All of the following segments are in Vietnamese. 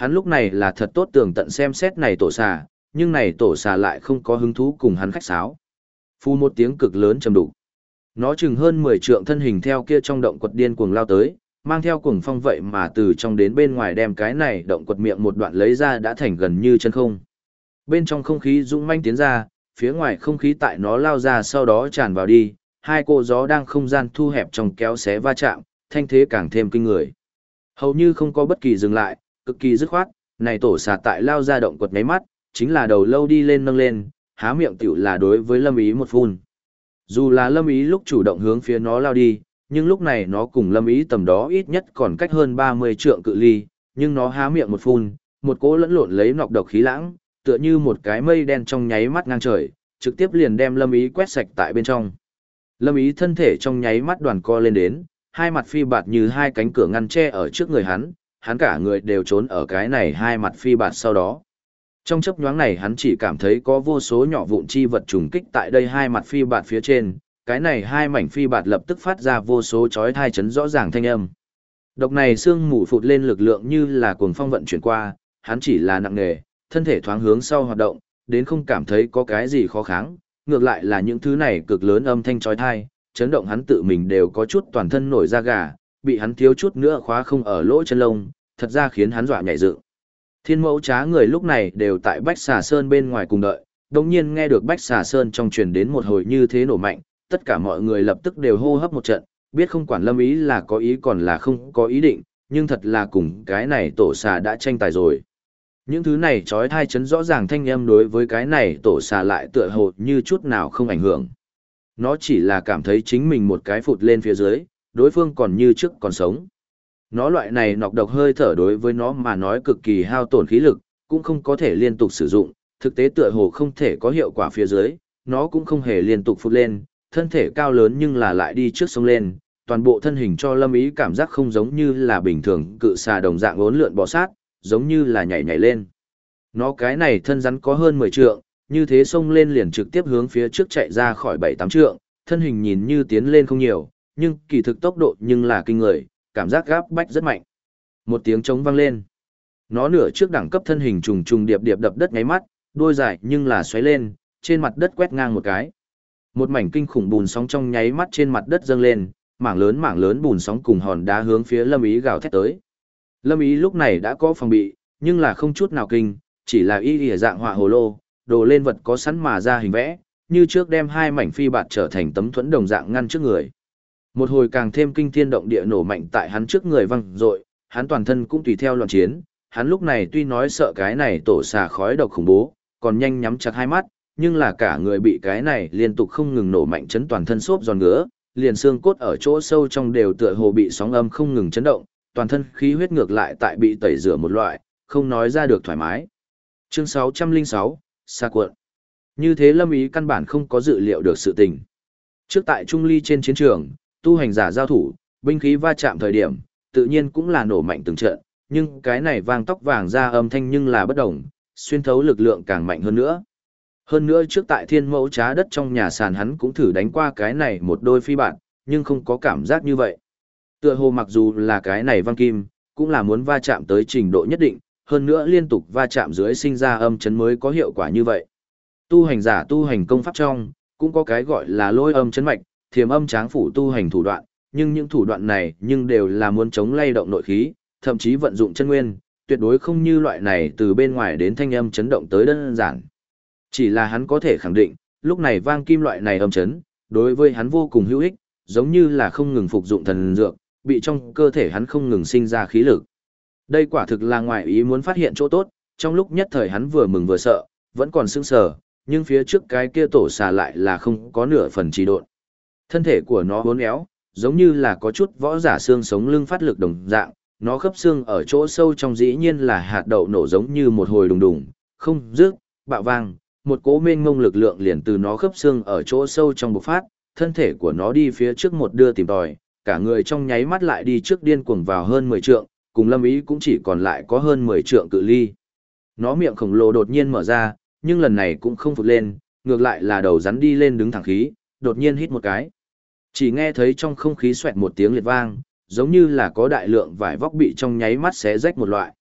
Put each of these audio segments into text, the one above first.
Hắn lúc này là thật tốt tường tận xem xét này tổ xà, nhưng này tổ xà lại không có hứng thú cùng hắn khách sáo. Phu một tiếng cực lớn trầm đục. Nó chừng hơn 10 trượng thân hình theo kia trong động quật điên cuồng lao tới, mang theo cuồng phong vậy mà từ trong đến bên ngoài đem cái này động quật miệng một đoạn lấy ra đã thành gần như chân không. Bên trong không khí dũng manh tiến ra, phía ngoài không khí tại nó lao ra sau đó tràn vào đi, hai cô gió đang không gian thu hẹp trong kéo xé va chạm, thanh thế càng thêm kinh người. Hầu như không có bất kỳ dừng lại, cực kỳ dứt khoát, này tổ xà tại lao ra động quật mấy mắt, chính là đầu lâu đi lên nâng lên, há miệng tiểu là đối với Lâm Ý một phun. Dù là Lâm Ý lúc chủ động hướng phía nó lao đi, nhưng lúc này nó cùng Lâm Ý tầm đó ít nhất còn cách hơn 30 trượng cự ly, nhưng nó há miệng một phun, một cỗ lẫn lộn lấy nọc độc khí lãng, tựa như một cái mây đen trong nháy mắt ngang trời, trực tiếp liền đem Lâm Ý quét sạch tại bên trong. Lâm Ý thân thể trong nháy mắt đoàn co lên đến, hai mặt phi bạt như hai cánh cửa ngăn che ở trước người hắn cả người đều trốn ở cái này hai mặt phi bạt sau đó. Trong chớp nhoáng này hắn chỉ cảm thấy có vô số nhỏ vụn chi vật trùng kích tại đây hai mặt phi bạt phía trên, cái này hai mảnh phi bạt lập tức phát ra vô số chói tai chấn rõ ràng thanh âm. Độc này xương mù phụt lên lực lượng như là cuồng phong vận chuyển qua, hắn chỉ là nặng nề, thân thể thoáng hướng sau hoạt động, đến không cảm thấy có cái gì khó kháng, ngược lại là những thứ này cực lớn âm thanh chói tai, chấn động hắn tự mình đều có chút toàn thân nổi da gà, bị hắn thiếu chút nữa khóa không ở lỗ chân lông, thật ra khiến hắn dọa nhảy dựng. Thiên Mẫu Trá người lúc này đều tại Bách Xà Sơn bên ngoài cùng đợi, đồng nhiên nghe được Bách Xà Sơn trong truyền đến một hồi như thế nổ mạnh, tất cả mọi người lập tức đều hô hấp một trận, biết không quản Lâm Ý là có ý còn là không có ý định, nhưng thật là cùng cái này tổ xà đã tranh tài rồi. Những thứ này trói thai chấn rõ ràng thanh âm đối với cái này tổ xà lại tựa hồ như chút nào không ảnh hưởng. Nó chỉ là cảm thấy chính mình một cái phụt lên phía dưới, đối phương còn như trước còn sống. Nó loại này nọc độc hơi thở đối với nó mà nói cực kỳ hao tổn khí lực, cũng không có thể liên tục sử dụng, thực tế tựa hồ không thể có hiệu quả phía dưới, nó cũng không hề liên tục phụt lên, thân thể cao lớn nhưng là lại đi trước sông lên, toàn bộ thân hình cho Lâm Ý cảm giác không giống như là bình thường cự xà đồng dạng uốn lượn bò sát, giống như là nhảy nhảy lên. Nó cái này thân rắn có hơn 10 trượng, như thế xông lên liền trực tiếp hướng phía trước chạy ra khỏi 7-8 trượng, thân hình nhìn như tiến lên không nhiều, nhưng kỳ thực tốc độ nhưng là kinh người, cảm giác gáp bách rất mạnh. Một tiếng trống vang lên. Nó nửa trước đẳng cấp thân hình trùng trùng điệp điệp đập đất ngáy mắt, đuôi dài nhưng là xoáy lên, trên mặt đất quét ngang một cái. Một mảnh kinh khủng bùn sóng trong nháy mắt trên mặt đất dâng lên, mảng lớn bùn sóng cùng hòn đá hướng phía Lâm Ý gào thét tới. Lâm Ý lúc này đã có phòng bị, nhưng là không chút nào kinh, chỉ là y lìa dạng họa hồ lô, đồ lên vật có sẵn mà ra hình vẽ, như trước đem hai mảnh phi bạt trở thành tấm thuẫn đồng dạng ngăn trước người. Một hồi càng thêm kinh thiên động địa nổ mạnh tại hắn trước người văng rội, hắn toàn thân cũng tùy theo loạn chiến, hắn lúc này tuy nói sợ cái này tổ xà khói độc khủng bố, còn nhanh nhắm chặt hai mắt, nhưng là cả người bị cái này liên tục không ngừng nổ mạnh chấn toàn thân xốp giòn ngứa, liền xương cốt ở chỗ sâu trong đều tựa hồ bị sóng âm không ngừng chấn động, toàn thân khí huyết ngược lại tại bị tẩy rửa một loại, không nói ra được thoải mái. Chương 606, Sa cuộn. Như thế Lâm Ý căn bản không có dự liệu được sự tình. Trước tại Trung Ly trên chiến trường, tu hành giả giao thủ, binh khí va chạm thời điểm, tự nhiên cũng là nổ mạnh từng trận, nhưng cái này vang tóc vàng ra âm thanh nhưng là bất đồng, xuyên thấu lực lượng càng mạnh hơn nữa. Hơn nữa trước tại Thiên Mẫu Trá đất trong nhà sàn hắn cũng thử đánh qua cái này một đôi phi bạn, nhưng không có cảm giác như vậy. Tựa hồ mặc dù là cái này vang kim, cũng là muốn va chạm tới trình độ nhất định, hơn nữa liên tục va chạm dưới sinh ra âm chấn mới có hiệu quả như vậy. Tu hành giả tu hành công pháp trong, cũng có cái gọi là lôi âm chấn mạch, thiềm âm tráng phủ tu hành thủ đoạn, nhưng những thủ đoạn này nhưng đều là muốn chống lay động nội khí, thậm chí vận dụng chân nguyên, tuyệt đối không như loại này từ bên ngoài đến thanh âm chấn động tới đơn giản. Chỉ là hắn có thể khẳng định, lúc này vang kim loại này âm chấn, đối với hắn vô cùng hữu ích, giống như là không ngừng phục dụng thần dược, bị trong cơ thể hắn không ngừng sinh ra khí lực. Đây quả thực là ngoài ý muốn phát hiện chỗ tốt, trong lúc nhất thời hắn vừa mừng vừa sợ, vẫn còn sững sờ, nhưng phía trước cái kia tổ xà lại là không có nửa phần trì độn. Thân thể của nó uốn éo, giống như là có chút võ giả xương sống lưng phát lực đồng dạng, nó khớp xương ở chỗ sâu trong dĩ nhiên là hạt đậu nổ giống như một hồi đùng đùng, không rước, bạo vang, một cỗ mênh mông lực lượng liền từ nó khớp xương ở chỗ sâu trong bộc phát, thân thể của nó đi phía trước một đưa tìm tòi, cả người trong nháy mắt lại đi trước điên cuồng vào hơn 10 trượng, cùng Lâm Ý cũng chỉ còn lại có hơn 10 trượng cự ly. Nó miệng khổng lồ đột nhiên mở ra, nhưng lần này cũng không phụt lên, ngược lại là đầu rắn đi lên đứng thẳng khí, đột nhiên hít một cái. Chỉ nghe thấy trong không khí xoẹt một tiếng liệt vang, giống như là có đại lượng vải vóc bị trong nháy mắt xé rách một loại.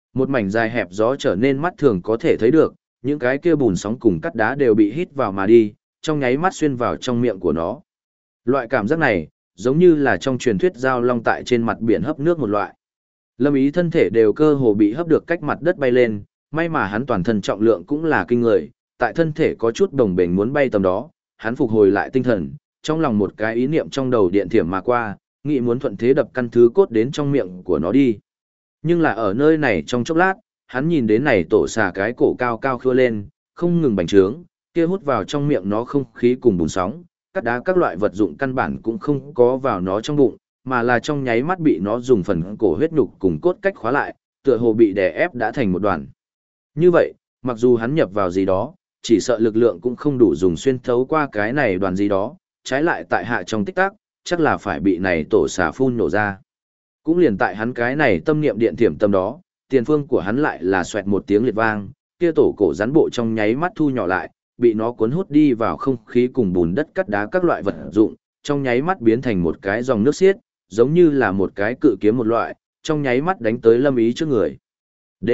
Một mảnh dài hẹp gió trở nên mắt thường có thể thấy được, những cái kia bùn sóng cùng cắt đá đều bị hít vào mà đi, trong nháy mắt xuyên vào trong miệng của nó. Loại cảm giác này, giống như là trong truyền thuyết giao long tại trên mặt biển hấp nước một loại. Lâm Ý thân thể đều cơ hồ bị hấp được cách mặt đất bay lên, may mà hắn toàn thân trọng lượng cũng là kinh người, tại thân thể có chút đồng bền muốn bay tầm đó, hắn phục hồi lại tinh thần, trong lòng một cái ý niệm trong đầu điện thiểm mà qua, nghĩ muốn thuận thế đập căn thứ cốt đến trong miệng của nó đi. Nhưng là ở nơi này trong chốc lát, hắn nhìn đến này tổ xà cái cổ cao cao khua lên, không ngừng bành trướng, kia hút vào trong miệng nó không khí cùng bùn sóng, cắt đá các loại vật dụng căn bản cũng không có vào nó trong bụng, mà là trong nháy mắt bị nó dùng phần cổ huyết nhục cùng cốt cách khóa lại, tựa hồ bị đè ép đã thành một đoàn. Như vậy, mặc dù hắn nhập vào gì đó, chỉ sợ lực lượng cũng không đủ dùng xuyên thấu qua cái này đoàn gì đó, trái lại tại hạ trong tích tắc, chắc là phải bị này tổ xà phun nổ ra. Cũng liền tại hắn cái này tâm niệm điện thiểm tâm đó, tiền phương của hắn lại là xoẹt một tiếng liệt vang, kia tổ cổ rắn bộ trong nháy mắt thu nhỏ lại, bị nó cuốn hút đi vào không khí cùng bùn đất cắt đá các loại vật dụng, trong nháy mắt biến thành một cái dòng nước xiết, giống như là một cái cự kiếm một loại, trong nháy mắt đánh tới Lâm Ý trước người. D.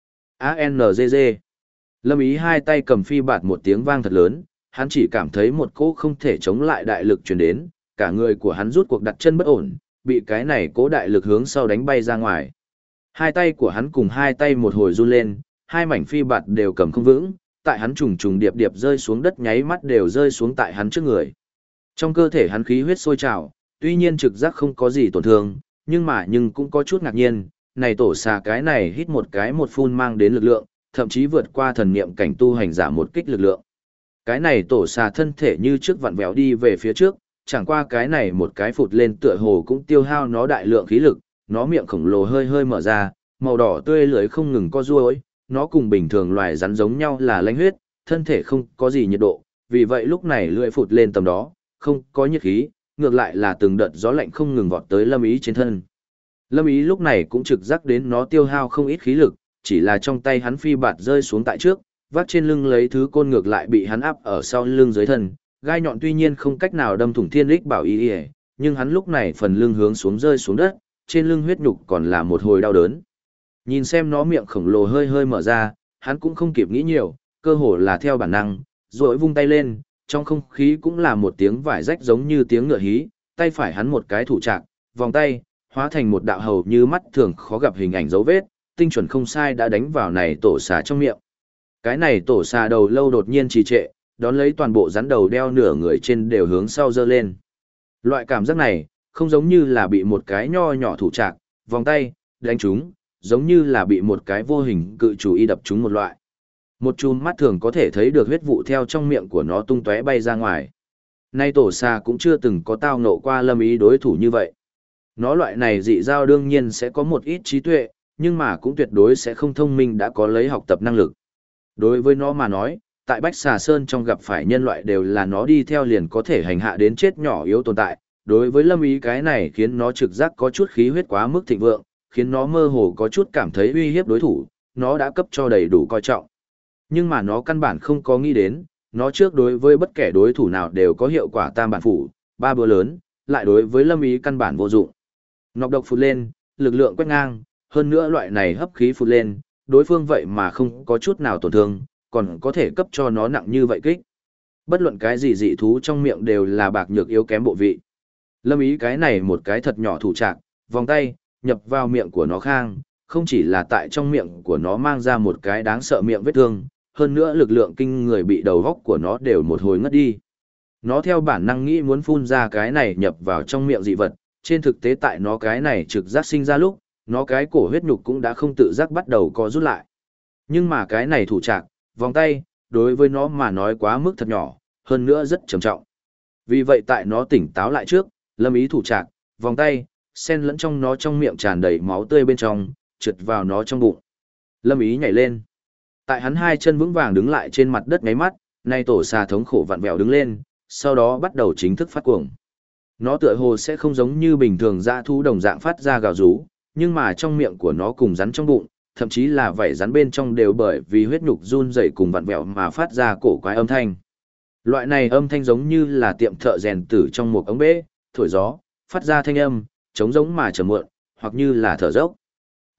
A-N-G-G. Lâm Ý hai tay cầm phi bạt một tiếng vang thật lớn, hắn chỉ cảm thấy một cỗ không thể chống lại đại lực truyền đến, cả người của hắn rút cuộc đặt chân bất ổn, bị cái này cố đại lực hướng sau đánh bay ra ngoài. Hai tay của hắn cùng hai tay một hồi run lên, hai mảnh phi bạt đều cầm không vững, tại hắn trùng trùng điệp điệp rơi xuống đất nháy mắt đều rơi xuống tại hắn trước người. Trong cơ thể hắn khí huyết sôi trào, tuy nhiên trực giác không có gì tổn thương, nhưng cũng có chút ngạc nhiên, này tổ xà cái này hít một cái một phun mang đến lực lượng, thậm chí vượt qua thần niệm cảnh tu hành giả một kích lực lượng. Cái này tổ xà thân thể như trước vặn vẹo đi về phía trước, chẳng qua cái này một cái phụt lên tựa hồ cũng tiêu hao nó đại lượng khí lực, nó miệng khổng lồ hơi hơi mở ra, màu đỏ tươi lưỡi không ngừng co duỗi, nó cùng bình thường loài rắn giống nhau là lanh huyết, thân thể không có gì nhiệt độ, vì vậy lúc này lưỡi phụt lên tầm đó, không có nhiệt khí, ngược lại là từng đợt gió lạnh không ngừng vọt tới Lâm Ý trên thân. Lâm Ý lúc này cũng trực giác đến nó tiêu hao không ít khí lực, chỉ là trong tay hắn phi bạt rơi xuống tại trước, vác trên lưng lấy thứ côn ngược lại bị hắn áp ở sau lưng dưới thân, gai nhọn tuy nhiên không cách nào đâm thủng thiên lích bảo y, nhưng hắn lúc này phần lưng hướng xuống rơi xuống đất, trên lưng huyết nhục còn là một hồi đau đớn. Nhìn xem nó miệng khổng lồ hơi hơi mở ra, hắn cũng không kịp nghĩ nhiều, cơ hồ là theo bản năng, rồi vung tay lên, trong không khí cũng là một tiếng vải rách giống như tiếng ngựa hí, tay phải hắn một cái thủ trạc, vòng tay, hóa thành một đạo hầu như mắt thường khó gặp hình ảnh dấu vết, tinh chuẩn không sai đã đánh vào này tổ xà trong miệng. Cái này tổ xà đầu lâu đột nhiên trì trệ, đón lấy toàn bộ rắn đầu đeo nửa người trên đều hướng sau dơ lên. Loại cảm giác này, không giống như là bị một cái nho nhỏ thủ trạc, vòng tay, đánh trúng, giống như là bị một cái vô hình cự chủ y đập trúng một loại. Một chùm mắt thường có thể thấy được huyết vụ theo trong miệng của nó tung tóe bay ra ngoài. Nay tổ xà cũng chưa từng có tao nộ qua Lâm Ý đối thủ như vậy. Nó loại này dị giao đương nhiên sẽ có một ít trí tuệ, nhưng mà cũng tuyệt đối sẽ không thông minh đã có lấy học tập năng lực. Đối với nó mà nói, tại Bách Xà Sơn trong gặp phải nhân loại đều là nó đi theo liền có thể hành hạ đến chết nhỏ yếu tồn tại. Đối với Lâm Ý cái này khiến nó trực giác có chút khí huyết quá mức thịnh vượng, khiến nó mơ hồ có chút cảm thấy uy hiếp đối thủ, nó đã cấp cho đầy đủ coi trọng. Nhưng mà nó căn bản không có nghĩ đến, nó trước đối với bất kể đối thủ nào đều có hiệu quả tam bản phủ, ba bữa lớn, lại đối với Lâm Ý căn bản vô dụng. Nọc độc phụt lên, lực lượng quét ngang, hơn nữa loại này hấp khí phụt lên, đối phương vậy mà không có chút nào tổn thương, còn có thể cấp cho nó nặng như vậy kích. Bất luận cái gì dị thú trong miệng đều là bạc nhược yếu kém bộ vị. Lâm Ý cái này một cái thật nhỏ thủ trạc, vòng tay, nhập vào miệng của nó khang, không chỉ là tại trong miệng của nó mang ra một cái đáng sợ miệng vết thương, hơn nữa lực lượng kinh người bị đầu góc của nó đều một hồi ngất đi. Nó theo bản năng nghĩ muốn phun ra cái này nhập vào trong miệng dị vật, trên thực tế tại nó cái này trực giác sinh ra lúc, nó cái cổ huyết nhục cũng đã không tự giác bắt đầu co rút lại. Nhưng mà cái này thủ trạc, vòng tay, đối với nó mà nói quá mức thật nhỏ, hơn nữa rất trầm trọng. Vì vậy tại nó tỉnh táo lại trước, Lâm Ý thủ trạc, vòng tay, xen lẫn trong nó trong miệng tràn đầy máu tươi bên trong, trượt vào nó trong bụng. Lâm Ý nhảy lên. Tại hắn hai chân vững vàng đứng lại trên mặt đất ngáy mắt, nay tổ xà thống khổ vặn vẹo đứng lên, sau đó bắt đầu chính thức phát cuồng. Nó tựa hồ sẽ không giống như bình thường dã thú đồng dạng phát ra gào rú, nhưng mà trong miệng của nó cùng rắn trong bụng, thậm chí là vảy rắn bên trong đều bởi vì huyết nhục run rẩy cùng vặn vẹo mà phát ra cổ quái âm thanh. Loại này âm thanh giống như là tiệm thợ rèn tử trong một ống bể, thổi gió, phát ra thanh âm, trống giống mà trầm muộn, hoặc như là thở dốc.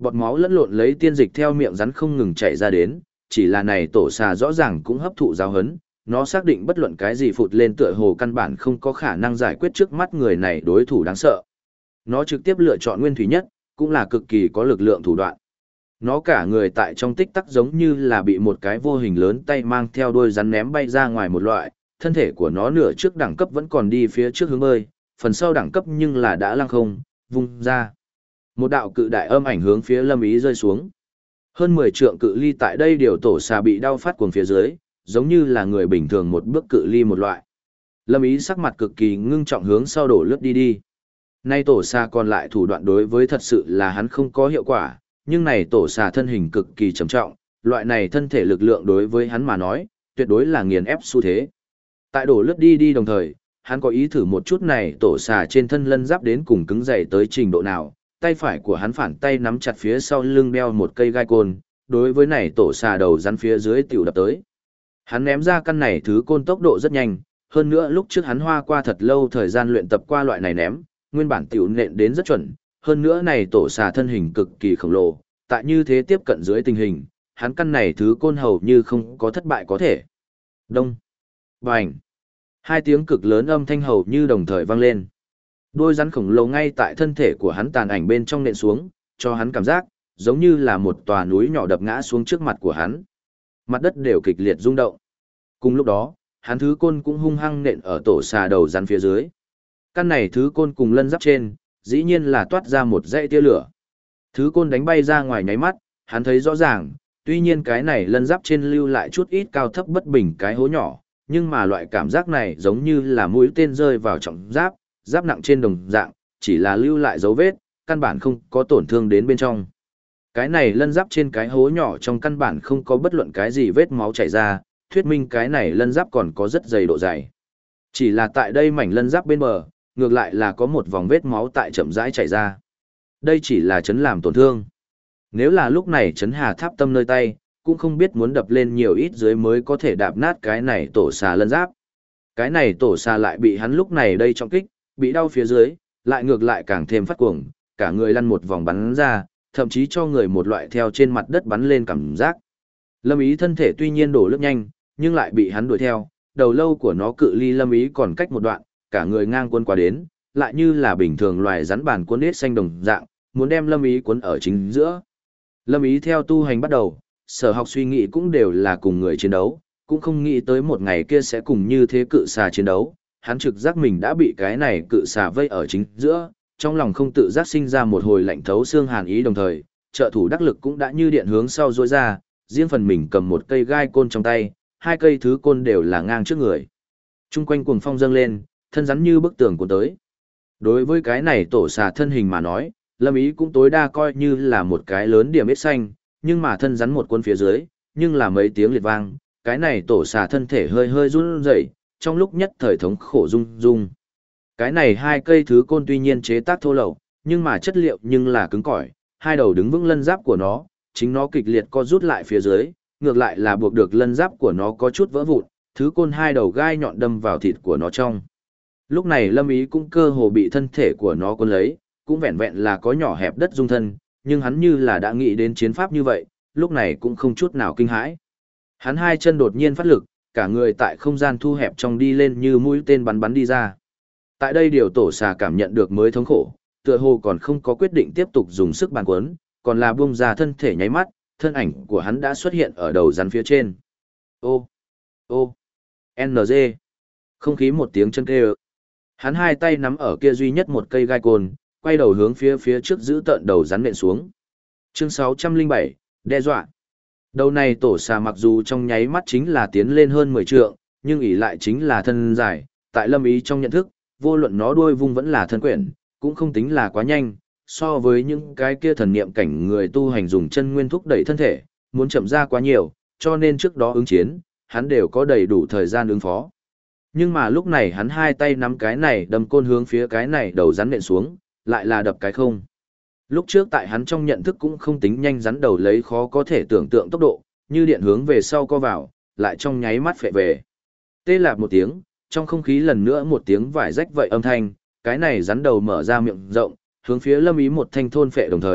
Bọt máu lẫn lộn lấy tiên dịch theo miệng rắn không ngừng chảy ra đến, chỉ là này tổ xà rõ ràng cũng hấp thụ giáo hấn, nó xác định bất luận cái gì phụt lên tựa hồ căn bản không có khả năng giải quyết trước mắt người này đối thủ đáng sợ. Nó trực tiếp lựa chọn nguyên thủy nhất, cũng là cực kỳ có lực lượng thủ đoạn. Nó cả người tại trong tích tắc giống như là bị một cái vô hình lớn tay mang theo đuôi rắn ném bay ra ngoài một loại, thân thể của nó nửa trước đẳng cấp vẫn còn đi phía trước hướng bơi, phần sau đẳng cấp nhưng là đã lăng không, vung ra. Một đạo cự đại âm ảnh hướng phía Lâm Ý rơi xuống. Hơn 10 trượng cự ly tại đây điều tổ xà bị đau phát cuồng phía dưới, giống như là người bình thường một bước cự ly một loại. Lâm Ý sắc mặt cực kỳ ngưng trọng hướng sau đổ lướt đi đi. Nay tổ xà còn lại thủ đoạn đối với thật sự là hắn không có hiệu quả, nhưng này tổ xà thân hình cực kỳ trầm trọng, loại này thân thể lực lượng đối với hắn mà nói, tuyệt đối là nghiền ép xu thế. Tại đổ lướt đi đi đồng thời, hắn có ý thử một chút này tổ xà trên thân lân giáp đến cùng cứng dày tới trình độ nào, tay phải của hắn phản tay nắm chặt phía sau lưng đeo một cây gai côn, đối với này tổ xà đầu rắn phía dưới tiểu đập tới. Hắn ném ra căn này thứ côn tốc độ rất nhanh, hơn nữa lúc trước hắn hoa qua thật lâu thời gian luyện tập qua loại này ném, nguyên bản tiểu nện đến rất chuẩn, hơn nữa này tổ xà thân hình cực kỳ khổng lồ, tại như thế tiếp cận dưới tình hình, hắn căn này thứ côn hầu như không có thất bại có thể. Đông, bành, hai tiếng cực lớn âm thanh hầu như đồng thời vang lên. Đôi rắn khổng lồ ngay tại thân thể của hắn tàn ảnh bên trong nện xuống, cho hắn cảm giác giống như là một tòa núi nhỏ đập ngã xuống trước mặt của hắn. Mặt đất đều kịch liệt rung động. Cùng lúc đó, hắn thứ côn cũng hung hăng nện ở tổ xà đầu rắn phía dưới. Căn này thứ côn cùng lân giáp trên, dĩ nhiên là toát ra một dãy tia lửa. Thứ côn đánh bay ra ngoài nháy mắt, hắn thấy rõ ràng, tuy nhiên cái này lân giáp trên lưu lại chút ít cao thấp bất bình cái hố nhỏ, nhưng mà loại cảm giác này giống như là mũi tên rơi vào trọng giáp, giáp nặng trên đồng dạng, chỉ là lưu lại dấu vết, căn bản không có tổn thương đến bên trong. Cái này lân giáp trên cái hố nhỏ trong căn bản không có bất luận cái gì vết máu chảy ra, thuyết minh cái này lân giáp còn có rất dày độ dày. Chỉ là tại đây mảnh lân giáp bên bờ, ngược lại là có một vòng vết máu tại chậm rãi chảy ra. Đây chỉ là chấn làm tổn thương. Nếu là lúc này chấn hà tháp tâm nơi tay, cũng không biết muốn đập lên nhiều ít dưới mới có thể đạp nát cái này tổ xà lân giáp. Cái này tổ xà lại bị hắn lúc này đây trọng kích, bị đau phía dưới, lại ngược lại càng thêm phát cuồng, cả người lăn một vòng bắn ra, thậm chí cho người một loại theo trên mặt đất bắn lên cảm giác. Lâm Ý thân thể tuy nhiên đổ lướt nhanh, nhưng lại bị hắn đuổi theo, đầu lâu của nó cự ly Lâm Ý còn cách một đoạn, cả người ngang quân qua đến, lại như là bình thường loài rắn bản cuốn nết xanh đồng dạng, muốn đem Lâm Ý cuốn ở chính giữa. Lâm Ý theo tu hành bắt đầu, sở học suy nghĩ cũng đều là cùng người chiến đấu, cũng không nghĩ tới một ngày kia sẽ cùng như thế cự xà chiến đấu, hắn trực giác mình đã bị cái này cự xà vây ở chính giữa, trong lòng không tự giác sinh ra một hồi lạnh thấu xương hàn ý đồng thời, trợ thủ đắc lực cũng đã như điện hướng sau rối ra, riêng phần mình cầm một cây gai côn trong tay, hai cây thứ côn đều là ngang trước người. Trung quanh cuồng phong dâng lên, thân rắn như bức tường cuốn tới. Đối với cái này tổ xà thân hình mà nói, Lâm Ý cũng tối đa coi như là một cái lớn điểm ít xanh, nhưng mà thân rắn một cuốn phía dưới, nhưng là mấy tiếng liệt vang, cái này tổ xà thân thể hơi hơi run rẩy, trong lúc nhất thời thống khổ rung rung. Cái này hai cây thứ côn tuy nhiên chế tác thô lậu, nhưng mà chất liệu nhưng là cứng cỏi, hai đầu đứng vững lân giáp của nó, chính nó kịch liệt co rút lại phía dưới, ngược lại là buộc được lân giáp của nó có chút vỡ vụn, thứ côn hai đầu gai nhọn đâm vào thịt của nó trong. Lúc này Lâm Ý cũng cơ hồ bị thân thể của nó cuốn lấy, cũng vẹn vẹn là có nhỏ hẹp đất dung thân, nhưng hắn như là đã nghĩ đến chiến pháp như vậy, lúc này cũng không chút nào kinh hãi. Hắn hai chân đột nhiên phát lực, cả người tại không gian thu hẹp trong đi lên như mũi tên bắn bắn đi ra. Tại đây điều tổ xà cảm nhận được mới thống khổ, tựa hồ còn không có quyết định tiếp tục dùng sức bàn cuốn, còn là buông ra thân thể nháy mắt, thân ảnh của hắn đã xuất hiện ở đầu rắn phía trên. Ô, ô, NG. Không khí một tiếng chân kêu. Hắn hai tay nắm ở kia duy nhất một cây gai côn, quay đầu hướng phía trước giữ tận đầu rắn nện xuống. Chương 607, đe dọa. Đầu này tổ xà mặc dù trong nháy mắt chính là tiến lên hơn 10 trượng, nhưng ỷ lại chính là thân dài, tại Lâm Ý trong nhận thức, vô luận nó đuôi vung vẫn là thân quyển, cũng không tính là quá nhanh, so với những cái kia thần niệm cảnh người tu hành dùng chân nguyên thúc đẩy thân thể, muốn chậm ra quá nhiều, cho nên trước đó ứng chiến, hắn đều có đầy đủ thời gian ứng phó. Nhưng mà lúc này hắn hai tay nắm cái này đâm côn hướng phía cái này đầu rắn nện xuống, lại là đập cái không. Lúc trước tại hắn trong nhận thức cũng không tính nhanh rắn đầu lấy khó có thể tưởng tượng tốc độ, như điện hướng về sau co vào, lại trong nháy mắt phệ về. Tê lạp một tiếng, trong không khí lần nữa một tiếng vải rách vậy âm thanh, cái này rắn đầu mở ra miệng rộng, hướng phía Lâm Ý một thanh thôn phệ đồng thời,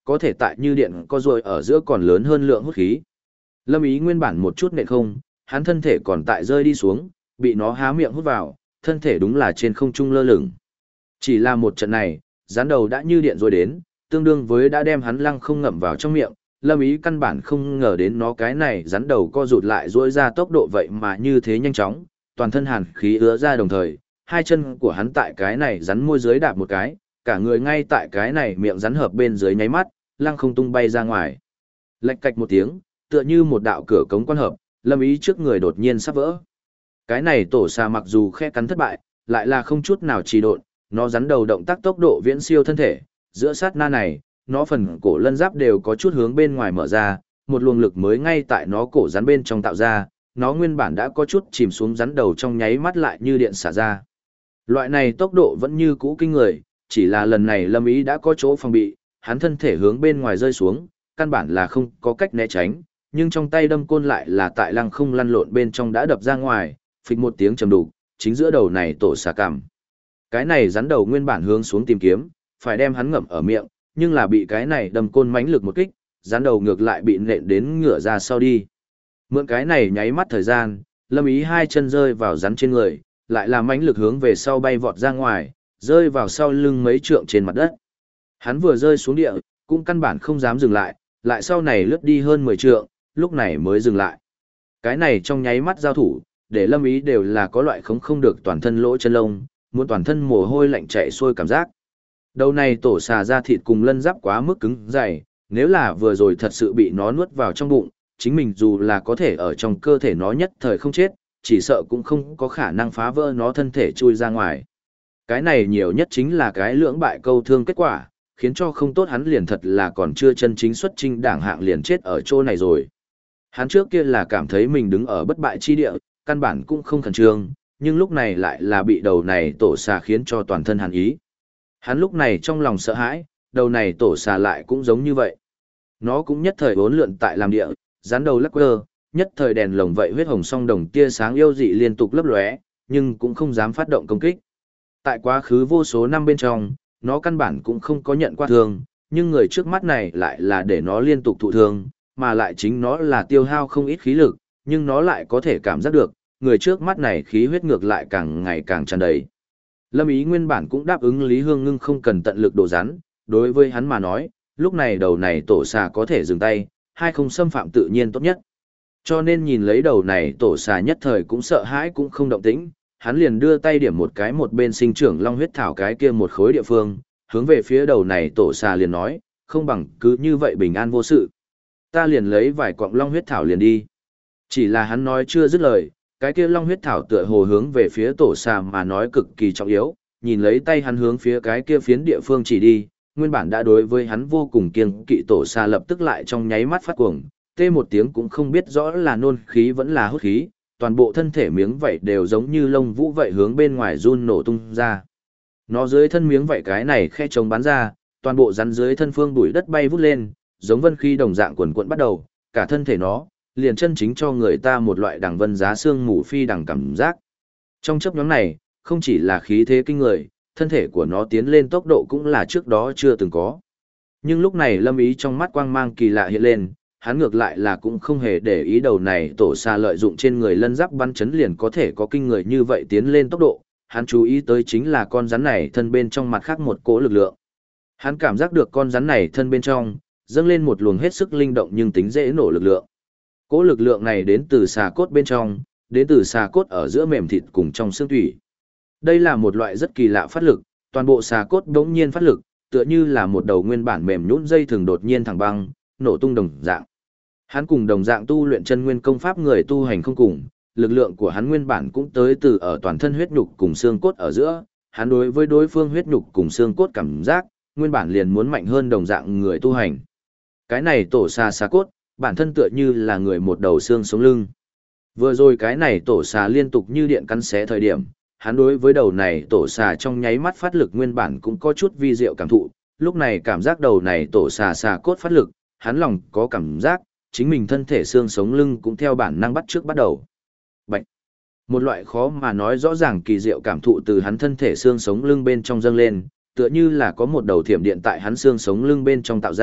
có thể tại như điện co duỗi ở giữa còn lớn hơn lượng hút khí. Lâm Ý nguyên bản một chút nện không, hắn thân thể còn tại rơi đi xuống, bị nó há miệng hút vào, thân thể đúng là trên không trung lơ lửng. Chỉ là một trận này, rắn đầu đã như điện rồi đến, tương đương với đã đem hắn lăng không ngậm vào trong miệng. Lâm Ý căn bản không ngờ đến nó cái này rắn đầu co rụt lại duỗi ra tốc độ vậy mà như thế nhanh chóng, toàn thân hàn khí ứa ra đồng thời, hai chân của hắn tại cái này rắn môi dưới đạp một cái, cả người ngay tại cái này miệng rắn hợp bên dưới nháy mắt, lăng không tung bay ra ngoài. Lạch cạch một tiếng, tựa như một đạo cửa cống quan hợp, Lâm Ý trước người đột nhiên sắp vỡ. Cái này tổ xà mặc dù khe cắn thất bại, lại là không chút nào trì độn, nó rắn đầu động tác tốc độ viễn siêu thân thể, giữa sát na này, nó phần cổ lân giáp đều có chút hướng bên ngoài mở ra, một luồng lực mới ngay tại nó cổ rắn bên trong tạo ra, nó nguyên bản đã có chút chìm xuống rắn đầu trong nháy mắt lại như điện xả ra. Loại này tốc độ vẫn như cũ kinh người, chỉ là lần này Lâm Ý đã có chỗ phòng bị, hắn thân thể hướng bên ngoài rơi xuống, căn bản là không có cách né tránh, nhưng trong tay đâm côn lại là tại lăng không lăn lộn bên trong đã đập ra ngoài, phịch một tiếng trầm đục, chính giữa đầu này tổ xà cằm. Cái này rắn đầu nguyên bản hướng xuống tìm kiếm, phải đem hắn ngậm ở miệng, nhưng là bị cái này đâm côn mãnh lực một kích, rắn đầu ngược lại bị nện đến ngửa ra sau đi. Mượn cái này nháy mắt thời gian, Lâm Ý hai chân rơi vào rắn trên người, lại là mãnh lực hướng về sau bay vọt ra ngoài, rơi vào sau lưng mấy trượng trên mặt đất. Hắn vừa rơi xuống địa, cũng căn bản không dám dừng lại, lại sau này lướt đi hơn 10 trượng, lúc này mới dừng lại. Cái này trong nháy mắt giao thủ, để Lâm Ý đều là có loại không được toàn thân lỗ chân lông, muốn toàn thân mồ hôi lạnh chảy xuôi cảm giác. Đầu này tổ xà da thịt cùng lân giáp quá mức cứng dày, nếu là vừa rồi thật sự bị nó nuốt vào trong bụng, chính mình dù là có thể ở trong cơ thể nó nhất thời không chết, chỉ sợ cũng không có khả năng phá vỡ nó thân thể chui ra ngoài. Cái này nhiều nhất chính là cái lưỡng bại câu thương kết quả, khiến cho không tốt hắn liền thật là còn chưa chân chính xuất chinh đảng hạng liền chết ở chỗ này rồi. Hắn trước kia là cảm thấy mình đứng ở bất bại chi địa, căn bản cũng không khẩn trương, nhưng lúc này lại là bị đầu này tổ xà khiến cho toàn thân hàn ý. Hắn lúc này trong lòng sợ hãi, đầu này tổ xà lại cũng giống như vậy. Nó cũng nhất thời bốn lượn tại làm địa, rắn đầu lắc quơ, nhất thời đèn lồng vậy huyết hồng song đồng tia sáng yêu dị liên tục lấp lóe, nhưng cũng không dám phát động công kích. Tại quá khứ vô số năm bên trong, nó căn bản cũng không có nhận qua thương, nhưng người trước mắt này lại là để nó liên tục thụ thương, mà lại chính nó là tiêu hao không ít khí lực, nhưng nó lại có thể cảm giác được, người trước mắt này khí huyết ngược lại càng ngày càng tràn đầy. Lâm Ý nguyên bản cũng đáp ứng Lý Hương Ngưng không cần tận lực độ rắn, đối với hắn mà nói, lúc này đầu này tổ xà có thể dừng tay, hay không xâm phạm tự nhiên tốt nhất. Cho nên nhìn lấy đầu này tổ xà nhất thời cũng sợ hãi cũng không động tĩnh, hắn liền đưa tay điểm một cái một bên sinh trưởng long huyết thảo cái kia một khối địa phương, hướng về phía đầu này tổ xà liền nói, không bằng cứ như vậy bình an vô sự. Ta liền lấy vài cọng long huyết thảo liền đi. Chỉ là hắn nói chưa dứt lời, cái kia long huyết thảo tựa hồ hướng về phía tổ xà mà nói cực kỳ trọng yếu, nhìn lấy tay hắn hướng phía cái kia phiến địa phương chỉ đi, nguyên bản đã đối với hắn vô cùng kiêng kỵ tổ xà lập tức lại trong nháy mắt phát cuồng, tê một tiếng cũng không biết rõ là nôn khí vẫn là hút khí, toàn bộ thân thể miếng vảy đều giống như lông vũ vậy hướng bên ngoài run nổ tung ra. Nó dưới thân miếng vảy cái này khe trống bắn ra, toàn bộ rắn dưới thân phương bụi đất bay vút lên, giống vân khí đồng dạng quần quận bắt đầu, cả thân thể nó liền chân chính cho người ta một loại đằng vân giá xương mù phi đằng cảm giác. Trong chớp nhoáng này, không chỉ là khí thế kinh người, thân thể của nó tiến lên tốc độ cũng là trước đó chưa từng có. Nhưng lúc này Lâm Ý trong mắt quang mang kỳ lạ hiện lên, hắn ngược lại là cũng không hề để ý đầu này tổ xà lợi dụng trên người lân giáp bắn chấn liền có thể có kinh người như vậy tiến lên tốc độ, hắn chú ý tới chính là con rắn này thân bên trong mặt khác một cỗ lực lượng. Hắn cảm giác được con rắn này thân bên trong dâng lên một luồng hết sức linh động nhưng tính dễ nổ lực lượng. Cỗ lực lượng này đến từ xà cốt bên trong, đến từ xà cốt ở giữa mềm thịt cùng trong xương thủy. Đây là một loại rất kỳ lạ phát lực, toàn bộ xà cốt bỗng nhiên phát lực, tựa như là một đầu nguyên bản mềm nhũn dây thường đột nhiên thẳng băng, nổ tung đồng dạng. Hắn cùng đồng dạng tu luyện chân nguyên công pháp người tu hành không cùng, lực lượng của hắn nguyên bản cũng tới từ ở toàn thân huyết nhục cùng xương cốt ở giữa, hắn đối với đối phương huyết nhục cùng xương cốt cảm giác, nguyên bản liền muốn mạnh hơn đồng dạng người tu hành. Cái này tổ xà cốt, bản thân tựa như là người một đầu xương sống lưng. Vừa rồi cái này tổ xà liên tục như điện cắn xé thời điểm, hắn đối với đầu này tổ xà trong nháy mắt phát lực nguyên bản cũng có chút vi diệu cảm thụ, lúc này cảm giác đầu này tổ xà cốt phát lực, hắn lòng có cảm giác, chính mình thân thể xương sống lưng cũng theo bản năng bắt đầu. Bạch. Một loại khó mà nói rõ ràng kỳ diệu cảm thụ từ hắn thân thể xương sống lưng bên trong dâng lên, tựa như là có một đầu thiểm điện tại hắn xương sống lưng bên trong tạo ra,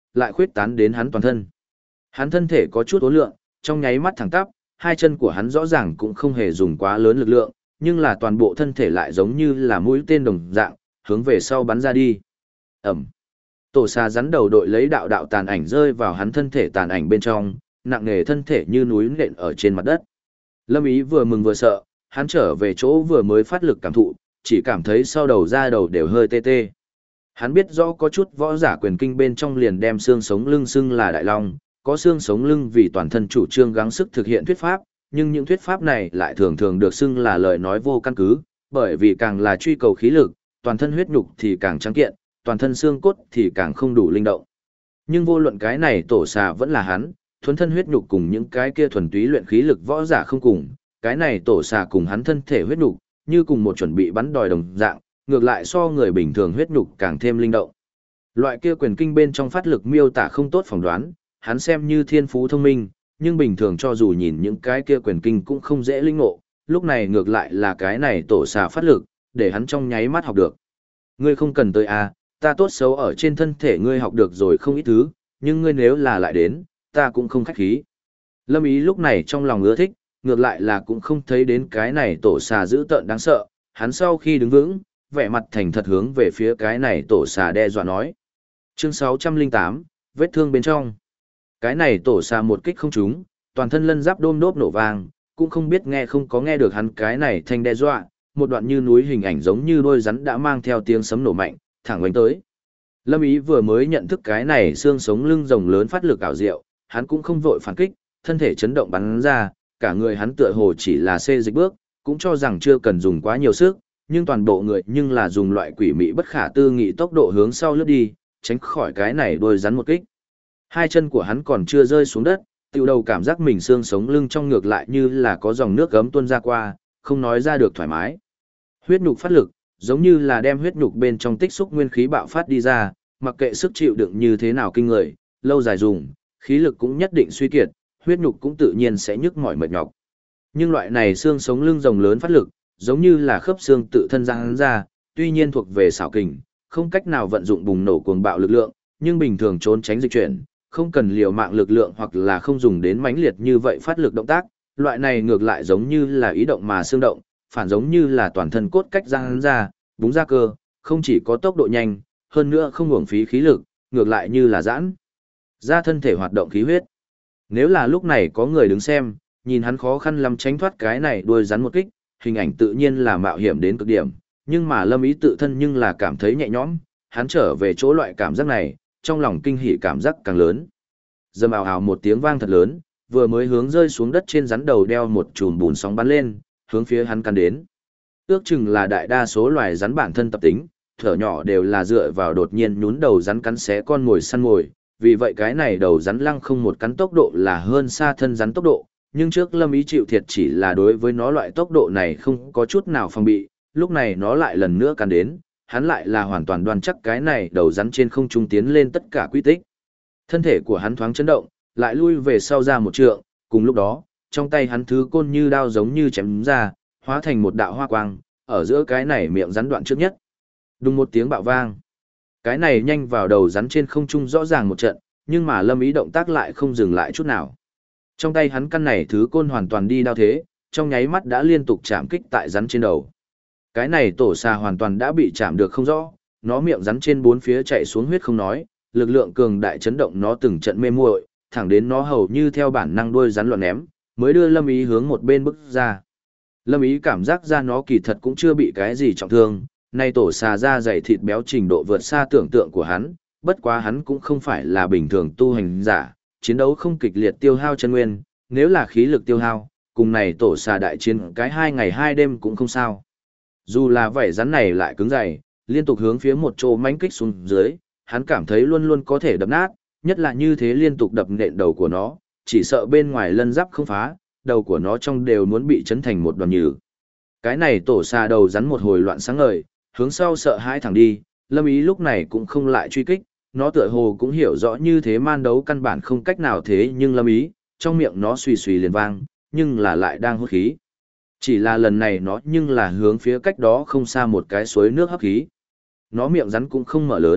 lại khuyết tán đến hắn toàn thân. Hắn thân thể có chút uốn lượn, trong nháy mắt thẳng tắp, hai chân của hắn rõ ràng cũng không hề dùng quá lớn lực lượng, nhưng là toàn bộ thân thể lại giống như là mũi tên đồng dạng, hướng về sau bắn ra đi. Ẩm. Tổ xà rắn đầu đội lấy đạo đạo tàn ảnh rơi vào hắn thân thể tàn ảnh bên trong, nặng nề thân thể như núi nện ở trên mặt đất. Lâm Ý vừa mừng vừa sợ, hắn trở về chỗ vừa mới phát lực cảm thụ, chỉ cảm thấy sau đầu da đầu đều hơi tê tê. Hắn biết rõ có chút võ giả quyền kinh bên trong liền đem xương sống lưng xưng là đại long, có xương sống lưng vì toàn thân chủ trương gắng sức thực hiện thuyết pháp, nhưng những thuyết pháp này lại thường thường được xưng là lời nói vô căn cứ, bởi vì càng là truy cầu khí lực, toàn thân huyết nhục thì càng trắng kiện, toàn thân xương cốt thì càng không đủ linh động. Nhưng vô luận cái này tổ xà vẫn là hắn, thuần thân huyết nhục cùng những cái kia thuần túy luyện khí lực võ giả không cùng, cái này tổ xà cùng hắn thân thể huyết nhục, như cùng một chuẩn bị bắn đòi đồng dạng, ngược lại so người bình thường huyết nhục càng thêm linh động. Loại kia quyền kinh bên trong phát lực miêu tả không tốt phỏng đoán, hắn xem như thiên phú thông minh, nhưng bình thường cho dù nhìn những cái kia quyền kinh cũng không dễ linh ngộ, lúc này ngược lại là cái này tổ xà phát lực, để hắn trong nháy mắt học được. Ngươi không cần tới à, ta tốt xấu ở trên thân thể ngươi học được rồi không ít thứ, nhưng ngươi nếu là lại đến, ta cũng không khách khí. Lâm Ý lúc này trong lòng ưa thích, ngược lại là cũng không thấy đến cái này tổ xà dữ tợn đáng sợ, hắn sau khi đứng vững, vẻ mặt thành thật hướng về phía cái này tổ xà đe dọa nói. Chương 608, vết thương bên trong. Cái này tổ xà một kích không trúng, toàn thân lân giáp đôm đốp nổ vang, cũng không biết nghe không có nghe được hắn cái này thanh đe dọa, một đoạn như núi hình ảnh giống như đôi rắn đã mang theo tiếng sấm nổ mạnh, thẳng đánh tới. Lâm Ý vừa mới nhận thức cái này xương sống lưng rồng lớn phát lực ảo diệu, hắn cũng không vội phản kích, thân thể chấn động bắn ra, cả người hắn tựa hồ chỉ là xê dịch bước, cũng cho rằng chưa cần dùng quá nhiều sức, nhưng toàn bộ người nhưng là dùng loại quỷ mị bất khả tư nghị tốc độ hướng sau lướt đi, tránh khỏi cái này đôi rắn một kích. Hai chân của hắn còn chưa rơi xuống đất, tiểu đầu cảm giác mình xương sống lưng trong ngược lại như là có dòng nước gấm tuôn ra qua, không nói ra được thoải mái. Huyết nhục phát lực, giống như là đem huyết nhục bên trong tích xúc nguyên khí bạo phát đi ra, mặc kệ sức chịu đựng như thế nào kinh người, lâu dài dùng, khí lực cũng nhất định suy kiệt, huyết nhục cũng tự nhiên sẽ nhức mỏi mệt nhọc. Nhưng loại này xương sống lưng rồng lớn phát lực, giống như là khớp xương tự thân giãn ra, tuy nhiên thuộc về xảo kình, không cách nào vận dụng bùng nổ cuồng bạo lực lượng, nhưng bình thường trốn tránh dịch chuyển, không cần liều mạng lực lượng hoặc là không dùng đến mãnh liệt như vậy phát lực động tác, loại này ngược lại giống như là ý động mà xương động, phản giống như là toàn thân cốt cách giãn ra, búng ra cơ, không chỉ có tốc độ nhanh, hơn nữa không uổng phí khí lực, ngược lại như là giãn ra thân thể hoạt động khí huyết. Nếu là lúc này có người đứng xem, nhìn hắn khó khăn lắm tránh thoát cái này đuôi rắn một kích, hình ảnh tự nhiên là mạo hiểm đến cực điểm, nhưng mà Lâm Ý tự thân nhưng là cảm thấy nhẹ nhõm, hắn trở về chỗ loại cảm giác này, trong lòng kinh hỉ cảm giác càng lớn. Dầm ào ào một tiếng vang thật lớn, vừa mới hướng rơi xuống đất trên rắn đầu đeo một chùm bùn sóng bắn lên, hướng phía hắn căn đến. Ước chừng là đại đa số loài rắn bản thân tập tính, thở nhỏ đều là dựa vào đột nhiên nhún đầu rắn cắn xé con mồi săn mồi, vì vậy cái này đầu rắn lăng không một cắn tốc độ là hơn xa thân rắn tốc độ, nhưng trước Lâm Ý chịu thiệt chỉ là đối với nó loại tốc độ này không có chút nào phòng bị, lúc này nó lại lần nữa cắn đến, hắn lại là hoàn toàn đoan chắc cái này đầu rắn trên không trung tiến lên tất cả quy tích. Thân thể của hắn thoáng chấn động, lại lui về sau ra một trượng, cùng lúc đó, trong tay hắn thứ côn như đao giống như chém ra, hóa thành một đạo hoa quang, ở giữa cái này miệng rắn đoạn trước nhất. Đùng một tiếng bạo vang. Cái này nhanh vào đầu rắn trên không trung rõ ràng một trận, nhưng mà Lâm Ý động tác lại không dừng lại chút nào. Trong tay hắn căn này thứ côn hoàn toàn đi đao thế, trong nháy mắt đã liên tục chạm kích tại rắn trên đầu. Cái này tổ xà hoàn toàn đã bị chạm được không rõ, nó miệng rắn trên bốn phía chạy xuống huyết không nói, lực lượng cường đại chấn động nó từng trận mê muội, thẳng đến nó hầu như theo bản năng đuôi rắn loạn ném, mới đưa Lâm Ý hướng một bên bước ra. Lâm Ý cảm giác ra nó kỳ thật cũng chưa bị cái gì trọng thương, nay tổ xà da dày thịt béo trình độ vượt xa tưởng tượng của hắn, bất quá hắn cũng không phải là bình thường tu hành giả, chiến đấu không kịch liệt tiêu hao chân nguyên, nếu là khí lực tiêu hao, cùng này tổ xà đại chiến cái 2 ngày 2 đêm cũng không sao. Dù là vảy rắn này lại cứng dày, liên tục hướng phía một chỗ mãnh kích xuống dưới, hắn cảm thấy luôn luôn có thể đập nát, nhất là như thế liên tục đập nện đầu của nó, chỉ sợ bên ngoài lân giáp không phá, đầu của nó trong đều muốn bị chấn thành một đoàn nhừ. Cái này tổ xà đầu rắn một hồi loạn sáng ngời, hướng sau sợ hãi thẳng đi, Lâm Ý lúc này cũng không lại truy kích, nó tựa hồ cũng hiểu rõ như thế man đấu căn bản không cách nào thế, nhưng Lâm Ý, trong miệng nó xùy xùy liền vang, nhưng là lại đang hút khí. Chỉ là lần này nó nhưng là hướng phía cách đó không xa một cái suối nước hấp khí. Nó miệng rắn cũng không mở lớn,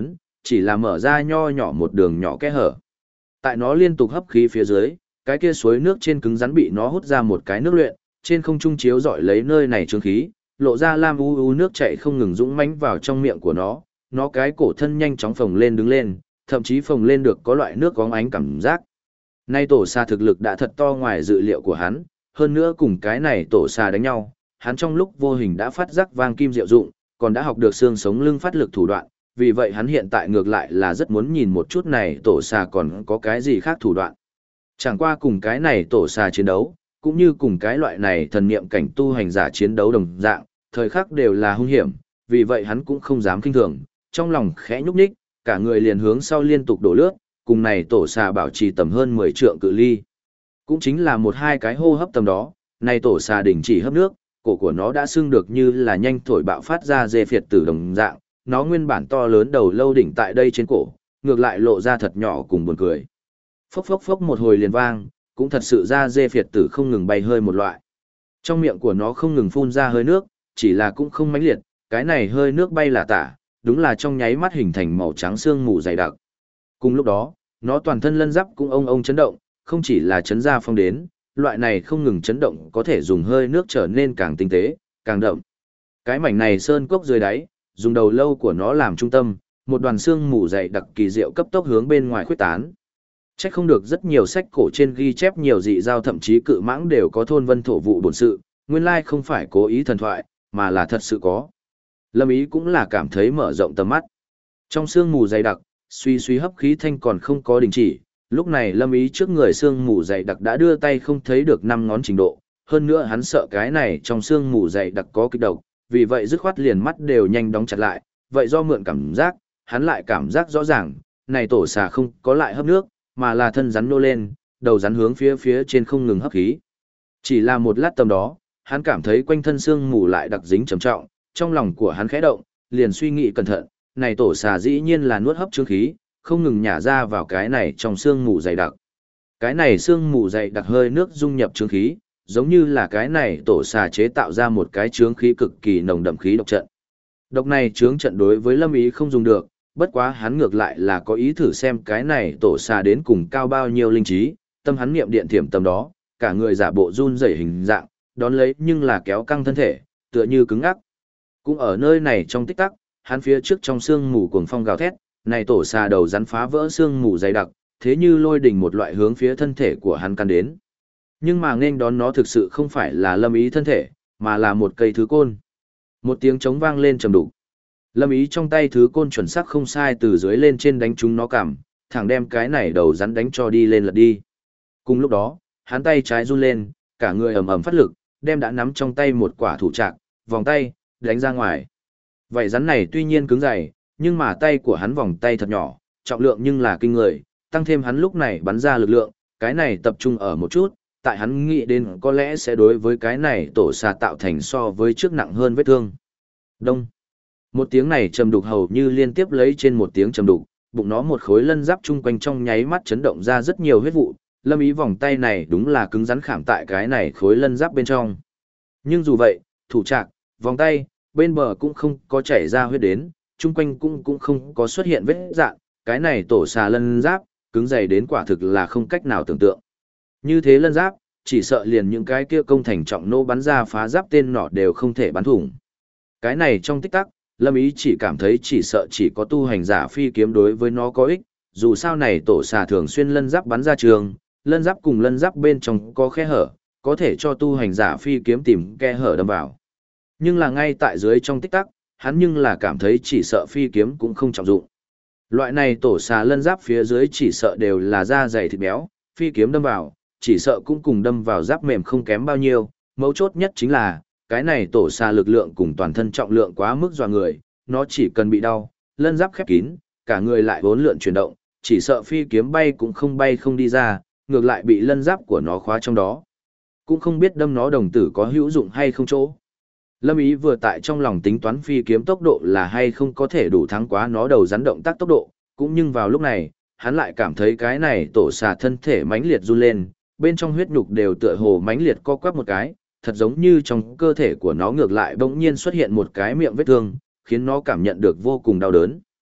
chỉ là mở ra nho nhỏ một đường nhỏ kẽ hở. Tại nó liên tục hấp khí phía dưới, cái kia suối nước trên cứng rắn bị nó hút ra một cái nước luyện, trên không trung chiếu rọi lấy nơi này trướng khí, lộ ra lam u u nước chảy không ngừng dũng mãnh vào trong miệng của nó cái cổ thân nhanh chóng phồng lên đứng lên, thậm chí phồng lên được có loại nước óng ánh cảm giác. Nay tổ xà thực lực đã thật to ngoài dự liệu của hắn, hơn nữa cùng cái này tổ xà đánh nhau, hắn trong lúc vô hình đã phát giác vang kim diệu dụng, còn đã học được xương sống lưng phát lực thủ đoạn, vì vậy hắn hiện tại ngược lại là rất muốn nhìn một chút này tổ xà còn có cái gì khác thủ đoạn. Chẳng qua cùng cái này tổ xà chiến đấu, cũng như cùng cái loại này thần niệm cảnh tu hành giả chiến đấu đồng dạng, thời khắc đều là hung hiểm, vì vậy hắn cũng không dám kinh thường, trong lòng khẽ nhúc nhích, cả người liền hướng sau liên tục đổ lướt, cùng này tổ xà bảo trì tầm hơn 10 trượng cự ly. Cũng chính là một hai cái hô hấp tầm đó, này tổ xà đình chỉ hấp nước, cổ của nó đã sưng được như là nhanh thổi bạo phát ra dê phiệt tử đồng dạng, nó nguyên bản to lớn đầu lâu đỉnh tại đây trên cổ, ngược lại lộ ra thật nhỏ cùng buồn cười. Phốc phốc phốc một hồi liền vang, cũng thật sự ra dê phiệt tử không ngừng bay hơi một loại. Trong miệng của nó không ngừng phun ra hơi nước, chỉ là cũng không mãnh liệt, cái này hơi nước bay là tả, đúng là trong nháy mắt hình thành màu trắng sương mù dày đặc. Cùng lúc đó, nó toàn thân lân giáp cũng ông chấn động, không chỉ là chấn ra phong đến, loại này không ngừng chấn động có thể dùng hơi nước trở nên càng tinh tế, càng đậm. Cái mảnh này sơn cốc dưới đáy, dùng đầu lâu của nó làm trung tâm, một đoàn xương mù dày đặc kỳ diệu cấp tốc hướng bên ngoài khuếch tán. Chắc không được rất nhiều sách cổ trên ghi chép nhiều dị giao thậm chí cự mãng đều có thôn vân thổ vụ bổn sự, nguyên lai không phải cố ý thần thoại, mà là thật sự có. Lâm Ý cũng là cảm thấy mở rộng tầm mắt. Trong sương mù dày đặc, suy suy hấp khí thanh còn không có đình chỉ, lúc này Lâm Ý trước người sương mù dày đặc đã đưa tay không thấy được 5 ngón trình độ, hơn nữa hắn sợ cái này trong sương mù dày đặc có kịch độc, vì vậy dứt khoát liền mắt đều nhanh đóng chặt lại, vậy do mượn cảm giác, hắn lại cảm giác rõ ràng, này tổ xà không có lại hấp nước, mà là thân rắn nô lên, đầu rắn hướng phía trên không ngừng hấp khí. Chỉ là một lát tầm đó, hắn cảm thấy quanh thân sương mù lại đặc dính trầm trọng, trong lòng của hắn khẽ động, liền suy nghĩ cẩn thận, này tổ xà dĩ nhiên là nuốt hấp chương khí, không ngừng nhả ra vào cái này trong sương mù dày đặc. Cái này sương mù dày đặc hơi nước dung nhập chương khí, giống như là cái này tổ xà chế tạo ra một cái chướng khí cực kỳ nồng đậm khí độc trận. Độc này chướng trận đối với Lâm Ý không dùng được, bất quá hắn ngược lại là có ý thử xem cái này tổ xà đến cùng cao bao nhiêu linh trí, tâm hắn niệm điện thiểm tầm đó, cả người giả bộ run rẩy hình dạng, đón lấy nhưng là kéo căng thân thể, tựa như cứng ngắc. Cũng ở nơi này trong tích tắc, hắn phía trước trong sương mù cuồng phong gào thét, này tổ xà đầu rắn phá vỡ sương mù dày đặc, thế như lôi đỉnh một loại hướng phía thân thể của hắn căn đến. Nhưng mà nên đón nó thực sự không phải là Lâm Ý thân thể, mà là một cây thứ côn. Một tiếng trống vang lên trầm đục. Lâm Ý trong tay thứ côn chuẩn xác không sai từ dưới lên trên đánh trúng nó cằm, thẳng đem cái này đầu rắn đánh cho đi lên lật đi. Cùng lúc đó, hắn tay trái run lên, cả người ầm ầm phát lực, đem đã nắm trong tay một quả thủ trạc, vòng tay, đánh ra ngoài. Vậy rắn này tuy nhiên cứng dày, nhưng mà tay của hắn vòng tay thật nhỏ, trọng lượng nhưng là kinh người, tăng thêm hắn lúc này bắn ra lực lượng, cái này tập trung ở một chút, tại hắn nghĩ đến có lẽ sẽ đối với cái này tổ xà tạo thành so với trước nặng hơn vết thương. Đông. Một tiếng này trầm đục hầu như liên tiếp lấy trên một tiếng trầm đục, bụng nó một khối lân giáp chung quanh trong nháy mắt chấn động ra rất nhiều huyết vụ, Lâm Ý vòng tay này đúng là cứng rắn khảm tại cái này khối lân giáp bên trong. Nhưng dù vậy, thủ trạc, vòng tay, bên bờ cũng không có chảy ra huyết đến, chung quanh cũng không có xuất hiện vết dạn, cái này tổ xà lân giáp, cứng dày đến quả thực là không cách nào tưởng tượng. Như thế lân giáp, chỉ sợ liền những cái kia công thành trọng nô bắn ra phá giáp tên nọ đều không thể bắn thủng. Cái này trong tích tắc, Lâm Ý chỉ cảm thấy chỉ sợ chỉ có tu hành giả phi kiếm đối với nó có ích, dù sao này tổ xà thường xuyên lân giáp bắn ra trường, lân giáp cùng lân giáp bên trong có khe hở, có thể cho tu hành giả phi kiếm tìm khe hở đâm vào. Nhưng là ngay tại dưới trong tích tắc, hắn nhưng là cảm thấy chỉ sợ phi kiếm cũng không trọng dụng. Loại này tổ xà lân giáp phía dưới chỉ sợ đều là da dày thịt béo, phi kiếm đâm vào, chỉ sợ cũng cùng đâm vào giáp mềm không kém bao nhiêu, mấu chốt nhất chính là, cái này tổ xà lực lượng cùng toàn thân trọng lượng quá mức dọa người, nó chỉ cần bị đau, lân giáp khép kín, cả người lại vốn lượn chuyển động, chỉ sợ phi kiếm bay cũng không bay không đi ra, ngược lại bị lân giáp của nó khóa trong đó. Cũng không biết đâm nó đồng tử có hữu dụng hay không chỗ. Lâm Ý vừa tại trong lòng tính toán phi kiếm tốc độ là hay không có thể đủ thắng quá nó đầu rắn động tác tốc độ, cũng nhưng vào lúc này, hắn lại cảm thấy cái này tổ xà thân thể mãnh liệt run lên, bên trong huyết nhục đều tựa hồ mãnh liệt co quắp một cái, thật giống như trong cơ thể của nó ngược lại bỗng nhiên xuất hiện một cái miệng vết thương, khiến nó cảm nhận được vô cùng đau đớn.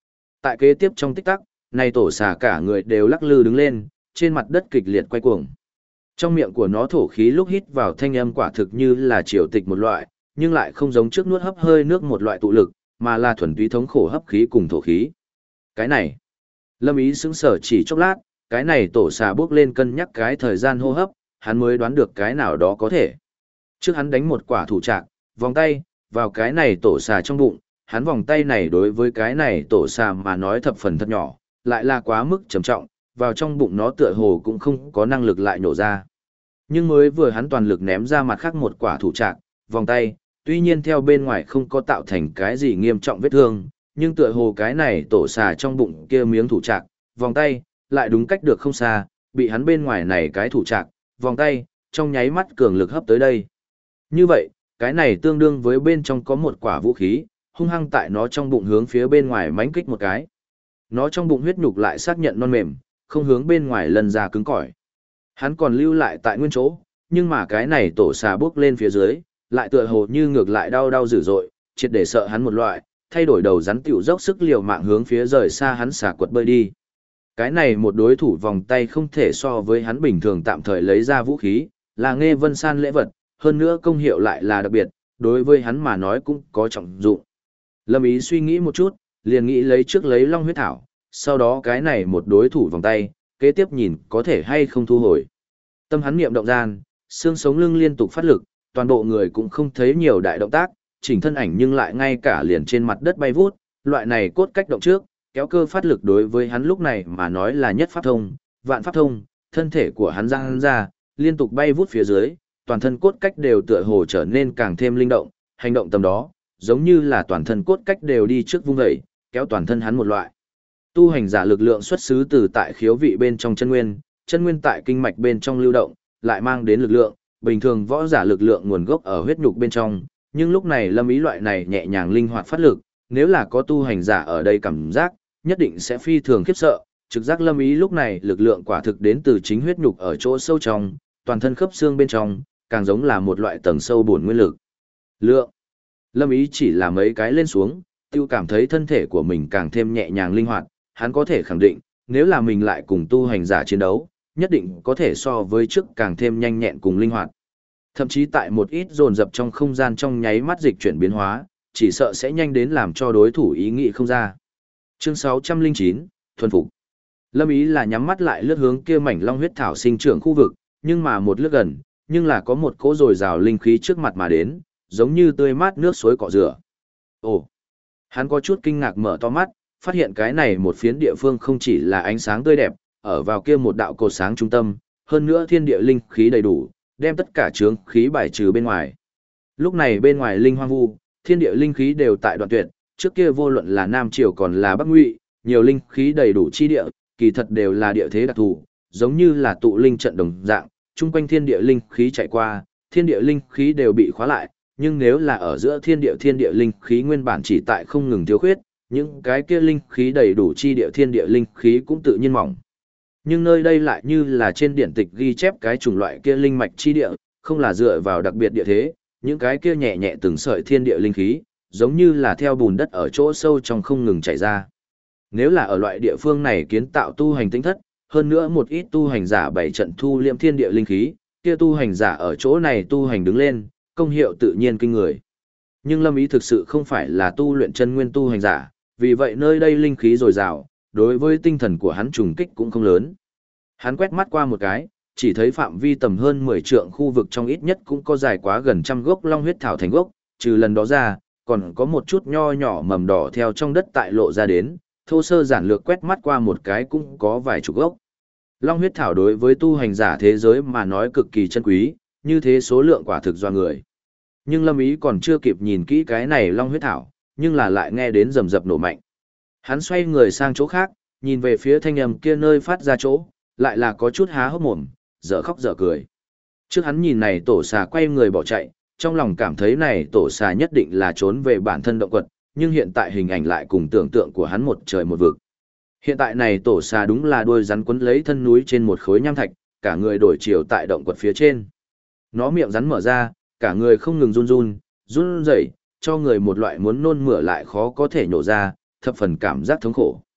Tại kế tiếp trong tích tắc, này tổ xà cả người đều lắc lư đứng lên, trên mặt đất kịch liệt quay cuồng. Trong miệng của nó thổ khí lúc hít vào thanh âm quả thực như là triều tịch một loại, nhưng lại không giống trước nuốt hấp hơi nước một loại tụ lực, mà là thuần túy thống khổ hấp khí cùng thổ khí. Cái này, Lâm Ý sững sờ chỉ chốc lát, cái này tổ xà bước lên cân nhắc cái thời gian hô hấp, hắn mới đoán được cái nào đó có thể. Trước hắn đánh một quả thủ trạc, vòng tay, vào cái này tổ xà trong bụng, hắn vòng tay này đối với cái này tổ xà mà nói thập phần thật nhỏ, lại là quá mức trầm trọng, vào trong bụng nó tựa hồ cũng không có năng lực lại nổ ra. Nhưng mới vừa hắn toàn lực ném ra mặt khác một quả thủ trạc, vòng tay, tuy nhiên theo bên ngoài không có tạo thành cái gì nghiêm trọng vết thương, nhưng tựa hồ cái này tổ xà trong bụng kia miếng thủ trạc, vòng tay, lại đúng cách được không xa, bị hắn bên ngoài này cái thủ trạc, vòng tay, trong nháy mắt cường lực hấp tới đây. Như vậy, cái này tương đương với bên trong có một quả vũ khí, hung hăng tại nó trong bụng hướng phía bên ngoài mánh kích một cái. Nó trong bụng huyết nhục lại xác nhận non mềm, không hướng bên ngoài lần ra cứng cỏi. Hắn còn lưu lại tại nguyên chỗ, nhưng mà cái này tổ xà bước lên phía dưới, lại tựa hồ như ngược lại đau đau dữ dội, triệt để sợ hắn một loại, thay đổi đầu rắn tiểu dốc sức liều mạng hướng phía rời xa hắn xà quật bơi đi. Cái này một đối thủ vòng tay không thể so với hắn bình thường tạm thời lấy ra vũ khí, là Nghe Vân San lễ vật, hơn nữa công hiệu lại là đặc biệt, đối với hắn mà nói cũng có trọng dụng. Lâm Ý suy nghĩ một chút, liền nghĩ lấy trước lấy long huyết thảo, sau đó cái này một đối thủ vòng tay, kế tiếp nhìn có thể hay không thu hồi. Tâm hắn niệm động gian, xương sống lưng liên tục phát lực, toàn bộ người cũng không thấy nhiều đại động tác, chỉnh thân ảnh nhưng lại ngay cả liền trên mặt đất bay vút, loại này cốt cách động trước, kéo cơ phát lực đối với hắn lúc này mà nói là nhất pháp thông, vạn pháp thông, thân thể của hắn giang ra, liên tục bay vút phía dưới, toàn thân cốt cách đều tựa hồ trở nên càng thêm linh động, hành động tầm đó, giống như là toàn thân cốt cách đều đi trước vung dậy, kéo toàn thân hắn một loại. Tu hành giả lực lượng xuất xứ từ tại khiếu vị bên trong chân nguyên tại kinh mạch bên trong lưu động, lại mang đến lực lượng, bình thường võ giả lực lượng nguồn gốc ở huyết nhục bên trong, nhưng lúc này Lâm Ý loại này nhẹ nhàng linh hoạt phát lực, nếu là có tu hành giả ở đây cảm giác, nhất định sẽ phi thường khiếp sợ, trực giác Lâm Ý lúc này lực lượng quả thực đến từ chính huyết nhục ở chỗ sâu trong, toàn thân khớp xương bên trong, càng giống là một loại tầng sâu bổn nguyên lực. Lượng. Lâm Ý chỉ là mấy cái lên xuống, tiêu cảm thấy thân thể của mình càng thêm nhẹ nhàng linh hoạt, hắn có thể khẳng định, nếu là mình lại cùng tu hành giả chiến đấu, nhất định có thể so với trước càng thêm nhanh nhẹn cùng linh hoạt. Thậm chí tại một ít dồn dập trong không gian trong nháy mắt dịch chuyển biến hóa, chỉ sợ sẽ nhanh đến làm cho đối thủ ý nghĩ không ra. Chương 609, Thuần Phục. Lâm Ý là nhắm mắt lại lướt hướng kia mảnh long huyết thảo sinh trưởng khu vực, nhưng mà một lướt gần, nhưng là có một cỗ dồi dào linh khí trước mặt mà đến, giống như tươi mát nước suối cọ rửa. Ồ! Hắn có chút kinh ngạc mở to mắt, phát hiện cái này một phiến địa phương không chỉ là ánh sáng tươi đẹp, ở vào kia một đạo cột sáng trung tâm, hơn nữa thiên địa linh khí đầy đủ, đem tất cả chướng khí bài trừ bên ngoài. Lúc này bên ngoài linh hoang vu, thiên địa linh khí đều tại đoạn tuyệt, trước kia vô luận là Nam Triều còn là Bắc Ngụy, nhiều linh khí đầy đủ chi địa, kỳ thật đều là địa thế đặc thù, giống như là tụ linh trận đồng dạng, chung quanh thiên địa linh khí chạy qua, thiên địa linh khí đều bị khóa lại, nhưng nếu là ở giữa thiên địa linh khí nguyên bản chỉ tại không ngừng thiếu khuyết, những cái kia linh khí đầy đủ chi địa thiên địa linh khí cũng tự nhiên mỏng. Nhưng nơi đây lại như là trên điển tịch ghi chép cái chủng loại kia linh mạch chi địa, không là dựa vào đặc biệt địa thế, những cái kia nhẹ nhẹ từng sợi thiên địa linh khí, giống như là theo bùn đất ở chỗ sâu trong không ngừng chảy ra. Nếu là ở loại địa phương này kiến tạo tu hành tinh thất, hơn nữa một ít tu hành giả bảy trận thu liệm thiên địa linh khí, kia tu hành giả ở chỗ này tu hành đứng lên, công hiệu tự nhiên kinh người. Nhưng Lâm Ý thực sự không phải là tu luyện chân nguyên tu hành giả, vì vậy nơi đây linh khí dồi dào, đối với tinh thần của hắn trùng kích cũng không lớn. Hắn quét mắt qua một cái, chỉ thấy phạm vi tầm hơn 10 trượng khu vực trong ít nhất cũng có dài quá gần trăm gốc long huyết thảo thành gốc, trừ lần đó ra, còn có một chút nho nhỏ mầm đỏ theo trong đất tại lộ ra đến, thô sơ giản lược quét mắt qua một cái cũng có vài chục gốc. Long huyết thảo đối với tu hành giả thế giới mà nói cực kỳ chân quý, như thế số lượng quả thực do người. Nhưng Lâm Ý còn chưa kịp nhìn kỹ cái này long huyết thảo, nhưng là lại nghe đến rầm rập nổ mạnh. Hắn xoay người sang chỗ khác, nhìn về phía thanh âm kia nơi phát ra chỗ, lại là có chút há hốc mồm, dở khóc dở cười. Trước hắn nhìn này tổ xà quay người bỏ chạy, trong lòng cảm thấy này tổ xà nhất định là trốn về bản thân động quật, nhưng hiện tại hình ảnh lại cùng tưởng tượng của hắn một trời một vực. Hiện tại này tổ xà đúng là đuôi rắn quấn lấy thân núi trên một khối nham thạch, cả người đổi chiều tại động quật phía trên. Nó miệng rắn mở ra, cả người không ngừng run rẩy, cho người một loại muốn nôn mửa lại khó có thể nhổ ra, thập phần cảm giác thống khổ.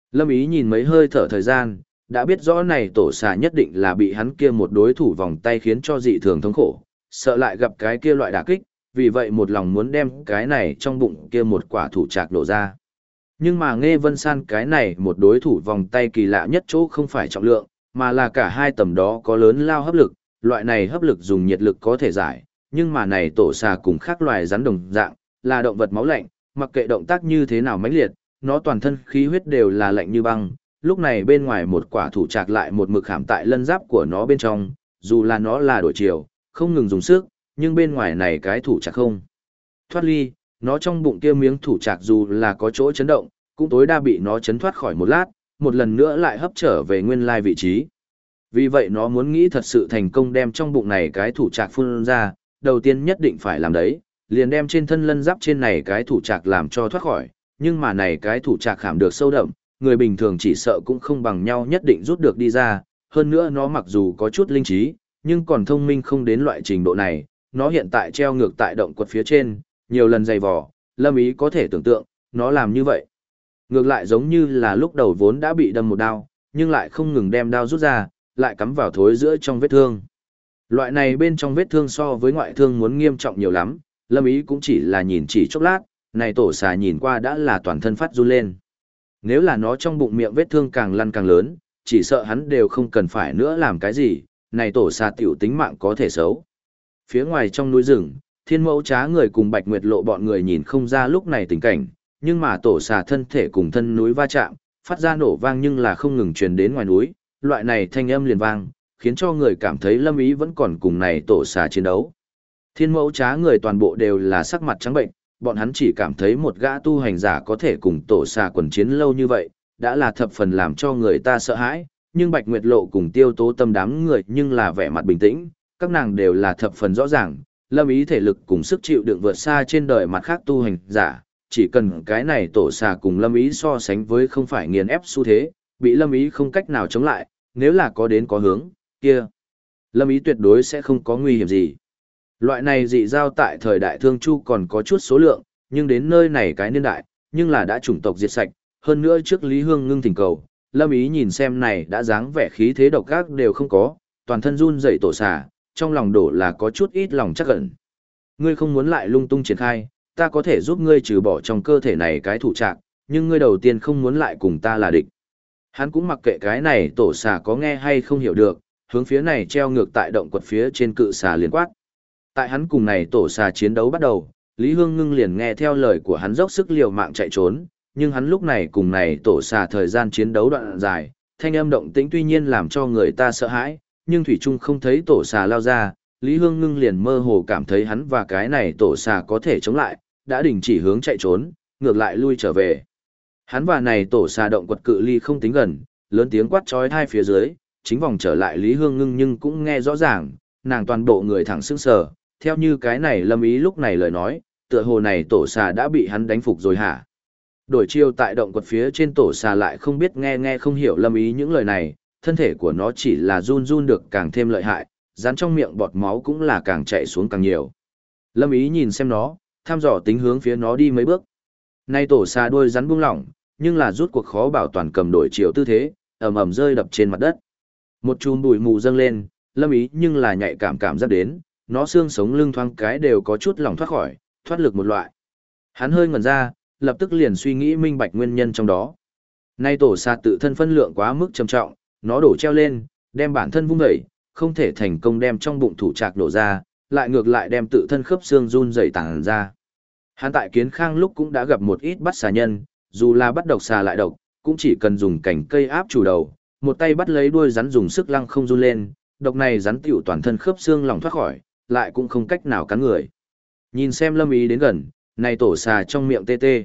Lâm Ý nhìn mấy hơi thở thời gian, đã biết rõ này tổ xà nhất định là bị hắn kia một đối thủ vòng tay khiến cho dị thường thống khổ, sợ lại gặp cái kia loại đả kích, vì vậy một lòng muốn đem cái này trong bụng kia một quả thủ trạc đổ ra. Nhưng mà Nghe Vân San cái này một đối thủ vòng tay kỳ lạ nhất chỗ không phải trọng lượng, mà là cả hai tầm đó có lớn lao hấp lực, loại này hấp lực dùng nhiệt lực có thể giải, nhưng mà này tổ xà cùng khác loài rắn đồng dạng, là động vật máu lạnh, mặc kệ động tác như thế nào mãnh liệt, nó toàn thân khí huyết đều là lạnh như băng, lúc này bên ngoài một quả thủ trạc lại một mực khảm tại lân giáp của nó bên trong, dù là nó là đổi chiều, không ngừng dùng sức, nhưng bên ngoài này cái thủ trạc không thoát ly, nó trong bụng kia miếng thủ trạc dù là có chỗ chấn động, cũng tối đa bị nó chấn thoát khỏi một lát, một lần nữa lại hấp trở về nguyên lai vị trí. Vì vậy nó muốn nghĩ thật sự thành công đem trong bụng này cái thủ trạc phun ra, đầu tiên nhất định phải làm đấy, liền đem trên thân lân giáp trên này cái thủ trạc làm cho thoát khỏi, nhưng mà này cái thủ trạc khảm được sâu đậm, người bình thường chỉ sợ cũng không bằng nhau nhất định rút được đi ra, hơn nữa nó mặc dù có chút linh trí, nhưng còn thông minh không đến loại trình độ này, nó hiện tại treo ngược tại động quật phía trên, nhiều lần dày vò, Lâm Ý có thể tưởng tượng, nó làm như vậy. Ngược lại giống như là lúc đầu vốn đã bị đâm một đao, nhưng lại không ngừng đem đao rút ra, lại cắm vào thối giữa trong vết thương. Loại này bên trong vết thương so với ngoại thương muốn nghiêm trọng nhiều lắm, Lâm Ý cũng chỉ là nhìn chỉ chốc lát, này tổ xà nhìn qua đã là toàn thân phát run lên. Nếu là nó trong bụng miệng vết thương càng lăn càng lớn, chỉ sợ hắn đều không cần phải nữa làm cái gì, này tổ xà tiểu tính mạng có thể xấu. Phía ngoài trong núi rừng, Thiên Mẫu Trá người cùng Bạch Nguyệt Lộ bọn người nhìn không ra lúc này tình cảnh, nhưng mà tổ xà thân thể cùng thân núi va chạm, phát ra nổ vang nhưng là không ngừng truyền đến ngoài núi, loại này thanh âm liền vang, khiến cho người cảm thấy Lâm Ý vẫn còn cùng này tổ xà chiến đấu. Thiên Mẫu Trá người toàn bộ đều là sắc mặt trắng bệnh, bọn hắn chỉ cảm thấy một gã tu hành giả có thể cùng tổ xà quần chiến lâu như vậy, đã là thập phần làm cho người ta sợ hãi, nhưng Bạch Nguyệt Lộ cùng Tiêu Tố Tâm đám người nhưng là vẻ mặt bình tĩnh, các nàng đều là thập phần rõ ràng, Lâm Ý thể lực cùng sức chịu đựng vượt xa trên đời mặt khác tu hành giả, chỉ cần cái này tổ xà cùng Lâm Ý so sánh với không phải nghiền ép xu thế, bị Lâm Ý không cách nào chống lại, nếu là có đến có hướng, kia Lâm Ý tuyệt đối sẽ không có nguy hiểm gì. Loại này dị giao tại thời đại Thương Chu còn có chút số lượng, nhưng đến nơi này cái niên đại, nhưng là đã chủng tộc diệt sạch, hơn nữa trước Lý Hương ngưng thỉnh cầu, Lâm Ý nhìn xem này đã dáng vẻ khí thế độc ác đều không có, toàn thân run dậy tổ xà, trong lòng đổ là có chút ít lòng chắc ẩn. Ngươi không muốn lại lung tung triển khai, ta có thể giúp ngươi trừ bỏ trong cơ thể này cái thủ trạng, nhưng ngươi đầu tiên không muốn lại cùng ta là địch. Hắn cũng mặc kệ cái này tổ xà có nghe hay không hiểu được, hướng phía này treo ngược tại động quật phía trên cự xà liền quát. Tại hắn cùng này tổ xà chiến đấu bắt đầu, Lý Hương Ngưng liền nghe theo lời của hắn dốc sức liều mạng chạy trốn, nhưng hắn lúc này cùng này tổ xà thời gian chiến đấu đoạn dài, thanh âm động tĩnh tuy nhiên làm cho người ta sợ hãi, nhưng thủy trung không thấy tổ xà lao ra, Lý Hương Ngưng liền mơ hồ cảm thấy hắn và cái này tổ xà có thể chống lại, đã đình chỉ hướng chạy trốn, ngược lại lui trở về. Hắn và này tổ xà động quật cự ly không tính gần, lớn tiếng quát chói tai phía dưới, chính vòng trở lại Lý Hương Ngưng nhưng cũng nghe rõ ràng, nàng toàn bộ người thẳng sững sờ, theo như cái này Lâm Ý lúc này lời nói, tựa hồ này tổ xà đã bị hắn đánh phục rồi hả? Đổi chiêu tại động quật phía trên tổ xà lại không biết nghe không hiểu Lâm Ý những lời này, thân thể của nó chỉ là run run được càng thêm lợi hại, rắn trong miệng bọt máu cũng là càng chạy xuống càng nhiều. Lâm Ý nhìn xem nó, thăm dò tính hướng phía nó đi mấy bước. Nay tổ xà đuôi rắn buông lỏng, nhưng là rút cuộc khó bảo toàn cầm đổi chiều tư thế, ầm ầm rơi đập trên mặt đất. Một chùm bụi mù dâng lên, Lâm Ý nhưng là nhạy cảm giác đến, nó xương sống lưng thoáng cái đều có chút lỏng thoát khỏi, thoát lực một loại. Hắn hơi ngẩn ra, lập tức liền suy nghĩ minh bạch nguyên nhân trong đó. Nay tổ xà tự thân phân lượng quá mức trầm trọng, nó đổ treo lên, đem bản thân vung dậy, không thể thành công đem trong bụng thủ trạc đổ ra, lại ngược lại đem tự thân khớp xương run dày tàng ra. Hắn tại Kiến Khang lúc cũng đã gặp một ít bắt xà nhân, dù là bắt độc xà lại độc, cũng chỉ cần dùng cành cây áp chủ đầu, một tay bắt lấy đuôi rắn dùng sức lăng không run lên, độc này rắn tiểu toàn thân khớp xương lỏng thoát khỏi, lại cũng không cách nào cắn người. Nhìn xem Lâm Ý đến gần, này tổ xà trong miệng tê tê.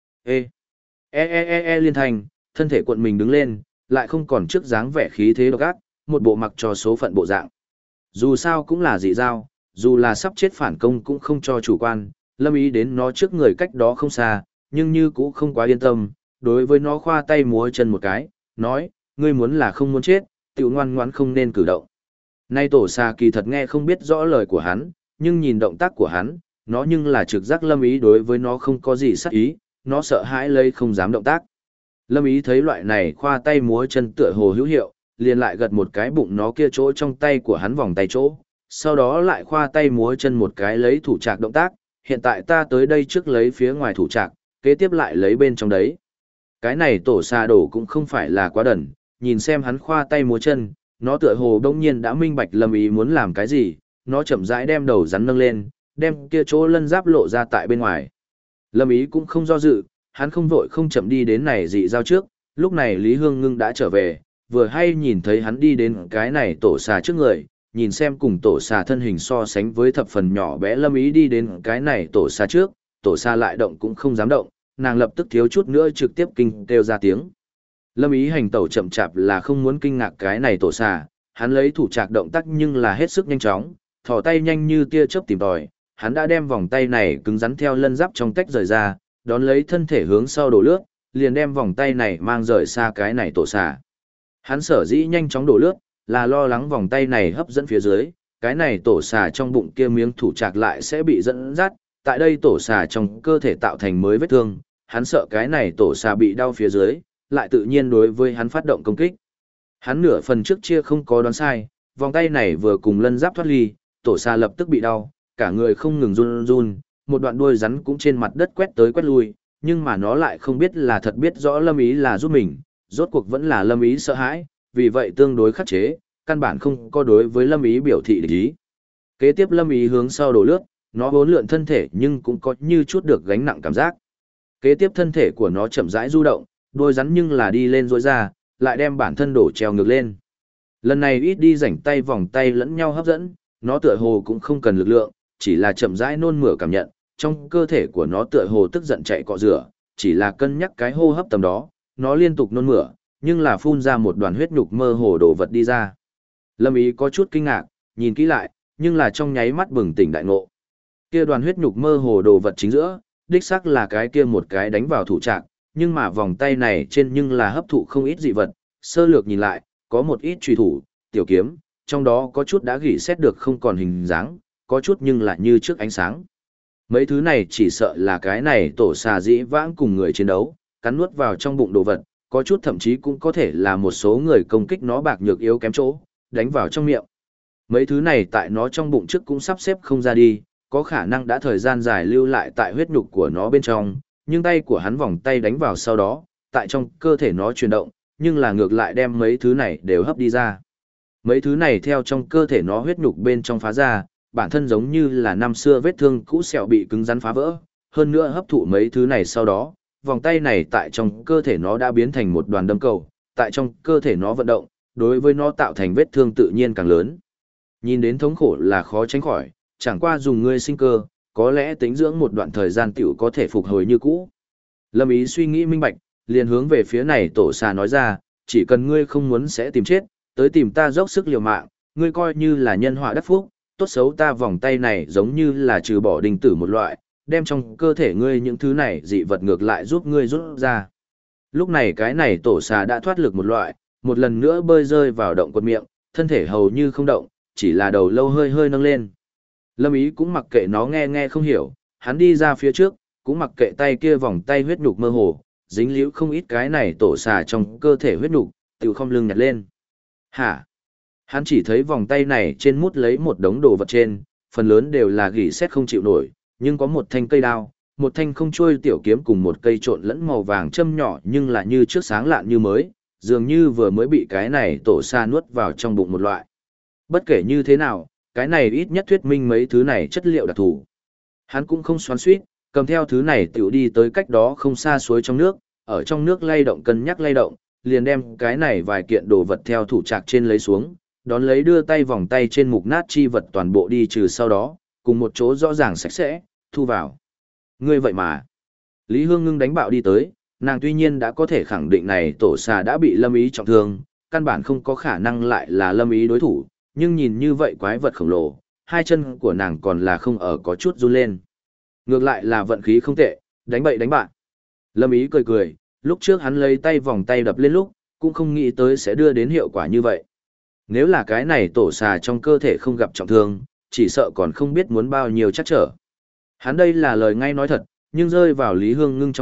Liên thành, thân thể cuộn mình đứng lên, lại không còn trước dáng vẻ khí thế độc ác, một bộ mặc cho số phận bộ dạng. Dù sao cũng là dị giao, dù là sắp chết phản công cũng không cho chủ quan, Lâm Ý đến nó trước người cách đó không xa, nhưng như cũng không quá yên tâm, đối với nó khoa tay múa chân một cái, nói, ngươi muốn là không muốn chết, tiểu ngoan ngoãn không nên cử động. Nay tổ xà kỳ thật nghe không biết rõ lời của hắn, nhưng nhìn động tác của hắn, nó nhưng là trực giác Lâm Ý đối với nó không có gì sát ý, nó sợ hãi lấy không dám động tác. Lâm Ý thấy loại này khoa tay múa chân tựa hồ hữu hiệu, liền lại gật một cái bụng nó kia chỗ trong tay của hắn vòng tay chỗ, sau đó lại khoa tay múa chân một cái lấy thủ trạc động tác, hiện tại ta tới đây trước lấy phía ngoài thủ trạc, kế tiếp lại lấy bên trong đấy. Cái này tổ xà đổ cũng không phải là quá đần, nhìn xem hắn khoa tay múa chân, nó tựa hồ đông nhiên đã minh bạch Lâm Ý muốn làm cái gì, nó chậm rãi đem đầu rắn nâng lên, đem kia chỗ lân giáp lộ ra tại bên ngoài. Lâm Ý cũng không do dự, hắn không vội không chậm đi đến này dị giao trước, lúc này Lý Hương Ngưng đã trở về, vừa hay nhìn thấy hắn đi đến cái này tổ xà trước người, nhìn xem cùng tổ xà thân hình so sánh với thập phần nhỏ bé Lâm Ý đi đến cái này tổ xà trước, tổ xà lại động cũng không dám động, nàng lập tức thiếu chút nữa trực tiếp kinh kêu ra tiếng. Lâm Ý hành tẩu chậm chạp là không muốn kinh ngạc cái này tổ xà, hắn lấy thủ trạc động tác nhưng là hết sức nhanh chóng, thò tay nhanh như tia chớp tìm tòi, hắn đã đem vòng tay này cứng rắn theo lân giáp trong tách rời ra, đón lấy thân thể hướng sau đổ lướt, liền đem vòng tay này mang rời xa cái này tổ xà. Hắn sở dĩ nhanh chóng đổ lướt, là lo lắng vòng tay này hấp dẫn phía dưới, cái này tổ xà trong bụng kia miếng thủ trạc lại sẽ bị dẫn dắt, tại đây tổ xà trong cơ thể tạo thành mới vết thương, hắn sợ cái này tổ xà bị đau phía dưới, lại tự nhiên đối với hắn phát động công kích. Hắn nửa phần trước chia không có đoán sai, vòng tay này vừa cùng lân giáp thoát ly, tổ xà lập tức bị đau, cả người không ngừng run run, một đoạn đuôi rắn cũng trên mặt đất quét tới quét lui, nhưng mà nó lại không biết là thật biết rõ Lâm Ý là giúp mình, rốt cuộc vẫn là Lâm Ý sợ hãi, vì vậy tương đối khắc chế, căn bản không có đối với Lâm Ý biểu thị địch ý. Kế tiếp Lâm Ý hướng sau đổ lướt, nó vốn lượn thân thể nhưng cũng có như chút được gánh nặng cảm giác. Kế tiếp thân thể của nó chậm rãi du động, đuôi rắn nhưng là đi lên rối ra, lại đem bản thân đổ treo ngược lên. Lần này ít đi rảnh tay vòng tay lẫn nhau hấp dẫn, nó tựa hồ cũng không cần lực lượng, chỉ là chậm rãi nôn mửa cảm nhận, trong cơ thể của nó tựa hồ tức giận chạy cọ rửa, chỉ là cân nhắc cái hô hấp tầm đó, nó liên tục nôn mửa, nhưng là phun ra một đoàn huyết nhục mơ hồ đổ vật đi ra. Lâm Ý có chút kinh ngạc, nhìn kỹ lại, nhưng là trong nháy mắt bừng tỉnh đại ngộ. Kia đoàn huyết nhục mơ hồ đồ vật chính giữa, đích xác là cái kia một cái đánh vào thủ trạc, nhưng mà vòng tay này trên nhưng là hấp thụ không ít dị vật, sơ lược nhìn lại, có một ít truy thủ, tiểu kiếm, trong đó có chút đã gỉ xét được không còn hình dáng, có chút nhưng lại như trước ánh sáng. Mấy thứ này chỉ sợ là cái này tổ xà dĩ vãng cùng người chiến đấu, cắn nuốt vào trong bụng đồ vật, có chút thậm chí cũng có thể là một số người công kích nó bạc nhược yếu kém chỗ, đánh vào trong miệng. Mấy thứ này tại nó trong bụng trước cũng sắp xếp không ra đi, có khả năng đã thời gian dài lưu lại tại huyết nhục của nó bên trong, nhưng tay của hắn vòng tay đánh vào sau đó, tại trong cơ thể nó chuyển động, nhưng là ngược lại đem mấy thứ này đều hấp đi ra. Mấy thứ này theo trong cơ thể nó huyết nhục bên trong phá ra, bản thân giống như là năm xưa vết thương cũ sẹo bị cứng rắn phá vỡ, hơn nữa hấp thụ mấy thứ này sau đó, vòng tay này tại trong cơ thể nó đã biến thành một đoàn đâm cầu, tại trong cơ thể nó vận động, đối với nó tạo thành vết thương tự nhiên càng lớn. Nhìn đến thống khổ là khó tránh khỏi, chẳng qua dùng ngươi sinh cơ, có lẽ tính dưỡng một đoạn thời gian tiểu có thể phục hồi như cũ. Lâm Ý suy nghĩ minh bạch, liền hướng về phía này tổ xà nói ra, chỉ cần ngươi không muốn sẽ tìm chết, tới tìm ta dốc sức liều mạng, ngươi coi như là nhân họa đắc phúc, tốt xấu ta vòng tay này giống như là trừ bỏ đinh tử một loại, đem trong cơ thể ngươi những thứ này dị vật ngược lại giúp ngươi rút ra. Lúc này cái này tổ xà đã thoát lực một loại, một lần nữa bơi rơi vào động quật miệng, thân thể hầu như không động, chỉ là đầu lâu hơi hơi nâng lên. Lâm Ý cũng mặc kệ nó nghe không hiểu, hắn đi ra phía trước, cũng mặc kệ tay kia vòng tay huyết nhục mơ hồ, dính líu không ít cái này tổ xà trong cơ thể huyết nhục, tự không lưng nhặt lên. Hả? Hắn chỉ thấy vòng tay này trên mút lấy một đống đồ vật trên, phần lớn đều là gỉ sét không chịu nổi, nhưng có một thanh cây đao, một thanh không trôi tiểu kiếm cùng một cây trộn lẫn màu vàng châm nhỏ nhưng là như trước sáng lạn như mới, dường như vừa mới bị cái này tổ xà nuốt vào trong bụng một loại. Bất kể như thế nào, cái này ít nhất thuyết minh mấy thứ này chất liệu đặc thù. Hắn cũng không xoắn xuýt, cầm theo thứ này tiểu đi tới cách đó không xa suối trong nước, ở trong nước lay động cân nhắc lay động, liền đem cái này vài kiện đồ vật theo thủ trạc trên lấy xuống, đón lấy đưa tay vòng tay trên mục nát chi vật toàn bộ đi trừ sau đó, cùng một chỗ rõ ràng sạch sẽ, thu vào. Ngươi vậy mà. Lý Hương Ngưng đánh bạo đi tới, nàng tuy nhiên đã có thể khẳng định này tổ xà đã bị Lâm Ý trọng thương, căn bản không có khả năng lại là Lâm Ý đối thủ, nhưng nhìn như vậy quái vật khổng lồ, hai chân của nàng còn là không ở có chút run lên. Ngược lại là vận khí không tệ, đánh bậy đánh bạn. Lâm Ý cười cười, lúc trước hắn lấy tay vòng tay đập lên lúc, cũng không nghĩ tới sẽ đưa đến hiệu quả như vậy. Nếu là cái này tổ xà trong cơ thể không gặp trọng thương, chỉ sợ còn không biết muốn bao nhiêu chắc trở. Hắn đây là lời ngay nói thật, nhưng rơi vào Lý Hương Ngưng trong mắt,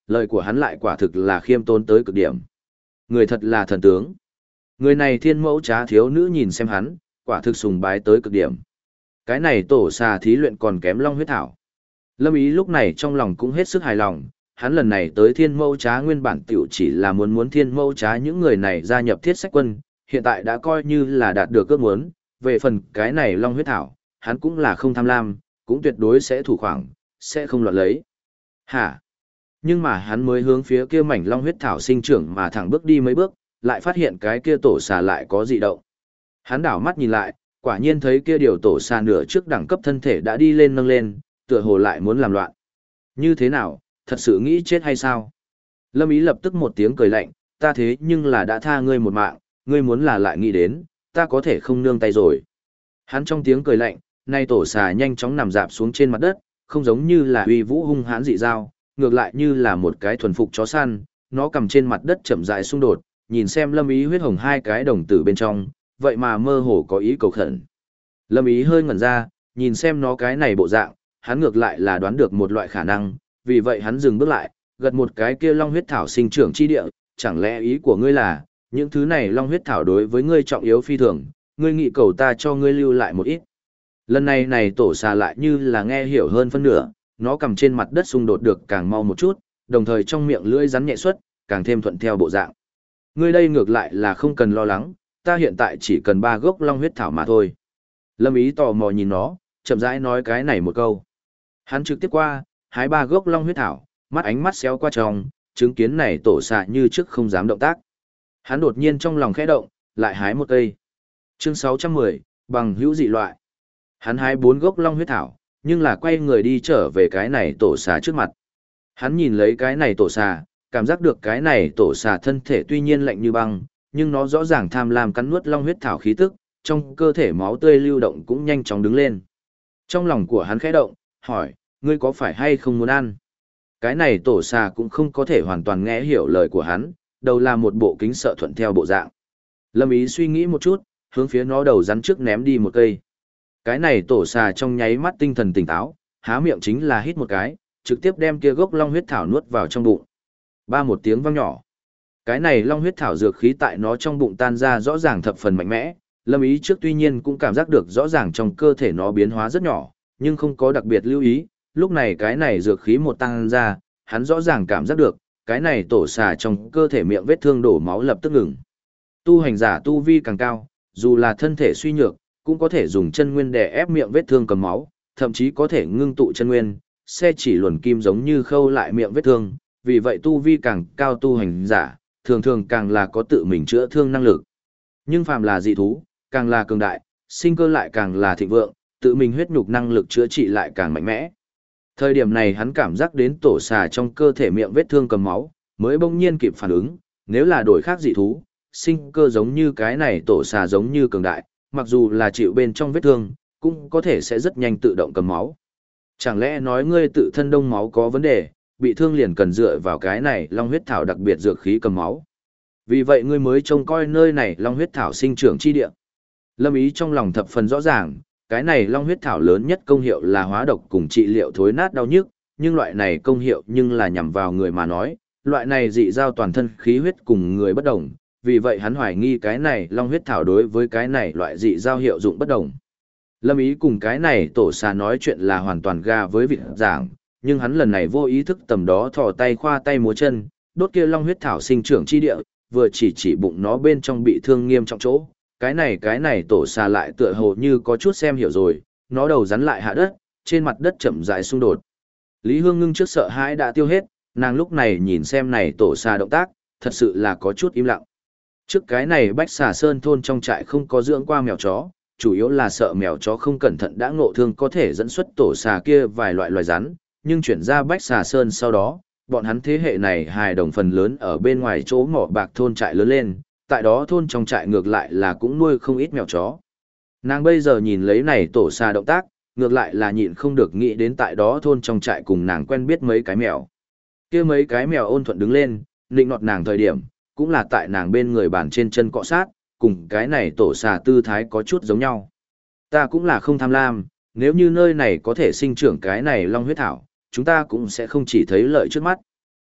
lời của hắn lại quả thực là khiêm tốn tới cực điểm. Người thật là thần tướng. Người này thiên mẫu trá thiếu nữ nhìn xem hắn, quả thực sùng bái tới cực điểm. Cái này tổ xà thí luyện còn kém long huyết thảo. Lâm Ý lúc này trong lòng cũng hết sức hài lòng, hắn lần này tới thiên mẫu trá nguyên bản tiểu chỉ là muốn thiên mẫu trá những người này gia nhập thiết sách quân, hiện tại đã coi như là đạt được ước muốn, về phần cái này long huyết thảo, hắn cũng là không tham lam, cũng tuyệt đối sẽ thủ khoảng, sẽ không loạn lấy. Hả? Nhưng mà hắn mới hướng phía kia mảnh long huyết thảo sinh trưởng mà thẳng bước đi mấy bước, lại phát hiện cái kia tổ xà lại có dị động. Hắn đảo mắt nhìn lại, quả nhiên thấy kia điều tổ xà nửa trước đẳng cấp thân thể đã đi lên nâng lên, tựa hồ lại muốn làm loạn. Như thế nào, thật sự nghĩ chết hay sao? Lâm Ý lập tức một tiếng cười lạnh, ta thế nhưng là đã tha ngươi một mạng, ngươi muốn là lại nghĩ đến, ta có thể không nương tay rồi. Hắn trong tiếng cười lạnh, nay tổ xà nhanh chóng nằm dạp xuống trên mặt đất, không giống như là uy vũ hung hãn dị dao, ngược lại như là một cái thuần phục chó săn, nó cầm trên mặt đất chậm rãi xung đột, nhìn xem Lâm Ý huyết hồng hai cái đồng tử bên trong, vậy mà mơ hồ có ý cầu khẩn. Lâm Ý hơi ngẩn ra, nhìn xem nó cái này bộ dạng, hắn ngược lại là đoán được một loại khả năng, vì vậy hắn dừng bước lại, gật một cái kia long huyết thảo sinh trưởng chi địa, chẳng lẽ ý của ngươi là, những thứ này long huyết thảo đối với ngươi trọng yếu phi thường, ngươi nghị cầu ta cho ngươi lưu lại một ít. Lần này tổ xà lại như là nghe hiểu hơn phân nửa, nó cầm trên mặt đất xung đột được càng mau một chút, đồng thời trong miệng lưỡi rắn nhẹ xuất, càng thêm thuận theo bộ dạng. Ngươi đây ngược lại là không cần lo lắng, ta hiện tại chỉ cần 3 gốc long huyết thảo mà thôi. Lâm Ý tò mò nhìn nó, chậm rãi nói cái này một câu. Hắn trực tiếp qua, hái 3 gốc long huyết thảo, mắt ánh mắt xéo qua trong, chứng kiến này tổ xà như trước không dám động tác. Hắn đột nhiên trong lòng khẽ động, lại hái một cây. Chương 610, bằng hữu dị loại. Hắn hái 4 gốc long huyết thảo, nhưng là quay người đi trở về cái này tổ xà trước mặt. Hắn nhìn lấy cái này tổ xà, cảm giác được cái này tổ xà thân thể tuy nhiên lạnh như băng, nhưng nó rõ ràng tham lam cắn nuốt long huyết thảo khí tức, trong cơ thể máu tươi lưu động cũng nhanh chóng đứng lên. Trong lòng của hắn khẽ động, hỏi, ngươi có phải hay không muốn ăn? Cái này tổ xà cũng không có thể hoàn toàn nghe hiểu lời của hắn, đầu là một bộ kính sợ thuận theo bộ dạng. Lâm Ý suy nghĩ một chút, hướng phía nó đầu rắn trước ném đi một cây. Cái này tổ xà trong nháy mắt tinh thần tỉnh táo, há miệng chính là hít một cái, trực tiếp đem kia gốc long huyết thảo nuốt vào trong bụng. Ba một tiếng vang nhỏ. Cái này long huyết thảo dược khí tại nó trong bụng tan ra rõ ràng thập phần mạnh mẽ, Lâm Ý trước tuy nhiên cũng cảm giác được rõ ràng trong cơ thể nó biến hóa rất nhỏ, nhưng không có đặc biệt lưu ý, lúc này cái này dược khí một tan ra, hắn rõ ràng cảm giác được, cái này tổ xà trong cơ thể miệng vết thương đổ máu lập tức ngừng. Tu hành giả tu vi càng cao, dù là thân thể suy nhược, cũng có thể dùng chân nguyên để ép miệng vết thương cầm máu, thậm chí có thể ngưng tụ chân nguyên, xe chỉ luồn kim giống như khâu lại miệng vết thương, vì vậy tu vi càng cao tu hành giả, thường thường càng là có tự mình chữa thương năng lực. Nhưng phàm là dị thú, càng là cường đại, sinh cơ lại càng là thịnh vượng, tự mình huyết nhục năng lực chữa trị lại càng mạnh mẽ. Thời điểm này hắn cảm giác đến tổ xà trong cơ thể miệng vết thương cầm máu, mới bỗng nhiên kịp phản ứng, nếu là đổi khác dị thú, sinh cơ giống như cái này tổ xà giống như cường đại, mặc dù là chịu bên trong vết thương, cũng có thể sẽ rất nhanh tự động cầm máu. Chẳng lẽ nói ngươi tự thân đông máu có vấn đề, bị thương liền cần dựa vào cái này long huyết thảo đặc biệt dược khí cầm máu. Vì vậy ngươi mới trông coi nơi này long huyết thảo sinh trưởng chi địa. Lâm Ý trong lòng thập phần rõ ràng, cái này long huyết thảo lớn nhất công hiệu là hóa độc cùng trị liệu thối nát đau nhức, nhưng loại này công hiệu nhưng là nhằm vào người mà nói, loại này dị giao toàn thân khí huyết cùng người bất đồng, vì vậy hắn hoài nghi cái này long huyết thảo đối với cái này loại dị giao hiệu dụng bất đồng. Lâm Ý cùng cái này tổ xà nói chuyện là hoàn toàn ga với vịt giảng, nhưng hắn lần này vô ý thức tầm đó thò tay khoa tay múa chân, đốt kia long huyết thảo sinh trưởng chi địa, vừa chỉ bụng nó bên trong bị thương nghiêm trọng chỗ. Cái này tổ xà lại tựa hồ như có chút xem hiểu rồi, nó đầu rắn lại hạ đất, trên mặt đất chậm rãi xung đột. Lý Hương Ngưng trước sợ hãi đã tiêu hết, nàng lúc này nhìn xem này tổ xà động tác, thật sự là có chút im lặng. Trước cái này Bách Xà Sơn thôn trong trại không có dưỡng qua mèo chó, chủ yếu là sợ mèo chó không cẩn thận đã ngộ thương có thể dẫn xuất tổ xà kia vài loại loài rắn, nhưng chuyển ra Bách Xà Sơn sau đó, bọn hắn thế hệ này hài đồng phần lớn ở bên ngoài chỗ mỏ bạc thôn trại lớn lên, tại đó thôn trong trại ngược lại là cũng nuôi không ít mèo chó. Nàng bây giờ nhìn lấy này tổ xà động tác, ngược lại là nhịn không được nghĩ đến tại đó thôn trong trại cùng nàng quen biết mấy cái mèo. Kia mấy cái mèo ôn thuận đứng lên, nịnh nọt nàng thời điểm, cũng là tại nàng bên người bàn trên chân cọ sát, cùng cái này tổ xà tư thái có chút giống nhau. Ta cũng là không tham lam, nếu như nơi này có thể sinh trưởng cái này long huyết thảo, chúng ta cũng sẽ không chỉ thấy lợi trước mắt.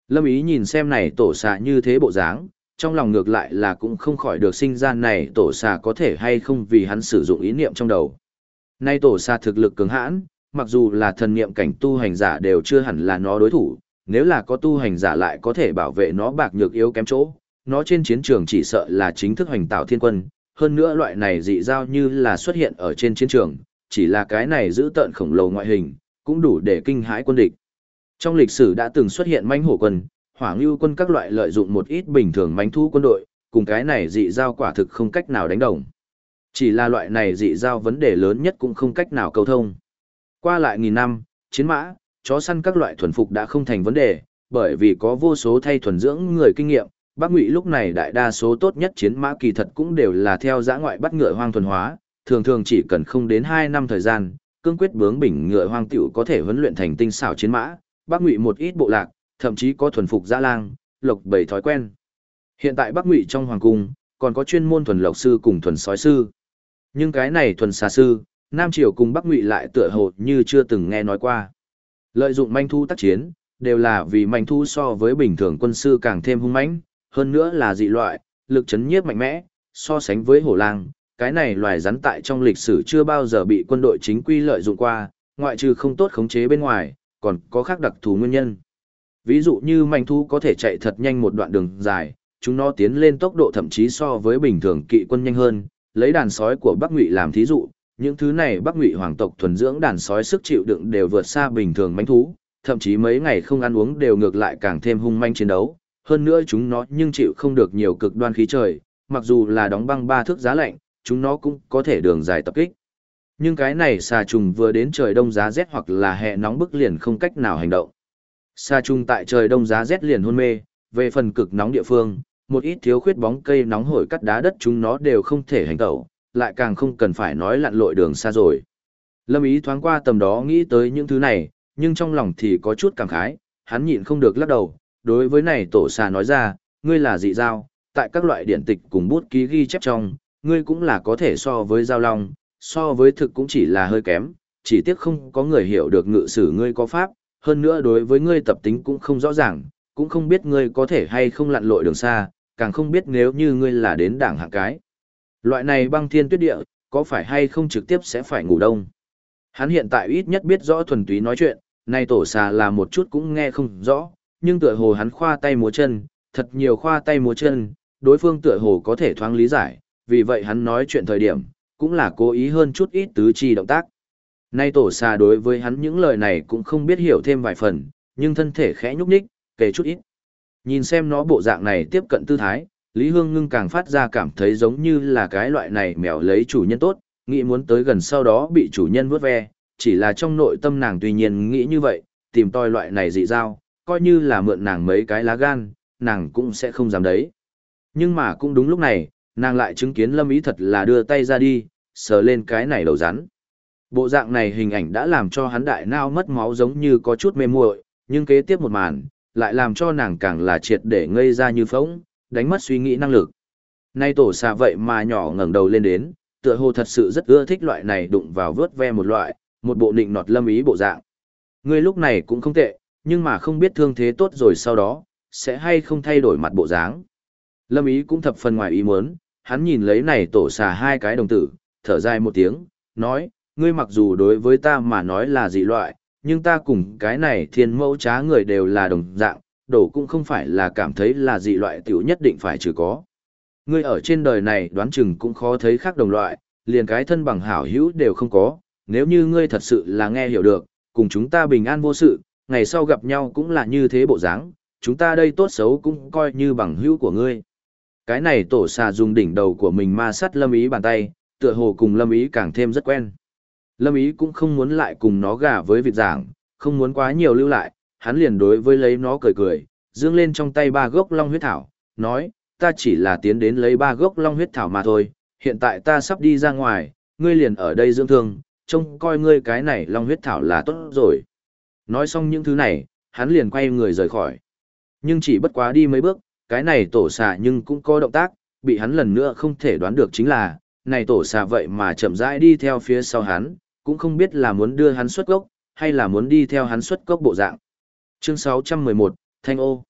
Lâm Ý nhìn xem này tổ xà như thế bộ dáng, trong lòng ngược lại là cũng không khỏi được sinh ra này tổ xà có thể hay không vì hắn sử dụng ý niệm trong đầu. Nay tổ xà thực lực cứng hãn, mặc dù là thần niệm cảnh tu hành giả đều chưa hẳn là nó đối thủ, nếu là có tu hành giả lại có thể bảo vệ nó bạc nhược yếu kém chỗ, nó trên chiến trường chỉ sợ là chính thức hoành tạo thiên quân, hơn nữa loại này dị giao như là xuất hiện ở trên chiến trường, chỉ là cái này giữ tợn khổng lồ ngoại hình, cũng đủ để kinh hãi quân địch. Trong lịch sử đã từng xuất hiện mãnh hổ quân, hỏa ngưu quân các loại lợi dụng một ít bình thường mãnh thú quân đội, cùng cái này dị giao quả thực không cách nào đánh đồng. Chỉ là loại này dị giao vấn đề lớn nhất cũng không cách nào câu thông. Qua lại nghìn năm, chiến mã, chó săn các loại thuần phục đã không thành vấn đề, bởi vì có vô số thay thuần dưỡng người kinh nghiệm, Bắc Ngụy lúc này đại đa số tốt nhất chiến mã kỳ thật cũng đều là theo dã ngoại bắt ngựa hoang thuần hóa, thường thường chỉ cần không đến 2 năm thời gian, cương quyết bướng bỉnh ngựa hoang tiểu có thể huấn luyện thành tinh xảo chiến mã. Bắc Ngụy một ít bộ lạc, thậm chí có thuần phục dã lang, lộc bầy thói quen. Hiện tại Bắc Ngụy trong hoàng cung, còn có chuyên môn thuần lộc sư cùng thuần sói sư. Nhưng cái này thuần xà sư, Nam Triều cùng Bắc Ngụy lại tựa hồ như chưa từng nghe nói qua. Lợi dụng manh thu tác chiến, đều là vì manh thu so với bình thường quân sư càng thêm hung mãnh, hơn nữa là dị loại, lực chấn nhiếp mạnh mẽ, so sánh với hổ lang, cái này loài rắn tại trong lịch sử chưa bao giờ bị quân đội chính quy lợi dụng qua, ngoại trừ không tốt khống chế bên ngoài, còn có khác đặc thù nguyên nhân. Ví dụ như manh thu có thể chạy thật nhanh một đoạn đường dài, chúng nó tiến lên tốc độ thậm chí so với bình thường kỵ quân nhanh hơn, lấy đàn sói của Bắc Ngụy làm thí dụ, những thứ này Bắc Ngụy hoàng tộc thuần dưỡng đàn sói sức chịu đựng đều vượt xa bình thường manh thú, thậm chí mấy ngày không ăn uống đều ngược lại càng thêm hung manh chiến đấu, hơn nữa chúng nó nhưng chịu không được nhiều cực đoan khí trời, mặc dù là đóng băng 3 thước giá lạnh, chúng nó cũng có thể đường dài tập kích. Nhưng cái này xà trùng vừa đến trời đông giá rét hoặc là hè nóng bức liền không cách nào hành động. Xà trùng tại trời đông giá rét liền hôn mê, về phần cực nóng địa phương, một ít thiếu khuyết bóng cây nóng hổi cắt đá đất chúng nó đều không thể hành tẩu, lại càng không cần phải nói lặn lội đường xa rồi. Lâm Ý thoáng qua tầm đó nghĩ tới những thứ này, nhưng trong lòng thì có chút cảm khái, hắn nhịn không được lắc đầu, đối với này tổ xà nói ra, ngươi là dị giao, tại các loại điển tịch cùng bút ký ghi chép trong, ngươi cũng là có thể so với giao long, so với thực cũng chỉ là hơi kém, chỉ tiếc không có người hiểu được ngự sử ngươi có pháp, hơn nữa đối với ngươi tập tính cũng không rõ ràng, cũng không biết ngươi có thể hay không lặn lội đường xa, càng không biết nếu như ngươi là đến đảng hạng cái. Loại này băng thiên tuyết địa, có phải hay không trực tiếp sẽ phải ngủ đông. Hắn hiện tại ít nhất biết rõ thuần túy nói chuyện, nay tổ xà là một chút cũng nghe không rõ, nhưng tựa hồ hắn khoa tay múa chân, thật nhiều khoa tay múa chân, đối phương tựa hồ có thể thoáng lý giải, vì vậy hắn nói chuyện thời điểm, cũng là cố ý hơn chút ít tứ chi động tác. Nay tổ xà đối với hắn những lời này cũng không biết hiểu thêm vài phần, nhưng thân thể khẽ nhúc nhích, kể chút ít. Nhìn xem nó bộ dạng này tiếp cận tư thái, Lý Hương Ngưng càng phát ra cảm thấy giống như là cái loại này mèo lấy chủ nhân tốt, nghĩ muốn tới gần sau đó bị chủ nhân vuốt ve, chỉ là trong nội tâm nàng tuy nhiên nghĩ như vậy, tìm tòi loại này dị giao, coi như là mượn nàng mấy cái lá gan, nàng cũng sẽ không dám đấy. Nhưng mà cũng đúng lúc này, nàng lại chứng kiến Lâm Ý thật là đưa tay ra đi, sờ lên cái này đầu rắn. Bộ dạng này hình ảnh đã làm cho hắn đại nao mất máu giống như có chút mê muội, nhưng kế tiếp một màn, lại làm cho nàng càng là triệt để ngây ra như phỗng, đánh mất suy nghĩ năng lực. Nay tổ xà vậy mà nhỏ ngẩng đầu lên đến, tựa hồ thật sự rất ưa thích loại này đụng vào vớt ve một loại, một bộ nịnh nọt Lâm Ý bộ dạng. Ngươi lúc này cũng không tệ, nhưng mà không biết thương thế tốt rồi sau đó, sẽ hay không thay đổi mặt bộ dáng. Lâm Ý cũng thập phần ngoài ý muốn, hắn nhìn lấy này tổ xà hai cái đồng tử, thở dài một tiếng, nói, ngươi mặc dù đối với ta mà nói là dị loại, nhưng ta cùng cái này thiên mẫu trá người đều là đồng dạng, đổ cũng không phải là cảm thấy là dị loại tiểu nhất định phải trừ có. Ngươi ở trên đời này đoán chừng cũng khó thấy khác đồng loại, liền cái thân bằng hảo hữu đều không có, nếu như ngươi thật sự là nghe hiểu được, cùng chúng ta bình an vô sự, ngày sau gặp nhau cũng là như thế bộ dáng, chúng ta đây tốt xấu cũng coi như bằng hữu của ngươi. Cái này tổ xà dùng đỉnh đầu của mình ma sát Lâm Ý bàn tay, tựa hồ cùng Lâm Ý càng thêm rất quen. Lâm Ý cũng không muốn lại cùng nó gà với vịt giảng, không muốn quá nhiều lưu lại, hắn liền đối với lấy nó cười cười, dương lên trong tay 3 gốc long huyết thảo, nói, ta chỉ là tiến đến lấy 3 gốc long huyết thảo mà thôi, hiện tại ta sắp đi ra ngoài, ngươi liền ở đây dưỡng thương, trông coi ngươi cái này long huyết thảo là tốt rồi. Nói xong những thứ này, hắn liền quay người rời khỏi. Nhưng chỉ bất quá đi mấy bước, cái này tổ xà nhưng cũng có động tác, bị hắn lần nữa không thể đoán được chính là, này tổ xà vậy mà chậm rãi đi theo phía sau hắn, cũng không biết là muốn đưa hắn xuất gốc, hay là muốn đi theo hắn xuất gốc bộ dạng. Chương 611, Thanh ô.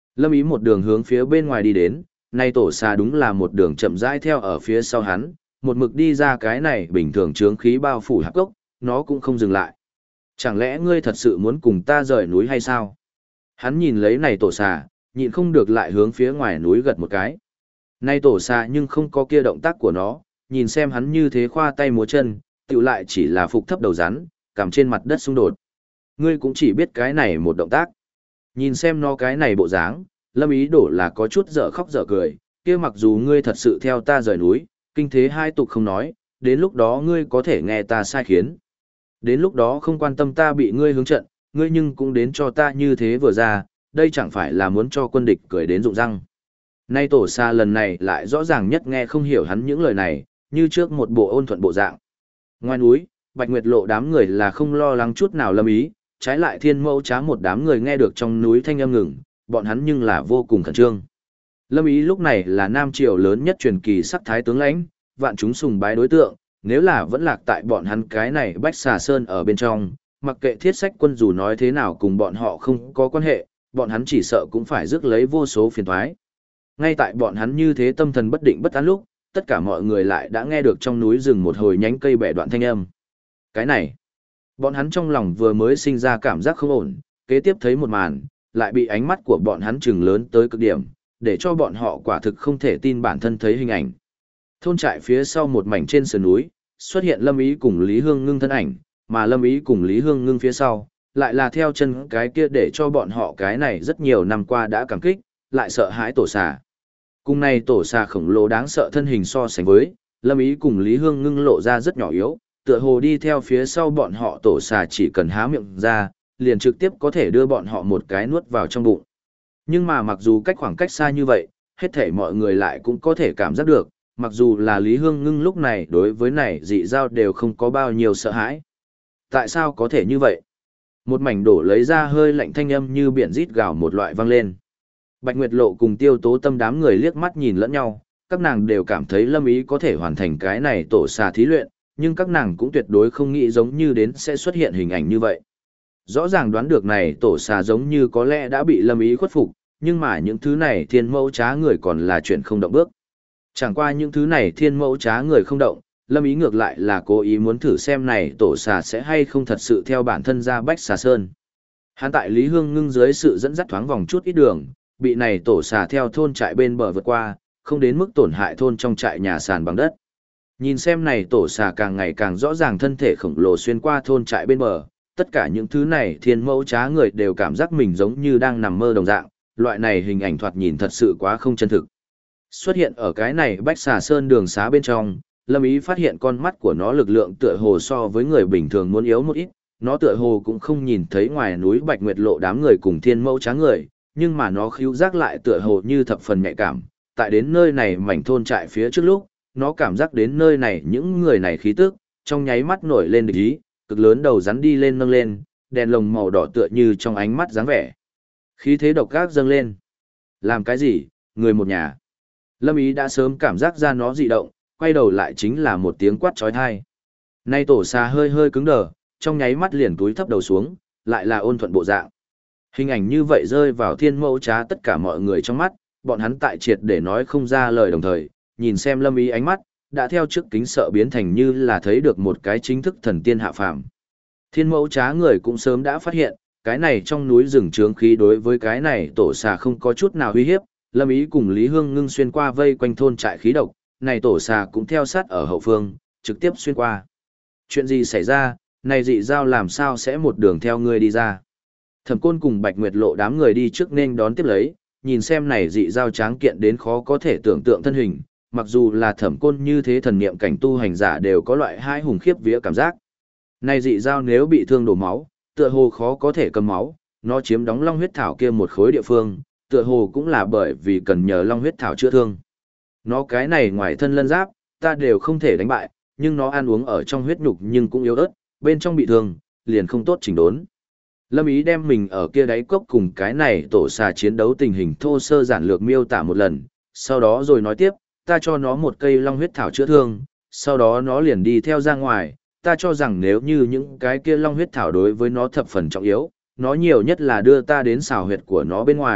Lâm Ý một đường hướng phía bên ngoài đi đến, nay tổ xà đúng là một đường chậm rãi theo ở phía sau hắn, một mực đi ra cái này bình thường chướng khí bao phủ hạp gốc, nó cũng không dừng lại. Chẳng lẽ ngươi thật sự muốn cùng ta rời núi hay sao? Hắn nhìn lấy này tổ xà, nhịn không được lại hướng phía ngoài núi gật một cái. Nay tổ xà nhưng không có kia động tác của nó, nhìn xem hắn như thế khoa tay múa chân, tựu lại chỉ là phục thấp đầu rắn, cằm trên mặt đất xung đột. Ngươi cũng chỉ biết cái này một động tác. Nhìn xem nó cái này bộ dáng, Lâm Ý đổ là có chút dở khóc dở cười, kia mặc dù ngươi thật sự theo ta rời núi, kinh thế hai tục không nói, đến lúc đó ngươi có thể nghe ta sai khiến. Đến lúc đó không quan tâm ta bị ngươi hướng trận, ngươi nhưng cũng đến cho ta như thế vừa ra, đây chẳng phải là muốn cho quân địch cười đến rụng răng. Nay tổ xa lần này lại rõ ràng nhất nghe không hiểu hắn những lời này, như trước một bộ ôn thuận bộ dạng. Ngoài núi, Bạch Nguyệt Lộ đám người là không lo lắng chút nào Lâm Ý, trái lại Thiên Mẫu Trá một đám người nghe được trong núi thanh âm ngừng, bọn hắn nhưng là vô cùng khẩn trương. Lâm Ý lúc này là Nam Triều lớn nhất truyền kỳ sắc thái tướng lãnh, vạn chúng sùng bái đối tượng, nếu là vẫn lạc tại bọn hắn cái này Bách Xà Sơn ở bên trong, mặc kệ Thiết Sách Quân dù nói thế nào cùng bọn họ không có quan hệ, bọn hắn chỉ sợ cũng phải rước lấy vô số phiền toái. Ngay tại bọn hắn như thế tâm thần bất định bất an lúc, tất cả mọi người lại đã nghe được trong núi rừng một hồi nhánh cây bẻ đoạn thanh âm. Cái này, bọn hắn trong lòng vừa mới sinh ra cảm giác không ổn, kế tiếp thấy một màn, lại bị ánh mắt của bọn hắn trừng lớn tới cực điểm, để cho bọn họ quả thực không thể tin bản thân thấy hình ảnh. Thôn trại phía sau một mảnh trên sườn núi, xuất hiện Lâm Ý cùng Lý Hương Ngưng thân ảnh, mà Lâm Ý cùng Lý Hương Ngưng phía sau, lại là theo chân cái kia để cho bọn họ cái này rất nhiều năm qua đã cảm kích, lại sợ hãi tổ xà. Cùng này tổ xà khổng lồ đáng sợ thân hình so sánh với, Lâm Ý cùng Lý Hương Ngưng lộ ra rất nhỏ yếu, tựa hồ đi theo phía sau bọn họ tổ xà chỉ cần há miệng ra, liền trực tiếp có thể đưa bọn họ một cái nuốt vào trong bụng. Nhưng mà mặc dù cách khoảng cách xa như vậy, hết thảy mọi người lại cũng có thể cảm giác được, mặc dù là Lý Hương Ngưng lúc này đối với này dị giao đều không có bao nhiêu sợ hãi. Tại sao có thể như vậy? Một mảnh đổ lấy ra hơi lạnh thanh âm như biển rít gào một loại vang lên. Bạch Nguyệt Lộ cùng Tiêu Tố Tâm đám người liếc mắt nhìn lẫn nhau, các nàng đều cảm thấy Lâm Ý có thể hoàn thành cái này tổ xà thí luyện, nhưng các nàng cũng tuyệt đối không nghĩ giống như đến sẽ xuất hiện hình ảnh như vậy. Rõ ràng đoán được này tổ xà giống như có lẽ đã bị Lâm Ý khuất phục, nhưng mà những thứ này Thiên Mẫu Trá người còn là chuyện không động bước. Chẳng qua những thứ này Thiên Mẫu Trá người không động, Lâm Ý ngược lại là cố ý muốn thử xem này tổ xà sẽ hay không thật sự theo bản thân ra Bách Xà Sơn. Hắn tại Lý Hương Ngưng dưới sự dẫn dắt thoáng vòng chút ít đường, bị này tổ xà theo thôn trại bên bờ vượt qua, không đến mức tổn hại thôn trong trại nhà sàn bằng đất. Nhìn xem này tổ xà càng ngày càng rõ ràng thân thể khổng lồ xuyên qua thôn trại bên bờ, tất cả những thứ này Thiên Mẫu Trá người đều cảm giác mình giống như đang nằm mơ đồng dạng, loại này hình ảnh thoạt nhìn thật sự quá không chân thực. Xuất hiện ở cái này Bách Xà Sơn đường xá bên trong, Lâm Ý phát hiện con mắt của nó lực lượng tựa hồ so với người bình thường muốn yếu một ít, nó tựa hồ cũng không nhìn thấy ngoài núi Bạch Nguyệt Lộ đám người cùng Thiên Mẫu Trá người, nhưng mà nó khíu giác lại tựa hồ như thập phần nhạy cảm, tại đến nơi này mảnh thôn trại phía trước lúc, nó cảm giác đến nơi này những người này khí tức, trong nháy mắt nổi lên địch ý, cực lớn đầu rắn đi lên nâng lên, đèn lồng màu đỏ tựa như trong ánh mắt dáng vẻ. Khí thế độc ác dâng lên. Làm cái gì, người một nhà? Lâm Ý đã sớm cảm giác ra nó dị động, quay đầu lại chính là một tiếng quát chói tai. Nay tổ xà hơi hơi cứng đờ, trong nháy mắt liền túi thấp đầu xuống, lại là ôn thuận bộ dạng. Hình ảnh như vậy rơi vào Thiên Mẫu Trá tất cả mọi người trong mắt, bọn hắn tại triệt để nói không ra lời đồng thời, nhìn xem Lâm Ý ánh mắt, đã theo trước kính sợ biến thành như là thấy được một cái chính thức thần tiên hạ phàm. Thiên Mẫu Trá người cũng sớm đã phát hiện, cái này trong núi rừng trướng khí đối với cái này tổ xà không có chút nào uy hiếp, Lâm Ý cùng Lý Hương Ngưng xuyên qua vây quanh thôn trại khí độc, này tổ xà cũng theo sát ở hậu phương, trực tiếp xuyên qua. Chuyện gì xảy ra, này dị giao làm sao sẽ một đường theo ngươi đi ra? Thẩm Côn cùng Bạch Nguyệt Lộ đám người đi trước nên đón tiếp lấy, nhìn xem này dị giao tráng kiện đến khó có thể tưởng tượng thân hình, mặc dù là Thẩm Côn như thế thần niệm cảnh tu hành giả đều có loại hai hùng khiếp vía cảm giác. Này dị giao nếu bị thương đổ máu, tựa hồ khó có thể cầm máu, nó chiếm đóng long huyết thảo kia một khối địa phương, tựa hồ cũng là bởi vì cần nhờ long huyết thảo chữa thương. Nó cái này ngoài thân lân giáp, ta đều không thể đánh bại, nhưng nó ăn uống ở trong huyết nhục nhưng cũng yếu ớt, bên trong bị thương, liền không tốt chỉnh đốn. Lâm Ý đem mình ở kia đáy cốc cùng cái này tổ xà chiến đấu tình hình thô sơ giản lược miêu tả một lần, sau đó rồi nói tiếp, ta cho nó một cây long huyết thảo chữa thương, sau đó nó liền đi theo ra ngoài, ta cho rằng nếu như những cái kia long huyết thảo đối với nó thập phần trọng yếu, nó nhiều nhất là đưa ta đến xào huyệt của nó bên ngoài,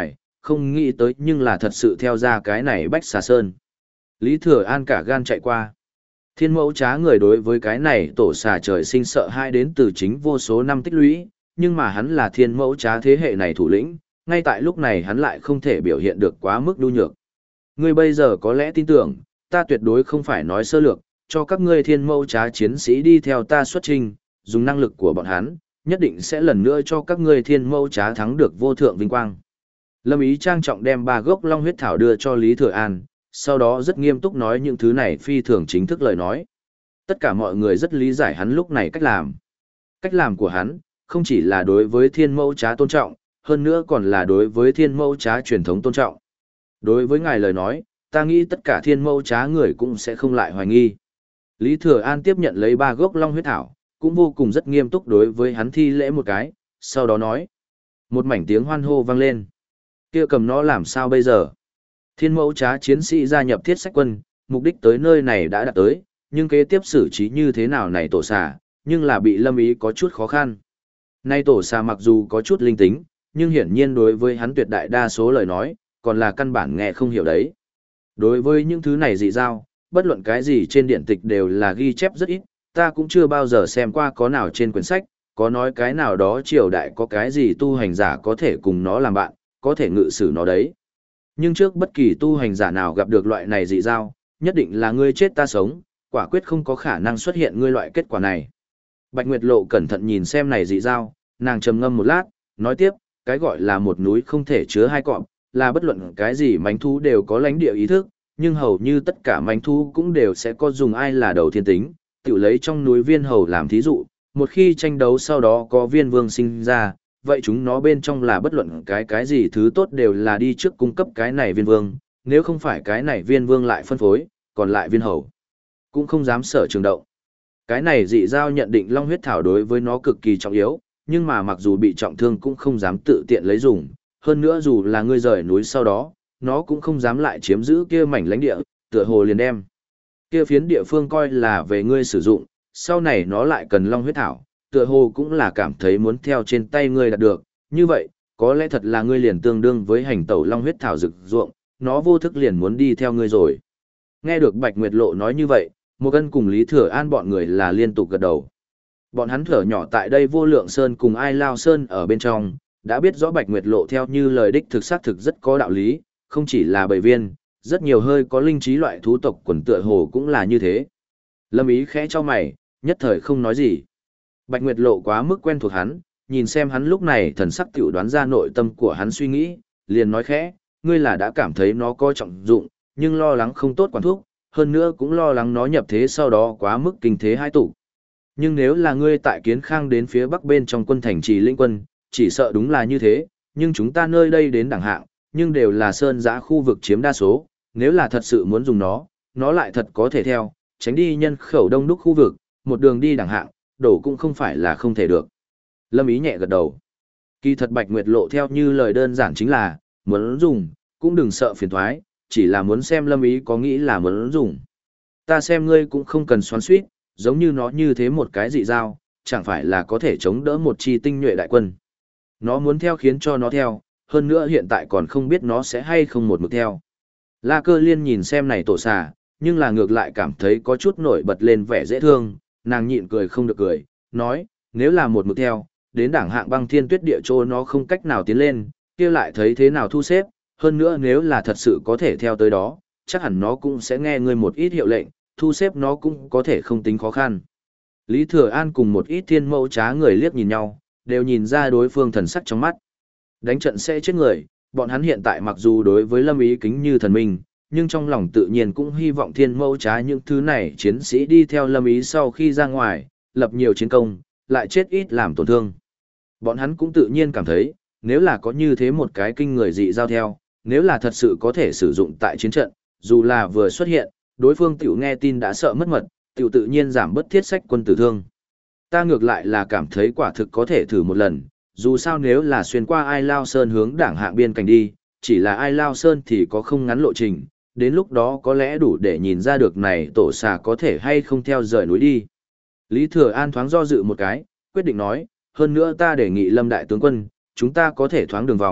không nghĩ tới nhưng là thật sự theo ra cái này Bách Xà Sơn. Lý Thừa An cả gan chạy qua. Thiên mẫu trá người đối với cái này tổ xà trời sinh sợ hai đến từ chính vô số năm tích lũy, nhưng mà hắn là thiên mẫu trá thế hệ này thủ lĩnh, ngay tại lúc này hắn lại không thể biểu hiện được quá mức nhu nhược. Ngươi bây giờ có lẽ tin tưởng, ta tuyệt đối không phải nói sơ lược, cho các ngươi thiên mẫu trá chiến sĩ đi theo ta xuất trình, dùng năng lực của bọn hắn, nhất định sẽ lần nữa cho các ngươi thiên mẫu trá thắng được vô thượng vinh quang. Lâm Ý trang trọng đem 3 gốc long huyết thảo đưa cho Lý Thừa An, sau đó rất nghiêm túc nói những thứ này phi thường chính thức lời nói. Tất cả mọi người rất lý giải hắn lúc này cách làm. Cách làm của hắn, không chỉ là đối với thiên mẫu trá tôn trọng, hơn nữa còn là đối với thiên mẫu trá truyền thống tôn trọng. Đối với ngài lời nói, ta nghĩ tất cả thiên mẫu trá người cũng sẽ không lại hoài nghi. Lý Thừa An tiếp nhận lấy 3 gốc long huyết thảo, cũng vô cùng rất nghiêm túc đối với hắn thi lễ một cái, sau đó nói. Một mảnh tiếng hoan hô vang lên. Kia cầm nó làm sao bây giờ? Thiên mẫu trá chiến sĩ gia nhập thiết sách quân, mục đích tới nơi này đã đạt tới, nhưng kế tiếp xử trí như thế nào này tổ xà, nhưng là bị Lâm Ý có chút khó khăn. Nay tổ xà mặc dù có chút linh tính, nhưng hiển nhiên đối với hắn tuyệt đại đa số lời nói, còn là căn bản nghe không hiểu đấy. Đối với những thứ này dị giao, bất luận cái gì trên điện tịch đều là ghi chép rất ít, ta cũng chưa bao giờ xem qua có nào trên quyển sách, có nói cái nào đó triều đại có cái gì tu hành giả có thể cùng nó làm bạn, có thể ngự sử nó đấy. Nhưng trước bất kỳ tu hành giả nào gặp được loại này dị giao, nhất định là ngươi chết ta sống, quả quyết không có khả năng xuất hiện ngươi loại kết quả này. Bạch Nguyệt Lộ cẩn thận nhìn xem này dị giao, nàng trầm ngâm một lát, nói tiếp, cái gọi là một núi không thể chứa hai cọp, là bất luận cái gì mánh thú đều có lãnh địa ý thức, nhưng hầu như tất cả mánh thú cũng đều sẽ có dùng ai là đầu thiên tính, tự lấy trong núi viên hầu làm thí dụ, một khi tranh đấu sau đó có viên vương sinh ra, vậy chúng nó bên trong là bất luận cái gì thứ tốt đều là đi trước cung cấp cái này viên vương, nếu không phải cái này viên vương lại phân phối, còn lại viên hầu cũng không dám sở trường động. Cái này dị giao nhận định long huyết thảo đối với nó cực kỳ trọng yếu, nhưng mà mặc dù bị trọng thương cũng không dám tự tiện lấy dùng, hơn nữa dù là ngươi rời núi sau đó, nó cũng không dám lại chiếm giữ kia mảnh lãnh địa, tựa hồ liền đem kia phiến địa phương coi là về ngươi sử dụng, sau này nó lại cần long huyết thảo, tựa hồ cũng là cảm thấy muốn theo trên tay ngươi đạt được, như vậy, có lẽ thật là ngươi liền tương đương với hành tẩu long huyết thảo rực ruộng, nó vô thức liền muốn đi theo ngươi rồi. Nghe được Bạch Nguyệt Lộ nói như vậy, Một Cân cùng Lý Thừa An bọn người là liên tục gật đầu. Bọn hắn thở nhỏ tại đây Vô Lượng Sơn cùng Ai Lao Sơn ở bên trong, đã biết rõ Bạch Nguyệt Lộ theo như lời đích thực xác thực rất có đạo lý, không chỉ là bầy viên, rất nhiều hơi có linh trí loại thú tộc quần tựa hồ cũng là như thế. Lâm Ý khẽ cho mày, nhất thời không nói gì. Bạch Nguyệt Lộ quá mức quen thuộc hắn, nhìn xem hắn lúc này thần sắc tiểu đoán ra nội tâm của hắn suy nghĩ, liền nói khẽ, ngươi là đã cảm thấy nó có trọng dụng, nhưng lo lắng không tốt quản thuốc, hơn nữa cũng lo lắng nó nhập thế sau đó quá mức kinh thế hai tụ. Nhưng nếu là ngươi tại Kiến Khang đến phía bắc bên trong quân thành trì lĩnh quân, chỉ sợ đúng là như thế, nhưng chúng ta nơi đây đến đẳng hạng, nhưng đều là sơn giã khu vực chiếm đa số, nếu là thật sự muốn dùng nó lại thật có thể theo, tránh đi nhân khẩu đông đúc khu vực, một đường đi đẳng hạng, đổ cũng không phải là không thể được. Lâm Ý nhẹ gật đầu. Kỳ thật Bạch Nguyệt Lộ theo như lời đơn giản chính là, muốn dùng, cũng đừng sợ phiền thoái, chỉ là muốn xem Lâm Ý có nghĩ là muốn dùng. Ta xem ngươi cũng không cần xoắn suýt, giống như nó như thế một cái dị giao, chẳng phải là có thể chống đỡ một chi tinh nhuệ đại quân. Nó muốn theo khiến cho nó theo, hơn nữa hiện tại còn không biết nó sẽ hay không một mực theo. La Cơ Liên nhìn xem này tổ xà, nhưng là ngược lại cảm thấy có chút nổi bật lên vẻ dễ thương, nàng nhịn cười không được cười, nói, nếu là một mực theo, đến đảng hạng băng thiên tuyết địa chỗ nó không cách nào tiến lên, kia lại thấy thế nào thu xếp, hơn nữa nếu là thật sự có thể theo tới đó, chắc hẳn nó cũng sẽ nghe ngươi một ít hiệu lệnh, thu xếp nó cũng có thể không tính khó khăn. Lý Thừa An cùng một ít thiên mẫu trá người liếc nhìn nhau, đều nhìn ra đối phương thần sắc trong mắt. Đánh trận sẽ chết người, bọn hắn hiện tại mặc dù đối với Lâm Ý kính như thần minh, nhưng trong lòng tự nhiên cũng hy vọng thiên mẫu trá những thứ này chiến sĩ đi theo Lâm Ý sau khi ra ngoài, lập nhiều chiến công, lại chết ít làm tổn thương. Bọn hắn cũng tự nhiên cảm thấy, nếu là có như thế một cái kinh người dị giao theo, nếu là thật sự có thể sử dụng tại chiến trận, dù là vừa xuất hiện, đối phương tiểu nghe tin đã sợ mất mật, tiểu tự nhiên giảm bất thiết sách quân tử thương. Ta ngược lại là cảm thấy quả thực có thể thử một lần, dù sao nếu là xuyên qua Ai Lao Sơn hướng đảng hạng biên cảnh đi, chỉ là Ai Lao Sơn thì có không ngắn lộ trình, đến lúc đó có lẽ đủ để nhìn ra được này tổ xà có thể hay không theo rời núi đi. Lý Thừa An thoáng do dự một cái, quyết định nói, hơn nữa ta đề nghị Lâm đại tướng quân, chúng ta có thể thoáng đường vòng,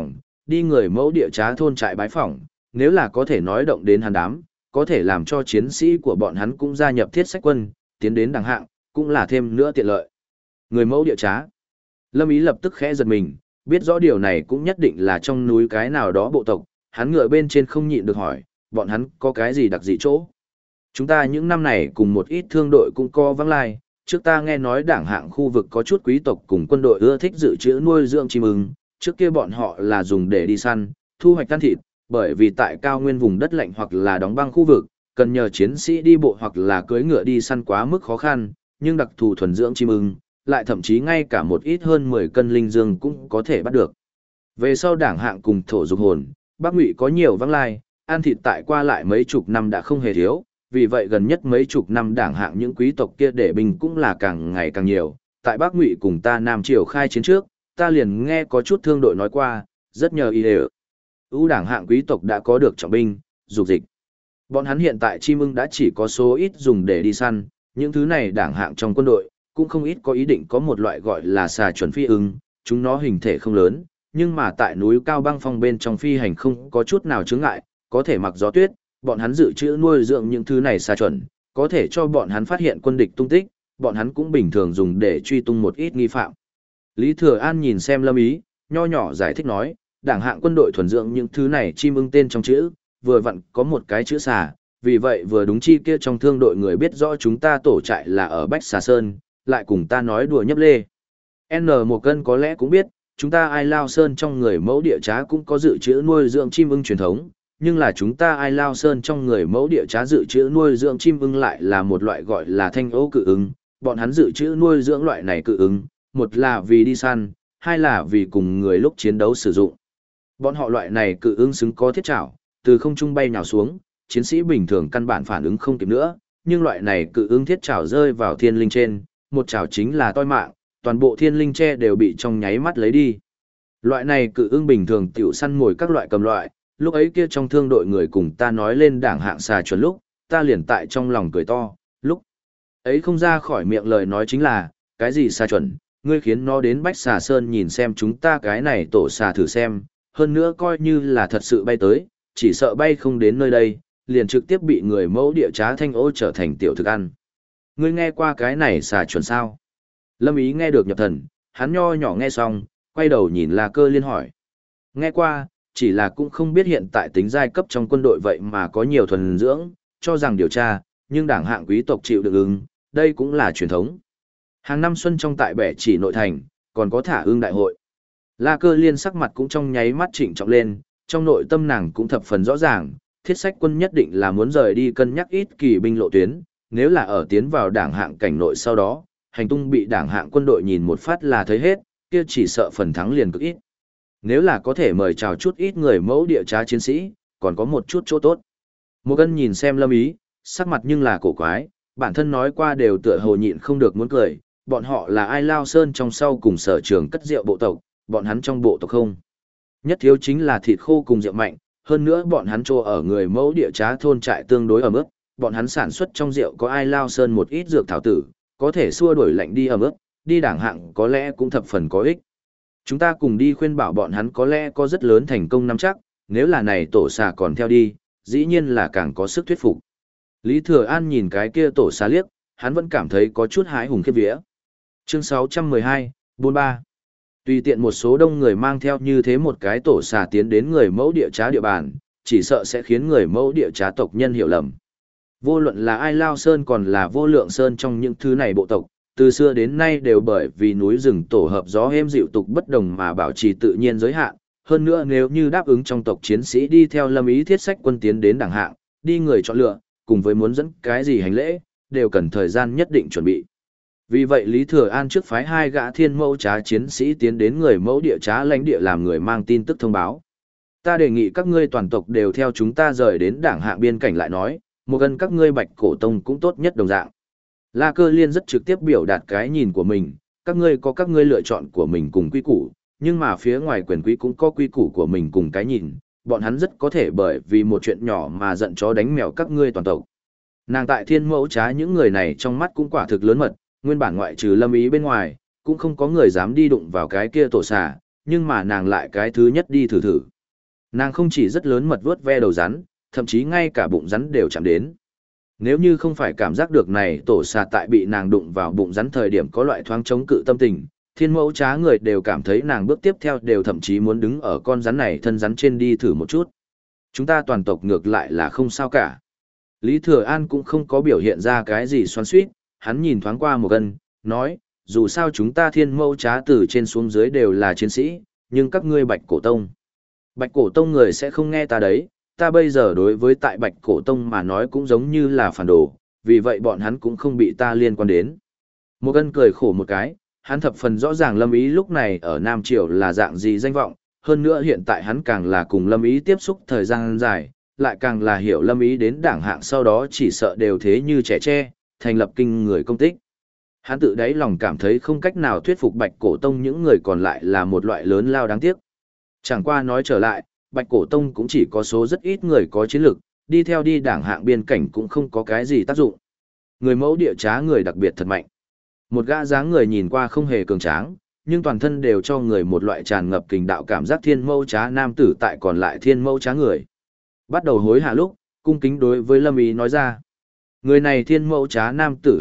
đi người mẫu địa trá thôn trại bái phỏng, nếu là có thể nói động đến hắn đám, có thể làm cho chiến sĩ của bọn hắn cũng gia nhập thiết sách quân, tiến đến đẳng hạng, cũng là thêm nữa tiện lợi. Người mẫu địa trá. Lâm Ý lập tức khẽ giật mình, biết rõ điều này cũng nhất định là trong núi cái nào đó bộ tộc, hắn ngựa bên trên không nhịn được hỏi, bọn hắn có cái gì đặc dị chỗ? Chúng ta những năm này cùng một ít thương đội cũng có vắng lai, trước ta nghe nói đảng hạng khu vực có chút quý tộc cùng quân đội ưa thích dự trữ nuôi dưỡng chim ưng, trước kia bọn họ là dùng để đi săn, thu hoạch tan thịt, bởi vì tại cao nguyên vùng đất lạnh hoặc là đóng băng khu vực, cần nhờ chiến sĩ đi bộ hoặc là cưỡi ngựa đi săn quá mức khó khăn, nhưng đặc thù thuần dưỡng chim ưng, lại thậm chí ngay cả một ít hơn 10 cân linh dương cũng có thể bắt được. Về sau đảng hạng cùng thổ dục hồn, Bắc Ngụy có nhiều vắng lai, ăn thịt tại qua lại mấy chục năm đã không hề thiếu, vì vậy gần nhất mấy chục năm đảng hạng những quý tộc kia để binh cũng là càng ngày càng nhiều. Tại Bắc Ngụy cùng ta Nam Triều khai chiến trước, ta liền nghe có chút thương đội nói qua, rất nhờ ý đều. Đảng hạng quý tộc đã có được trọng binh, dục dịch. Bọn hắn hiện tại chim ưng đã chỉ có số ít dùng để đi săn, những thứ này đảng hạng trong quân đội, cũng không ít có ý định có một loại gọi là xà chuẩn phi ưng, chúng nó hình thể không lớn, nhưng mà tại núi cao băng phong bên trong phi hành không có chút nào chướng ngại, có thể mặc gió tuyết, bọn hắn dự trữ nuôi dưỡng những thứ này xà chuẩn, có thể cho bọn hắn phát hiện quân địch tung tích, bọn hắn cũng bình thường dùng để truy tung một ít nghi phạm. Lý Thừa An nhìn xem Lâm Ý, nho nhỏ giải thích nói, đảng hạng quân đội thuần dưỡng những thứ này chim ưng tên trong chữ, vừa vặn có một cái chữ xà, vì vậy vừa đúng chi kia trong thương đội người biết rõ chúng ta tổ trại là ở Bách Xà Sơn, lại cùng ta nói đùa nhấp lê. Một cân có lẽ cũng biết, chúng ta Ai Lao Sơn trong người mẫu địa trá cũng có dự trữ nuôi dưỡng chim ưng truyền thống, nhưng là chúng ta Ai Lao Sơn trong người mẫu địa trá dự trữ nuôi dưỡng chim ưng lại là một loại gọi là thanh ấu cự ưng, bọn hắn dự trữ nuôi dưỡng loại này cự ưng, một là vì đi săn, hai là vì cùng người lúc chiến đấu sử dụng. Bọn họ loại này cự ưng xứng có thiết trảo, từ không trung bay nhào xuống, chiến sĩ bình thường căn bản phản ứng không kịp nữa, nhưng loại này cự ưng thiết trảo rơi vào thiên linh trên, một trảo chính là toi mạng, toàn bộ thiên linh tre đều bị trong nháy mắt lấy đi. Loại này cự ưng bình thường tiểu săn mồi các loại cầm loại, lúc ấy kia trong thương đội người cùng ta nói lên đảng hạng xà chuẩn lúc, ta liền tại trong lòng cười to, lúc ấy không ra khỏi miệng lời nói chính là, cái gì xà chuẩn, ngươi khiến nó đến Bách Xà Sơn nhìn xem chúng ta cái này tổ xà thử xem, hơn nữa coi như là thật sự bay tới, chỉ sợ bay không đến nơi đây, liền trực tiếp bị người mẫu địa trá thanh ô trở thành tiểu thực ăn. Ngươi nghe qua cái này xà chuẩn sao? Lâm Ý nghe được nhập thần, hắn nho nhỏ nghe xong, quay đầu nhìn La Cơ Liên hỏi. Nghe qua, chỉ là cũng không biết hiện tại tính giai cấp trong quân đội vậy mà có nhiều thuần dưỡng, cho rằng điều tra, nhưng đảng hạng quý tộc chịu được ưng, đây cũng là truyền thống. Hàng năm xuân trong tại bẻ chỉ nội thành, còn có thả ưng đại hội. La Cơ Liên sắc mặt cũng trong nháy mắt trịnh trọng lên, trong nội tâm nàng cũng thập phần rõ ràng, thiết sách quân nhất định là muốn rời đi cân nhắc ít kỳ binh lộ tuyến, nếu là ở tiến vào đảng hạng cảnh nội sau đó, hành tung bị đảng hạng quân đội nhìn một phát là thấy hết, kia chỉ sợ phần thắng liền cực ít. Nếu là có thể mời chào chút ít người mẫu địa trá chiến sĩ, còn có một chút chỗ tốt. Một Cân nhìn xem Lâm Ý, sắc mặt nhưng là cổ quái, bản thân nói qua đều tựa hồ nhịn không được muốn cười, bọn họ là Ai Lao Sơn trong sau cùng sở trường cất rượu bộ tộc, bọn hắn trong bộ tộc không. Nhất thiếu chính là thịt khô cùng rượu mạnh, hơn nữa bọn hắn trô ở người mẫu địa trá thôn trại tương đối ẩm ướt, bọn hắn sản xuất trong rượu có Ai Lao Sơn một ít dược thảo tử, có thể xua đuổi lạnh đi ẩm ướt, đi đảng hạng có lẽ cũng thập phần có ích. Chúng ta cùng đi khuyên bảo bọn hắn có lẽ có rất lớn thành công nắm chắc, nếu là này tổ xà còn theo đi, dĩ nhiên là càng có sức thuyết phục. Lý Thừa An nhìn cái kia tổ xà liếc, hắn vẫn cảm thấy có chút hái hùng khiếp vía. Chương 612, 43. Tùy tiện một số đông người mang theo như thế một cái tổ xà tiến đến người mẫu địa trá địa bàn, chỉ sợ sẽ khiến người mẫu địa trá tộc nhân hiểu lầm. Vô luận là Ai Lao Sơn còn là Vô Lượng Sơn trong những thứ này bộ tộc, từ xưa đến nay đều bởi vì núi rừng tổ hợp gió êm dịu tục bất đồng mà bảo trì tự nhiên giới hạn. Hơn nữa nếu như đáp ứng trong tộc chiến sĩ đi theo Lâm Ý thiết sách quân tiến đến đảng hạng, đi người chọn lựa, cùng với muốn dẫn cái gì hành lễ, đều cần thời gian nhất định chuẩn bị. Vì vậy Lý Thừa An trước phái 2 gã thiên mẫu trá chiến sĩ tiến đến người mẫu địa trá lãnh địa làm người mang tin tức thông báo. Ta đề nghị các ngươi toàn tộc đều theo chúng ta rời đến đảng hạng biên cảnh lại nói, một gần các ngươi Bạch Cổ Tông cũng tốt nhất đồng dạng. La Cơ Liên rất trực tiếp biểu đạt cái nhìn của mình, các ngươi có các ngươi lựa chọn của mình cùng quy củ, nhưng mà phía ngoài quyền quý cũng có quy củ của mình cùng cái nhìn, bọn hắn rất có thể bởi vì một chuyện nhỏ mà giận chó đánh mèo các ngươi toàn tộc. Nàng tại thiên mẫu trá những người này trong mắt cũng quả thực lớn mật, nguyên bản ngoại trừ Lâm Ý bên ngoài, cũng không có người dám đi đụng vào cái kia tổ xà, nhưng mà nàng lại cái thứ nhất đi thử thử. Nàng không chỉ rất lớn mật vuốt ve đầu rắn, thậm chí ngay cả bụng rắn đều chạm đến. Nếu như không phải cảm giác được này tổ xà tại bị nàng đụng vào bụng rắn thời điểm có loại thoáng chống cự tâm tình, thiên mẫu trá người đều cảm thấy nàng bước tiếp theo đều thậm chí muốn đứng ở con rắn này thân rắn trên đi thử một chút. Chúng ta toàn tộc ngược lại là không sao cả. Lý Thừa An cũng không có biểu hiện ra cái gì xoắn xuýt, hắn nhìn thoáng qua một cân, nói, dù sao chúng ta thiên mẫu trá từ trên xuống dưới đều là chiến sĩ, nhưng các ngươi Bạch Cổ Tông. Bạch Cổ Tông người sẽ không nghe ta đấy, ta bây giờ đối với tại Bạch Cổ Tông mà nói cũng giống như là phản đồ, vì vậy bọn hắn cũng không bị ta liên quan đến. Một cân cười khổ một cái, hắn thập phần rõ ràng Lâm Ý lúc này ở Nam Triều là dạng gì danh vọng, hơn nữa hiện tại hắn càng là cùng Lâm Ý tiếp xúc thời gian dài, lại càng là hiểu Lâm Ý đến đảng hạng sau đó chỉ sợ đều thế như trẻ tre, thành lập kinh người công tích. Hắn tự đáy lòng cảm thấy không cách nào thuyết phục Bạch Cổ Tông những người còn lại là một loại lớn lao đáng tiếc. Chẳng qua nói trở lại, Bạch Cổ Tông cũng chỉ có số rất ít người có chiến lực, đi theo đi đảng hạng biên cảnh cũng không có cái gì tác dụng. Người mẫu địa trá người đặc biệt thật mạnh. Một gã dáng người nhìn qua không hề cường tráng, nhưng toàn thân đều cho người một loại tràn ngập kình đạo cảm giác thiên mẫu trá nam tử tại còn lại thiên mẫu trá người. Bắt đầu hối hả lúc, cung kính đối với Lâm Ý nói ra. Người này thiên mẫu trá nam tử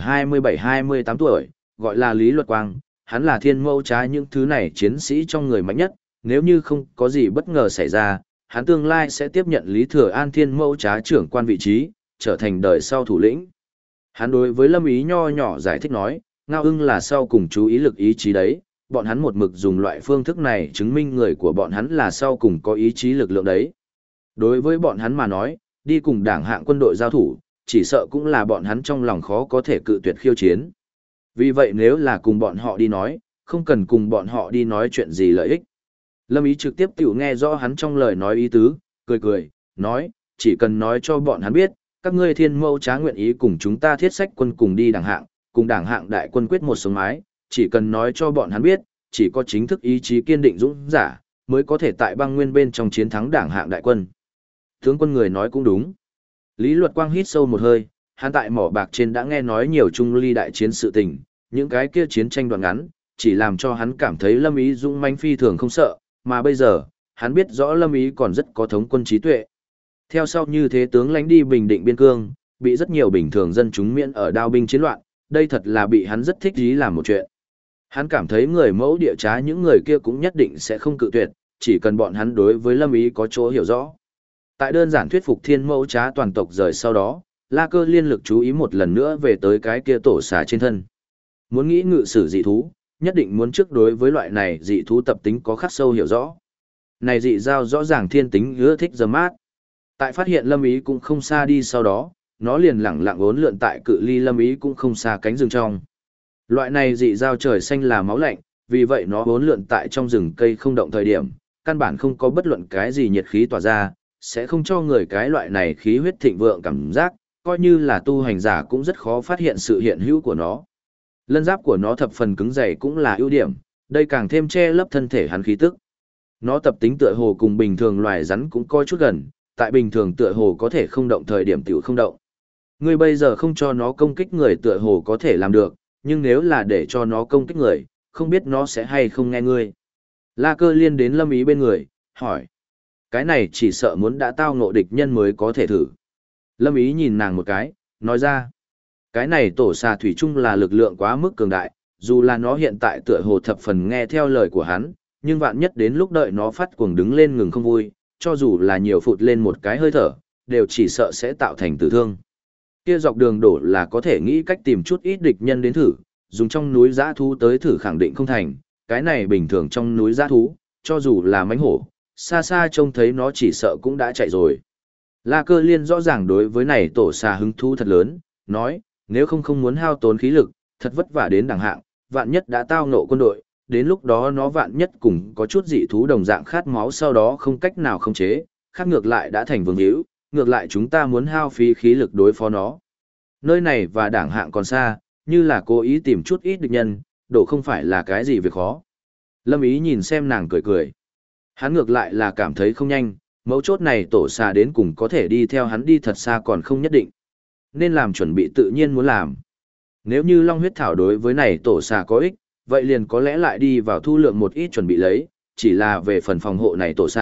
27-28 tuổi, gọi là Lý Luật Quang, hắn là thiên mẫu trá những thứ này chiến sĩ trong người mạnh nhất, nếu như không có gì bất ngờ xảy ra, hắn tương lai sẽ tiếp nhận Lý Thừa An thiên mẫu trá trưởng quan vị trí, trở thành đời sau thủ lĩnh. Hắn đối với Lâm Ý nho nhỏ giải thích nói, Ngao ưng là sau cùng chú ý lực ý chí đấy, bọn hắn một mực dùng loại phương thức này chứng minh người của bọn hắn là sau cùng có ý chí lực lượng đấy. Đối với bọn hắn mà nói, đi cùng đảng hạng quân đội giao thủ, chỉ sợ cũng là bọn hắn trong lòng khó có thể cự tuyệt khiêu chiến. Vì vậy nếu là cùng bọn họ đi nói, không cần cùng bọn họ đi nói chuyện gì lợi ích. Lâm Ý trực tiếp tiểu nghe rõ hắn trong lời nói ý tứ, cười cười, nói, chỉ cần nói cho bọn hắn biết, các ngươi thiên mẫu trá nguyện ý cùng chúng ta thiết sách quân cùng đi đảng hạng, cùng đảng hạng đại quân quyết một sống mái, chỉ cần nói cho bọn hắn biết, chỉ có chính thức ý chí kiên định dũng giả, mới có thể tại băng nguyên bên trong chiến thắng đảng hạng đại quân. Tướng quân người nói cũng đúng. Lý Luật Quang hít sâu một hơi, hắn tại mỏ bạc trên đã nghe nói nhiều trung ly đại chiến sự tình, những cái kia chiến tranh đoạn ngắn, chỉ làm cho hắn cảm thấy Lâm Ý dũng mãnh phi thường không sợ, mà bây giờ, hắn biết rõ Lâm Ý còn rất có thống quân trí tuệ. Theo sau như thế tướng lãnh đi Bình Định biên cương, bị rất nhiều bình thường dân chúng miễn ở đao binh chiến loạn, đây thật là bị hắn rất thích ý làm một chuyện. Hắn cảm thấy người mẫu địa trá những người kia cũng nhất định sẽ không cự tuyệt, chỉ cần bọn hắn đối với Lâm Ý có chỗ hiểu rõ. Tại đơn giản thuyết phục thiên mẫu trá toàn tộc rời sau đó, La Cơ liên lực chú ý một lần nữa về tới cái kia tổ xà trên thân. Muốn nghĩ ngự sử dị thú, nhất định muốn trước đối với loại này dị thú tập tính có khắc sâu hiểu rõ. Này dị giao rõ ràng thiên tính ưa thích dầm mát. Tại phát hiện Lâm Ý cũng không xa đi sau đó, nó liền lẳng lặng uốn lượn tại cự ly Lâm Ý cũng không xa cánh rừng trong. Loại này dị giao trời xanh là máu lạnh, vì vậy nó uốn lượn tại trong rừng cây không động thời điểm, căn bản không có bất luận cái gì nhiệt khí tỏa ra, sẽ không cho người cái loại này khí huyết thịnh vượng cảm giác, coi như là tu hành giả cũng rất khó phát hiện sự hiện hữu của nó. Lân giáp của nó thập phần cứng dày cũng là ưu điểm, đây càng thêm che lấp thân thể hắn khí tức. Nó tập tính tựa hồ cùng bình thường loài rắn cũng coi chút gần, tại bình thường tựa hồ có thể không động thời điểm tiểu không động. Ngươi bây giờ không cho nó công kích người tựa hồ có thể làm được, nhưng nếu là để cho nó công kích người, không biết nó sẽ hay không nghe ngươi. La Cơ liên đến Lâm Ý bên người, hỏi. Cái này chỉ sợ muốn đã tao ngộ địch nhân mới có thể thử. Lâm Ý nhìn nàng một cái, nói ra. Cái này tổ xà thủy chung là lực lượng quá mức cường đại, dù là nó hiện tại tựa hồ thập phần nghe theo lời của hắn, nhưng vạn nhất đến lúc đợi nó phát cuồng đứng lên ngừng không vui, cho dù là nhiều phụt lên một cái hơi thở, đều chỉ sợ sẽ tạo thành tử thương. Kia dọc đường đổ là có thể nghĩ cách tìm chút ít địch nhân đến thử, dùng trong núi dã thú tới thử khẳng định không thành, cái này bình thường trong núi dã thú, cho dù là mãnh hổ, xa xa trông thấy nó chỉ sợ cũng đã chạy rồi. La Cơ liên rõ ràng đối với này tổ xà hứng thú thật lớn, nói, nếu không muốn hao tốn khí lực, thật vất vả đến đẳng hạng, vạn nhất đã tao ngộ quân đội, đến lúc đó nó vạn nhất cùng có chút dị thú đồng dạng khát máu sau đó không cách nào khống chế, khác ngược lại đã thành vương hữu, ngược lại chúng ta muốn hao phí khí lực đối phó nó. Nơi này và đảng hạng còn xa, như là cố ý tìm chút ít địch nhân, đổ không phải là cái gì việc khó. Lâm Ý nhìn xem nàng cười cười. Hắn ngược lại là cảm thấy không nhanh, mấu chốt này tổ xà đến cùng có thể đi theo hắn đi thật xa còn không nhất định. Nên làm chuẩn bị tự nhiên muốn làm. Nếu như long huyết thảo đối với này tổ xà có ích, vậy liền có lẽ lại đi vào thu lượng một ít chuẩn bị lấy, chỉ là về phần phòng hộ này tổ xà,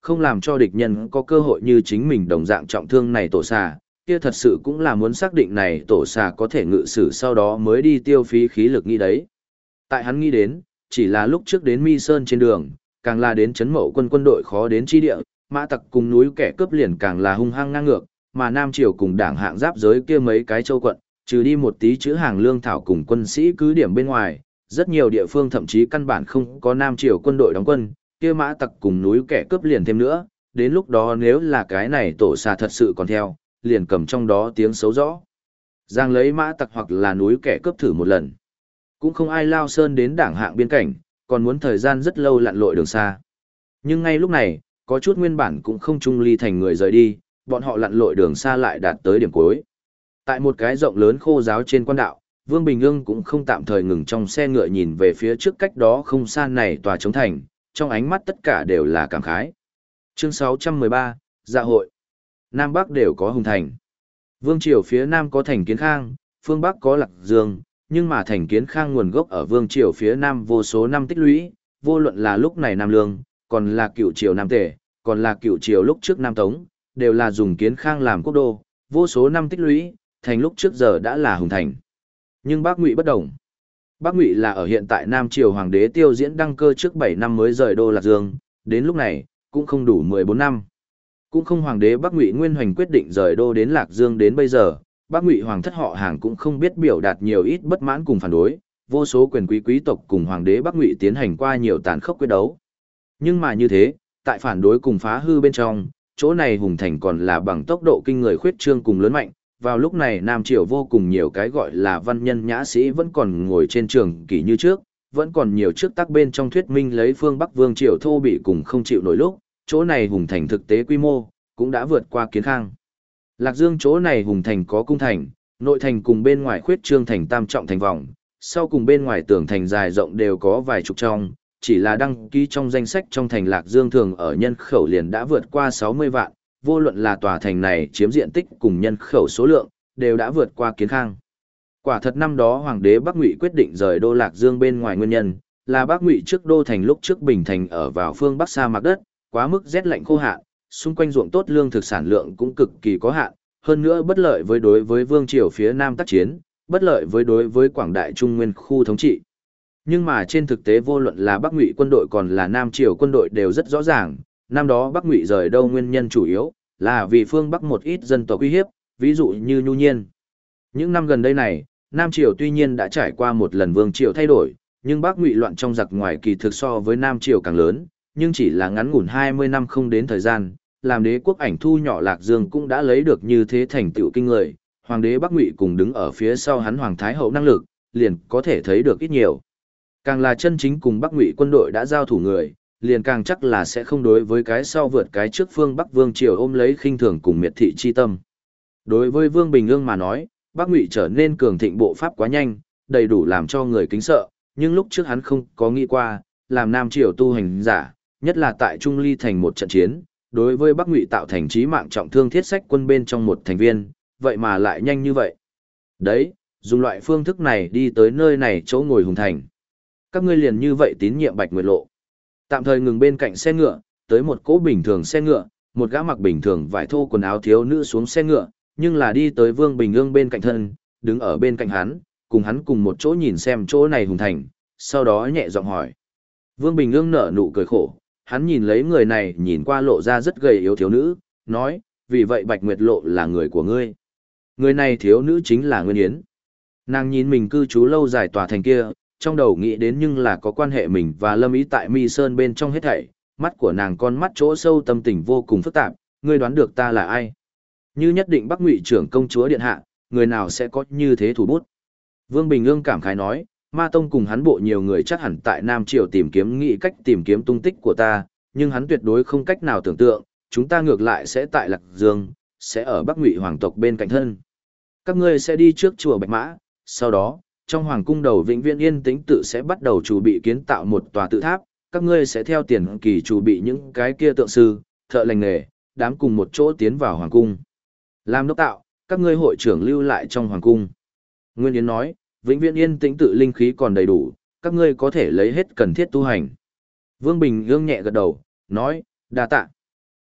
không làm cho địch nhân có cơ hội như chính mình đồng dạng trọng thương này tổ xà, kia thật sự cũng là muốn xác định này tổ xà có thể ngự sử sau đó mới đi tiêu phí khí lực nghĩ đấy. Tại hắn nghĩ đến, chỉ là lúc trước đến Mi Sơn trên đường, càng là đến chấn mậu quân đội khó đến chi địa, mã tặc cùng núi kẻ cướp liền càng là hung hăng ngang ngược, mà Nam Triều cùng đảng hạng giáp giới kia mấy cái châu quận, trừ đi một tí chữ hàng lương thảo cùng quân sĩ cứ điểm bên ngoài, rất nhiều địa phương thậm chí căn bản không có Nam Triều quân đội đóng quân, kia mã tặc cùng núi kẻ cướp liền thêm nữa, đến lúc đó nếu là cái này tổ xà thật sự còn theo, liền cầm trong đó tiếng xấu rõ. Giang lấy mã tặc hoặc là núi kẻ cướp thử một lần. Cũng không ai lao sơn đến đảng hạng biên cảnh, còn muốn thời gian rất lâu lặn lội đường xa. Nhưng ngay lúc này, có chút nguyên bản cũng không chung ly thành người rời đi, bọn họ lặn lội đường xa lại đạt tới điểm cuối. Tại một cái rộng lớn khô giáo trên quan đạo, Vương Bình Ương cũng không tạm thời ngừng trong xe ngựa nhìn về phía trước cách đó không xa này tòa trống thành, trong ánh mắt tất cả đều là cảm khái. Chương 613, Dạ hội. Nam Bắc đều có hùng thành. Vương triều phía Nam có thành Kiến Khang, phương Bắc có Lạc Dương, nhưng mà thành Kiến Khang nguồn gốc ở Vương triều phía Nam vô số năm tích lũy, vô luận là lúc này Nam Lương, còn là cựu triều Nam Tề, còn là cựu triều lúc trước Nam Tống, đều là dùng Kiến Khang làm quốc đô, vô số năm tích lũy, thành lúc trước giờ đã là hùng thành. Nhưng Bắc Ngụy bất đồng. Bắc Ngụy là ở hiện tại Nam triều hoàng đế Tiêu Diễn đăng cơ trước 7 năm mới rời đô Lạc Dương, đến lúc này cũng không đủ 14 năm. Cũng không hoàng đế Bắc Ngụy Nguyên Hoành quyết định rời đô đến Lạc Dương đến bây giờ, Bắc Ngụy hoàng thất họ hàng cũng không biết biểu đạt nhiều ít bất mãn cùng phản đối, vô số quyền quý quý tộc cùng hoàng đế Bắc Ngụy tiến hành qua nhiều tàn khốc quyết đấu. Nhưng mà như thế, tại phản đối cùng phá hư bên trong, chỗ này hùng thành còn là bằng tốc độ kinh người khuyết trương cùng lớn mạnh. Vào lúc này Nam Triều vô cùng nhiều cái gọi là văn nhân nhã sĩ vẫn còn ngồi trên trường kỷ như trước, vẫn còn nhiều trước tác bên trong thuyết minh lấy phương Bắc Vương Triều thô bị cùng không chịu nổi lúc, chỗ này hùng thành thực tế quy mô, cũng đã vượt qua Kiến Khang. Lạc Dương chỗ này hùng thành có cung thành, nội thành cùng bên ngoài khuyết trương thành tam trọng thành vòng, sau cùng bên ngoài tường thành dài rộng đều có vài chục trong, chỉ là đăng ký trong danh sách trong thành Lạc Dương thường ở nhân khẩu liền đã vượt qua 60 vạn, vô luận là tòa thành này chiếm diện tích cùng nhân khẩu số lượng, đều đã vượt qua Kiến Khang. Quả thật năm đó hoàng đế Bắc Ngụy quyết định rời đô Lạc Dương bên ngoài nguyên nhân, là Bắc Ngụy trước đô thành lúc trước Bình Thành ở vào phương Bắc sa mạc đất, quá mức rét lạnh khô hạn, xung quanh ruộng tốt lương thực sản lượng cũng cực kỳ có hạn, hơn nữa bất lợi với đối với vương triều phía Nam tác chiến, bất lợi với đối với quảng đại trung nguyên khu thống trị. Nhưng mà trên thực tế vô luận là Bắc Ngụy quân đội còn là Nam triều quân đội đều rất rõ ràng, năm đó Bắc Ngụy rời đô nguyên nhân chủ yếu là vì phương Bắc một ít dân tộc uy hiếp, ví dụ như Nhu Nhiên. Những năm gần đây này, Nam triều tuy nhiên đã trải qua một lần vương triều thay đổi, nhưng Bắc Ngụy loạn trong giặc ngoài kỳ thực so với Nam triều càng lớn, nhưng chỉ là ngắn ngủn 20 năm không đến thời gian, làm đế quốc ảnh thu nhỏ Lạc Dương cũng đã lấy được như thế thành tựu kinh người, hoàng đế Bắc Ngụy cùng đứng ở phía sau hắn hoàng thái hậu năng lực, liền có thể thấy được ít nhiều. Càng là chân chính cùng Bắc Ngụy quân đội đã giao thủ người, liền càng chắc là sẽ không đối với cái sau vượt cái trước phương Bắc Vương triều ôm lấy khinh thường cùng miệt thị chi tâm. Đối với Vương Bình Ương mà nói, Bắc Ngụy trở nên cường thịnh bộ pháp quá nhanh, đầy đủ làm cho người kính sợ, nhưng lúc trước hắn không có nghĩ qua, làm Nam triều tu hành giả, nhất là tại Trung Ly thành một trận chiến, đối với Bắc Ngụy tạo thành chí mạng trọng thương thiết sách quân bên trong một thành viên, vậy mà lại nhanh như vậy. Đấy, dùng loại phương thức này đi tới nơi này chỗ ngồi hùng thành. Các ngươi liền như vậy tín nhiệm Bạch Nguyệt Lộ. Tạm thời ngừng bên cạnh xe ngựa, tới một cỗ bình thường xe ngựa, một gã mặc bình thường vải thô quần áo thiếu nữ xuống xe ngựa, nhưng là đi tới Vương Bình Ương bên cạnh thân, đứng ở bên cạnh hắn cùng một chỗ nhìn xem chỗ này hùng thành, sau đó nhẹ giọng hỏi. Vương Bình Ương nở nụ cười khổ, hắn nhìn lấy người này nhìn qua lộ ra rất gầy yếu thiếu nữ, nói, vì vậy Bạch Nguyệt Lộ là người của ngươi. Người này thiếu nữ chính là Nguyên Yến. Nàng nhìn mình cư trú lâu dài tòa thành kia, trong đầu nghĩ đến nhưng là có quan hệ mình và Lâm Ý tại Mi Sơn bên trong hết thảy, mắt của nàng con mắt chỗ sâu tâm tình vô cùng phức tạp, ngươi đoán được ta là ai? Như nhất định Bắc Ngụy trưởng công chúa điện hạ, người nào sẽ có như thế thủ bút? Vương Bình Ương cảm khái nói, Ma Tông cùng hắn bộ nhiều người chắc hẳn tại Nam Triều tìm kiếm nghĩ cách tìm kiếm tung tích của ta, nhưng hắn tuyệt đối không cách nào tưởng tượng, chúng ta ngược lại sẽ tại Lạc Dương, sẽ ở Bắc Ngụy hoàng tộc bên cạnh thân. Các ngươi sẽ đi trước chùa Bạch Mã, sau đó, trong hoàng cung đầu vĩnh viễn yên tĩnh tự sẽ bắt đầu chuẩn bị kiến tạo một tòa tự tháp, các ngươi sẽ theo tiền kỳ chuẩn bị những cái kia tượng sư, thợ lành nghề, đám cùng một chỗ tiến vào hoàng cung. Làm đốc tạo, các ngươi hội trưởng lưu lại trong hoàng cung. Nguyên Yến nói, vĩnh viễn yên tĩnh tự linh khí còn đầy đủ, các ngươi có thể lấy hết cần thiết tu hành. Vương Bình Ương nhẹ gật đầu, nói, đa tạ.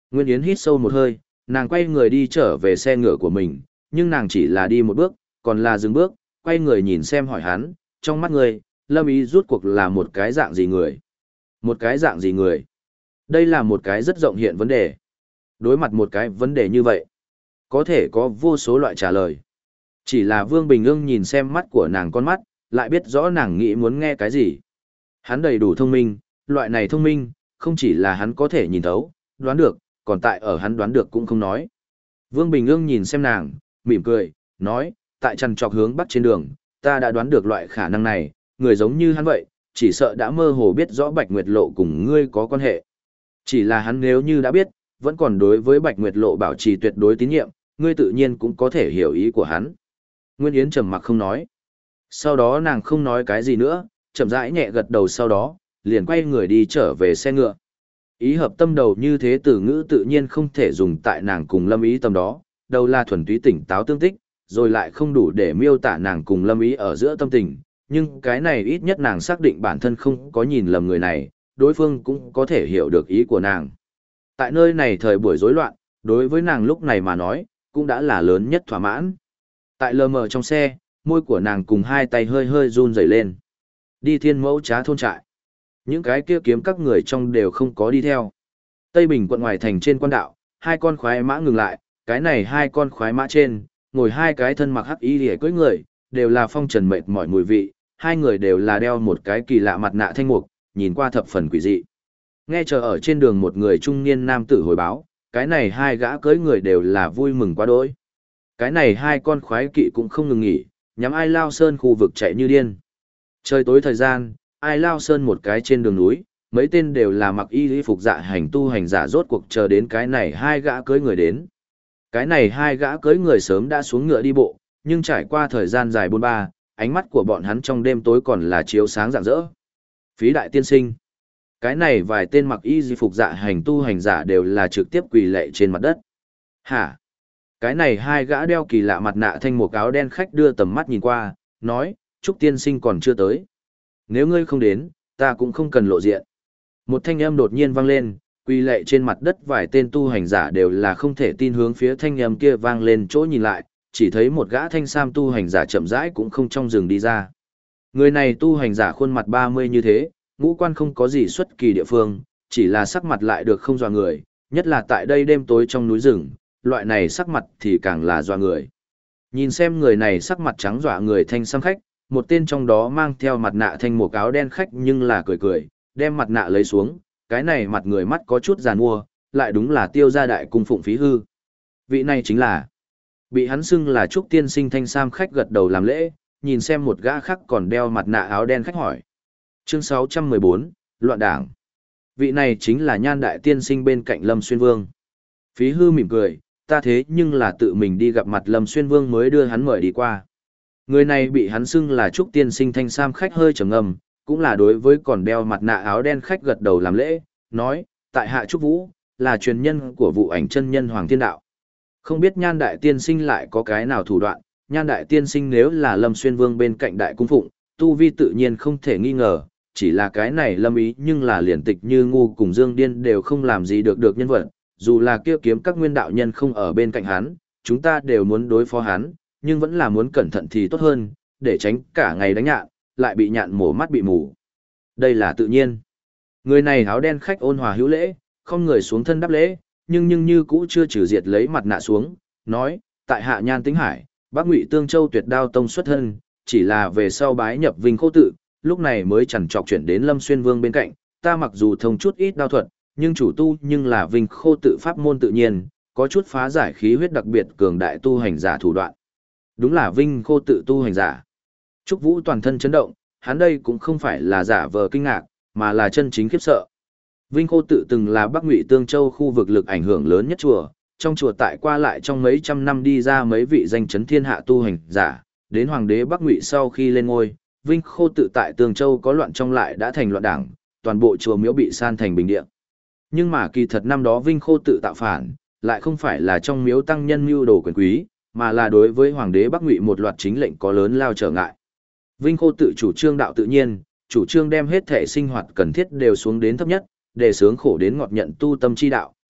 Nguyên Yến hít sâu một hơi, nàng quay người đi trở về xe ngựa của mình, nhưng nàng chỉ là đi một bước, còn là dừng bước, quay người nhìn xem hỏi hắn, trong mắt người, Lâm Ý rút cuộc là một cái dạng gì người? Một cái dạng gì người? Đây là một cái rất rộng hiện vấn đề. Đối mặt một cái vấn đề như vậy, có thể có vô số loại trả lời. Chỉ là Vương Bình Ưng nhìn xem mắt của nàng con mắt, lại biết rõ nàng nghĩ muốn nghe cái gì. Hắn đầy đủ thông minh, loại này thông minh, không chỉ là hắn có thể nhìn thấu, đoán được, còn tại ở hắn đoán được cũng không nói. Vương Bình Ưng nhìn xem nàng, mỉm cười, nói, tại trằn trọc hướng bắc trên đường, ta đã đoán được loại khả năng này, người giống như hắn vậy, chỉ sợ đã mơ hồ biết rõ Bạch Nguyệt Lộ cùng ngươi có quan hệ. Chỉ là hắn nếu như đã biết, vẫn còn đối với Bạch Nguyệt Lộ bảo trì tuyệt đối tín nhiệm, ngươi tự nhiên cũng có thể hiểu ý của hắn. Nguyên Yến trầm mặc không nói. Sau đó nàng không nói cái gì nữa, chậm rãi nhẹ gật đầu sau đó, liền quay người đi trở về xe ngựa. Ý hợp tâm đầu như thế từ ngữ tự nhiên không thể dùng tại nàng cùng Lâm Ý tâm đó, đầu là thuần túy tỉnh táo tương tích, rồi lại không đủ để miêu tả nàng cùng Lâm Ý ở giữa tâm tình, nhưng cái này ít nhất nàng xác định bản thân không có nhìn lầm người này, đối phương cũng có thể hiểu được ý của nàng. Tại nơi này thời buổi rối loạn, đối với nàng lúc này mà nói, cũng đã là lớn nhất thỏa mãn. Tại lờ mờ trong xe, môi của nàng cùng hai tay hơi hơi run rẩy lên. Đi Thiên Mẫu Trá thôn trại. Những cái kia kiếm các người trong đều không có đi theo. Tây Bình quận ngoài thành trên quan đạo, hai con khoái mã ngừng lại, cái này hai con khoái mã trên, ngồi hai cái thân mặc hắc y liễu cưỡi người, đều là phong trần mệt mỏi mùi vị, hai người đều là đeo một cái kỳ lạ mặt nạ thanh mục, nhìn qua thập phần quỷ dị. Nghe chờ ở trên đường một người trung niên nam tử hồi báo, cái này hai gã cưỡi người đều là vui mừng quá đỗi. Cái này hai con khoái kỵ cũng không ngừng nghỉ, nhắm Ai Lao Sơn khu vực chạy như điên. Trời tối thời gian, Ai Lao Sơn một cái trên đường núi, mấy tên đều là mặc y lý phục dạ hành tu hành giả rốt cuộc chờ đến cái này hai gã cưỡi người đến. Cái này hai gã cưỡi người sớm đã xuống ngựa đi bộ, nhưng trải qua thời gian dài bôn ba, ánh mắt của bọn hắn trong đêm tối còn là chiếu sáng rạng rỡ. Phí đại tiên sinh. Cái này vài tên mặc y di phục dạ hành tu hành giả đều là trực tiếp quỳ lạy trên mặt đất. Hả? Cái này hai gã đeo kỳ lạ mặt nạ thanh một áo đen khách đưa tầm mắt nhìn qua, nói, Trúc tiên sinh còn chưa tới. Nếu ngươi không đến, ta cũng không cần lộ diện. Một thanh âm đột nhiên vang lên, quỳ lạy trên mặt đất vài tên tu hành giả đều là không thể tin hướng phía thanh âm kia vang lên chỗ nhìn lại, chỉ thấy một gã thanh sam tu hành giả chậm rãi cũng không trong rừng đi ra. Người này tu hành giả khuôn mặt 30 như thế, ngũ quan không có gì xuất kỳ địa phương, chỉ là sắc mặt lại được không dọa người, nhất là tại đây đêm tối trong núi rừng, loại này sắc mặt thì càng là dọa người. Nhìn xem người này sắc mặt trắng dọa người thanh sam khách, một tên trong đó mang theo mặt nạ thanh một áo đen khách nhưng là cười cười, đem mặt nạ lấy xuống, cái này mặt người mắt có chút giàn mua, lại đúng là Tiêu gia đại cung phụng Phí Hư. Vị này chính là, bị hắn xưng là Trúc tiên sinh thanh sam khách gật đầu làm lễ, nhìn xem một gã khác còn đeo mặt nạ áo đen khách hỏi. Chương 614, Loạn đảng. Vị này chính là Nhan đại tiên sinh bên cạnh Lâm Xuyên Vương. Phí Hư mỉm cười, ta thế nhưng là tự mình đi gặp mặt Lâm Xuyên Vương mới đưa hắn mời đi qua. Người này bị hắn xưng là Trúc tiên sinh thanh sam khách hơi trầm ngâm, cũng là đối với còn đeo mặt nạ áo đen khách gật đầu làm lễ, nói, tại hạ Trúc Vũ, là truyền nhân của vụ ảnh chân nhân Hoàng Thiên Đạo. Không biết Nhan đại tiên sinh lại có cái nào thủ đoạn, Nhan đại tiên sinh nếu là Lâm Xuyên Vương bên cạnh đại cung phụng, tu vi tự nhiên không thể nghi ngờ, chỉ là cái này Lâm ý nhưng là liền tịch như ngu cùng Dương Điên đều không làm gì được nhân vật, dù là kia kiếm các nguyên đạo nhân không ở bên cạnh hắn, chúng ta đều muốn đối phó hắn, nhưng vẫn là muốn cẩn thận thì tốt hơn, để tránh cả ngày đánh nhạn, lại bị nhạn mổ mắt bị mù. Đây là tự nhiên. Người này áo đen khách ôn hòa hữu lễ, không người xuống thân đáp lễ, nhưng như cũ chưa trừ diệt lấy mặt nạ xuống, nói, tại hạ Nhan Tĩnh Hải, Bắc Ngụy Tương Châu Tuyệt Đao tông xuất thân, chỉ là về sau bái nhập Vinh Khô tự, lúc này mới chằn trọc chuyển đến Lâm Xuyên Vương bên cạnh, ta mặc dù thông chút ít đao thuật, nhưng chủ tu nhưng là Vinh Khô tự pháp môn tự nhiên, có chút phá giải khí huyết đặc biệt cường đại tu hành giả thủ đoạn. Đúng là Vinh Khô tự tu hành giả. Trúc Vũ toàn thân chấn động, hắn đây cũng không phải là giả vờ kinh ngạc, mà là chân chính khiếp sợ. Vinh Khô tự từng là Bắc Ngụy Tương Châu khu vực lực ảnh hưởng lớn nhất chùa, trong chùa tại qua lại trong mấy trăm năm đi ra mấy vị danh chấn thiên hạ tu hành giả, đến hoàng đế Bắc Ngụy sau khi lên ngôi, Vinh Khô tự tại Tương Châu có loạn trong lại đã thành loạn đảng, toàn bộ chùa miếu bị san thành bình địa. Nhưng mà kỳ thật năm đó Vinh Khô tự tạo phản, lại không phải là trong miếu tăng nhân mưu đồ quyền quý, mà là đối với hoàng đế Bắc Ngụy một loạt chính lệnh có lớn lao trở ngại. Vinh Khô tự chủ trương đạo tự nhiên, chủ trương đem hết thể sinh hoạt cần thiết đều xuống đến thấp nhất, để sướng khổ đến ngọt nhận tu tâm chi đạo,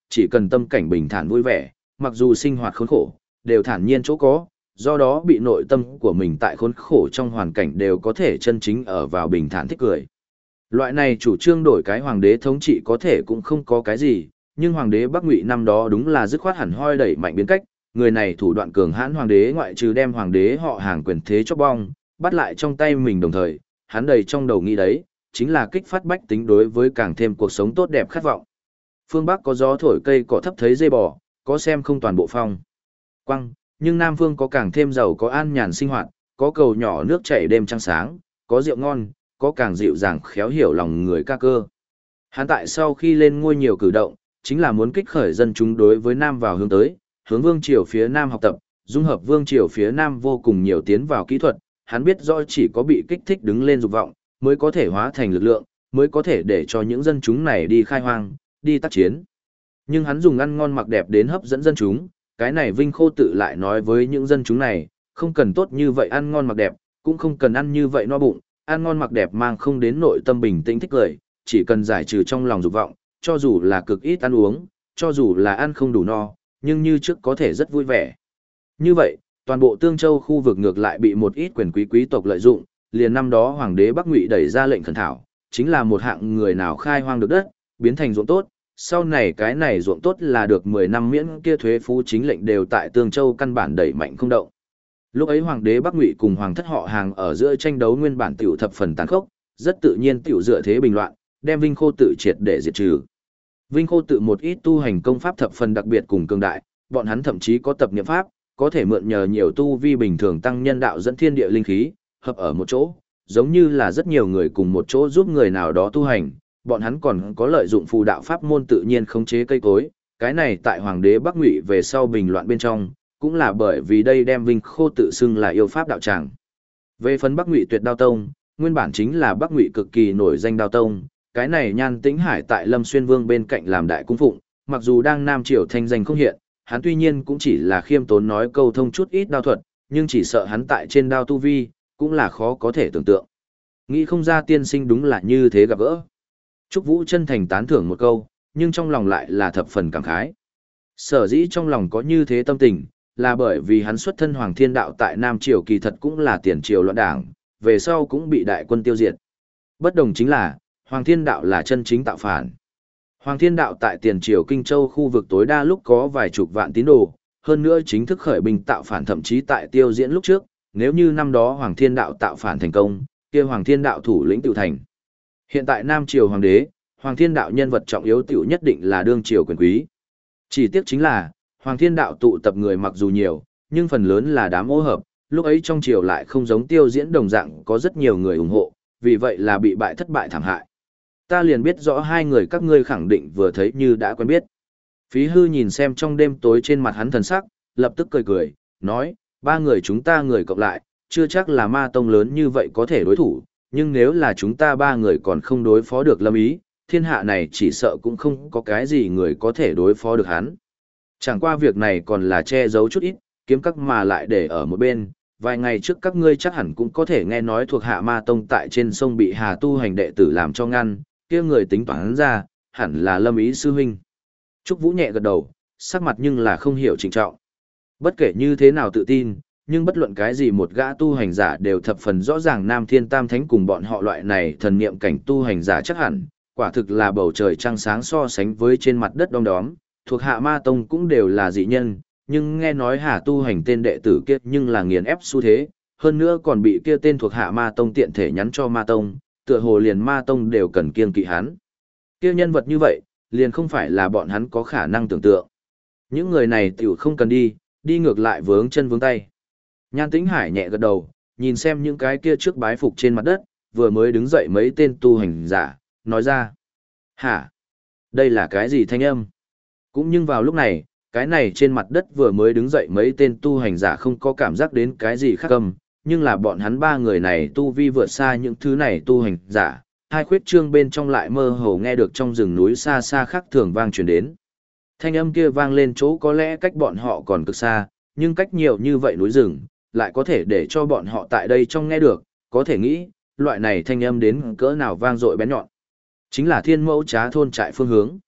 chỉ cần tâm cảnh bình thản vui vẻ, mặc dù sinh hoạt khốn khổ, đều thản nhiên chỗ có, do đó bị nội tâm của mình tại khốn khổ trong hoàn cảnh đều có thể chân chính ở vào bình thản thích cười. Loại này chủ trương đổi cái hoàng đế thống trị có thể cũng không có cái gì, nhưng hoàng đế Bắc Ngụy năm đó đúng là dứt khoát hẳn hoi đẩy mạnh biến cách, người này thủ đoạn cường hãn hoàng đế ngoại trừ đem hoàng đế họ hàng quyền thế chóc bong, bắt lại trong tay mình đồng thời, hắn đầy trong đầu nghĩ đấy, chính là kích phát bách tính đối với càng thêm cuộc sống tốt đẹp khát vọng. Phương Bắc có gió thổi cây cỏ thấp thấy dây bò, có xem không toàn bộ phong quăng, nhưng Nam Phương có càng thêm giàu có an nhàn sinh hoạt, có cầu nhỏ nước chảy đêm trăng sáng, có rượu ngon, có càng dịu dàng khéo hiểu lòng người ca cơ. Hắn tại sau khi lên ngôi nhiều cử động, chính là muốn kích khởi dân chúng đối với Nam vào hướng tới, hướng vương triều phía Nam học tập, dung hợp vương triều phía Nam vô cùng nhiều tiến vào kỹ thuật, hắn biết rõ chỉ có bị kích thích đứng lên dục vọng, mới có thể hóa thành lực lượng, mới có thể để cho những dân chúng này đi khai hoang, đi tác chiến. Nhưng hắn dùng ăn ngon mặc đẹp đến hấp dẫn dân chúng, cái này Vinh Khô tự lại nói với những dân chúng này, không cần tốt như vậy ăn ngon mặc đẹp, cũng không cần ăn như vậy no bụng, ăn ngon mặc đẹp mang không đến nội tâm bình tĩnh thích cười, chỉ cần giải trừ trong lòng dục vọng, cho dù là cực ít ăn uống, cho dù là ăn không đủ no, nhưng như trước có thể rất vui vẻ. Như vậy, toàn bộ Tương Châu khu vực ngược lại bị một ít quyền quý tộc lợi dụng, liền năm đó hoàng đế Bắc Ngụy đẩy ra lệnh khẩn thảo, chính là một hạng người nào khai hoang được đất, biến thành ruộng tốt, sau này cái này ruộng tốt là được 10 năm miễn kia thuế phú chính lệnh đều tại Tương Châu căn bản đẩy mạnh không động. Lúc ấy hoàng đế Bắc Ngụy cùng hoàng thất họ hàng ở giữa tranh đấu nguyên bản tiểu thập phần tàn khốc, rất tự nhiên tiểu dựa thế bình loạn, đem Vinh Khô tự triệt để diệt trừ. Vinh Khô tự một ít tu hành công pháp thập phần đặc biệt cùng cường đại, bọn hắn thậm chí có tập niệm pháp, có thể mượn nhờ nhiều tu vi bình thường tăng nhân đạo dẫn thiên địa linh khí, hợp ở một chỗ, giống như là rất nhiều người cùng một chỗ giúp người nào đó tu hành, bọn hắn còn có lợi dụng phù đạo pháp môn tự nhiên khống chế cây cối, cái này tại hoàng đế Bắc Ngụy về sau bình loạn bên trong, cũng là bởi vì đây đem Vinh Khô tự xưng là yêu pháp đạo tràng. Về phần Bắc Ngụy Tuyệt Đao Tông, nguyên bản chính là Bắc Ngụy cực kỳ nổi danh đao tông, cái này Nhan Tĩnh Hải tại Lâm Xuyên Vương bên cạnh làm đại cung phụng, mặc dù đang Nam Triều thanh danh không hiện, hắn tuy nhiên cũng chỉ là khiêm tốn nói câu thông chút ít đao thuật, nhưng chỉ sợ hắn tại trên đao tu vi, cũng là khó có thể tưởng tượng. Nghĩ không ra tiên sinh đúng là như thế gặp gỡ. Trúc Vũ chân thành tán thưởng một câu, nhưng trong lòng lại là thập phần cảm khái. Sở dĩ trong lòng có như thế tâm tình, là bởi vì hắn xuất thân Hoàng Thiên Đạo tại Nam Triều kỳ thật cũng là tiền triều loạn đảng, về sau cũng bị đại quân tiêu diệt. Bất đồng chính là, Hoàng Thiên Đạo là chân chính tạo phản. Hoàng Thiên Đạo tại tiền triều Kinh Châu khu vực tối đa lúc có vài chục vạn tín đồ, hơn nữa chính thức khởi binh tạo phản thậm chí tại tiêu diễn lúc trước, nếu như năm đó Hoàng Thiên Đạo tạo phản thành công, kia Hoàng Thiên Đạo thủ lĩnh tự thành. Hiện tại Nam Triều Hoàng đế, Hoàng Thiên Đạo nhân vật trọng yếu tiểu nhất định là đương triều quyền quý. Chỉ tiếc chính là, Hoàng Thiên Đạo tụ tập người mặc dù nhiều, nhưng phần lớn là đám ô hợp, lúc ấy trong triều lại không giống tiêu diễn đồng dạng có rất nhiều người ủng hộ, vì vậy là bị bại thất bại thảm hại. Ta liền biết rõ hai người các ngươi khẳng định vừa thấy như đã quen biết. Phí Hư nhìn xem trong đêm tối trên mặt hắn thần sắc, lập tức cười cười, nói, ba người chúng ta người cộng lại, chưa chắc là ma tông lớn như vậy có thể đối thủ, nhưng nếu là chúng ta ba người còn không đối phó được Lâm Ý, thiên hạ này chỉ sợ cũng không có cái gì người có thể đối phó được hắn. Chẳng qua việc này còn là che giấu chút ít, kiếm các mà lại để ở một bên, vài ngày trước các ngươi chắc hẳn cũng có thể nghe nói thuộc hạ ma tông tại trên sông bị Hà tu hành đệ tử làm cho ngăn, kia người tính toán ra, hẳn là Lâm Ý sư huynh. Trúc Vũ nhẹ gật đầu, sắc mặt nhưng là không hiểu trịnh trọng. Bất kể như thế nào tự tin, nhưng bất luận cái gì một gã tu hành giả đều thập phần rõ ràng Nam Thiên Tam Thánh cùng bọn họ loại này thần niệm cảnh tu hành giả chắc hẳn, quả thực là bầu trời trăng sáng so sánh với trên mặt đất đom đóm, thuộc hạ ma tông cũng đều là dị nhân, nhưng nghe nói Hà tu hành tên đệ tử kia nhưng là nghiền ép xu thế, hơn nữa còn bị kia tên thuộc hạ ma tông tiện thể nhắn cho ma tông, tựa hồ liền ma tông đều cần kiêng kỵ hắn. Kia nhân vật như vậy, liền không phải là bọn hắn có khả năng tưởng tượng. Những người này tiểu không cần đi, đi ngược lại vướng chân vướng tay. Nhan Tĩnh Hải nhẹ gật đầu, nhìn xem những cái kia trước bái phục trên mặt đất, vừa mới đứng dậy mấy tên tu hành giả, nói ra. Hả? Đây là cái gì thanh âm? Cũng nhưng vào lúc này, cái này trên mặt đất vừa mới đứng dậy mấy tên tu hành giả không có cảm giác đến cái gì khác âm, nhưng là bọn hắn ba người này tu vi vượt xa những thứ này tu hành giả, hai khuyết trương bên trong lại mơ hồ nghe được trong rừng núi xa xa khác thường vang truyền đến. Thanh âm kia vang lên chỗ có lẽ cách bọn họ còn cực xa, nhưng cách nhiều như vậy núi rừng, lại có thể để cho bọn họ tại đây trong nghe được, có thể nghĩ, loại này thanh âm đến cỡ nào vang dội bén nhọn. Chính là Thiên Mẫu Trá thôn trại phương hướng.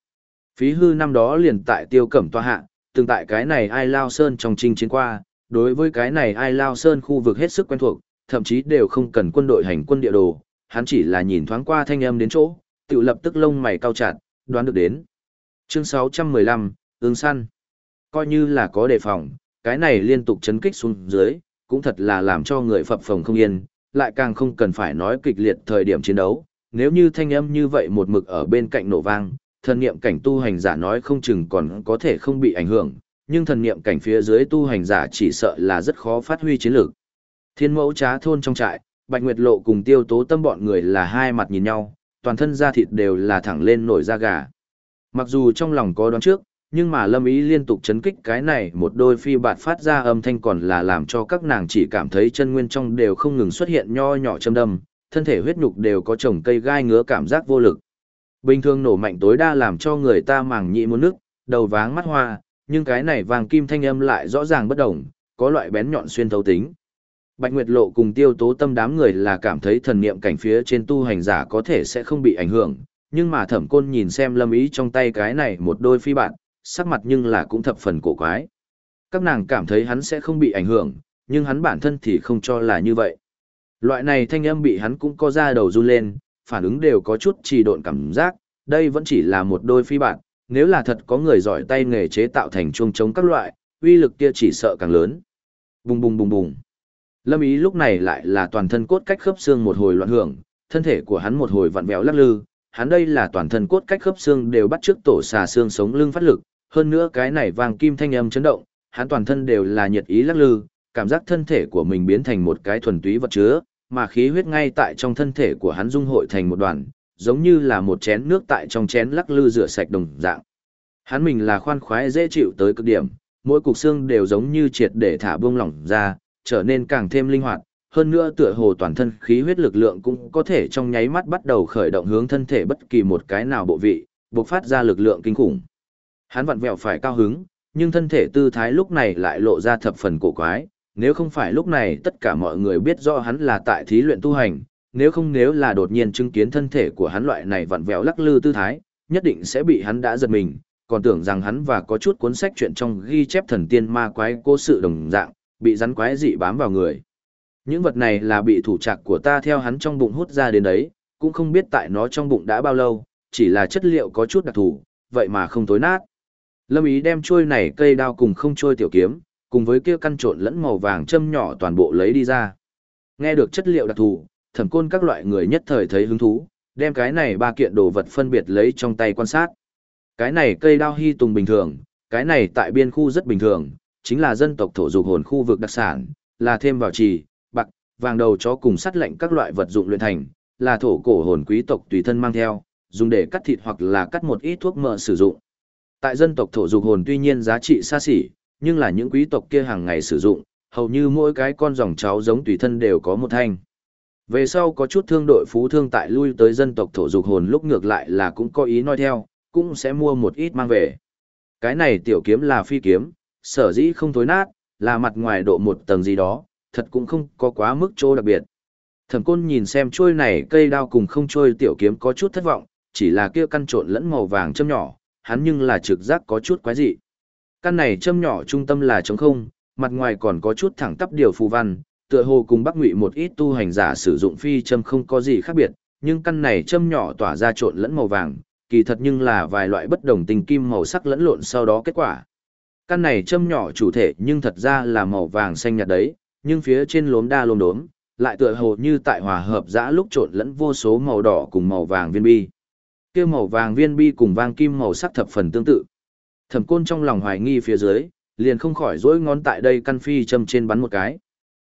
Phí hư năm đó liền tại Tiêu Cẩm tọa hạ, từng tại cái này Ai Lao Sơn trong chinh chiến qua, đối với cái này Ai Lao Sơn khu vực hết sức quen thuộc, thậm chí đều không cần quân đội hành quân địa đồ, hắn chỉ là nhìn thoáng qua thanh âm đến chỗ, tự lập tức lông mày cau chặt, đoán được đến. Chương 615, ương săn. Coi như là có đề phòng, cái này liên tục chấn kích xuống dưới, cũng thật là làm cho người phập phồng không yên, lại càng không cần phải nói kịch liệt thời điểm chiến đấu. Nếu như thanh âm như vậy một mực ở bên cạnh nổ vang, thần niệm cảnh tu hành giả nói không chừng còn có thể không bị ảnh hưởng, nhưng thần niệm cảnh phía dưới tu hành giả chỉ sợ là rất khó phát huy chiến lược. Thiên Mẫu Trá thôn trong trại, Bạch Nguyệt Lộ cùng Tiêu Tố Tâm bọn người là hai mặt nhìn nhau, toàn thân da thịt đều là thẳng lên nổi da gà. Mặc dù trong lòng có đoán trước, nhưng mà Lâm Ý liên tục chấn kích cái này một đôi phi bạt phát ra âm thanh còn là làm cho các nàng chỉ cảm thấy chân nguyên trong đều không ngừng xuất hiện nho nhỏ châm đâm, thân thể huyết nhục đều có chồng cây gai ngứa cảm giác vô lực. Bình thường nổ mạnh tối đa làm cho người ta màng nhĩ muốn nức, đầu váng mắt hoa, nhưng cái này vàng kim thanh âm lại rõ ràng bất đồng, có loại bén nhọn xuyên thấu tính. Bạch Nguyệt Lộ cùng Tiêu Tố Tâm đám người là cảm thấy thần niệm cảnh phía trên tu hành giả có thể sẽ không bị ảnh hưởng, nhưng mà Thẩm Côn nhìn xem Lâm Ý trong tay cái này một đôi phi bạn, sắc mặt nhưng là cũng thập phần cổ quái. Các nàng cảm thấy hắn sẽ không bị ảnh hưởng, nhưng hắn bản thân thì không cho là như vậy. Loại này thanh âm bị hắn cũng có ra đầu run lên, phản ứng đều có chút trì độn cảm giác, đây vẫn chỉ là một đôi phi bạn, nếu là thật có người giỏi tay nghề chế tạo thành chuông trống các loại, uy lực kia chỉ sợ càng lớn. Bùng bùng bùng bùng. Lâm Ý lúc này lại là toàn thân cốt cách khớp xương một hồi loạn hưởng, thân thể của hắn một hồi vặn vẹo lắc lư, hắn đây là toàn thân cốt cách khớp xương đều bắt trước tổ xà xương sống lưng phát lực, hơn nữa cái này vàng kim thanh âm chấn động, hắn toàn thân đều là nhiệt ý lắc lư, cảm giác thân thể của mình biến thành một cái thuần túy vật chứa, mà khí huyết ngay tại trong thân thể của hắn dung hội thành một đoàn, giống như là một chén nước tại trong chén lắc lư rửa sạch đồng dạng. Hắn mình là khoan khoái dễ chịu tới cực điểm, mỗi cục xương đều giống như triệt để thả buông lỏng ra, trở nên càng thêm linh hoạt, hơn nữa tựa hồ toàn thân khí huyết lực lượng cũng có thể trong nháy mắt bắt đầu khởi động hướng thân thể bất kỳ một cái nào bộ vị, bộc phát ra lực lượng kinh khủng. Hắn vặn vẹo phải cao hứng, nhưng thân thể tư thái lúc này lại lộ ra thập phần cổ quái, nếu không phải lúc này tất cả mọi người biết rõ hắn là tại thí luyện tu hành, nếu là đột nhiên chứng kiến thân thể của hắn loại này vặn vẹo lắc lư tư thái, nhất định sẽ bị hắn đã giật mình, còn tưởng rằng hắn và có chút cuốn sách chuyện trong ghi chép thần tiên ma quái cố sự đồng dạng, bị rắn quái dị bám vào người. Những vật này là bị thủ trạc của ta theo hắn trong bụng hút ra đến đấy, cũng không biết tại nó trong bụng đã bao lâu, chỉ là chất liệu có chút đặc thù, vậy mà không tối nát. Lâm Ý đem chuôi này cây đao cùng không chuôi tiểu kiếm, cùng với kia căn trộn lẫn màu vàng châm nhỏ toàn bộ lấy đi ra. Nghe được chất liệu đặc thù, Thẩm Côn các loại người nhất thời thấy hứng thú, đem cái này ba kiện đồ vật phân biệt lấy trong tay quan sát. Cái này cây đao hy tùng bình thường, cái này tại biên khu rất bình thường, chính là dân tộc thổ dục hồn khu vực đặc sản, là thêm vào trì, bạc, vàng đầu chó cùng sắt lạnh các loại vật dụng luyện thành, là thổ cổ hồn quý tộc tùy thân mang theo, dùng để cắt thịt hoặc là cắt một ít thuốc mỡ sử dụng. Tại dân tộc thổ dục hồn tuy nhiên giá trị xa xỉ, nhưng là những quý tộc kia hàng ngày sử dụng, hầu như mỗi cái con dòng cháu giống tùy thân đều có một thanh. Về sau có chút thương đội phú thương tại lui tới dân tộc thổ dục hồn lúc ngược lại là cũng có ý nói theo, cũng sẽ mua một ít mang về. Cái này tiểu kiếm là phi kiếm, sở dĩ không thối nát, là mặt ngoài độ một tầng gì đó, thật cũng không có quá mức chỗ đặc biệt. Thẩm Côn nhìn xem chuôi này cây đao cùng không chuôi tiểu kiếm có chút thất vọng, chỉ là kia căn trộn lẫn màu vàng châm nhỏ, hắn nhưng là trực giác có chút quái dị. Căn này châm nhỏ trung tâm là trống không, mặt ngoài còn có chút thẳng tắp điều phù văn, tựa hồ cùng Bắc Ngụy một ít tu hành giả sử dụng phi châm không có gì khác biệt, nhưng căn này châm nhỏ tỏa ra trộn lẫn màu vàng, kỳ thật nhưng là vài loại bất đồng tình kim màu sắc lẫn lộn sau đó kết quả. Căn này châm nhỏ chủ thể nhưng thật ra là màu vàng xanh nhạt đấy, nhưng phía trên lốm đa lốm đốm, lại tựa hồ như tại hòa hợp dã lúc trộn lẫn vô số màu đỏ cùng màu vàng viên bi. Kia màu vàng viên bi cùng vàng kim màu sắc thập phần tương tự. Thẩm Côn trong lòng hoài nghi phía dưới, liền không khỏi dỗi ngón tại đây căn phi châm trên bắn một cái.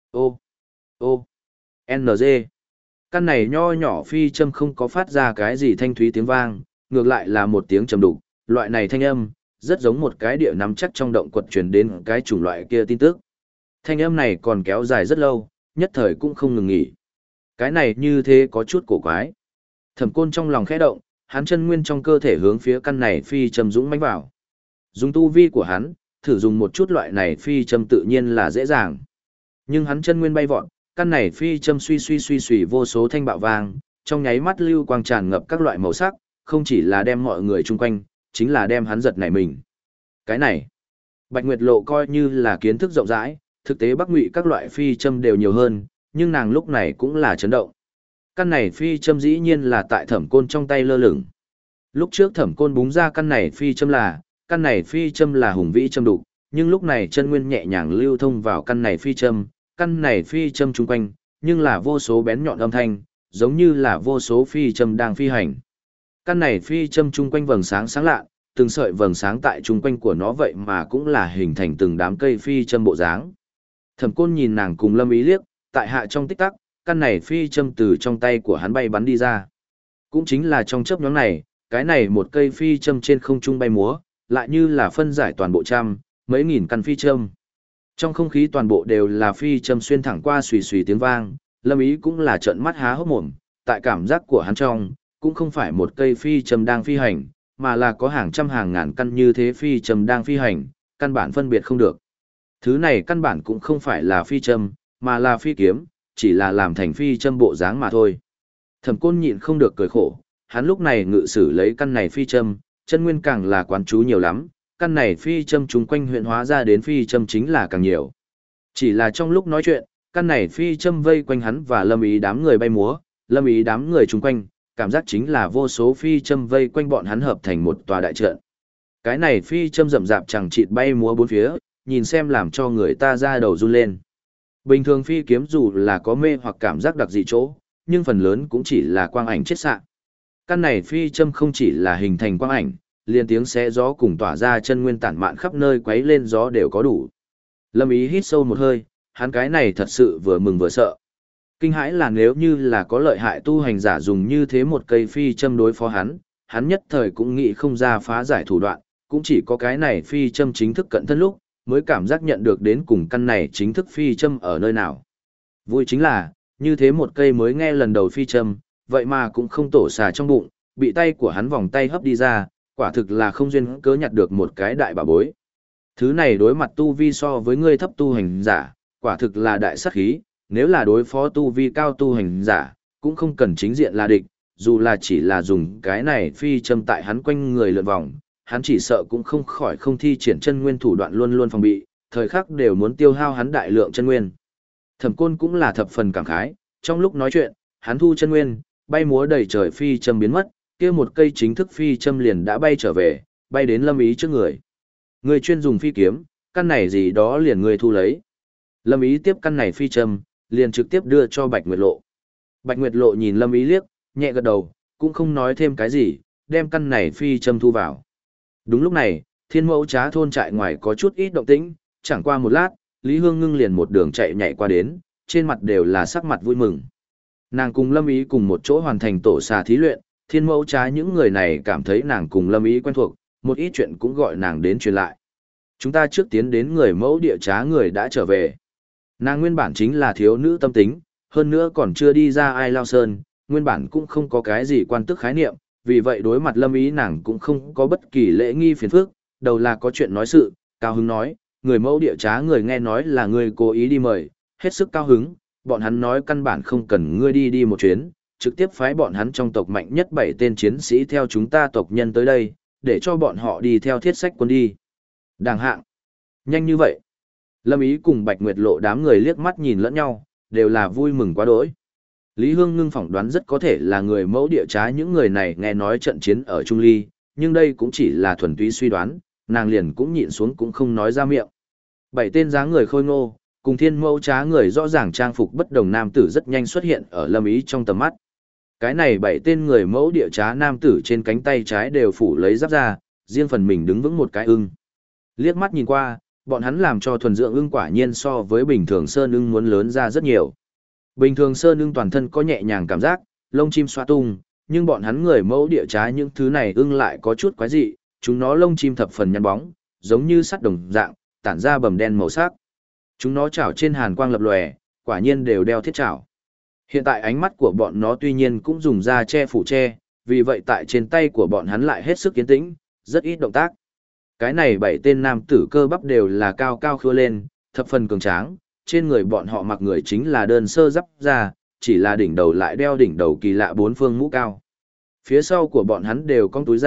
Ô, NG. Căn này nho nhỏ phi châm không có phát ra cái gì thanh thúy tiếng vang, ngược lại là một tiếng trầm đục, loại này thanh âm, rất giống một cái địa nắm chắc trong động quật truyền đến cái chủng loại kia tin tức. Thanh âm này còn kéo dài rất lâu, nhất thời cũng không ngừng nghỉ. Cái này như thế có chút cổ quái. Thẩm Côn trong lòng khẽ động, hắn chân nguyên trong cơ thể hướng phía căn này phi châm dũng mãnh vào. Dùng tu vi của hắn, thử dùng một chút loại này phi châm tự nhiên là dễ dàng. Nhưng hắn chân nguyên bay vọt, căn này phi châm suy vô số thanh bạo vang, trong nháy mắt lưu quang tràn ngập các loại màu sắc, không chỉ là đem mọi người chung quanh, chính là đem hắn giật nảy mình. Cái này, Bạch Nguyệt Lộ coi như là kiến thức rộng rãi, thực tế Bắc Ngụy các loại phi châm đều nhiều hơn, nhưng nàng lúc này cũng là chấn động. Căn này phi châm dĩ nhiên là tại Thẩm Côn trong tay lơ lửng. Lúc trước Thẩm Côn búng ra căn này phi châm là hùng vĩ châm đục, nhưng lúc này chân nguyên nhẹ nhàng lưu thông vào căn này phi châm chung quanh, nhưng là vô số bén nhọn âm thanh, giống như là vô số phi châm đang phi hành. Căn này phi châm chung quanh vầng sáng sáng lạ, từng sợi vầng sáng tại chung quanh của nó vậy mà cũng là hình thành từng đám cây phi châm bộ dáng. Thẩm Côn nhìn nàng cùng Lâm Ý liếc, tại hạ trong tích tắc, căn này phi châm từ trong tay của hắn bay bắn đi ra. Cũng chính là trong chớp nhoáng này, cái này một cây phi châm trên không trung bay múa, lại như là phân giải toàn bộ trăm, mấy nghìn căn phi châm. Trong không khí toàn bộ đều là phi châm xuyên thẳng qua xùy xùy tiếng vang, Lâm Ý cũng là trợn mắt há hốc mồm, tại cảm giác của hắn trong, cũng không phải một cây phi châm đang phi hành, mà là có hàng trăm hàng ngàn căn như thế phi châm đang phi hành, căn bản phân biệt không được. Thứ này căn bản cũng không phải là phi châm, mà là phi kiếm, chỉ là làm thành phi châm bộ dáng mà thôi. Thẩm Côn nhịn không được cười khổ, hắn lúc này ngự sử lấy căn này phi châm, chân nguyên càng là quán chú nhiều lắm, căn này phi châm chúng quanh huyện hóa ra đến phi châm chính là càng nhiều. Chỉ là trong lúc nói chuyện, căn này phi châm vây quanh hắn và Lâm Ý đám người bay múa, Lâm Ý đám người chung quanh, cảm giác chính là vô số phi châm vây quanh bọn hắn hợp thành một tòa đại trận. Cái này phi châm rậm rạp chẳng chịt bay múa bốn phía, nhìn xem làm cho người ta ra đầu run lên. Bình thường phi kiếm dù là có mê hoặc cảm giác đặc dị chỗ, nhưng phần lớn cũng chỉ là quang ảnh chết xạ. Căn này phi châm không chỉ là hình thành quang ảnh, liền tiếng xé gió cùng tỏa ra chân nguyên tản mạn khắp nơi quấy lên gió đều có đủ. Lâm Ý hít sâu một hơi, hắn cái này thật sự vừa mừng vừa sợ. Kinh hãi là nếu như là có lợi hại tu hành giả dùng như thế một cây phi châm đối phó hắn nhất thời cũng nghĩ không ra phá giải thủ đoạn, cũng chỉ có cái này phi châm chính thức cận thân lúc, mới cảm giác nhận được đến cùng căn này chính thức phi châm ở nơi nào. Vui chính là, như thế một cây mới nghe lần đầu phi châm, vậy mà cũng không tổ xà trong bụng, bị tay của hắn vòng tay hấp đi ra, quả thực là không duyên cớ nhặt được một cái đại bảo bối. Thứ này đối mặt tu vi so với ngươi thấp tu hành giả, quả thực là đại sát khí, nếu là đối phó tu vi cao tu hành giả, cũng không cần chính diện là địch, dù là chỉ là dùng cái này phi châm tại hắn quanh người lượn vòng, hắn chỉ sợ cũng không khỏi không thi triển chân nguyên thủ đoạn luôn luôn phòng bị, thời khắc đều muốn tiêu hao hắn đại lượng chân nguyên. Thẩm Côn cũng là thập phần cảm khái, trong lúc nói chuyện, hắn thu chân nguyên, bay múa đầy trời phi châm biến mất, kia một cây chính thức phi châm liền đã bay trở về, bay đến Lâm Ý trước người. Người chuyên dùng phi kiếm, căn này gì đó liền người thu lấy. Lâm Ý tiếp căn này phi châm, liền trực tiếp đưa cho Bạch Nguyệt Lộ. Bạch Nguyệt Lộ nhìn Lâm Ý liếc, nhẹ gật đầu, cũng không nói thêm cái gì, đem căn này phi châm thu vào. Đúng lúc này, Thiên Mẫu Trá thôn trại ngoài có chút ít động tĩnh, chẳng qua một lát, Lý Hương Ngưng liền một đường chạy nhảy qua đến, trên mặt đều là sắc mặt vui mừng. Nàng cùng Lâm Ý cùng một chỗ hoàn thành tổ xà thí luyện, Thiên Mẫu Trá những người này cảm thấy nàng cùng Lâm Ý quen thuộc, một ít chuyện cũng gọi nàng đến truyền lại. Chúng ta trước tiến đến người mẫu địa trá người đã trở về. Nàng nguyên bản chính là thiếu nữ tâm tính, hơn nữa còn chưa đi ra Ai Lao Sơn, nguyên bản cũng không có cái gì quan tức khái niệm, vì vậy đối mặt Lâm Ý nàng cũng không có bất kỳ lễ nghi phiền phức, đầu là có chuyện nói sự, cao hứng nói, người mẫu địa trá người nghe nói là người cố ý đi mời, hết sức cao hứng, bọn hắn nói căn bản không cần ngươi đi một chuyến, trực tiếp phái bọn hắn trong tộc mạnh nhất 7 tên chiến sĩ theo chúng ta tộc nhân tới đây, để cho bọn họ đi theo thiết sách quân đi. Đàng hạng. Nhanh như vậy. Lâm Ý cùng Bạch Nguyệt Lộ đám người liếc mắt nhìn lẫn nhau, đều là vui mừng quá đỗi. Lý Hương Ngưng phỏng đoán rất có thể là người mẫu địa trá những người này nghe nói trận chiến ở Trung Ly, nhưng đây cũng chỉ là thuần túy suy đoán, nàng liền cũng nhịn xuống cũng không nói ra miệng. 7 tên dáng người khôi ngô, cùng Thiên Mẫu Trá người rõ ràng trang phục bất đồng nam tử rất nhanh xuất hiện ở Lâm Ý trong tầm mắt. Cái này 7 tên người mẫu địa trá nam tử trên cánh tay trái đều phủ lấy giáp ra, riêng phần mình đứng vững một cái ưng. Liếc mắt nhìn qua, bọn hắn làm cho thuần dưỡng ưng quả nhiên so với bình thường sơn ưng muốn lớn ra rất nhiều. Bình thường sơn ưng toàn thân có nhẹ nhàng cảm giác, lông chim xoa tung, nhưng bọn hắn người mẫu địa trá những thứ này ưng lại có chút quái dị, chúng nó lông chim thập phần nhăn bóng, giống như sắt đồng dạng, tản ra bầm đen màu sắc. Chúng nó chảo trên hàn quang lập lòe, quả nhiên đều đeo thiết chảo. Hiện tại ánh mắt của bọn nó tuy nhiên cũng dùng da che phủ che, vì vậy tại trên tay của bọn hắn lại hết sức yên tĩnh, rất ít động tác. Cái này 7 tên nam tử cơ bắp đều là cao cao khưa lên, thập phần cường tráng, trên người bọn họ mặc người chính là đơn sơ giáp ra, chỉ là đỉnh đầu lại đeo đỉnh đầu kỳ lạ 4 phương mũ cao. Phía sau của bọn hắn đều cong túi ra,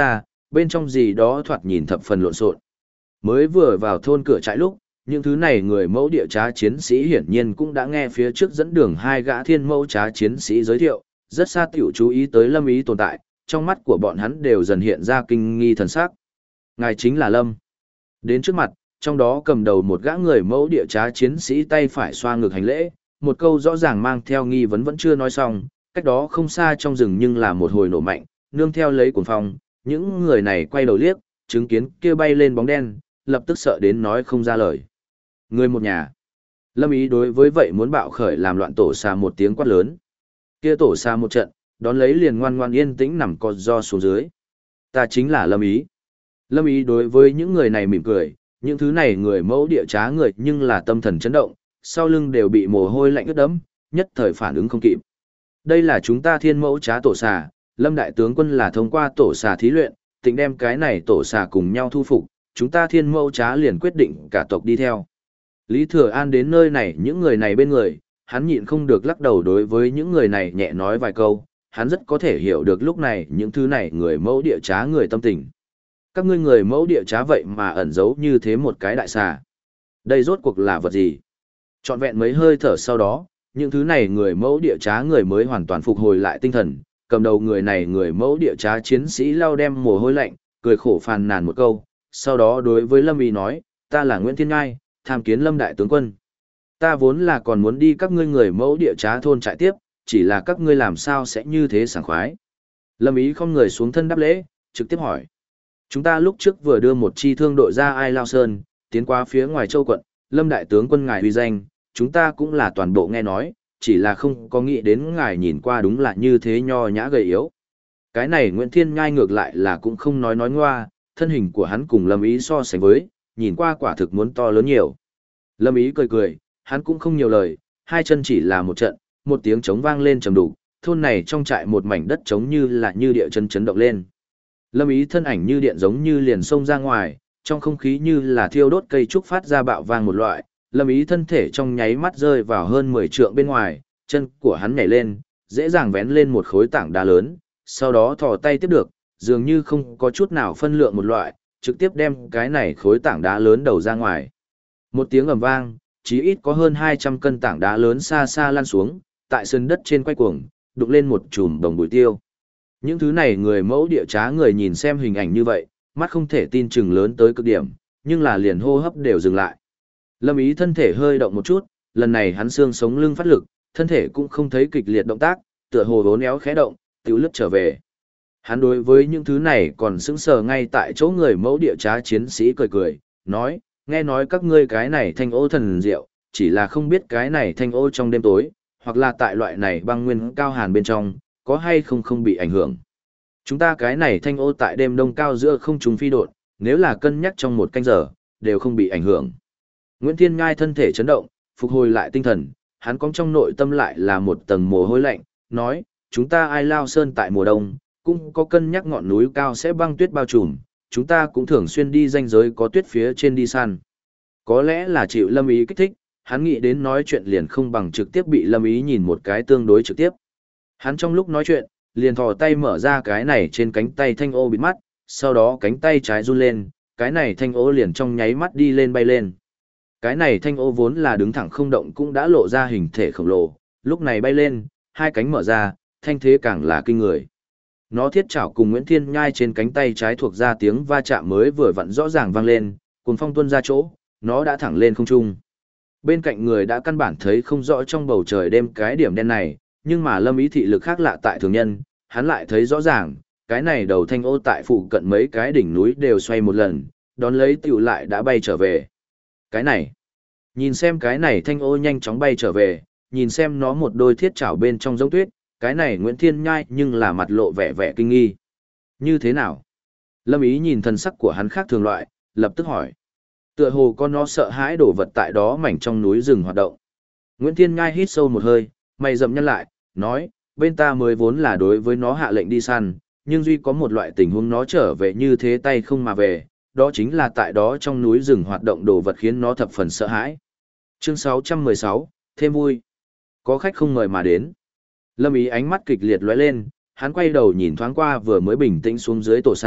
bên trong gì đó thoạt nhìn thập phần lộn xộn. Mới vừa vào thôn cửa trại lúc, những thứ này người mẫu địa trá chiến sĩ hiển nhiên cũng đã nghe phía trước dẫn đường hai gã thiên mẫu trá chiến sĩ giới thiệu, rất xa tiểu chú ý tới Lâm Ý tồn tại, trong mắt của bọn hắn đều dần hiện ra kinh nghi thần sắc. Ngài chính là Lâm. Đến trước mặt, trong đó cầm đầu một gã người mẫu địa trá chiến sĩ tay phải xoa ngực hành lễ, một câu rõ ràng mang theo nghi vấn vẫn chưa nói xong, cách đó không xa trong rừng nhưng là một hồi nổ mạnh, nương theo lấy cuồng phong, những người này quay đầu liếc, chứng kiến kia bay lên bóng đen, lập tức sợ đến nói không ra lời. Người một nhà. Lâm Ý đối với vậy muốn bạo khởi làm loạn tổ xà một tiếng quát lớn. Kia tổ xà một trận, đón lấy liền ngoan ngoan yên tĩnh nằm co ro xuống dưới. Ta chính là Lâm Ý. Lâm Ý đối với những người này mỉm cười, những thứ này người mẫu địa trá người nhưng là tâm thần chấn động, sau lưng đều bị mồ hôi lạnh ướt đẫm, nhất thời phản ứng không kịp. Đây là chúng ta thiên mẫu trá tổ xà, Lâm đại tướng quân là thông qua tổ xà thí luyện, định đem cái này tổ xà cùng nhau thu phục, chúng ta thiên mẫu trá liền quyết định cả tộc đi theo. Lý Thừa An đến nơi này những người này bên người, hắn nhịn không được lắc đầu đối với những người này nhẹ nói vài câu, hắn rất có thể hiểu được lúc này những thứ này người mẫu địa trá người tâm tình. Các ngươi người mẫu địa trá vậy mà ẩn giấu như thế một cái đại xà. Đây rốt cuộc là vật gì? Trọn vẹn mấy hơi thở sau đó, những thứ này người mẫu địa trá người mới hoàn toàn phục hồi lại tinh thần, cầm đầu người này người mẫu địa trá chiến sĩ lau đem mồ hôi lạnh, cười khổ phàn nàn một câu, sau đó đối với Lâm Ý nói, ta là Nguyễn Thiên Ngai, tham kiến Lâm đại tướng quân. Ta vốn là còn muốn đi các ngươi người mẫu địa trá thôn trại tiếp, chỉ là các ngươi làm sao sẽ như thế sảng khoái. Lâm Ý không người xuống thân đáp lễ, trực tiếp hỏi. Chúng ta lúc trước vừa đưa một chi thương đội ra Ai Lao Sơn, tiến qua phía ngoài châu quận, Lâm đại tướng quân ngài uy danh, chúng ta cũng là toàn bộ nghe nói, chỉ là không có nghĩ đến ngài nhìn qua đúng là như thế nho nhã gầy yếu. Cái này Nguyễn Thiên Ngai ngược lại là cũng không nói ngoa, thân hình của hắn cùng Lâm Ý so sánh với, nhìn qua quả thực muốn to lớn nhiều. Lâm Ý cười cười, hắn cũng không nhiều lời, hai chân chỉ là một trận, một tiếng trống vang lên trầm đủ, thôn này trong trại một mảnh đất trống như là như địa chân chấn động lên. Lâm Ý thân ảnh như điện giống như liền xông ra ngoài, trong không khí như là thiêu đốt cây trúc phát ra bạo vang một loại, Lâm Ý thân thể trong nháy mắt rơi vào hơn 10 trượng bên ngoài, chân của hắn nhảy lên, dễ dàng vén lên một khối tảng đá lớn, sau đó thò tay tiếp được, dường như không có chút nào phân lượng một loại, trực tiếp đem cái này khối tảng đá lớn đầu ra ngoài. Một tiếng ầm vang, chí ít có hơn 200 cân tảng đá lớn xa xa lăn xuống, tại sân đất trên quay cuồng, đụng lên một chùm đồng bụi tiêu. Những thứ này người mẫu địa trá người nhìn xem hình ảnh như vậy, mắt không thể tin chừng lớn tới cực điểm, nhưng là liền hô hấp đều dừng lại. Lâm Ý thân thể hơi động một chút, lần này hắn xương sống lưng phát lực, thân thể cũng không thấy kịch liệt động tác, tựa hồ vốn éo khẽ động, tiểu lướt trở về. Hắn đối với những thứ này còn sững sờ ngay tại chỗ người mẫu địa trá chiến sĩ cười cười, nói, nghe nói các ngươi cái này thanh ô thần diệu, chỉ là không biết cái này thanh ô trong đêm tối, hoặc là tại loại này băng nguyên cao hàn bên trong, có hay không bị ảnh hưởng. Chúng ta cái này thanh ô tại đêm đông cao giữa không trung phi độn, nếu là cân nhắc trong một canh giờ, đều không bị ảnh hưởng. Nguyễn Thiên Ngai thân thể chấn động, phục hồi lại tinh thần, hắn cong trong nội tâm lại là một tầng mồ hôi lạnh, nói, chúng ta Ai Lao Sơn tại mùa đông, cũng có cân nhắc ngọn núi cao sẽ băng tuyết bao trùm, chúng ta cũng thường xuyên đi ranh giới có tuyết phía trên đi săn. Có lẽ là chịu Lâm Ý kích thích, hắn nghĩ đến nói chuyện liền không bằng trực tiếp bị Lâm Ý nhìn một cái tương đối trực tiếp. Hắn trong lúc nói chuyện, liền thò tay mở ra cái này trên cánh tay thanh ô bịt mắt, sau đó cánh tay trái run lên, cái này thanh ô liền trong nháy mắt đi lên bay lên. Cái này thanh ô vốn là đứng thẳng không động cũng đã lộ ra hình thể khổng lồ, lúc này bay lên, hai cánh mở ra, thanh thế càng là kinh người. Nó thiết chảo cùng Nguyễn Thiên Nhai trên cánh tay trái thuộc ra tiếng va chạm mới vừa vặn rõ ràng vang lên, cuồng phong tuôn ra chỗ, nó đã thẳng lên không trung. Bên cạnh người đã căn bản thấy không rõ trong bầu trời đêm cái điểm đen này, nhưng mà Lâm Ý thị lực khác lạ tại thường nhân, hắn lại thấy rõ ràng, cái này đầu thanh ô tại phụ cận mấy cái đỉnh núi đều xoay một lần, đón lấy tiểu lại đã bay trở về. Cái này, nhìn xem cái này thanh ô nhanh chóng bay trở về, nhìn xem nó một đôi thiết chảo bên trong giống tuyết, cái này Nguyễn Thiên Nhai nhưng là mặt lộ vẻ vẻ kinh nghi. Như thế nào? Lâm Ý nhìn thần sắc của hắn khác thường loại, lập tức hỏi. Tựa hồ con nó sợ hãi đổ vật tại đó mảnh trong núi rừng hoạt động. Nguyễn Thiên Nhai hít sâu một hơi, mày rậm nhăn lại, nói, bên ta mới vốn là đối với nó hạ lệnh đi săn, nhưng duy có một loại tình huống nó trở về như thế tay không mà về, đó chính là tại đó trong núi rừng hoạt động đồ vật khiến nó thập phần sợ hãi. Chương 616, thêm vui. Có khách không mời mà đến. Lâm Ý ánh mắt kịch liệt lóe lên, hắn quay đầu nhìn thoáng qua vừa mới bình tĩnh xuống dưới tổ xà,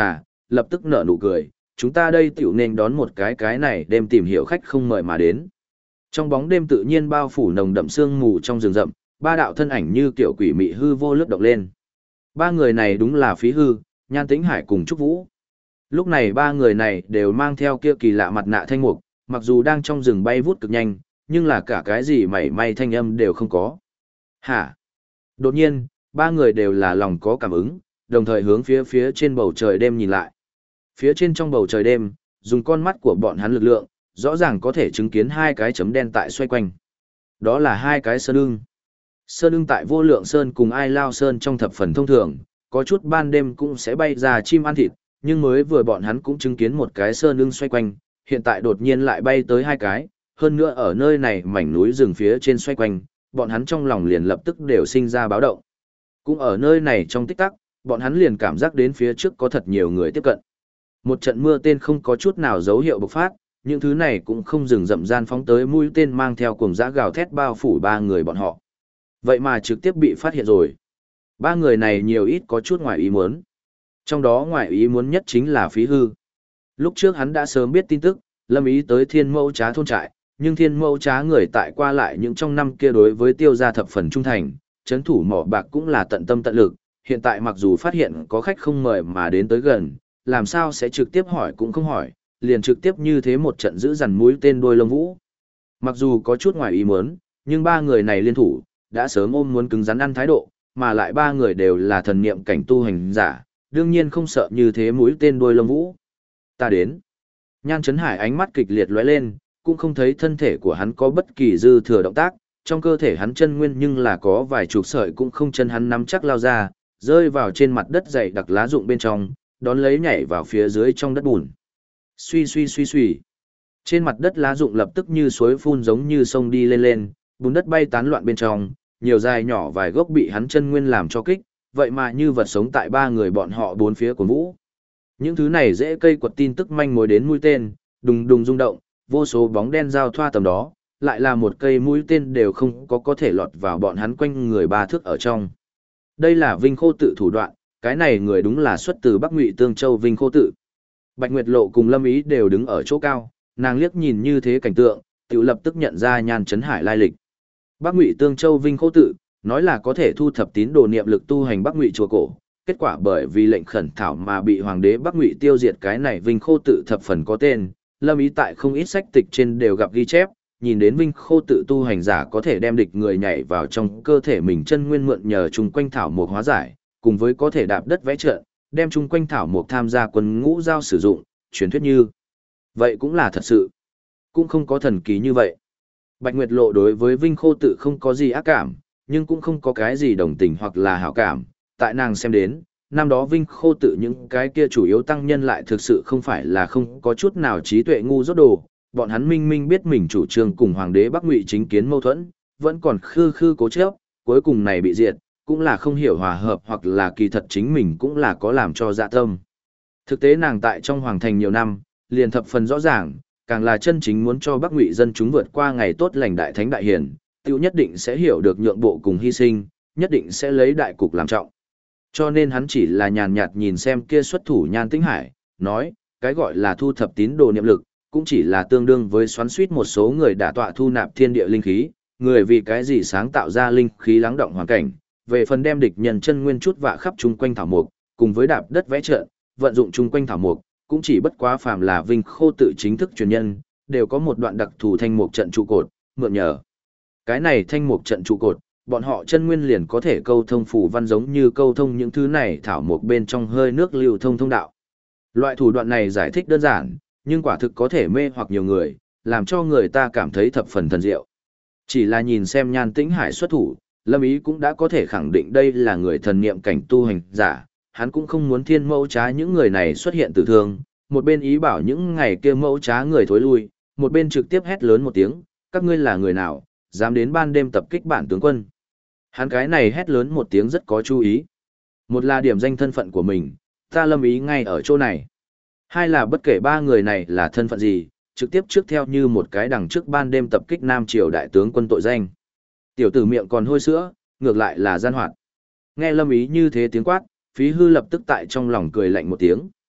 lập tức nở nụ cười, chúng ta đây tiểu nên đón một cái này đêm tìm hiểu khách không mời mà đến. Trong bóng đêm tự nhiên bao phủ nồng đậm sương mù trong rừng rậm, ba đạo thân ảnh như kiểu quỷ mị hư vô lướt động lên. Ba người này đúng là Phí Hư, Nhan Tĩnh Hải cùng Trúc Vũ. Lúc này ba người này đều mang theo kia kỳ lạ mặt nạ thanh mục, mặc dù đang trong rừng bay vút cực nhanh, nhưng là cả cái gì mảy may thanh âm đều không có. Hả? Đột nhiên, ba người đều là lòng có cảm ứng, đồng thời hướng phía trên bầu trời đêm nhìn lại. Phía trên trong bầu trời đêm, dùng con mắt của bọn hắn lực lượng, rõ ràng có thể chứng kiến hai cái chấm đen tại xoay quanh. Đó là hai cái sơn ưng. Sơn ưng tại Vô Lượng Sơn cùng Ai Lao Sơn trong thập phần thông thường, có chút ban đêm cũng sẽ bay ra chim ăn thịt, nhưng mới vừa bọn hắn cũng chứng kiến một cái sơn ưng xoay quanh, hiện tại đột nhiên lại bay tới hai cái, hơn nữa ở nơi này mảnh núi rừng phía trên xoay quanh, bọn hắn trong lòng liền lập tức đều sinh ra báo động. Cũng ở nơi này trong tích tắc, bọn hắn liền cảm giác đến phía trước có thật nhiều người tiếp cận. Một trận mưa tên không có chút nào dấu hiệu bộc phát, những thứ này cũng không dừng rậm gian phóng tới mũi tên mang theo cuồng dã gào thét bao phủ ba người bọn họ. Vậy mà trực tiếp bị phát hiện rồi. Ba người này nhiều ít có chút ngoài ý muốn. Trong đó ngoài ý muốn nhất chính là Phí Hư. Lúc trước hắn đã sớm biết tin tức, lâm ý tới Thiên Mẫu Trá thôn trại, nhưng Thiên Mẫu Trá người tại qua lại những trong năm kia đối với Tiêu gia thập phần trung thành, chấn thủ mỏ bạc cũng là tận tâm tận lực, hiện tại mặc dù phát hiện có khách không mời mà đến tới gần, làm sao sẽ trực tiếp hỏi cũng không hỏi, liền trực tiếp như thế một trận giữ dằn mũi tên đuôi lông vũ. Mặc dù có chút ngoài ý muốn, nhưng ba người này liên thủ, đã sớm ôm muốn cứng rắn ăn thái độ, mà lại ba người đều là thần niệm cảnh tu hành giả, đương nhiên không sợ như thế mũi tên đuôi lông vũ. Ta đến. Nhan Chấn Hải ánh mắt kịch liệt lóe lên, cũng không thấy thân thể của hắn có bất kỳ dư thừa động tác, trong cơ thể hắn chân nguyên nhưng là có vài chục sợi cũng không chân hắn nắm chắc lao ra, rơi vào trên mặt đất dày đặc lá rụng bên trong, đón lấy nhảy vào phía dưới trong đất bùn. Suy suy suy suy. Trên mặt đất lá rụng lập tức như suối phun giống như sông đi lên lên, bùn đất bay tán loạn bên trong, nhiều dài nhỏ vài gốc bị hắn chân nguyên làm cho kích, vậy mà như vật sống tại ba người bọn họ bốn phía của vũ. Những thứ này dễ cây quật tin tức manh mối đến mũi tên, đùng đùng rung động, vô số bóng đen giao thoa tầm đó, lại là một cây mũi tên đều không có thể lọt vào bọn hắn quanh người ba thước ở trong. Đây là Vinh Khô Tự thủ đoạn, cái này người đúng là xuất từ Bắc Ngụy Tương Châu Vinh Khô Tự. Bạch Nguyệt Lộ cùng Lâm Ý đều đứng ở chỗ cao, nàng liếc nhìn như thế cảnh tượng, tự lập tức nhận ra Nhan Chấn Hải lai lịch. Bắc Ngụy Tương Châu Vinh Khô Tự, nói là có thể thu thập tín đồ niệm lực tu hành Bắc Ngụy chùa cổ, kết quả bởi vì lệnh khẩn thảo mà bị hoàng đế Bắc Ngụy tiêu diệt, cái này Vinh Khô Tự thập phần có tên, Lâm Ý tại không ít sách tịch trên đều gặp ghi chép, nhìn đến Vinh Khô Tự tu hành giả có thể đem địch người nhảy vào trong cơ thể mình chân nguyên mượn nhờ chung quanh thảo mục hóa giải, cùng với có thể đạp đất vẽ trận, đem chung quanh thảo mục tham gia quân ngũ giao sử dụng, truyền thuyết như vậy cũng là thật sự, cũng không có thần kỳ như vậy. Bạch Nguyệt Lộ đối với Vinh Khô Tự không có gì ác cảm, nhưng cũng không có cái gì đồng tình hoặc là hảo cảm, tại nàng xem đến, năm đó Vinh Khô Tự những cái kia chủ yếu tăng nhân lại thực sự không phải là không có chút nào trí tuệ ngu dốt đồ, bọn hắn minh minh biết mình chủ trương cùng hoàng đế Bắc Ngụy chính kiến mâu thuẫn, vẫn còn khư khư cố chấp, cuối cùng này bị diệt, cũng là không hiểu hòa hợp hoặc là kỳ thật chính mình cũng là có làm cho dạ tâm. Thực tế nàng tại trong hoàng thành nhiều năm, liền thập phần rõ ràng, càng là chân chính muốn cho Bắc Ngụy dân chúng vượt qua ngày tốt lành đại thánh đại hiền, tiêu nhất định sẽ hiểu được nhượng bộ cùng hy sinh, nhất định sẽ lấy đại cục làm trọng. Cho nên hắn chỉ là nhàn nhạt nhìn xem kia xuất thủ Nhan Tĩnh Hải, nói, cái gọi là thu thập tín đồ niệm lực, cũng chỉ là tương đương với xoắn suýt một số người đã tọa thu nạp thiên địa linh khí, người vì cái gì sáng tạo ra linh khí lắng động hoàn cảnh, về phần đem địch nhân chân nguyên chút vạ khắp chung quanh thảo mục, cùng với đạp đất vẽ trận, vận dụng chung quanh thảo mục, cũng chỉ bất quá phàm là Vinh Khô Tự chính thức truyền nhân, đều có một đoạn đặc thù thanh mục trận trụ cột, mượn nhờ. Cái này thanh mục trận trụ cột, bọn họ chân nguyên liền có thể câu thông phù văn giống như câu thông những thứ này thảo mục bên trong hơi nước lưu thông thông đạo. Loại thủ đoạn này giải thích đơn giản, nhưng quả thực có thể mê hoặc nhiều người, làm cho người ta cảm thấy thập phần thần diệu. Chỉ là nhìn xem Nhan Tĩnh Hải xuất thủ, Lâm Ý cũng đã có thể khẳng định đây là người thần niệm cảnh tu hành giả, hắn cũng không muốn Thiên Mẫu Trá những người này xuất hiện tử thương, một bên ý bảo những ngày kia Mẫu Trá người thối lui, một bên trực tiếp hét lớn một tiếng, các ngươi là người nào, dám đến ban đêm tập kích bản tướng quân. Hắn cái này hét lớn một tiếng rất có chú ý. Một là điểm danh thân phận của mình, ta Lâm Ý ngay ở chỗ này. Hai là bất kể ba người này là thân phận gì, trực tiếp trước theo như một cái đằng trước ban đêm tập kích Nam Triều đại tướng quân tội danh. Tiểu tử miệng còn hôi sữa, ngược lại là gian hoạt. Nghe Lâm Ý như thế tiếng quát, Phí Hư lập tức tại trong lòng cười lạnh một tiếng.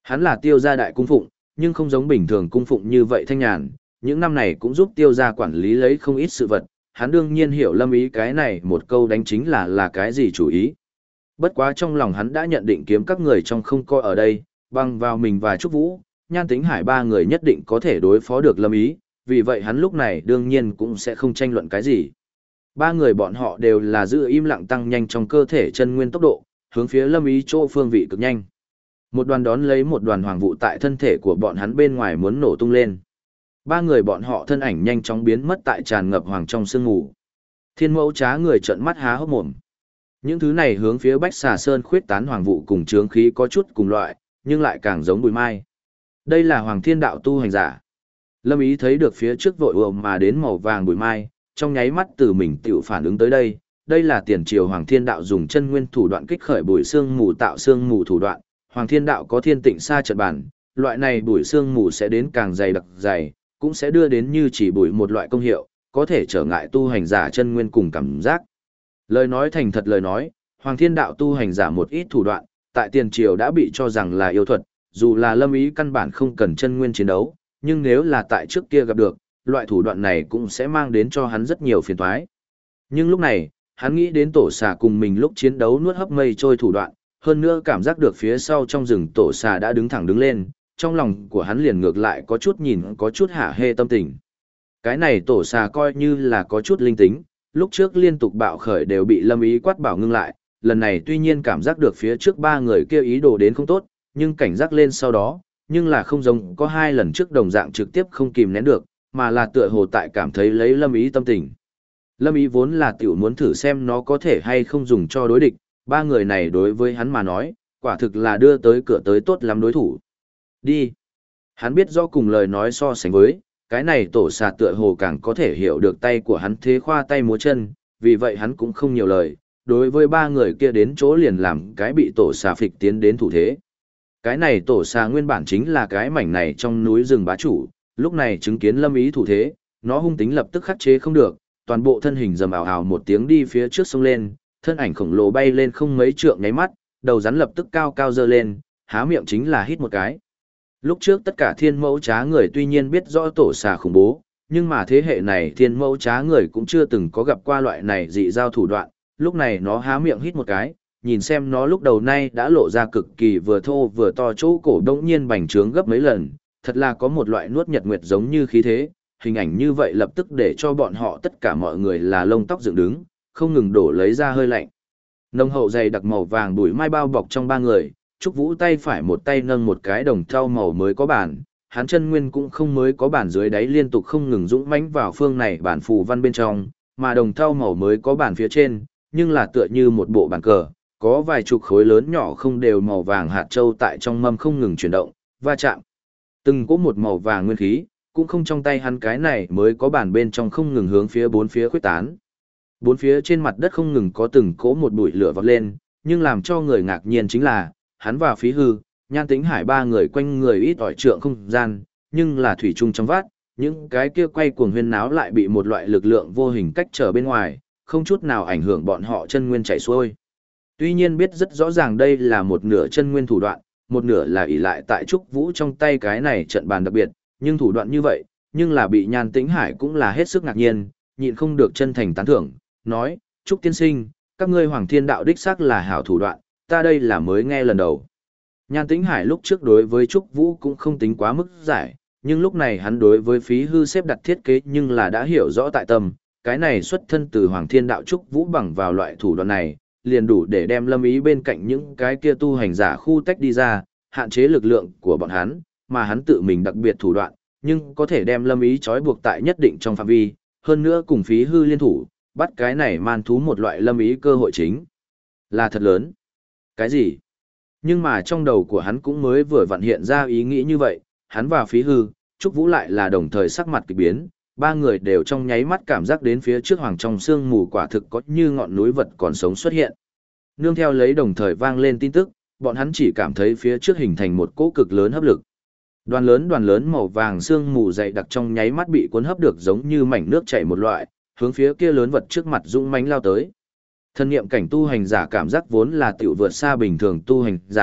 Hắn là Tiêu gia đại cung phụng, nhưng không giống bình thường cung phụng như vậy thanh nhàn, những năm này cũng giúp Tiêu gia quản lý lấy không ít sự vật, hắn đương nhiên hiểu Lâm Ý cái này một câu đánh chính là cái gì chủ ý. Bất quá trong lòng hắn đã nhận định kiếm các người trong không coi ở đây, bằng vào mình và Trúc Vũ, Nhan Tính Hải ba người nhất định có thể đối phó được Lâm Ý, vì vậy hắn lúc này đương nhiên cũng sẽ không tranh luận cái gì. Ba người bọn họ đều là giữ im lặng tăng nhanh trong cơ thể chân nguyên tốc độ, hướng phía Lâm Ý chỗ phương vị cực nhanh. Một đoàn đón lấy một đoàn hoàng vụ tại thân thể của bọn hắn bên ngoài muốn nổ tung lên. Ba người bọn họ thân ảnh nhanh chóng biến mất tại tràn ngập hoàng trong sương mù. Thiên Mẫu Trá người trợn mắt há hốc mồm. Những thứ này hướng phía Bách Xà Sơn khuyết tán hoàng vụ cùng chướng khí có chút cùng loại, nhưng lại càng giống bụi mai. Đây là Hoàng Thiên Đạo tu hành giả. Lâm Ý thấy được phía trước vội ùa mà đến màu vàng bụi mai, trong nháy mắt từ mình tiểu phản ứng tới đây. Đây là tiền triều Hoàng Thiên Đạo dùng chân nguyên thủ đoạn kích khởi bụi sương mù tạo sương mù thủ đoạn. Hoàng Thiên Đạo có thiên tịnh sa trận bản, loại này bụi sương mù sẽ đến càng dày đặc dày, cũng sẽ đưa đến như chỉ bụi một loại công hiệu, có thể trở ngại tu hành giả chân nguyên cùng cảm giác. Lời nói thành thật lời nói, Hoàng Thiên Đạo tu hành giả một ít thủ đoạn, tại tiền triều đã bị cho rằng là yêu thuật, dù là Lâm Ý căn bản không cần chân nguyên chiến đấu, nhưng nếu là tại trước kia gặp được, loại thủ đoạn này cũng sẽ mang đến cho hắn rất nhiều phiền toái. Nhưng lúc này, hắn nghĩ đến tổ xà cùng mình lúc chiến đấu nuốt hấp mây trôi thủ đoạn, hơn nữa cảm giác được phía sau trong rừng tổ xà đã đứng thẳng đứng lên, trong lòng của hắn liền ngược lại có chút nhìn có chút hả hê tâm tình. Cái này tổ xà coi như là có chút linh tính, lúc trước liên tục bạo khởi đều bị Lâm Ý quát bảo ngưng lại, lần này tuy nhiên cảm giác được phía trước ba người kia ý đồ đến không tốt, nhưng cảnh giác lên sau đó, nhưng là không giống có hai lần trước đồng dạng trực tiếp không kìm nén được, mà là tựa hồ tại cảm thấy lấy Lâm Ý tâm tình. Lâm Ý vốn là tiểu muốn thử xem nó có thể hay không dùng cho đối địch, ba người này đối với hắn mà nói, quả thực là đưa tới cửa tới tốt lắm đối thủ. Đi. Hắn biết rõ cùng lời nói so sánh với, cái này tổ xà tựa hồ càng có thể hiểu được tay của hắn thế khoa tay múa chân, vì vậy hắn cũng không nhiều lời, đối với ba người kia đến chỗ liền làm cái bị tổ xà phịch tiến đến thủ thế. Cái này tổ xà nguyên bản chính là cái mảnh này trong núi rừng bá chủ, lúc này chứng kiến Lâm Ý thủ thế, nó hung tính lập tức khắc chế không được, toàn bộ thân hình rầm ào ào một tiếng đi phía trước sông lên, thân ảnh khổng lồ bay lên không mấy trượng nháy mắt, đầu rắn lập tức cao cao dơ lên, há miệng chính là hít một cái. Lúc trước tất cả Thiên Mẫu Trá người tuy nhiên biết rõ tổ xà khủng bố, nhưng mà thế hệ này Thiên Mẫu Trá người cũng chưa từng có gặp qua loại này dị giao thủ đoạn, lúc này nó há miệng hít một cái, nhìn xem nó lúc đầu nay đã lộ ra cực kỳ vừa thô vừa to chỗ cổ đống nhiên bành trướng gấp mấy lần, thật là có một loại nuốt nhật nguyệt giống như khí thế, hình ảnh như vậy lập tức để cho bọn họ tất cả mọi người là lông tóc dựng đứng, không ngừng đổ lấy ra hơi lạnh. Nồng hậu dày đặc màu vàng bụi mai bao bọc trong ba người, Trúc Vũ tay phải một tay nâng một cái đồng thau màu mới có bản, hắn chân nguyên cũng không mới có bản dưới đáy liên tục không ngừng dũng mãnh vào phương này bản phù văn bên trong, mà đồng thau màu mới có bản phía trên, nhưng là tựa như một bộ bàn cờ, có vài chục khối lớn nhỏ không đều màu vàng hạt châu tại trong mâm không ngừng chuyển động, va chạm. Từng có một màu vàng nguyên khí, cũng không trong tay hắn cái này mới có bản bên trong không ngừng hướng phía bốn phía khuếch tán. Bốn phía trên mặt đất không ngừng có từng cỗ một bụi lửa vọt lên, nhưng làm cho người ngạc nhiên chính là, hắn và Phí Hư, Nhan Tính Hải ba người quanh người ít ỏi trượng không gian, nhưng là thủy chung trong vát, những cái kia quay cuồng huyên náo lại bị một loại lực lượng vô hình cách trở bên ngoài, không chút nào ảnh hưởng bọn họ chân nguyên chảy xuôi. Tuy nhiên biết rất rõ ràng đây là một nửa chân nguyên thủ đoạn, một nửa là ỷ lại tại Trúc Vũ trong tay cái này trận bàn đặc biệt, nhưng thủ đoạn như vậy, nhưng là bị Nhan Tĩnh Hải cũng là hết sức ngạc nhiên, nhịn không được chân thành tán thưởng, nói, Trúc tiên sinh, các ngươi Hoàng Thiên Đạo đích xác là hảo thủ đoạn, ta đây là mới nghe lần đầu. Nhan Tĩnh Hải lúc trước đối với Trúc Vũ cũng không tính quá mức giải, nhưng lúc này hắn đối với Phí Hư xếp đặt thiết kế nhưng là đã hiểu rõ tại tâm, cái này xuất thân từ Hoàng Thiên Đạo Trúc Vũ bằng vào loại thủ đoạn này, liền đủ để đem Lâm Ý bên cạnh những cái kia tu hành giả khu tách đi ra, hạn chế lực lượng của bọn hắn, mà hắn tự mình đặc biệt thủ đoạn, nhưng có thể đem Lâm Ý trói buộc tại nhất định trong phạm vi, hơn nữa cùng Phí Hư liên thủ, bắt cái này man thú một loại Lâm Ý cơ hội chính. Là thật lớn. Cái gì? Nhưng mà trong đầu của hắn cũng mới vừa vặn hiện ra ý nghĩ như vậy, hắn và Phí Hư, Trúc Vũ lại là đồng thời sắc mặt kỳ biến, ba người đều trong nháy mắt cảm giác đến phía trước hoàng trong sương mù quả thực có như ngọn núi vật còn sống xuất hiện. Nương theo lấy đồng thời vang lên tin tức, bọn hắn chỉ cảm thấy phía trước hình thành một cỗ cực lớn hấp lực. Đoàn lớn màu vàng sương mù dày đặc trong nháy mắt bị cuốn hấp được giống như mảnh nước chảy một loại, hướng phía kia lớn vật trước mặt dũng mãnh lao tới. Thân niệm cảnh tu hành giả cảm giác vốn là tiểu vượt xa bình thường tu hành giả,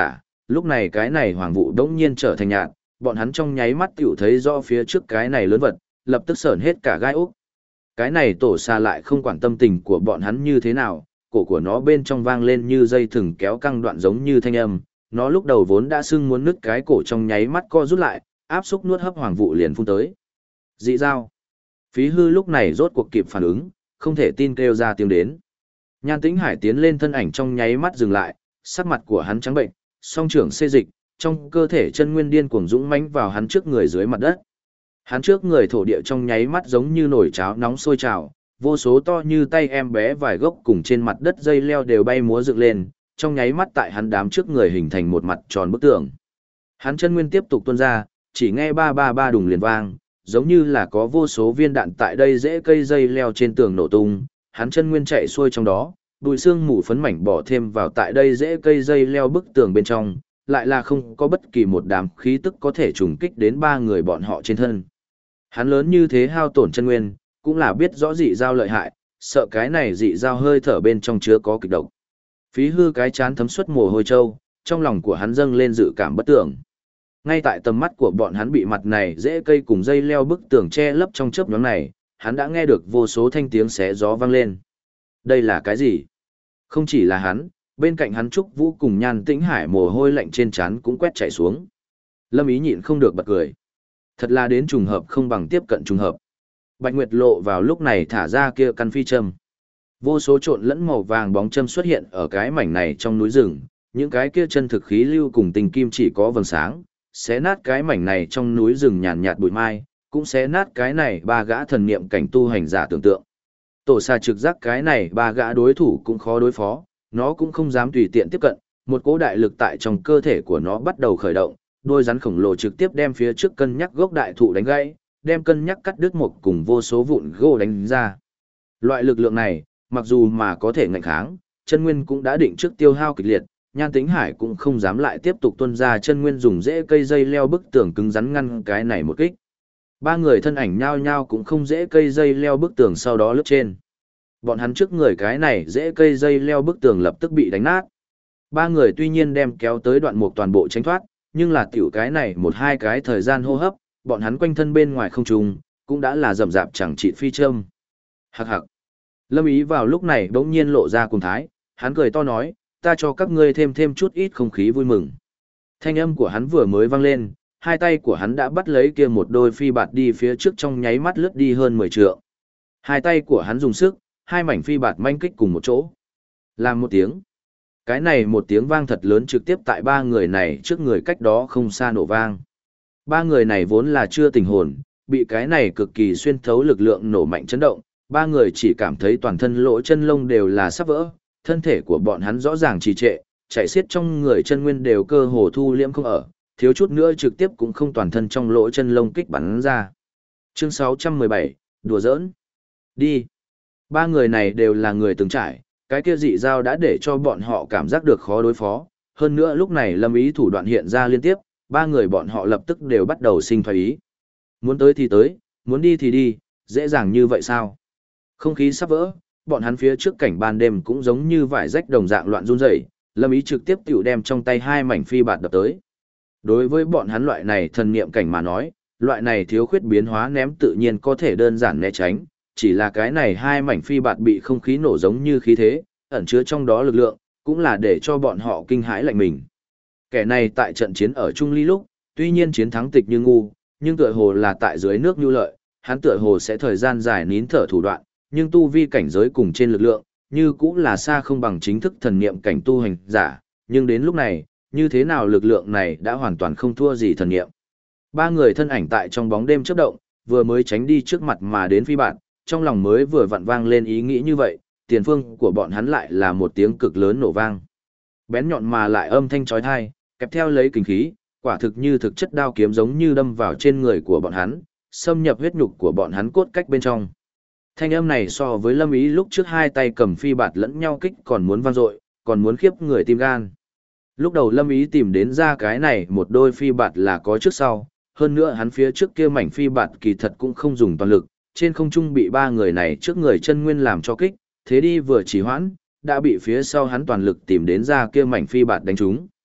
lúc này cái này hoàng vụ đống nhiên trở thành nhạt, bọn hắn trong nháy mắt tiểu thấy rõ phía trước cái này lớn vật, lập tức sởn hết cả gai ốc. Cái này tổ xa lại không quản tâm tình của bọn hắn như thế nào, cổ của nó bên trong vang lên như dây thừng kéo căng đoạn giống như thanh âm, nó lúc đầu vốn đã sưng muốn nứt cái cổ trong nháy mắt co rút lại, áp xúc nuốt hấp hoàng vụ liền phun tới. Dị dao. Phí hư lúc này rốt cuộc kịp phản ứng, không thể tin kêu ra tiếng đến. Nhan Tĩnh Hải tiến lên thân ảnh trong nháy mắt dừng lại, sắc mặt của hắn trắng bệnh, song trưởng xê dịch, trong cơ thể chân nguyên điên cuồng dũng mãnh vào hắn trước người dưới mặt đất. Hắn trước người thổ địa trong nháy mắt giống như nồi cháo nóng sôi trào, vô số to như tay em bé vài gốc cùng trên mặt đất dây leo đều bay múa dựng lên, trong nháy mắt tại hắn đám trước người hình thành một mặt tròn bức tường. Hắn chân nguyên tiếp tục tuôn ra, chỉ nghe ba ba ba đùng liền vang, giống như là có vô số viên đạn tại đây rễ cây dây leo trên tường nổ tung, hắn chân nguyên chạy xuôi trong đó, bụi xương mù phấn mảnh bỏ thêm vào tại đây rễ cây dây leo bức tường bên trong, lại là không có bất kỳ một đám khí tức có thể trùng kích đến ba người bọn họ trên thân. Hắn lớn như thế hao tổn chân nguyên, cũng là biết rõ dị dao lợi hại, sợ cái này dị dao hơi thở bên trong chứa có kịch độc. Phí hư cái chán thấm suất mồ hôi trâu, trong lòng của hắn dâng lên dự cảm bất tưởng. Ngay tại tầm mắt của bọn hắn bị mặt này rễ cây cùng dây leo bức tường che lấp trong chớp nhoáng này, hắn đã nghe được vô số thanh tiếng xé gió vang lên. Đây là cái gì? Không chỉ là hắn, bên cạnh hắn Trúc Vũ cùng Nhan Tĩnh Hải mồ hôi lạnh trên trán cũng quét chảy xuống. Lâm Ý nhịn không được bật cười. Thật là đến trùng hợp không bằng tiếp cận trùng hợp. Bạch Nguyệt Lộ vào lúc này thả ra kia căn phi châm. Vô số trộn lẫn màu vàng bóng châm xuất hiện ở cái mảnh này trong núi rừng, những cái kia chân thực khí lưu cùng tình kim chỉ có vầng sáng, xé nát cái mảnh này trong núi rừng nhàn nhạt bụi mai, cũng xé nát cái này ba gã thần niệm cảnh tu hành giả tưởng tượng. Tổ xà trực giác cái này ba gã đối thủ cũng khó đối phó, nó cũng không dám tùy tiện tiếp cận, một cỗ đại lực tại trong cơ thể của nó bắt đầu khởi động, đôi rắn khổng lồ trực tiếp đem phía trước cân nhắc gốc đại thụ đánh gãy, đem cân nhắc cắt đứt một cùng vô số vụn gỗ đánh ra. Loại lực lượng này, mặc dù mà có thể ngạnh kháng, chân nguyên cũng đã định trước tiêu hao kịch liệt, Nhan Tĩnh Hải cũng không dám lại tiếp tục tuôn ra chân nguyên dùng rễ cây dây leo bức tường cứng rắn ngăn cái này một kích. Ba người thân ảnh nhao nhao cũng không dễ cây dây leo bức tường sau đó lướt trên. Bọn hắn trước người cái này dễ cây dây leo bức tường lập tức bị đánh nát. Ba người tuy nhiên đem kéo tới đoạn mục toàn bộ tránh thoát, nhưng là tiểu cái này một hai cái thời gian hô hấp, bọn hắn quanh thân bên ngoài không trùng, cũng đã là rầm rạp chẳng trị phi châm. Hạc hạc. Lâm Ý vào lúc này bỗng nhiên lộ ra cùng thái, hắn cười to nói, ta cho các ngươi thêm chút ít không khí vui mừng. Thanh âm của hắn vừa mới vang lên, hai tay của hắn đã bắt lấy kia một đôi phi bạt đi phía trước trong nháy mắt lướt đi hơn 10 trượng. Hai tay của hắn dùng sức, hai mảnh phi bạt manh kích cùng một chỗ. Làm một tiếng. Cái này một tiếng vang thật lớn trực tiếp tại ba người này trước người cách đó không xa nổ vang. Ba người này vốn là chưa tỉnh hồn, bị cái này cực kỳ xuyên thấu lực lượng nổ mạnh chấn động, ba người chỉ cảm thấy toàn thân lỗ chân lông đều là sắp vỡ, thân thể của bọn hắn rõ ràng trì trệ, chạy xiết trong người chân nguyên đều cơ hồ thu liễm không ở, thiếu chút nữa trực tiếp cũng không toàn thân trong lỗ chân lông kích bắn ra. Chương 617, đùa giỡn. Đi. Ba người này đều là người từng trải, cái kia dị dao đã để cho bọn họ cảm giác được khó đối phó, hơn nữa lúc này Lâm Ý thủ đoạn hiện ra liên tiếp, ba người bọn họ lập tức đều bắt đầu sinh thoái ý. Muốn tới thì tới, muốn đi thì đi, dễ dàng như vậy sao? Không khí sắp vỡ, bọn hắn phía trước cảnh ban đêm cũng giống như vải rách đồng dạng loạn run rẩy, Lâm Ý trực tiếp tiểu đem trong tay hai mảnh phi bạt đập tới. Đối với bọn hắn loại này thần niệm cảnh mà nói, loại này thiếu khuyết biến hóa ném tự nhiên có thể đơn giản né tránh, chỉ là cái này hai mảnh phi bạt bị không khí nổ giống như khí thế, ẩn chứa trong đó lực lượng, cũng là để cho bọn họ kinh hãi lạnh mình. Kẻ này tại trận chiến ở Trung Ly lúc, tuy nhiên chiến thắng Tịch Như ngu, nhưng tựa hồ là tại dưới nước nhu lợi, hắn tựa hồ sẽ thời gian dài nín thở thủ đoạn, nhưng tu vi cảnh giới cùng trên lực lượng, như cũng là xa không bằng chính thức thần niệm cảnh tu hành giả, nhưng đến lúc này, như thế nào lực lượng này đã hoàn toàn không thua gì thần niệm. Ba người thân ảnh tại trong bóng đêm chớp động, vừa mới tránh đi trước mặt mà đến phi bạn, trong lòng mới vừa vặn vang lên ý nghĩ như vậy, tiền phương của bọn hắn lại là một tiếng cực lớn nổ vang. Bén nhọn mà lại âm thanh chói tai, kèm theo lấy kinh khí, quả thực như thực chất đao kiếm giống như đâm vào trên người của bọn hắn, xâm nhập huyết nhục của bọn hắn cốt cách bên trong. Thanh âm này so với Lâm Ý lúc trước hai tay cầm phi bạt lẫn nhau kích còn muốn vang dội, còn muốn khiếp người tim gan. Lúc đầu Lâm Ý tìm đến ra cái này một đôi phi bạt là có trước sau, hơn nữa hắn phía trước kia mảnh phi bạt kỳ thật cũng không dùng toàn lực, trên không trung bị ba người này trước người chân nguyên làm cho kích, thế đi vừa chỉ hoãn, đã bị phía sau hắn toàn lực tìm đến ra kia mảnh phi bạt đánh trúng.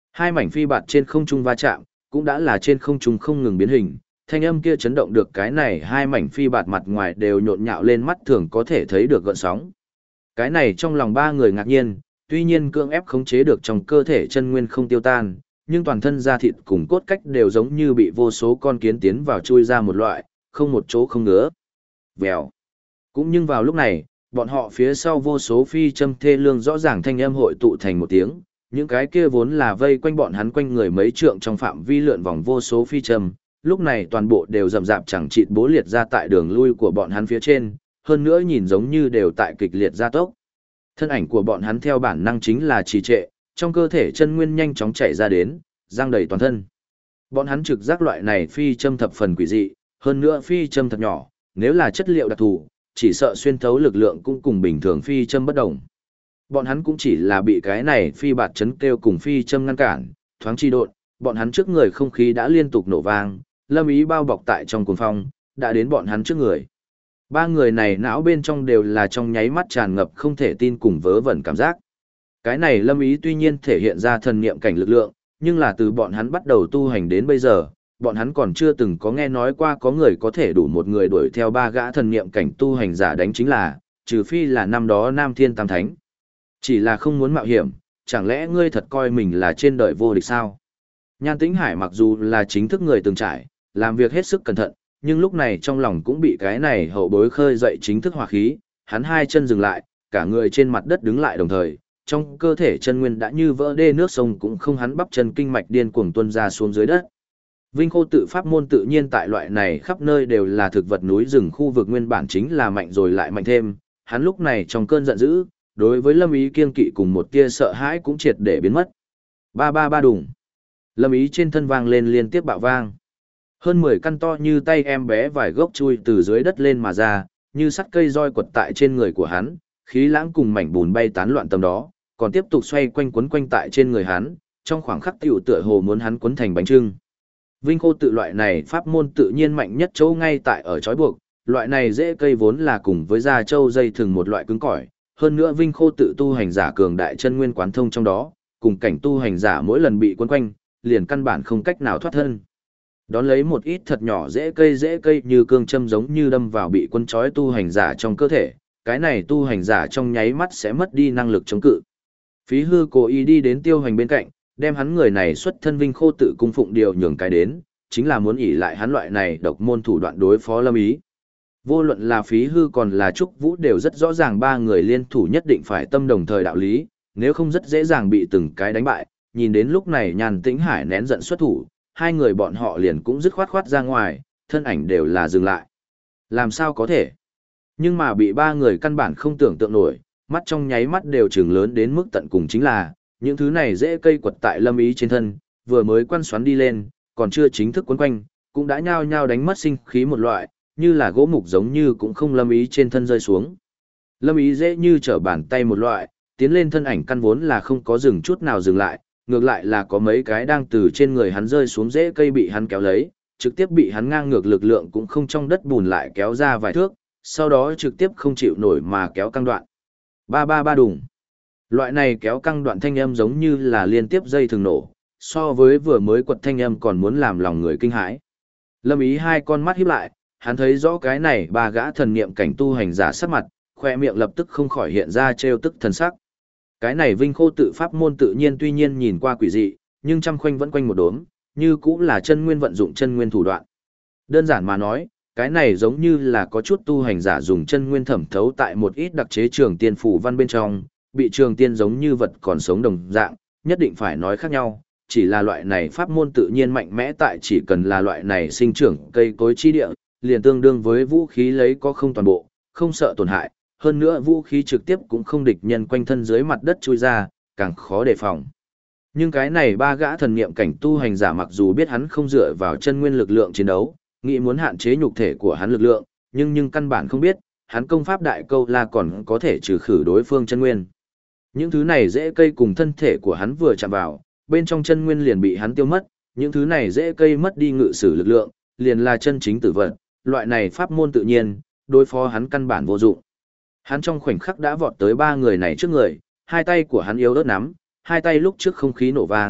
Hai mảnh phi bạt trên không trung va chạm, cũng đã là trên không trung không ngừng biến hình, thanh âm kia chấn động được cái này hai mảnh phi bạt mặt ngoài đều nhộn nhạo lên mắt thường có thể thấy được gợn sóng. Cái này trong lòng ba người ngạc nhiên, tuy nhiên cưỡng ép khống chế được trong cơ thể chân nguyên không tiêu tan, nhưng toàn thân da thịt cùng cốt cách đều giống như bị vô số con kiến tiến vào chui ra một loại, không một chỗ không ngứa. Vèo. Cũng nhưng vào lúc này, bọn họ phía sau vô số phi châm thê lương rõ ràng thanh âm hội tụ thành một tiếng, những cái kia vốn là vây quanh bọn hắn quanh người mấy trượng trong phạm vi lượn vòng vô số phi châm, lúc này toàn bộ đều rầm rạp chẳng chịt bố liệt ra tại đường lui của bọn hắn phía trên, hơn nữa nhìn giống như đều tại kịch liệt gia tốc. Thân ảnh của bọn hắn theo bản năng chính là trì trệ, trong cơ thể chân nguyên nhanh chóng chạy ra đến, giang đầy toàn thân. Bọn hắn trực giác loại này phi châm thập phần quỷ dị, hơn nữa phi châm thật nhỏ, nếu là chất liệu đặc thù, chỉ sợ xuyên thấu lực lượng cũng cùng bình thường phi châm bất đồng. Bọn hắn cũng chỉ là bị cái này phi bạt chấn kêu cùng phi châm ngăn cản, thoáng chi độn, bọn hắn trước người không khí đã liên tục nổ vang, lâm ý bao bọc tại trong cuồng phong, đã đến bọn hắn trước người. Ba người này não bên trong đều là trong nháy mắt tràn ngập không thể tin cùng vớ vẩn cảm giác. Cái này lâm ý tuy nhiên thể hiện ra thần niệm cảnh lực lượng, nhưng là từ bọn hắn bắt đầu tu hành đến bây giờ, bọn hắn còn chưa từng có nghe nói qua có người có thể đủ một người đuổi theo ba gã thần niệm cảnh tu hành giả đánh chính là, trừ phi là năm đó Nam Thiên Tam Thánh. Chỉ là không muốn mạo hiểm, chẳng lẽ ngươi thật coi mình là trên đời vô địch sao? Nhan Tĩnh Hải mặc dù là chính thức người từng trải, làm việc hết sức cẩn thận, nhưng lúc này trong lòng cũng bị cái này hậu bối khơi dậy chính thức hỏa khí, hắn hai chân dừng lại, cả người trên mặt đất đứng lại đồng thời, trong cơ thể chân nguyên đã như vỡ đê nước sông cũng không hắn bắp chân kinh mạch điên cuồng tuôn ra xuống dưới đất. Vinh Khô tự pháp môn tự nhiên tại loại này khắp nơi đều là thực vật núi rừng khu vực nguyên bản chính là mạnh rồi lại mạnh thêm, hắn lúc này trong cơn giận dữ, đối với Lâm Ý kiêng kỵ cùng một tia sợ hãi cũng triệt để biến mất. Ba ba ba đùng. Lâm Ý trên thân vang lên liên tiếp bạo vang. Hơn 10 căn to như tay em bé vài gốc chui từ dưới đất lên mà ra, như sắt cây roi quật tại trên người của hắn, khí lãng cùng mảnh bùn bay tán loạn tầm đó, còn tiếp tục xoay quanh quấn quanh tại trên người hắn, trong khoảng khắc tiểu tựa hồ muốn hắn quấn thành bánh trưng. Vinh Khô tự loại này pháp môn tự nhiên mạnh nhất chỗ ngay tại ở trói buộc, loại này dễ cây vốn là cùng với da trâu dây thường một loại cứng cỏi, hơn nữa Vinh Khô tự tu hành giả cường đại chân nguyên quán thông trong đó, cùng cảnh tu hành giả mỗi lần bị quấn quanh, liền căn bản không cách nào thoát thân. Đón lấy một ít thật nhỏ dễ cây như cương châm giống như đâm vào bị quân trói tu hành giả trong cơ thể, cái này tu hành giả trong nháy mắt sẽ mất đi năng lực chống cự. Phí Hư cố ý đi đến Tiêu Hành bên cạnh, đem hắn người này xuất thân Vinh Khô tự cung phụng điều nhường cái đến, chính là muốn ỷ lại hắn loại này độc môn thủ đoạn đối phó Lâm Ý. Vô luận là Phí Hư còn là Trúc Vũ đều rất rõ ràng ba người liên thủ nhất định phải tâm đồng thời đạo lý, nếu không rất dễ dàng bị từng cái đánh bại. Nhìn đến lúc này Nhan Tĩnh Hải nén giận xuất thủ, hai người bọn họ liền cũng dứt khoát ra ngoài, thân ảnh đều là dừng lại. Làm sao có thể? Nhưng mà bị ba người căn bản không tưởng tượng nổi, mắt trong nháy mắt đều trừng lớn đến mức tận cùng chính là, những thứ này dễ cây quật tại Lâm Ý trên thân, vừa mới quăn xoắn đi lên, còn chưa chính thức quấn quanh, cũng đã nhao nhao đánh mất sinh khí một loại, như là gỗ mục giống như cũng không Lâm Ý trên thân rơi xuống. Lâm Ý dễ như trở bàn tay một loại, tiến lên thân ảnh căn vốn là không có dừng chút nào dừng lại, ngược lại là có mấy cái đang từ trên người hắn rơi xuống rễ cây bị hắn kéo lấy, trực tiếp bị hắn ngang ngược lực lượng cũng không trong đất bùn lại kéo ra vài thước, sau đó trực tiếp không chịu nổi mà kéo căng đoạn. Ba ba ba đùng. Loại này kéo căng đoạn thanh âm giống như là liên tiếp dây thường nổ, so với vừa mới quật thanh âm còn muốn làm lòng người kinh hãi. Lâm Ý hai con mắt híp lại, hắn thấy rõ cái này ba gã thần niệm cảnh tu hành giả sắc mặt, khoe miệng lập tức không khỏi hiện ra trêu tức thần sắc. Cái này Vinh Khô tự pháp môn tự nhiên tuy nhiên nhìn qua quỷ dị, nhưng trăm khoanh vẫn quanh một đốm, như cũng là chân nguyên vận dụng chân nguyên thủ đoạn. Đơn giản mà nói, cái này giống như là có chút tu hành giả dùng chân nguyên thẩm thấu tại một ít đặc chế trường tiên phủ văn bên trong, bị trường tiên giống như vật còn sống đồng dạng, nhất định phải nói khác nhau, chỉ là loại này pháp môn tự nhiên mạnh mẽ tại chỉ cần là loại này sinh trưởng cây cối chi địa, liền tương đương với vũ khí lấy có không toàn bộ, không sợ tổn hại, hơn nữa vũ khí trực tiếp cũng không địch nhân quanh thân dưới mặt đất chui ra, càng khó đề phòng. Nhưng cái này ba gã thần niệm cảnh tu hành giả mặc dù biết hắn không dựa vào chân nguyên lực lượng chiến đấu, nghĩ muốn hạn chế nhục thể của hắn lực lượng, nhưng căn bản không biết, hắn công pháp đại câu la còn có thể trừ khử đối phương chân nguyên. Những thứ này dễ cây cùng thân thể của hắn vừa chạm vào, bên trong chân nguyên liền bị hắn tiêu mất, những thứ này dễ cây mất đi ngự sử lực lượng, liền là chân chính tử vật, loại này pháp môn tự nhiên, đối phó hắn căn bản vô dụng. Hắn trong khoảnh khắc đã vọt tới ba người này trước người, hai tay của hắn yếu ớt nắm, hai tay lúc trước không khí nổ vang,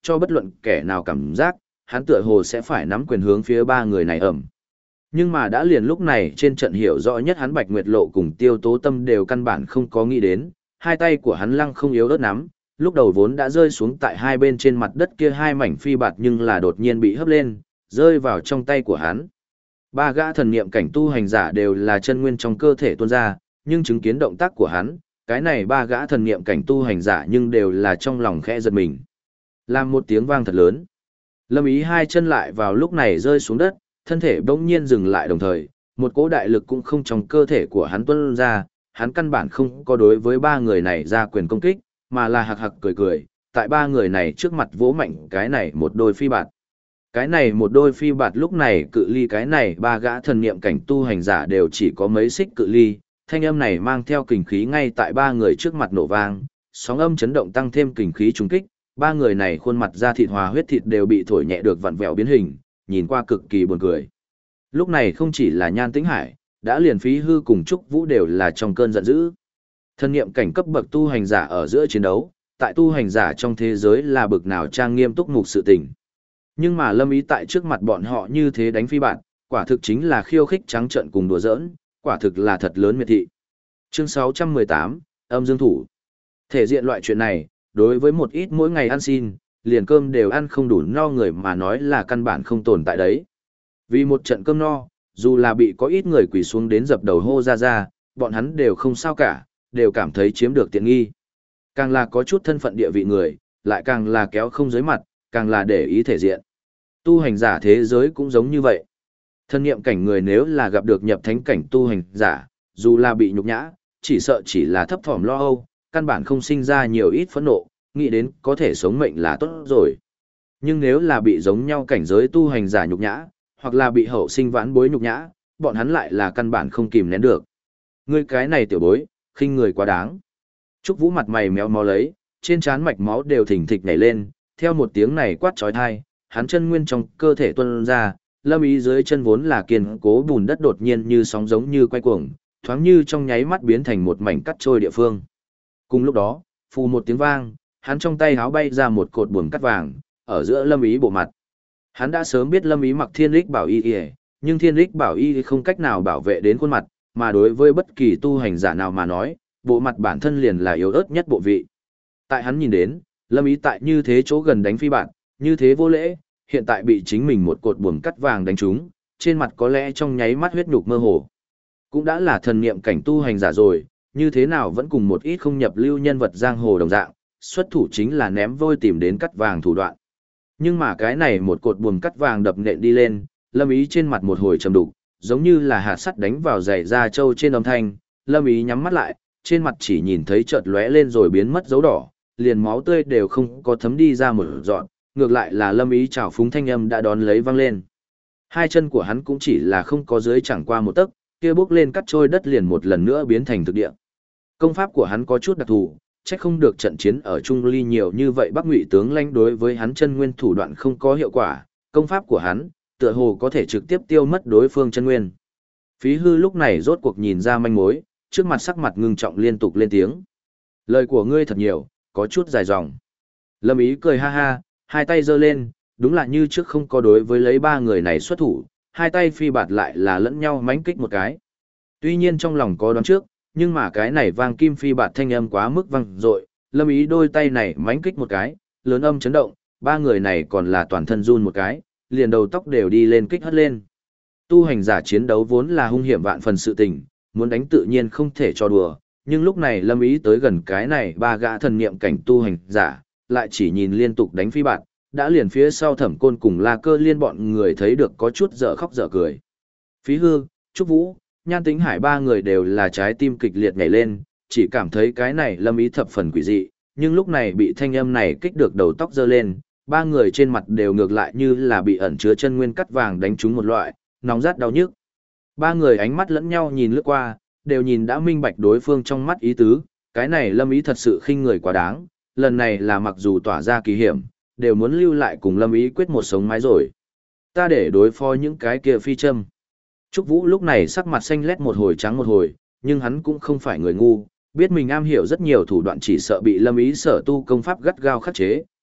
cho bất luận kẻ nào cảm giác, hắn tựa hồ sẽ phải nắm quyền hướng phía ba người này ẩm. Nhưng mà đã liền lúc này trên trận hiểu rõ nhất hắn Bạch Nguyệt Lộ cùng Tiêu Tố Tâm đều căn bản không có nghĩ đến, hai tay của hắn lăng không yếu ớt nắm, lúc đầu vốn đã rơi xuống tại hai bên trên mặt đất kia hai mảnh phi bạt nhưng là đột nhiên bị hấp lên, rơi vào trong tay của hắn. Ba gã thần niệm cảnh tu hành giả đều là chân nguyên trong cơ thể tuôn ra, nhưng chứng kiến động tác của hắn, cái này ba gã thần niệm cảnh tu hành giả nhưng đều là trong lòng khẽ giật mình. Làm một tiếng vang thật lớn. Lâm Ý hai chân lại vào lúc này rơi xuống đất, thân thể bỗng nhiên dừng lại đồng thời, một cỗ đại lực cũng không trong cơ thể của hắn tuôn ra, hắn căn bản không có đối với ba người này ra quyền công kích, mà là hạc hạc cười cười, tại ba người này trước mặt vỗ mạnh cái này một đôi phi bạt. Cái này một đôi phi bạt lúc này cự ly cái này ba gã thần niệm cảnh tu hành giả đều chỉ có mấy xích cự ly, thanh âm này mang theo kình khí ngay tại ba người trước mặt nổ vang, sóng âm chấn động tăng thêm kình khí trùng kích, ba người này khuôn mặt da thịt hòa huyết thịt đều bị thổi nhẹ được vặn vẹo biến hình, nhìn qua cực kỳ buồn cười. Lúc này không chỉ là Nhan Tĩnh Hải, đã liền Phí Hư cùng Trúc Vũ đều là trong cơn giận dữ. Thân niệm cảnh cấp bậc tu hành giả ở giữa chiến đấu, tại tu hành giả trong thế giới là bực nào trang nghiêm túc mục sự tình. Nhưng mà Lâm Ý tại trước mặt bọn họ như thế đánh phi bạn, quả thực chính là khiêu khích trắng trợn cùng đùa giỡn, quả thực là thật lớn miệt thị. Chương 618, âm dương thủ. Thể diện loại chuyện này, đối với một ít mỗi ngày ăn xin, liền cơm đều ăn không đủ no người mà nói là căn bản không tồn tại đấy. Vì một trận cơm no, dù là bị có ít người quỳ xuống đến dập đầu hô ra, bọn hắn đều không sao cả, đều cảm thấy chiếm được tiện nghi. Càng là có chút thân phận địa vị người, lại càng là kéo không dưới mặt, càng là để ý thể diện. Tu hành giả thế giới cũng giống như vậy. Thân niệm cảnh người nếu là gặp được nhập thánh cảnh tu hành giả, dù là bị nhục nhã, chỉ sợ chỉ là thấp thỏm lo âu, căn bản không sinh ra nhiều ít phẫn nộ, nghĩ đến có thể sống mệnh là tốt rồi. Nhưng nếu là bị giống nhau cảnh giới tu hành giả nhục nhã, hoặc là bị hậu sinh vãn bối nhục nhã, bọn hắn lại là căn bản không kìm nén được. Ngươi cái này tiểu bối, khinh người quá đáng. Trúc Vũ mặt mày méo mó lấy, trên trán mạch máu đều thình thịch nhảy lên, theo một tiếng này quát chói tai, hắn chân nguyên trong cơ thể tuôn ra, Lâm Ý dưới chân vốn là kiên cố bùn đất đột nhiên như sóng giống như quay cuồng, thoáng như trong nháy mắt biến thành một mảnh cắt trôi địa phương. Cùng lúc đó, phù một tiếng vang, hắn trong tay háo bay ra một cột buồm cắt vàng, ở giữa Lâm Ý bộ mặt. Hắn đã sớm biết Lâm Ý mặc Thiên Lịch Bảo Y, nhưng Thiên Lịch Bảo Y không cách nào bảo vệ đến khuôn mặt, mà đối với bất kỳ tu hành giả nào mà nói, bộ mặt bản thân liền là yếu ớt nhất bộ vị. Tại hắn nhìn đến, Lâm Ý tại như thế chỗ gần đánh phi bạn, như thế vô lễ, hiện tại bị chính mình một cột buồm cắt vàng đánh trúng, trên mặt có lẽ trong nháy mắt huyết nhục mơ hồ. Cũng đã là thần niệm cảnh tu hành giả rồi, như thế nào vẫn cùng một ít không nhập lưu nhân vật giang hồ đồng dạng, xuất thủ chính là ném vôi tìm đến cắt vàng thủ đoạn. Nhưng mà cái này một cột buồm cắt vàng đập nện đi lên, Lâm Ý trên mặt một hồi trầm đục, giống như là hạt sắt đánh vào giày da trâu trên âm thanh, Lâm Ý nhắm mắt lại, trên mặt chỉ nhìn thấy chợt lóe lên rồi biến mất dấu đỏ, liền máu tươi đều không có thấm đi ra một dọn, ngược lại là Lâm Ý trào phúng thanh âm đã đón lấy vang lên. Hai chân của hắn cũng chỉ là không có dưới chẳng qua một tấc, kia bước lên cắt trôi đất liền một lần nữa biến thành thực địa. Công pháp của hắn có chút đặc thù, chắc không được trận chiến ở Trung Ly nhiều như vậy Bắc Ngụy tướng lãnh đối với hắn chân nguyên thủ đoạn không có hiệu quả, công pháp của hắn tựa hồ có thể trực tiếp tiêu mất đối phương chân nguyên. Phí Hư lúc này rốt cuộc nhìn ra manh mối, trước mặt sắc mặt ngưng trọng liên tục lên tiếng. Lời của ngươi thật nhiều, có chút dài dòng. Lâm Ý cười ha ha, hai tay giơ lên, đúng là như trước không có đối với lấy ba người này xuất thủ, hai tay phi bạt lại là lẫn nhau mánh kích một cái. Tuy nhiên trong lòng có đoán trước, nhưng mà cái này vang kim phi bạt thanh âm quá mức vang dội, Lâm Ý đôi tay này mánh kích một cái, lớn âm chấn động, ba người này còn là toàn thân run một cái, liền đầu tóc đều đi lên kích hất lên. Tu hành giả chiến đấu vốn là hung hiểm vạn phần sự tình, muốn đánh tự nhiên không thể cho đùa, nhưng lúc này Lâm Ý tới gần cái này ba gã thần niệm cảnh tu hành giả, lại chỉ nhìn liên tục đánh phi bạt, đã liền phía sau Thẩm Côn cùng La Cơ Liên bọn người thấy được có chút dở khóc dở cười. Phí Hư, Trúc Vũ, Nhan Tĩnh Hải ba người đều là trái tim kịch liệt nhảy lên, chỉ cảm thấy cái này Lâm Ý thập phần quỷ dị, nhưng lúc này bị thanh âm này kích được đầu tóc dơ lên, ba người trên mặt đều ngược lại như là bị ẩn chứa chân nguyên cắt vàng đánh trúng một loại, nóng rát đau nhức. Ba người ánh mắt lẫn nhau nhìn lướt qua, đều nhìn đã minh bạch đối phương trong mắt ý tứ, cái này Lâm Ý thật sự khinh người quá đáng, lần này là mặc dù tỏa ra kỳ hiểm, đều muốn lưu lại cùng Lâm Ý quyết một sống mái rồi. Ta để đối phó những cái kia phi châm. Trúc Vũ lúc này sắc mặt xanh lét một hồi trắng một hồi, nhưng hắn cũng không phải người ngu, biết mình am hiểu rất nhiều thủ đoạn chỉ sợ bị Lâm Ý sở tu công pháp gắt gao khắc chế,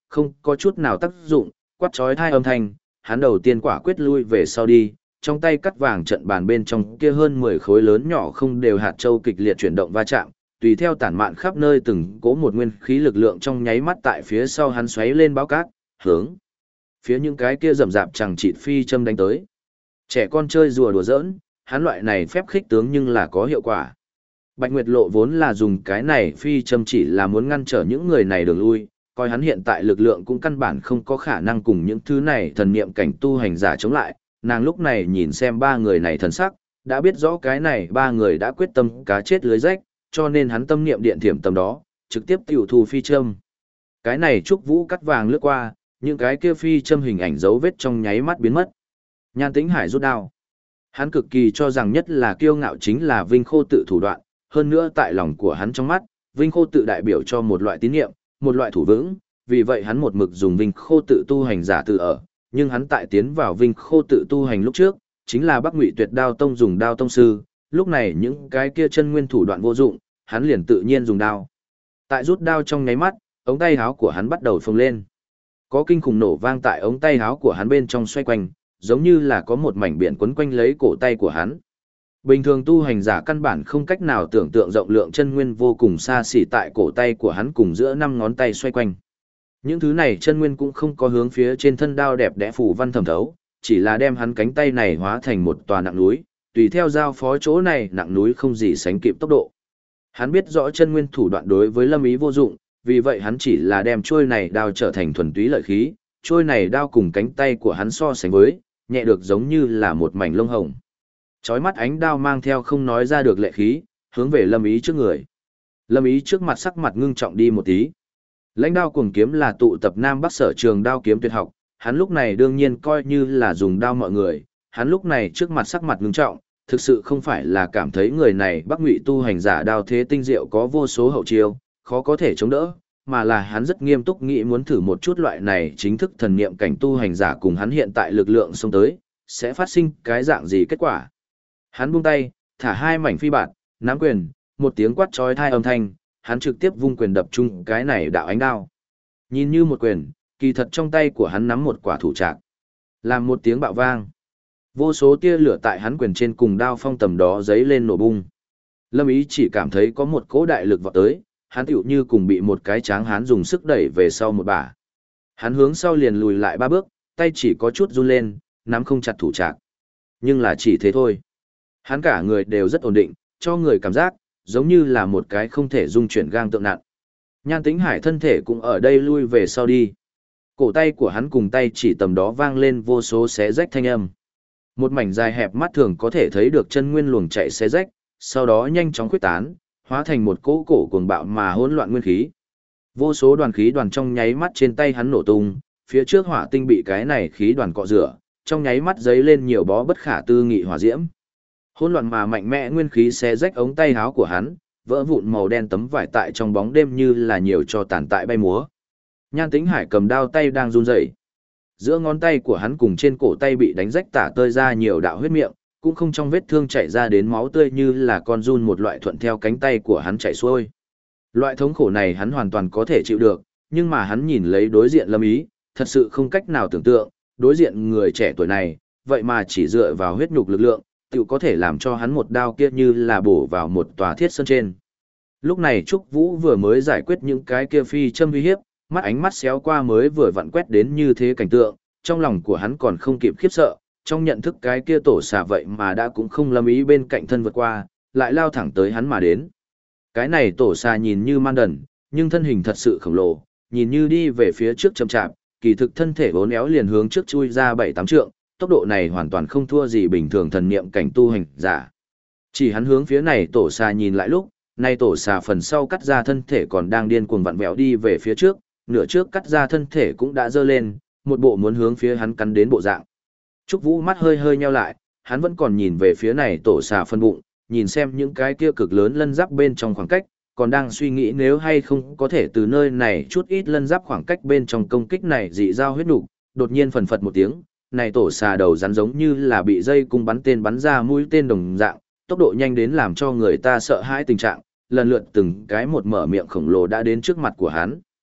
không có chút nào tác dụng, quát chói tai âm thanh, hắn đầu tiên quả quyết lui về sau đi, trong tay cắt vàng trận bàn bên trong kia hơn 10 khối lớn nhỏ không đều hạt châu kịch liệt chuyển động va chạm, tùy theo tản mạn khắp nơi từng cỗ một nguyên khí lực lượng trong nháy mắt tại phía sau hắn xoáy lên báo cát, hướng phía những cái kia rầm rạp chẳng chịt phi châm đánh tới. Trẻ con chơi rùa đùa giỡn, hắn loại này phép khích tướng nhưng là có hiệu quả. Bạch Nguyệt Lộ vốn là dùng cái này phi châm chỉ là muốn ngăn trở những người này đường lui, coi hắn hiện tại lực lượng cũng căn bản không có khả năng cùng những thứ này thần niệm cảnh tu hành giả chống lại, nàng lúc này nhìn xem ba người này thần sắc, đã biết rõ cái này ba người đã quyết tâm cá chết lưới rách, cho nên hắn tâm niệm điện thiểm tầm đó, trực tiếp tiểu thu phi châm. Cái này trúc vũ cắt vàng lướt qua, những cái kia phi châm hình ảnh dấu vết trong nháy mắt biến mất. Nhan Tĩnh Hải rút đao. Hắn cực kỳ cho rằng nhất là kiêu ngạo chính là Vinh Khô tự thủ đoạn, hơn nữa tại lòng của hắn trong mắt, Vinh Khô tự đại biểu cho một loại tín niệm, một loại thủ vững, vì vậy hắn một mực dùng Vinh Khô tự tu hành giả tự ở, nhưng hắn tại tiến vào Vinh Khô tự tu hành lúc trước, chính là Bắc Ngụy Tuyệt Đao Tông dùng đao tông sư, lúc này những cái kia chân nguyên thủ đoạn vô dụng, hắn liền tự nhiên dùng đao. Tại rút đao trong nháy mắt, ống tay áo của hắn bắt đầu phồng lên. Có kinh khủng nổ vang tại ống tay áo của hắn bên trong xoay quanh, giống như là có một mảnh biển quấn quanh lấy cổ tay của hắn. Bình thường tu hành giả căn bản không cách nào tưởng tượng rộng lượng chân nguyên vô cùng xa xỉ tại cổ tay của hắn cùng giữa năm ngón tay xoay quanh. Những thứ này chân nguyên cũng không có hướng phía trên thân đao đẹp đẽ phủ văn thẩm thấu, chỉ là đem hắn cánh tay này hóa thành một tòa nặng núi, tùy theo giao phó chỗ này nặng núi không gì sánh kịp tốc độ. Hắn biết rõ chân nguyên thủ đoạn đối với Lâm Ý vô dụng, vì vậy hắn chỉ là đem trôi này đao trở thành thuần túy lợi khí, trôi này đao cùng cánh tay của hắn so sánh với, nhẹ được giống như là một mảnh lông hồng. Chói mắt ánh đao mang theo không nói ra được lệ khí, hướng về Lâm Ý trước người. Lâm Ý trước mặt sắc mặt ngưng trọng đi một tí. Lãnh đao cuồng kiếm là tụ tập Nam Bắc sở trường đao kiếm tuyệt học, hắn lúc này đương nhiên coi như là dùng đao mọi người, hắn lúc này trước mặt sắc mặt ngưng trọng, thực sự không phải là cảm thấy người này Bắc Ngụy tu hành giả đao thế tinh diệu có vô số hậu chiêu, khó có thể chống đỡ, mà là hắn rất nghiêm túc nghĩ muốn thử một chút loại này chính thức thần niệm cảnh tu hành giả cùng hắn hiện tại lực lượng xông tới, sẽ phát sinh cái dạng gì kết quả. Hắn buông tay, thả hai mảnh phi bạt, nắm quyền, một tiếng quát chói tai âm thanh, hắn trực tiếp vung quyền đập chung cái này đạo ánh đao. Nhìn như một quyền, kỳ thật trong tay của hắn nắm một quả thủ trạc. Làm một tiếng bạo vang. Vô số tia lửa tại hắn quyền trên cùng đao phong tầm đó giấy lên nổ bung. Lâm Ý chỉ cảm thấy có một cỗ đại lực vọt tới, hắn tựu như cùng bị một cái tráng hán dùng sức đẩy về sau một bả. Hắn hướng sau liền lùi lại 3 bước, tay chỉ có chút run lên, nắm không chặt thủ trạc. Nhưng là chỉ thế thôi. Hắn cả người đều rất ổn định, cho người cảm giác giống như là một cái không thể dung chuyển gang tượng nặng. Nhan Tĩnh Hải thân thể cũng ở đây lui về sau đi. Cổ tay của hắn cùng tay chỉ tầm đó vang lên vô số xé rách thanh âm. Một mảnh dài hẹp mắt thường có thể thấy được chân nguyên luồng chạy xé rách, sau đó nhanh chóng khuếch tán, hóa thành một cỗ cổ cuồng bạo mà hỗn loạn nguyên khí. Vô số đoàn khí đoàn trong nháy mắt trên tay hắn nổ tung, phía trước hỏa tinh bị cái này khí đoàn cọ rửa, trong nháy mắt giấy lên nhiều bó bất khả tư nghị hỏa diễm. Hỗn loạn mà mạnh mẽ nguyên khí xé rách ống tay áo của hắn, vỡ vụn màu đen tấm vải tại trong bóng đêm như là nhiều cho tàn tại bay múa. Nhan Tĩnh Hải cầm đao tay đang run rẩy. Giữa ngón tay của hắn cùng trên cổ tay bị đánh rách tả tơi ra nhiều đạo huyết miệng, cũng không trong vết thương chảy ra đến máu tươi như là con giun một loại thuận theo cánh tay của hắn chảy xuôi. Loại thống khổ này hắn hoàn toàn có thể chịu được, nhưng mà hắn nhìn lấy đối diện Lâm Ý, thật sự không cách nào tưởng tượng, đối diện người trẻ tuổi này, vậy mà chỉ dựa vào huyết nhục lực lượng, tự có thể làm cho hắn một đao kia như là bổ vào một tòa thiết sơn trên. Lúc này Trúc Vũ vừa mới giải quyết những cái kia phi châm uy hiếp, mắt ánh mắt xéo qua mới vừa vặn quét đến như thế cảnh tượng, trong lòng của hắn còn không kịp khiếp sợ, trong nhận thức cái kia tổ xà vậy mà đã cũng không Lâm Ý bên cạnh thân vượt qua, lại lao thẳng tới hắn mà đến. Cái này tổ xà nhìn như man đần, nhưng thân hình thật sự khổng lồ, nhìn như đi về phía trước chậm chạp, kỳ thực thân thể uốn éo liền hướng trước chui ra 7-8 trượng, tốc độ này hoàn toàn không thua gì bình thường thần niệm cảnh tu hành giả. Chỉ hắn hướng phía này tổ xà nhìn lại lúc, nay tổ xà phần sau cắt ra thân thể còn đang điên cuồng vặn vẹo đi về phía trước, nửa trước cắt ra thân thể cũng đã dơ lên, một bộ muốn hướng phía hắn cắn đến bộ dạng. Trúc Vũ mắt hơi hơi nheo lại, hắn vẫn còn nhìn về phía này tổ xà phân bụng, nhìn xem những cái kia cực lớn lân giáp bên trong khoảng cách, còn đang suy nghĩ nếu hay không có thể từ nơi này chút ít lân giáp khoảng cách bên trong công kích này dị giao huyết nục, đột nhiên phần phật một tiếng, này tổ xà đầu rắn giống như là bị dây cung bắn tên bắn ra mũi tên đồng dạng, tốc độ nhanh đến làm cho người ta sợ hãi tình trạng, lần lượt từng cái một mở miệng khổng lồ đã đến trước mặt của hắn.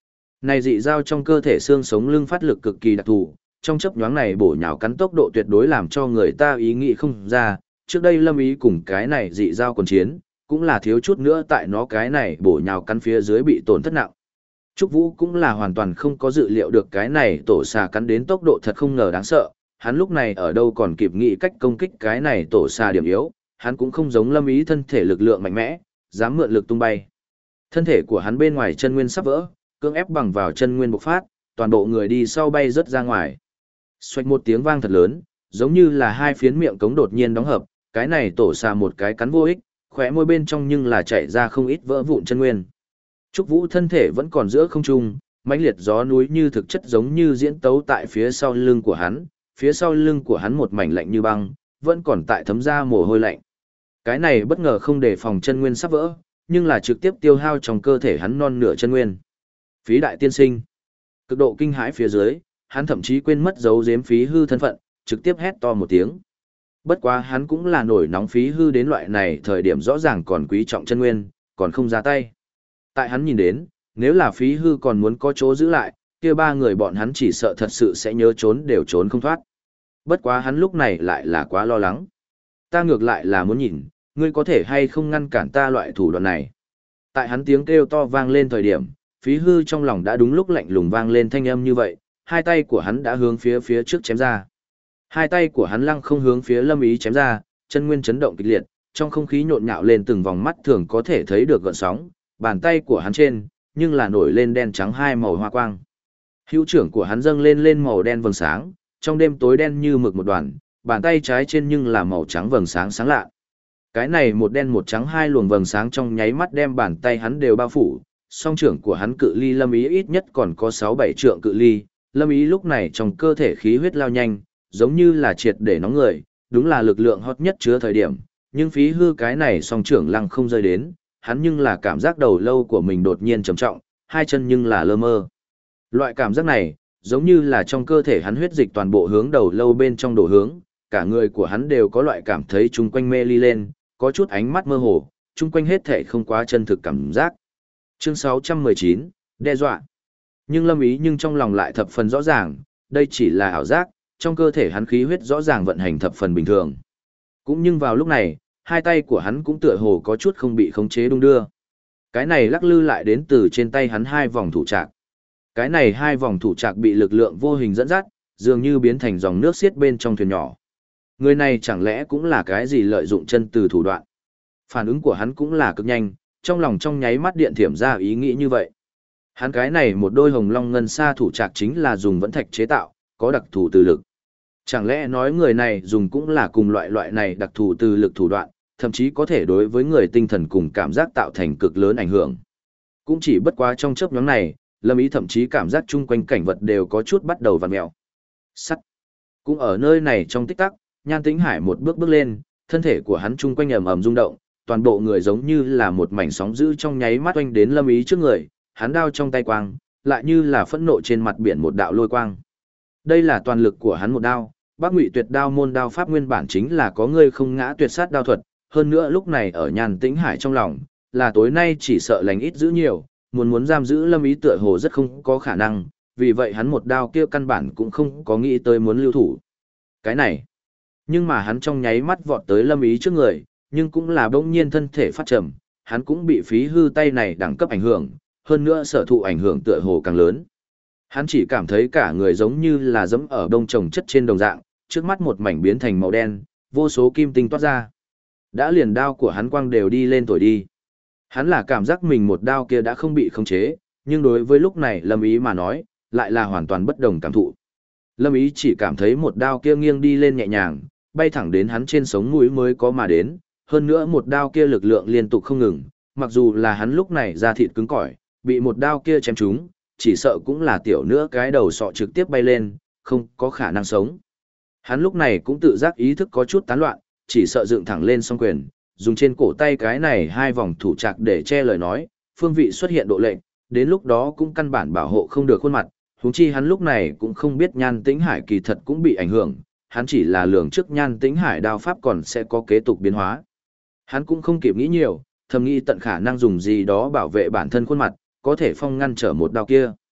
Này dị dao trong cơ thể xương sống lưng phát lực cực kỳ đặc thù, trong chớp nhoáng này bổ nhào cắn tốc độ tuyệt đối làm cho người ta ý nghĩ không ra, trước đây Lâm Ý cùng cái này dị dao còn chiến, cũng là thiếu chút nữa tại nó cái này bổ nhào cắn phía dưới bị tổn thất nặng. Trúc Vũ cũng là hoàn toàn không có dự liệu được cái này tổ xà cắn đến tốc độ thật không ngờ đáng sợ, hắn lúc này ở đâu còn kịp nghĩ cách công kích cái này tổ xà điểm yếu, hắn cũng không giống Lâm Ý thân thể lực lượng mạnh mẽ, dám mượn lực tung bay. Thân thể của hắn bên ngoài chân nguyên sắp vỡ, cưỡng ép bằng vào chân nguyên bộc phát, toàn bộ người đi sau bay rất ra ngoài. Xoạch một tiếng vang thật lớn, giống như là hai phiến miệng cống đột nhiên đóng hợp, cái này tổ xà một cái cắn vô ích, khóe môi bên trong nhưng là chảy ra không ít vỡ vụn chân nguyên. Trúc Vũ thân thể vẫn còn giữa không trung, mãnh liệt gió núi như thực chất giống như diễn tấu tại phía sau lưng của hắn, phía sau lưng của hắn một mảnh lạnh như băng, vẫn còn tại thấm ra mồ hôi lạnh. Cái này bất ngờ không đề phòng chân nguyên sắp vỡ, nhưng là trực tiếp tiêu hao trong cơ thể hắn non nửa chân nguyên. Phí đại tiên sinh. Cực độ kinh hãi phía dưới, hắn thậm chí quên mất dấu giếm Phí Hư thân phận, trực tiếp hét to một tiếng. Bất quá hắn cũng là nổi nóng Phí Hư đến loại này thời điểm rõ ràng còn quý trọng chân nguyên, còn không ra tay. Tại hắn nhìn đến, nếu là Phí Hư còn muốn có chỗ giữ lại, kia ba người bọn hắn chỉ sợ thật sự sẽ nhớ trốn đều trốn không thoát. Bất quá hắn lúc này lại là quá lo lắng. Ta ngược lại là muốn nhìn, ngươi có thể hay không ngăn cản ta loại thủ đoạn này. Tại hắn tiếng kêu to vang lên thời điểm, Phí Hư trong lòng đã đúng lúc lạnh lùng vang lên thanh âm như vậy, hai tay của hắn đã hướng phía trước chém ra. Hai tay của hắn lăng không hướng phía Lâm Ý chém ra, chân nguyên chấn động kịch liệt, trong không khí nhộn nhạo lên từng vòng mắt thường có thể thấy được gợn sóng, bàn tay của hắn trên, nhưng là nổi lên đen trắng hai màu hoa quang. Hữu trưởng của hắn dâng lên màu đen vầng sáng, trong đêm tối đen như mực một đoàn, bàn tay trái trên nhưng là màu trắng vầng sáng sáng lạ. Cái này một đen một trắng hai luồng vầng sáng trong nháy mắt đem bàn tay hắn đều bao phủ, song trưởng của hắn cự ly Lâm Ý ít nhất còn có 6-7 trượng cự ly, Lâm Ý lúc này trong cơ thể khí huyết lao nhanh, giống như là triệt để nóng người, đúng là lực lượng hot nhất chứa thời điểm, nhưng Phí Hư cái này song trưởng lăng không rơi đến, hắn nhưng là cảm giác đầu lâu của mình đột nhiên trầm trọng, hai chân nhưng là lơ mơ. Loại cảm giác này, giống như là trong cơ thể hắn huyết dịch toàn bộ hướng đầu lâu bên trong đổ hướng, cả người của hắn đều có loại cảm thấy chung quanh mê ly lên, có chút ánh mắt mơ hồ, chung quanh hết thể không quá chân thực cảm giác. Chương 619, đe dọa. Nhưng Lâm Ý nhưng trong lòng lại thập phần rõ ràng, đây chỉ là ảo giác, trong cơ thể hắn khí huyết rõ ràng vận hành thập phần bình thường. Cũng nhưng vào lúc này, hai tay của hắn cũng tựa hồ có chút không bị khống chế đung đưa. Cái này lắc lư lại đến từ trên tay hắn hai vòng thủ trạc. Cái này hai vòng thủ trạc bị lực lượng vô hình dẫn dắt, dường như biến thành dòng nước xiết bên trong thuyền nhỏ. Người này chẳng lẽ cũng là cái gì lợi dụng chân từ thủ đoạn. Phản ứng của hắn cũng là cực nhanh, trong lòng trong nháy mắt điện thiểm ra ý nghĩ như vậy. Hắn cái này một đôi hồng long ngân sa thủ trạc chính là dùng vẫn thạch chế tạo, có đặc thù từ lực. Chẳng lẽ nói người này dùng cũng là cùng loại này đặc thù từ lực thủ đoạn, thậm chí có thể đối với người tinh thần cùng cảm giác tạo thành cực lớn ảnh hưởng. Cũng chỉ bất quá trong chớp nhoáng này, Lâm Ý thậm chí cảm giác chung quanh cảnh vật đều có chút bắt đầu vặn mèo. Sắt. Cũng ở nơi này trong tích tắc, Nhan Tĩnh Hải một bước bước lên, thân thể của hắn chung quanh ầm ầm rung động, toàn bộ người giống như là một mảnh sóng dữ trong nháy mắt oanh đến Lâm Ý trước người, hắn đao trong tay quang, lại như là phẫn nộ trên mặt biển một đạo lôi quang. Đây là toàn lực của hắn một đao, Bác Ngụy Tuyệt đao môn đao pháp nguyên bản chính là có người không ngã tuyệt sát đao thuật, hơn nữa lúc này ở Nhan Tĩnh Hải trong lòng, là tối nay chỉ sợ lành ít giữ nhiều, muốn giam giữ Lâm Ý tựa hồ rất không có khả năng, vì vậy hắn một đao kia căn bản cũng không có nghĩ tới muốn lưu thủ. Cái này, nhưng mà hắn trong nháy mắt vọt tới Lâm Ý trước người, nhưng cũng là bỗng nhiên thân thể phát trầm, hắn cũng bị Phí Hư tay này đẳng cấp ảnh hưởng, hơn nữa sở thụ ảnh hưởng tựa hồ càng lớn. Hắn chỉ cảm thấy cả người giống như là dẫm ở đông trồng chất trên đồng dạng, trước mắt một mảnh biến thành màu đen, vô số kim tinh toát ra. Đã liền đao của hắn quang đều đi lên thổi đi. Hắn là cảm giác mình một đao kia đã không bị khống chế, nhưng đối với lúc này Lâm Ý mà nói, lại là hoàn toàn bất đồng cảm thụ. Lâm Ý chỉ cảm thấy một đao kia nghiêng đi lên nhẹ nhàng, bay thẳng đến hắn trên sống mũi mới có mà đến, hơn nữa một đao kia lực lượng liên tục không ngừng, mặc dù là hắn lúc này da thịt cứng cỏi, bị một đao kia chém trúng, chỉ sợ cũng là tiểu nữa cái đầu sọ trực tiếp bay lên, không có khả năng sống. Hắn lúc này cũng tự giác ý thức có chút tán loạn, chỉ sợ dựng thẳng lên song quyền, dùng trên cổ tay cái này hai vòng thủ trạc để che lời nói, phương vị xuất hiện độ lệnh, đến lúc đó cũng căn bản bảo hộ không được khuôn mặt, huống chi hắn lúc này cũng không biết Nhan Tĩnh Hải kỳ thật cũng bị ảnh hưởng, hắn chỉ là lường trước Nhan Tĩnh Hải đao pháp còn sẽ có kế tục biến hóa. Hắn cũng không kịp nghĩ nhiều, thầm nghĩ tận khả năng dùng gì đó bảo vệ bản thân khuôn mặt, có thể phong ngăn trở một đao kia.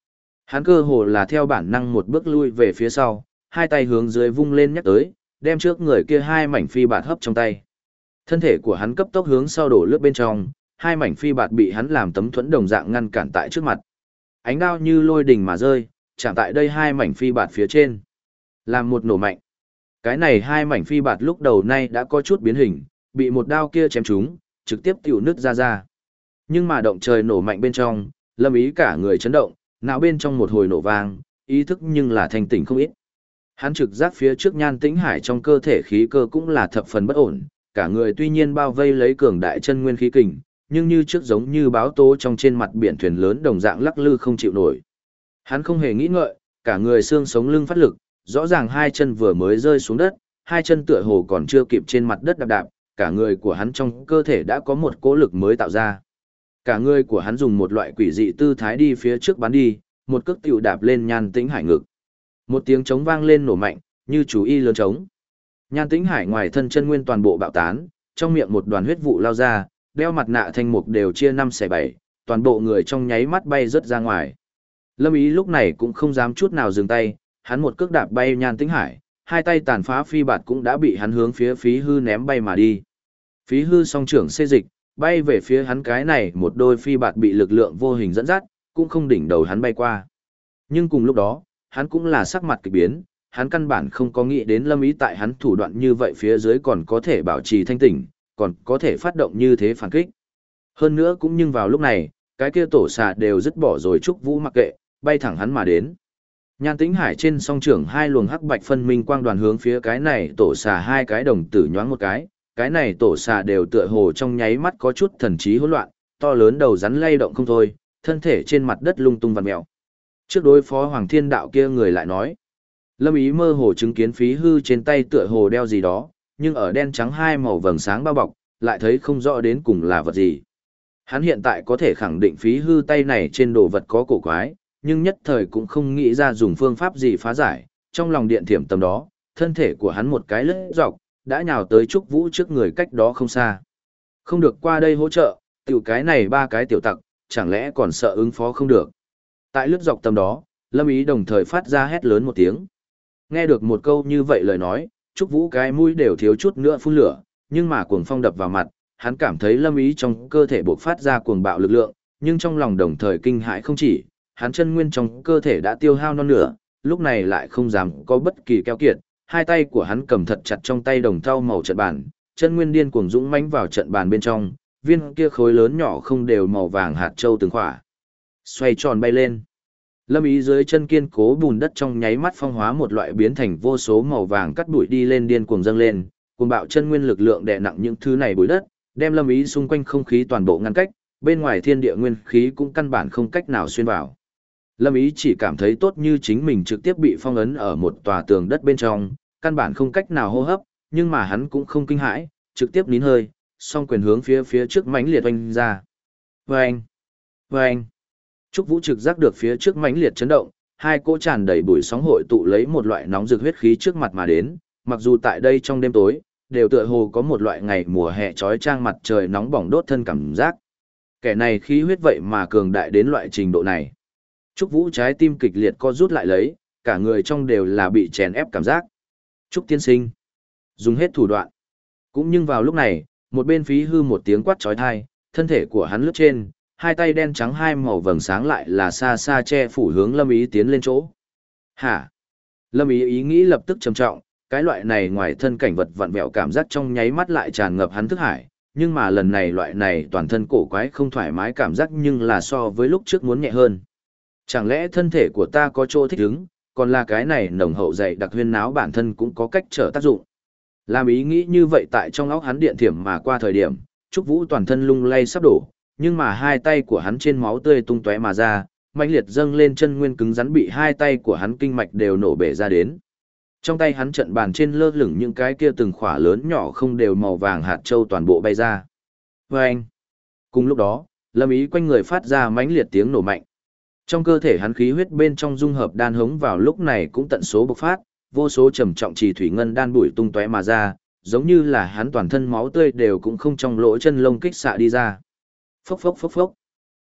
Hắn cơ hồ là theo bản năng một bước lui về phía sau, hai tay hướng dưới vung lên nhắc tới, đem trước người kia hai mảnh phi bạt hấp trong tay. Thân thể của hắn cấp tốc hướng sau đổ lướt bên trong, hai mảnh phi bạt bị hắn làm tấm thuẫn đồng dạng ngăn cản tại trước mặt. Ánh đao như lôi đình mà rơi, chạm tại đây hai mảnh phi bạt phía trên. Làm một nổ mạnh. Cái này hai mảnh phi bạt lúc đầu nay đã có chút biến hình, bị một đao kia chém trúng, trực tiếp tiểu nứt ra. Nhưng mà động trời nổ mạnh bên trong, Lâm Ý cả người chấn động, não bên trong một hồi nổ vang, ý thức nhưng là thanh tỉnh không ít. Hắn trực giác phía trước Nhan Tĩnh Hải trong cơ thể khí cơ cũng là thập phần bất ổn, cả người tuy nhiên bao vây lấy cường đại chân nguyên khí kình, nhưng như trước giống như báo tố trong trên mặt biển thuyền lớn đồng dạng lắc lư không chịu nổi. Hắn không hề nghĩ ngợi, cả người xương sống lưng phát lực, rõ ràng hai chân vừa mới rơi xuống đất, hai chân tựa hồ còn chưa kịp trên mặt đất đạp đạp, cả người của hắn trong cơ thể đã có một cỗ lực mới tạo ra. Cả người của hắn dùng một loại quỷ dị tư thái đi phía trước bắn đi, một cước tiểu đạp lên Nhan Tĩnh Hải ngực. Một tiếng trống vang lên nổ mạnh, như chú y lớn trống. Nhan Tĩnh Hải ngoài thân chân nguyên toàn bộ bạo tán, trong miệng một đoàn huyết vụ lao ra, đeo mặt nạ thanh mục đều chia 5/7, toàn bộ người trong nháy mắt bay rớt ra ngoài. Lâm Ý lúc này cũng không dám chút nào dừng tay, hắn một cước đạp bay Nhan Tĩnh Hải, hai tay tàn phá phi bạt cũng đã bị hắn hướng phía phí hư ném bay mà đi. Phí hư song trưởng xê dịch, bay về phía hắn cái này một đôi phi bạt bị lực lượng vô hình dẫn dắt, cũng không đỉnh đầu hắn bay qua. Nhưng cùng lúc đó, hắn cũng là sắc mặt kỳ biến, hắn căn bản không có nghĩ đến Lâm Ý tại hắn thủ đoạn như vậy phía dưới còn có thể bảo trì thanh tỉnh, còn có thể phát động như thế phản kích. Hơn nữa cũng nhưng vào lúc này, cái kia tổ xà đều dứt bỏ rồi Trúc Vũ mặc kệ, bay thẳng hắn mà đến. Nhan Tĩnh Hải trên song trưởng hai luồng hắc bạch phân minh quang đoàn hướng phía cái này tổ xà hai cái đồng tử nhoáng một cái này tổ xà đều tựa hồ trong nháy mắt có chút thần trí hỗn loạn, to lớn đầu rắn lay động không thôi, thân thể trên mặt đất lung tung vặn mèo. Trước đối phó Hoàng Thiên Đạo kia người lại nói, Lâm Ý mơ hồ chứng kiến phí hư trên tay tựa hồ đeo gì đó, nhưng ở đen trắng hai màu vầng sáng bao bọc, lại thấy không rõ đến cùng là vật gì. Hắn hiện tại có thể khẳng định phí hư tay này trên đồ vật có cổ quái, nhưng nhất thời cũng không nghĩ ra dùng phương pháp gì phá giải, trong lòng điện thiểm tầm đó, thân thể của hắn một cái lướt dọc, đã nhào tới Trúc Vũ trước người cách đó không xa. Không được qua đây hỗ trợ, tiểu cái này ba cái tiểu tặc, chẳng lẽ còn sợ ứng phó không được. Tại lướt dọc tầm đó, Lâm Ý đồng thời phát ra hét lớn một tiếng. Nghe được một câu như vậy lời nói, Trúc Vũ cái mũi đều thiếu chút nữa phun lửa, nhưng mà cuồng phong đập vào mặt, hắn cảm thấy Lâm Ý trong cơ thể bộc phát ra cuồng bạo lực lượng, nhưng trong lòng đồng thời kinh hãi không chỉ, hắn chân nguyên trong cơ thể đã tiêu hao non nửa, lúc này lại không dám có bất kỳ keo kiệt, hai tay của hắn cầm thật chặt trong tay đồng thau màu trận bàn, chân nguyên điên cuồng dũng mãnh vào trận bàn bên trong, viên kia khối lớn nhỏ không đều màu vàng hạt châu từng khỏa, xoay tròn bay lên. Lâm Ý dưới chân kiên cố bùn đất trong nháy mắt phong hóa một loại biến thành vô số màu vàng cắt bụi đi lên điên cuồng dâng lên, cuồng bạo chân nguyên lực lượng đè nặng những thứ này bụi đất, đem Lâm Ý xung quanh không khí toàn bộ ngăn cách, bên ngoài thiên địa nguyên khí cũng căn bản không cách nào xuyên vào. Lâm Ý chỉ cảm thấy tốt như chính mình trực tiếp bị phong ấn ở một tòa tường đất bên trong, căn bản không cách nào hô hấp, nhưng mà hắn cũng không kinh hãi, trực tiếp nín hơi, song quyền hướng phía trước mãnh liệt oanh ra. Oanh! Oanh! Trúc Vũ trực giác được phía trước mãnh liệt chấn động, hai cỗ tràn đầy bụi sóng hội tụ lấy một loại nóng rực huyết khí trước mặt mà đến, mặc dù tại đây trong đêm tối, đều tựa hồ có một loại ngày mùa hè chói chang mặt trời nóng bỏng đốt thân cảm giác. Kẻ này khí huyết vậy mà cường đại đến loại trình độ này. Trúc Vũ trái tim kịch liệt co rút lại lấy, cả người trong đều là bị chèn ép cảm giác. Trúc tiên sinh, dùng hết thủ đoạn. Cũng nhưng vào lúc này, một bên phí hư một tiếng quát chói tai, thân thể của hắn lướt trên, hai tay đen trắng hai màu vầng sáng lại là xa xa che phủ hướng Lâm Ý tiến lên chỗ. Hả? Lâm Ý ý nghĩ lập tức trầm trọng, cái loại này ngoài thân cảnh vật vặn vẹo cảm giác trong nháy mắt lại tràn ngập hắn thức hải, nhưng mà lần này loại này toàn thân cổ quái không thoải mái cảm giác nhưng là so với lúc trước muốn nhẹ hơn. Chẳng lẽ thân thể của ta có chỗ thích ứng, còn là cái này nồng hậu dày đặc huyên náo bản thân cũng có cách trở tác dụng. Làm ý nghĩ như vậy tại trong óc hắn điện thiểm mà qua thời điểm, Trúc Vũ toàn thân lung lay sắp đổ, nhưng mà hai tay của hắn trên máu tươi tung tóe mà ra, mãnh liệt dâng lên chân nguyên cứng rắn bị hai tay của hắn kinh mạch đều nổ bể ra đến. Trong tay hắn trận bàn trên lơ lửng những cái kia từng khỏa lớn nhỏ không đều màu vàng hạt châu toàn bộ bay ra. Vâng! Cùng lúc đó, Lâm Ý quanh người phát ra mãnh liệt tiếng nổ mạnh. Trong cơ thể hắn khí huyết bên trong dung hợp đan hống vào lúc này cũng tận số bộc phát, vô số trầm trọng trì thủy ngân đan bụi tung tóe mà ra, giống như là hắn toàn thân máu tươi đều cũng không trong lỗ chân lông kích xạ đi ra. Phốc phốc phốc phốc.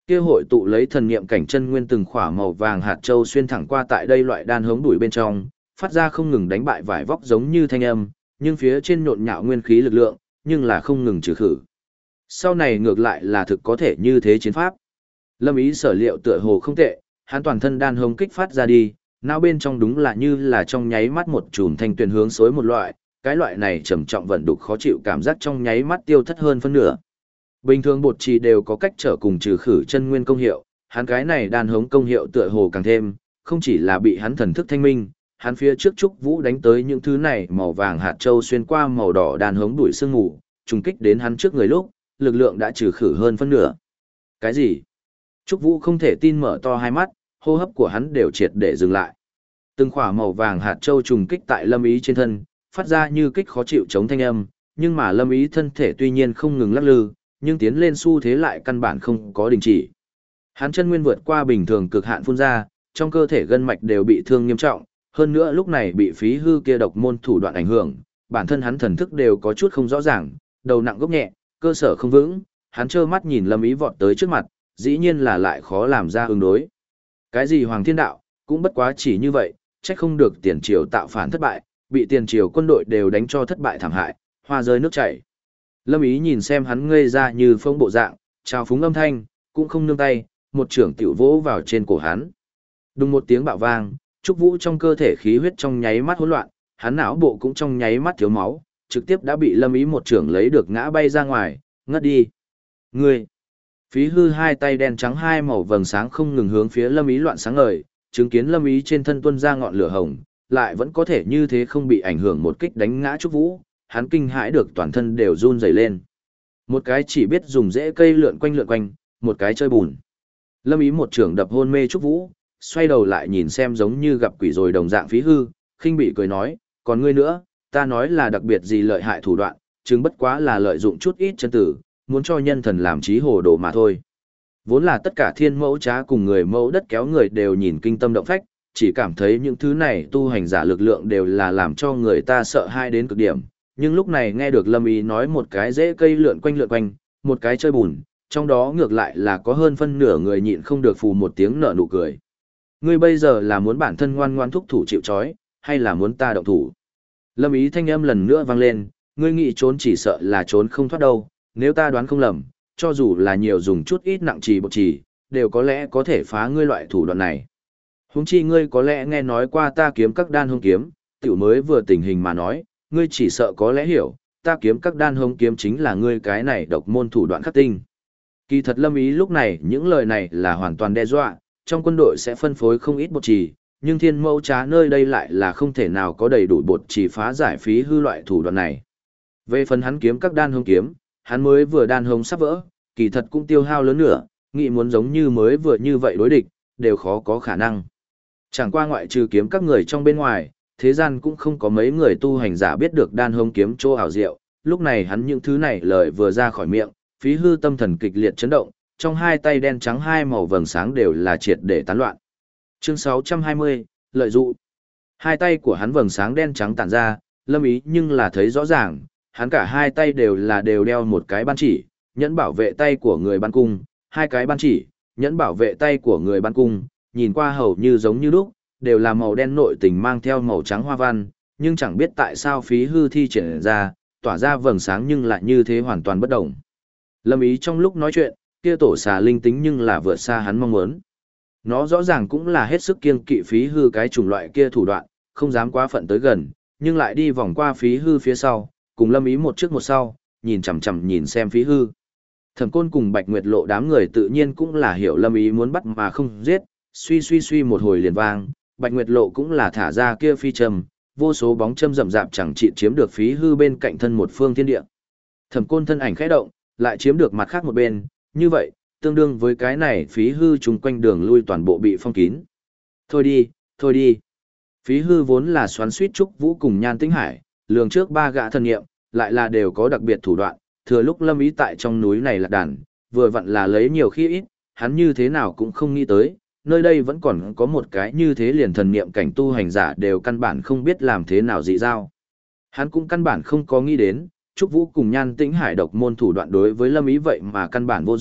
Kia hội tụ lấy thần niệm cảnh chân nguyên từng khỏa màu vàng hạt châu xuyên thẳng qua tại đây loại đan hống đuổi bên trong, phát ra không ngừng đánh bại vải vóc giống như thanh âm, nhưng phía trên nhộn nhạo nguyên khí lực lượng, nhưng là không ngừng trừ khử. Sau này ngược lại là thực có thể như thế chiến pháp. Lâm Ý sở liệu tựa hồ không tệ, hắn toàn thân đan hống kích phát ra đi, não bên trong đúng là như là trong nháy mắt một chùm thanh tuyền hướng xối một loại, cái loại này trầm trọng vận đục khó chịu cảm giác trong nháy mắt tiêu thất hơn phân nửa. Bình thường bột trì đều có cách trở cùng trừ khử chân nguyên công hiệu, hắn cái này đan hống công hiệu tựa hồ càng thêm, không chỉ là bị hắn thần thức thanh minh, hắn phía trước Trúc Vũ đánh tới những thứ này màu vàng hạt châu xuyên qua màu đỏ đan hống đuổi sương mù, trùng kích đến hắn trước người lúc, lực lượng đã trừ khử hơn phân nửa. Cái gì? Trúc Vũ không thể tin mở to hai mắt, hô hấp của hắn đều triệt để dừng lại. Từng khỏa màu vàng hạt châu trùng kích tại Lâm Ý trên thân, phát ra như kích khó chịu chống thanh âm, nhưng mà Lâm Ý thân thể tuy nhiên không ngừng lắc lư, nhưng tiến lên xu thế lại căn bản không có đình chỉ. Hắn chân nguyên vượt qua bình thường cực hạn phun ra, trong cơ thể gân mạch đều bị thương nghiêm trọng, hơn nữa lúc này bị phí hư kia độc môn thủ đoạn ảnh hưởng, bản thân hắn thần thức đều có chút không rõ ràng, đầu nặng gốc nhẹ, cơ sở không vững, hắn trơ mắt nhìn Lâm Ý vọt tới trước mặt, dĩ nhiên là lại khó làm ra ứng đối. Cái gì Hoàng Thiên Đạo, cũng bất quá chỉ như vậy, trách không được tiền triều tạo phản thất bại, bị tiền triều quân đội đều đánh cho thất bại thảm hại, hoa rơi nước chảy. Lâm Ý nhìn xem hắn ngây ra như phong bộ dạng, trào phúng âm thanh, cũng không nương tay, một trưởng tiểu vỗ vào trên cổ hắn. Đùng một tiếng bạo vang, Trúc Vũ trong cơ thể khí huyết trong nháy mắt hỗn loạn, hắn não bộ cũng trong nháy mắt thiếu máu, trực tiếp đã bị Lâm Ý một trưởng lấy được ngã bay ra ngoài, ngất đi. Ngươi! Phí hư hai tay đen trắng hai màu vầng sáng không ngừng hướng phía Lâm Ý loạn sáng ngời, chứng kiến Lâm Ý trên thân tuôn ra ngọn lửa hồng, lại vẫn có thể như thế không bị ảnh hưởng một kích đánh ngã Trúc Vũ, hắn kinh hãi được toàn thân đều run rẩy lên. Một cái chỉ biết dùng rễ cây lượn quanh, một cái chơi bùn. Lâm Ý một trưởng đập hôn mê Trúc Vũ, xoay đầu lại nhìn xem giống như gặp quỷ rồi đồng dạng Phí hư, khinh bị cười nói, còn ngươi nữa, ta nói là đặc biệt gì lợi hại thủ đoạn, chứng bất quá là lợi dụng chút ít chân tử, muốn cho nhân thần làm trí hồ đồ mà thôi. Vốn là tất cả thiên mẫu trá cùng người mẫu đất kéo người đều nhìn kinh tâm động phách, chỉ cảm thấy những thứ này tu hành giả lực lượng đều là làm cho người ta sợ hãi đến cực điểm. Nhưng lúc này nghe được Lâm Ý nói một cái rễ cây lượn quanh, một cái chơi bùn, trong đó ngược lại là có hơn phân nửa người nhịn không được phù một tiếng nở nụ cười. Ngươi bây giờ là muốn bản thân ngoan ngoan thúc thủ chịu trói, hay là muốn ta động thủ? Lâm Ý thanh âm lần nữa vang lên, ngươi nghĩ trốn chỉ sợ là trốn không thoát đâu, nếu ta đoán không lầm, cho dù là nhiều dùng chút ít nặng trì bột trì, đều có lẽ có thể phá ngươi loại thủ đoạn này. Huống chi ngươi có lẽ nghe nói qua ta kiếm các đan hông kiếm, tiểu mới vừa tình hình mà nói, ngươi chỉ sợ có lẽ hiểu, ta kiếm các đan hông kiếm chính là ngươi cái này độc môn thủ đoạn khắc tinh. Kỳ thật Lâm Ý lúc này những lời này là hoàn toàn đe dọa, trong quân đội sẽ phân phối không ít bột trì, nhưng thiên mẫu trá nơi đây lại là không thể nào có đầy đủ bột trì phá giải phí hư loại thủ đoạn này. Về phần hắn kiếm các đan hông kiếm, hắn mới vừa đan hông sắp vỡ, kỳ thật cũng tiêu hao lớn nữa, nghĩ muốn giống như mới vừa như vậy đối địch, đều khó có khả năng. Chẳng qua ngoại trừ kiếm các người trong bên ngoài, thế gian cũng không có mấy người tu hành giả biết được đan hông kiếm chỗ ảo diệu, lúc này hắn những thứ này lời vừa ra khỏi miệng, phí hư tâm thần kịch liệt chấn động, trong hai tay đen trắng hai màu vầng sáng đều là triệt để tán loạn. Chương 620, lợi dụ. Hai tay của hắn vầng sáng đen trắng tản ra, Lâm Ý nhưng là thấy rõ ràng, hắn cả hai tay đều đeo một cái ban chỉ, nhẫn bảo vệ tay của người ban cung, hai cái ban chỉ, nhẫn bảo vệ tay của người ban cung, nhìn qua hầu như giống như lúc, đều là màu đen nội tình mang theo màu trắng hoa văn, nhưng chẳng biết tại sao phí hư thi triển ra, tỏa ra vầng sáng nhưng lại như thế hoàn toàn bất động. Lâm Ý trong lúc nói chuyện, kia tổ xà linh tính nhưng là vượt xa hắn mong muốn. Nó rõ ràng cũng là hết sức kiêng kỵ phí hư cái chủng loại kia thủ đoạn, không dám quá phận tới gần, nhưng lại đi vòng qua phí hư phía sau, cùng Lâm Ý một trước một sau, nhìn chằm chằm nhìn xem phí hư. Thẩm Côn cùng Bạch Nguyệt Lộ đám người tự nhiên cũng là hiểu Lâm Ý muốn bắt mà không giết, suy một hồi liền vang, Bạch Nguyệt Lộ cũng là thả ra kia phi châm, vô số bóng châm rậm rạp chẳng trị chiếm được phí hư bên cạnh thân một phương thiên địa. Thẩm Côn thân ảnh khẽ động, lại chiếm được mặt khác một bên, như vậy, tương đương với cái này phí hư chung quanh đường lui toàn bộ bị phong kín. Thôi đi. Phí hư vốn là xoắn suýt Trúc Vũ cùng Nhan Tĩnh Hải, lường trước ba gã thần nghiệm, lại là đều có đặc biệt thủ đoạn, thừa lúc Lâm Ý tại trong núi này lạc đàn, vừa vặn là lấy nhiều khi ít, hắn như thế nào cũng không nghĩ tới, nơi đây vẫn còn có một cái như thế liền thần niệm cảnh tu hành giả đều căn bản không biết làm thế nào dị giao. Hắn cũng căn bản không có nghĩ đến, Trúc Vũ cùng Nhan Tĩnh Hải độc môn thủ đoạn đối với Lâm Ý vậy mà căn bản vô dụng,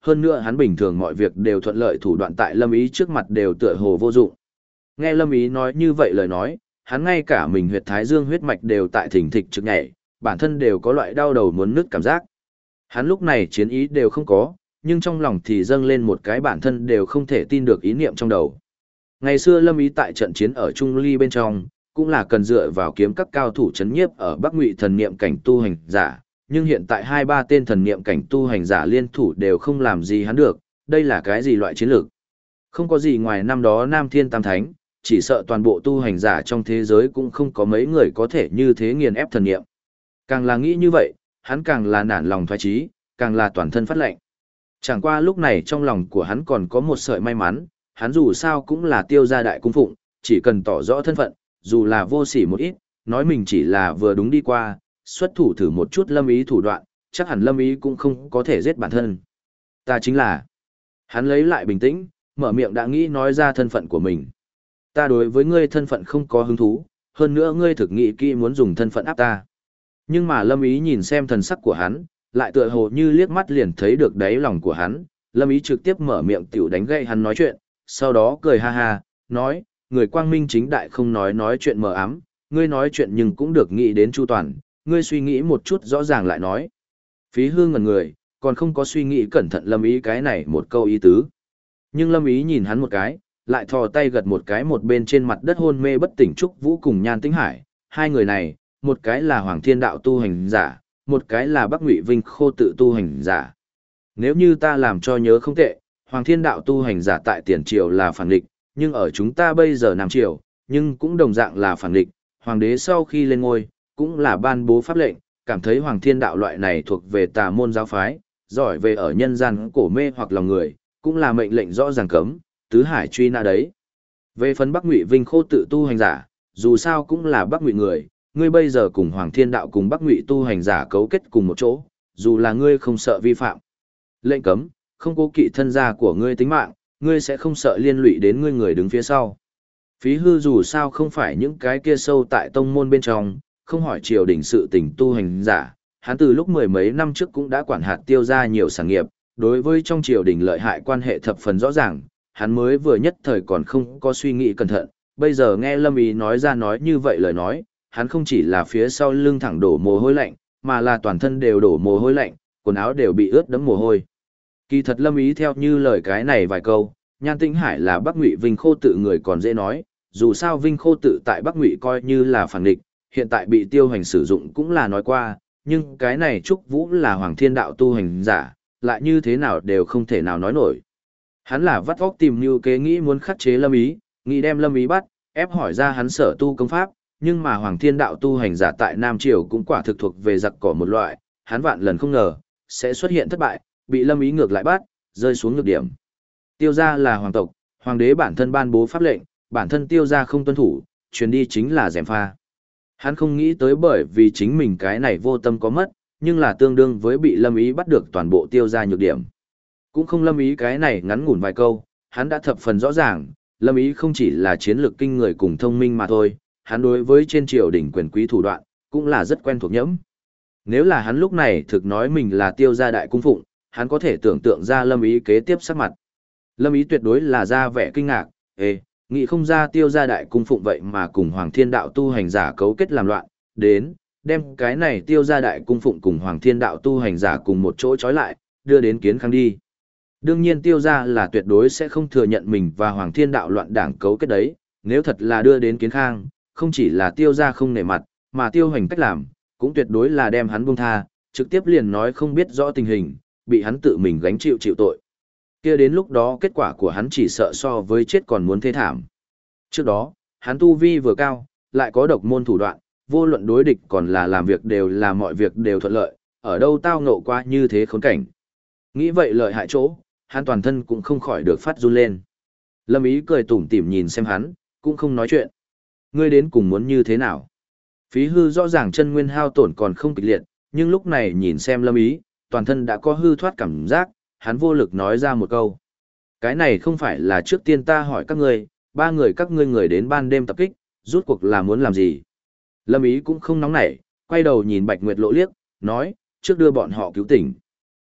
hơn nữa hắn bình thường mọi việc đều thuận lợi, thủ đoạn tại Lâm Ý trước mặt đều tựa hồ vô dụng. Nghe Lâm Ý nói như vậy lời nói, hắn ngay cả mình huyệt thái dương huyết mạch đều tại thỉnh thịch trực nhảy, bản thân đều có loại đau đầu muốn nứt cảm giác. Hắn lúc này chiến ý đều không có, nhưng trong lòng thì dâng lên một cái bản thân đều không thể tin được ý niệm trong đầu. Ngày xưa Lâm Ý tại trận chiến ở Trung Ly bên trong, cũng là cần dựa vào kiếm các cao thủ chấn nhiếp ở Bắc Ngụy thần niệm cảnh tu hành giả, nhưng hiện tại 2-3 tên thần niệm cảnh tu hành giả liên thủ đều không làm gì hắn được, đây là cái gì loại chiến lược? Không có gì ngoài năm đó Nam Thiên Tam Thánh, chỉ sợ toàn bộ tu hành giả trong thế giới cũng không có mấy người có thể như thế nghiền ép thần niệm. Càng là nghĩ như vậy, hắn càng là nản lòng thoái chí, càng là toàn thân phát lệnh. Chẳng qua lúc này trong lòng của hắn còn có một sợi may mắn, hắn dù sao cũng là Tiêu gia đại cung phụng, chỉ cần tỏ rõ thân phận, dù là vô sỉ một ít, nói mình chỉ là vừa đúng đi qua, xuất thủ thử một chút Lâm Ý thủ đoạn, chắc hẳn Lâm Ý cũng không có thể giết bản thân. Ta chính là... Hắn lấy lại bình tĩnh, mở miệng đã nghĩ nói ra thân phận của mình. Ta đối với ngươi thân phận không có hứng thú, hơn nữa ngươi thực nghĩ kỹ muốn dùng thân phận áp ta. Nhưng mà Lâm Ý nhìn xem thần sắc của hắn, lại tựa hồ như liếc mắt liền thấy được đáy lòng của hắn, Lâm Ý trực tiếp mở miệng tiểu đánh gậy hắn nói chuyện, sau đó cười ha ha, nói, người quang minh chính đại không nói chuyện mờ ám, ngươi nói chuyện nhưng cũng được nghĩ đến chu toàn, ngươi suy nghĩ một chút rõ ràng lại nói. Phí Hương ngẩn người, còn không có suy nghĩ cẩn thận Lâm Ý cái này một câu ý tứ. Nhưng Lâm Ý nhìn hắn một cái, lại thò tay gật một cái một bên trên mặt đất hôn mê bất tỉnh Trúc Vũ cùng Nhan Tĩnh Hải, hai người này, một cái là Hoàng Thiên Đạo tu hành giả, một cái là Bắc Ngụy Vinh Khô tự tu hành giả. Nếu như ta làm cho nhớ không tệ, Hoàng Thiên Đạo tu hành giả tại tiền triều là phản địch, nhưng ở chúng ta bây giờ Nam triều, nhưng cũng đồng dạng là phản địch, hoàng đế sau khi lên ngôi, cũng là ban bố pháp lệnh, cảm thấy Hoàng Thiên Đạo loại này thuộc về tà môn giáo phái, giỏi về ở nhân gian cổ mê hoặc lòng người, cũng là mệnh lệnh rõ ràng cấm, tứ hải truy nã đấy. Về phần Bắc Ngụy Vinh Khô tự tu hành giả, dù sao cũng là Bắc Ngụy người, ngươi bây giờ cùng Hoàng Thiên Đạo cùng Bắc Ngụy tu hành giả cấu kết cùng một chỗ, dù là ngươi không sợ vi phạm lệnh cấm, không cố kỵ thân gia của ngươi tính mạng, ngươi sẽ không sợ liên lụy đến ngươi người đứng phía sau. Phí Hư dù sao không phải những cái kia sâu tại tông môn bên trong, không hỏi triều đình sự tình tu hành giả, hắn từ lúc mười mấy năm trước cũng đã quản hạt Tiêu gia nhiều sản nghiệp, đối với trong triều đình lợi hại quan hệ thập phần rõ ràng, hắn mới vừa nhất thời còn không có suy nghĩ cẩn thận, bây giờ nghe Lâm Ý nói ra nói như vậy lời nói, hắn không chỉ là phía sau lưng thẳng đổ mồ hôi lạnh, mà là toàn thân đều đổ mồ hôi lạnh, quần áo đều bị ướt đẫm mồ hôi. Kỳ thật Lâm Ý theo như lời cái này vài câu, Nhan Tĩnh Hải là Bắc Ngụy Vinh Khô tự người còn dễ nói, dù sao Vinh Khô tự tại Bắc Ngụy coi như là phản địch, hiện tại bị Tiêu Hành sử dụng cũng là nói qua, nhưng cái này Trúc Vũ là Hoàng Thiên Đạo tu hành giả, lại như thế nào đều không thể nào nói nổi. Hắn là vắt óc tìm mưu kế nghĩ muốn khắc chế Lâm Ý, nghĩ đem Lâm Ý bắt, ép hỏi ra hắn sở tu công pháp, nhưng mà Hoàng Thiên Đạo tu hành giả tại Nam Triều cũng quả thực thuộc về giặc cỏ một loại, hắn vạn lần không ngờ sẽ xuất hiện thất bại, bị Lâm Ý ngược lại bắt, rơi xuống nhược điểm. Tiêu gia là hoàng tộc, hoàng đế bản thân ban bố pháp lệnh, bản thân Tiêu gia không tuân thủ, truyền đi chính là gièm pha. Hắn không nghĩ tới bởi vì chính mình cái này vô tâm có mất, nhưng là tương đương với bị Lâm Ý bắt được toàn bộ Tiêu gia nhược điểm. Cũng không Lâm Ý cái này ngắn ngủn vài câu, hắn đã thập phần rõ ràng, Lâm Ý không chỉ là chiến lược kinh người cùng thông minh mà thôi, hắn đối với trên triều đình quyền quý thủ đoạn, cũng là rất quen thuộc nhẫm. Nếu là hắn lúc này thực nói mình là Tiêu gia đại cung phụng, hắn có thể tưởng tượng ra Lâm Ý kế tiếp sắc mặt. Lâm Ý tuyệt đối là ra vẻ kinh ngạc, nghĩ không ra Tiêu gia đại cung phụng vậy mà cùng Hoàng Thiên Đạo tu hành giả cấu kết làm loạn, đến, đem cái này Tiêu gia đại cung phụng cùng Hoàng Thiên Đạo tu hành giả cùng một chỗ trói lại, đưa đến Kiến Khang đi. Đương nhiên Tiêu gia là tuyệt đối sẽ không thừa nhận mình và Hoàng Thiên Đạo loạn đảng cấu kết đấy, nếu thật là đưa đến Kiến Khang, không chỉ là Tiêu gia không nể mặt, mà Tiêu Hành cách làm, cũng tuyệt đối là đem hắn buông tha, trực tiếp liền nói không biết rõ tình hình, bị hắn tự mình gánh chịu tội. Kia đến lúc đó kết quả của hắn chỉ sợ so với chết còn muốn thê thảm. Trước đó, hắn tu vi vừa cao, lại có độc môn thủ đoạn, vô luận đối địch còn là làm việc đều là mọi việc đều thuận lợi, ở đâu tao ngộ qua như thế khốn cảnh. Nghĩ vậy lợi hại chỗ, hắn toàn thân cũng không khỏi được phát run lên. Lâm Ý cười tủm tỉm nhìn xem hắn, cũng không nói chuyện. Ngươi đến cùng muốn như thế nào? Phí Hư rõ ràng chân nguyên hao tổn còn không kịch liệt, nhưng lúc này nhìn xem Lâm Ý, toàn thân đã có hư thoát cảm giác, hắn vô lực nói ra một câu. Cái này không phải là trước tiên ta hỏi các ngươi, ba người các ngươi người đến ban đêm tập kích, rút cuộc là muốn làm gì? Lâm Ý cũng không nóng nảy, quay đầu nhìn Bạch Nguyệt Lộ liếc, nói, trước đưa bọn họ cứu tỉnh.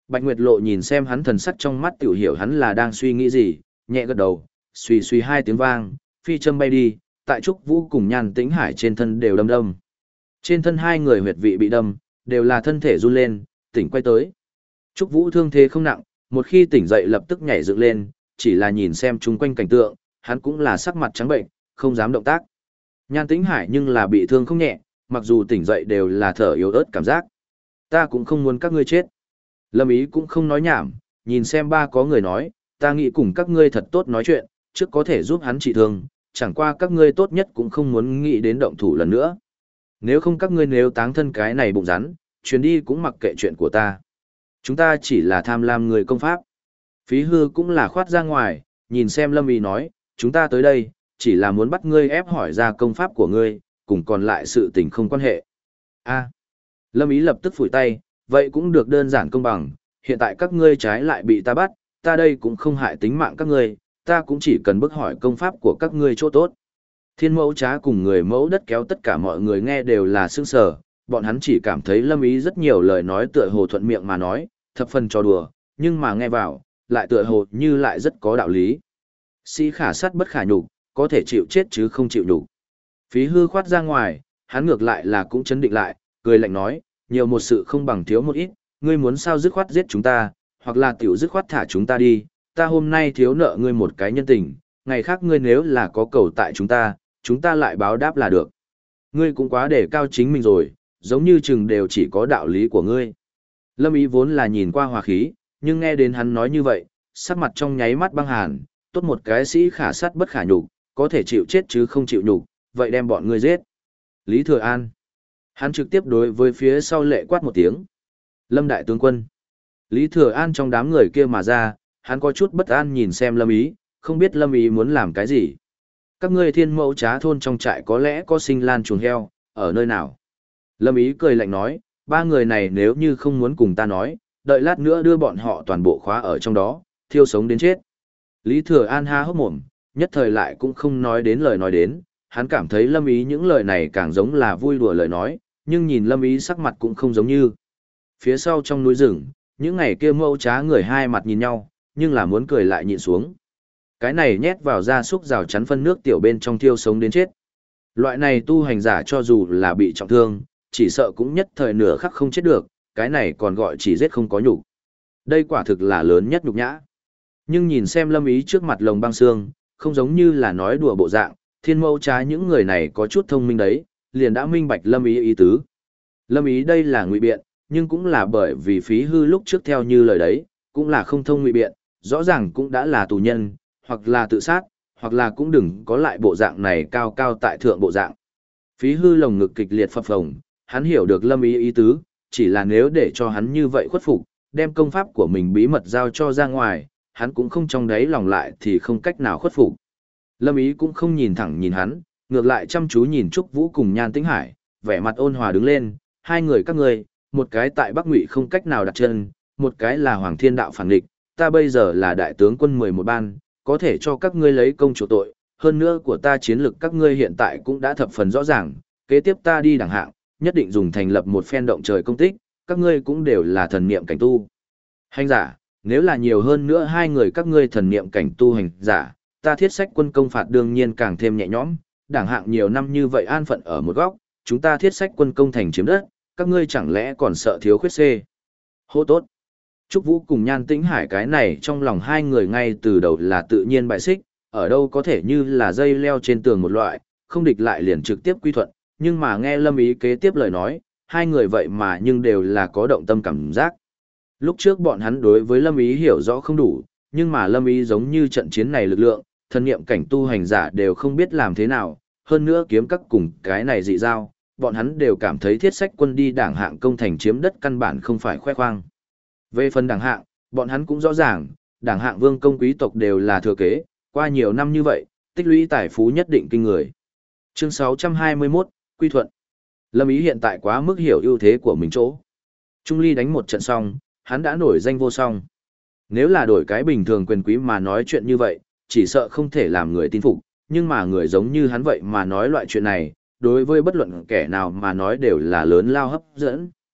Bạch Nguyệt Lộ nhìn xem hắn thần sắc trong mắt tiểu hiểu hắn là đang suy nghĩ gì, nhẹ gật đầu, suy suy hai tiếng vang, phi châm bay đi, tại Trúc Vũ cùng Nhan Tĩnh Hải trên thân đều đâm đâm. Trên thân hai người huyệt vị bị đâm, đều là thân thể run lên, tỉnh quay tới. Trúc Vũ thương thế không nặng, một khi tỉnh dậy lập tức nhảy dựng lên, chỉ là nhìn xem chung quanh cảnh tượng, hắn cũng là sắc mặt trắng bệnh, không dám động tác. Nhan Tĩnh Hải nhưng là bị thương không nhẹ, mặc dù tỉnh dậy đều là thở yếu ớt cảm giác. Ta cũng không muốn các ngươi chết. Lâm Ý cũng không nói nhảm, nhìn xem ba có người nói, ta nghĩ cùng các ngươi thật tốt nói chuyện, trước có thể giúp hắn trị thương, chẳng qua các ngươi tốt nhất cũng không muốn nghĩ đến động thủ lần nữa. Nếu không các ngươi nếu táng thân cái này bụng rắn, chuyến đi cũng mặc kệ chuyện của ta. Chúng ta chỉ là tham lam người công pháp. Phí hư cũng là khoát ra ngoài, nhìn xem Lâm Ý nói, chúng ta tới đây, chỉ là muốn bắt ngươi ép hỏi ra công pháp của ngươi, cùng còn lại sự tình không quan hệ. A. Lâm Ý lập tức phủi tay, vậy cũng được đơn giản công bằng, hiện tại các ngươi trái lại bị ta bắt, ta đây cũng không hại tính mạng các ngươi, ta cũng chỉ cần bức hỏi công pháp của các ngươi chỗ tốt. Thiên mẫu trá cùng người mẫu đất kéo tất cả mọi người nghe đều là sững sờ, bọn hắn chỉ cảm thấy Lâm Ý rất nhiều lời nói tựa hồ thuận miệng mà nói, thập phần trò đùa, nhưng mà nghe vào, lại tựa hồ như lại rất có đạo lý. Sĩ khả sát bất khả nhục, có thể chịu chết chứ không chịu nhục. Phí hư khoát ra ngoài, hắn ngược lại là cũng chấn định lại, cười lạnh nói, nhiều một sự không bằng thiếu một ít, ngươi muốn sao dứt khoát giết chúng ta, hoặc là tiểu dứt khoát thả chúng ta đi, ta hôm nay thiếu nợ ngươi một cái nhân tình, ngày khác ngươi nếu là có cầu tại chúng ta lại báo đáp là được. Ngươi cũng quá để cao chính mình rồi, giống như chừng đều chỉ có đạo lý của ngươi. Lâm Ý vốn là nhìn qua hòa khí, nhưng nghe đến hắn nói như vậy, sắc mặt trong nháy mắt băng hàn, tốt một cái sĩ khả sát bất khả nhục, có thể chịu chết chứ không chịu nhục, vậy đem bọn ngươi giết. Lý Thừa An. Hắn trực tiếp đối với phía sau lệ quát một tiếng. Lâm đại tướng quân. Lý Thừa An trong đám người kia mà ra, hắn có chút bất an nhìn xem Lâm Ý, không biết Lâm Ý muốn làm cái gì. Các ngươi Thiên Mẫu Trá thôn trong trại có lẽ có sinh lan chuồng heo, ở nơi nào? Lâm Ý cười lạnh nói, ba người này nếu như không muốn cùng ta nói, đợi lát nữa đưa bọn họ toàn bộ khóa ở trong đó, thiêu sống đến chết. Lý Thừa An há hốc mồm, nhất thời lại cũng không nói đến lời nói đến, hắn cảm thấy Lâm Ý những lời này càng giống là vui đùa lời nói, nhưng nhìn Lâm Ý sắc mặt cũng không giống như. Phía sau trong núi rừng, những ngày kia Mẫu Trá người hai mặt nhìn nhau, nhưng là muốn cười lại nhịn xuống. Cái này nhét vào gia súc rào chắn phân nước tiểu bên trong thiêu sống đến chết. Loại này tu hành giả cho dù là bị trọng thương, chỉ sợ cũng nhất thời nửa khắc không chết được, cái này còn gọi chỉ giết không có nhục. Đây quả thực là lớn nhất nhục nhã. Nhưng nhìn xem Lâm Ý trước mặt lồng băng xương, không giống như là nói đùa bộ dạng, Thiên Mẫu Trá những người này có chút thông minh đấy, liền đã minh bạch Lâm Ý ý tứ. Lâm Ý đây là ngụy biện, nhưng cũng là bởi vì Phí hư lúc trước theo như lời đấy, cũng là không thông ngụy biện, rõ ràng cũng đã là tù nhân, hoặc là tự sát, hoặc là cũng đừng có lại bộ dạng này cao cao tại thượng bộ dạng. Phí hư lồng ngực kịch liệt phập phồng, hắn hiểu được Lâm Ý ý tứ, chỉ là nếu để cho hắn như vậy khuất phục, đem công pháp của mình bí mật giao cho ra ngoài, hắn cũng không trong đấy lòng lại thì không cách nào khuất phục. Lâm Ý cũng không nhìn thẳng nhìn hắn, ngược lại chăm chú nhìn Trúc Vũ cùng Nhan Tĩnh Hải, vẻ mặt ôn hòa đứng lên, hai người các ngươi, một cái tại Bắc Ngụy không cách nào đặt chân, một cái là Hoàng Thiên Đạo phản địch, ta bây giờ là đại tướng quân 11 ban, có thể cho các ngươi lấy công chủ tội, hơn nữa của ta chiến lực các ngươi hiện tại cũng đã thập phần rõ ràng, kế tiếp ta đi đẳng hạng, nhất định dùng thành lập một phen động trời công tích, các ngươi cũng đều là thần niệm cảnh tu. Hành giả, nếu là nhiều hơn nữa hai người các ngươi thần niệm cảnh tu hành giả, ta thiết sách quân công phạt đương nhiên càng thêm nhẹ nhõm, đẳng hạng nhiều năm như vậy an phận ở một góc, chúng ta thiết sách quân công thành chiếm đất, các ngươi chẳng lẽ còn sợ thiếu khuyết C. Hô tốt. Trúc Vũ cùng Nhan Tĩnh Hải cái này trong lòng hai người ngay từ đầu là tự nhiên bại xích, ở đâu có thể như là dây leo trên tường một loại, không địch lại liền trực tiếp quy thuận, nhưng mà nghe Lâm Ý kế tiếp lời nói, hai người vậy mà nhưng đều là có động tâm cảm giác. Lúc trước bọn hắn đối với Lâm Ý hiểu rõ không đủ, nhưng mà Lâm Ý giống như trận chiến này lực lượng, thần niệm cảnh tu hành giả đều không biết làm thế nào, hơn nữa kiếm các cùng cái này dị giao, bọn hắn đều cảm thấy thiết sách quân đi đảng hạng công thành chiếm đất căn bản không phải khoe khoang. Về phần đảng hạng, bọn hắn cũng rõ ràng, đảng hạng vương công quý tộc đều là thừa kế, qua nhiều năm như vậy, tích lũy tài phú nhất định kinh người. Chương 621, Quy thuận. Lâm Ý hiện tại quá mức hiểu ưu thế của mình chỗ. Trung Ly đánh một trận xong, hắn đã nổi danh vô song. Nếu là đổi cái bình thường quyền quý mà nói chuyện như vậy, chỉ sợ không thể làm người tin phục, nhưng mà người giống như hắn vậy mà nói loại chuyện này, đối với bất luận kẻ nào mà nói đều là lớn lao hấp dẫn.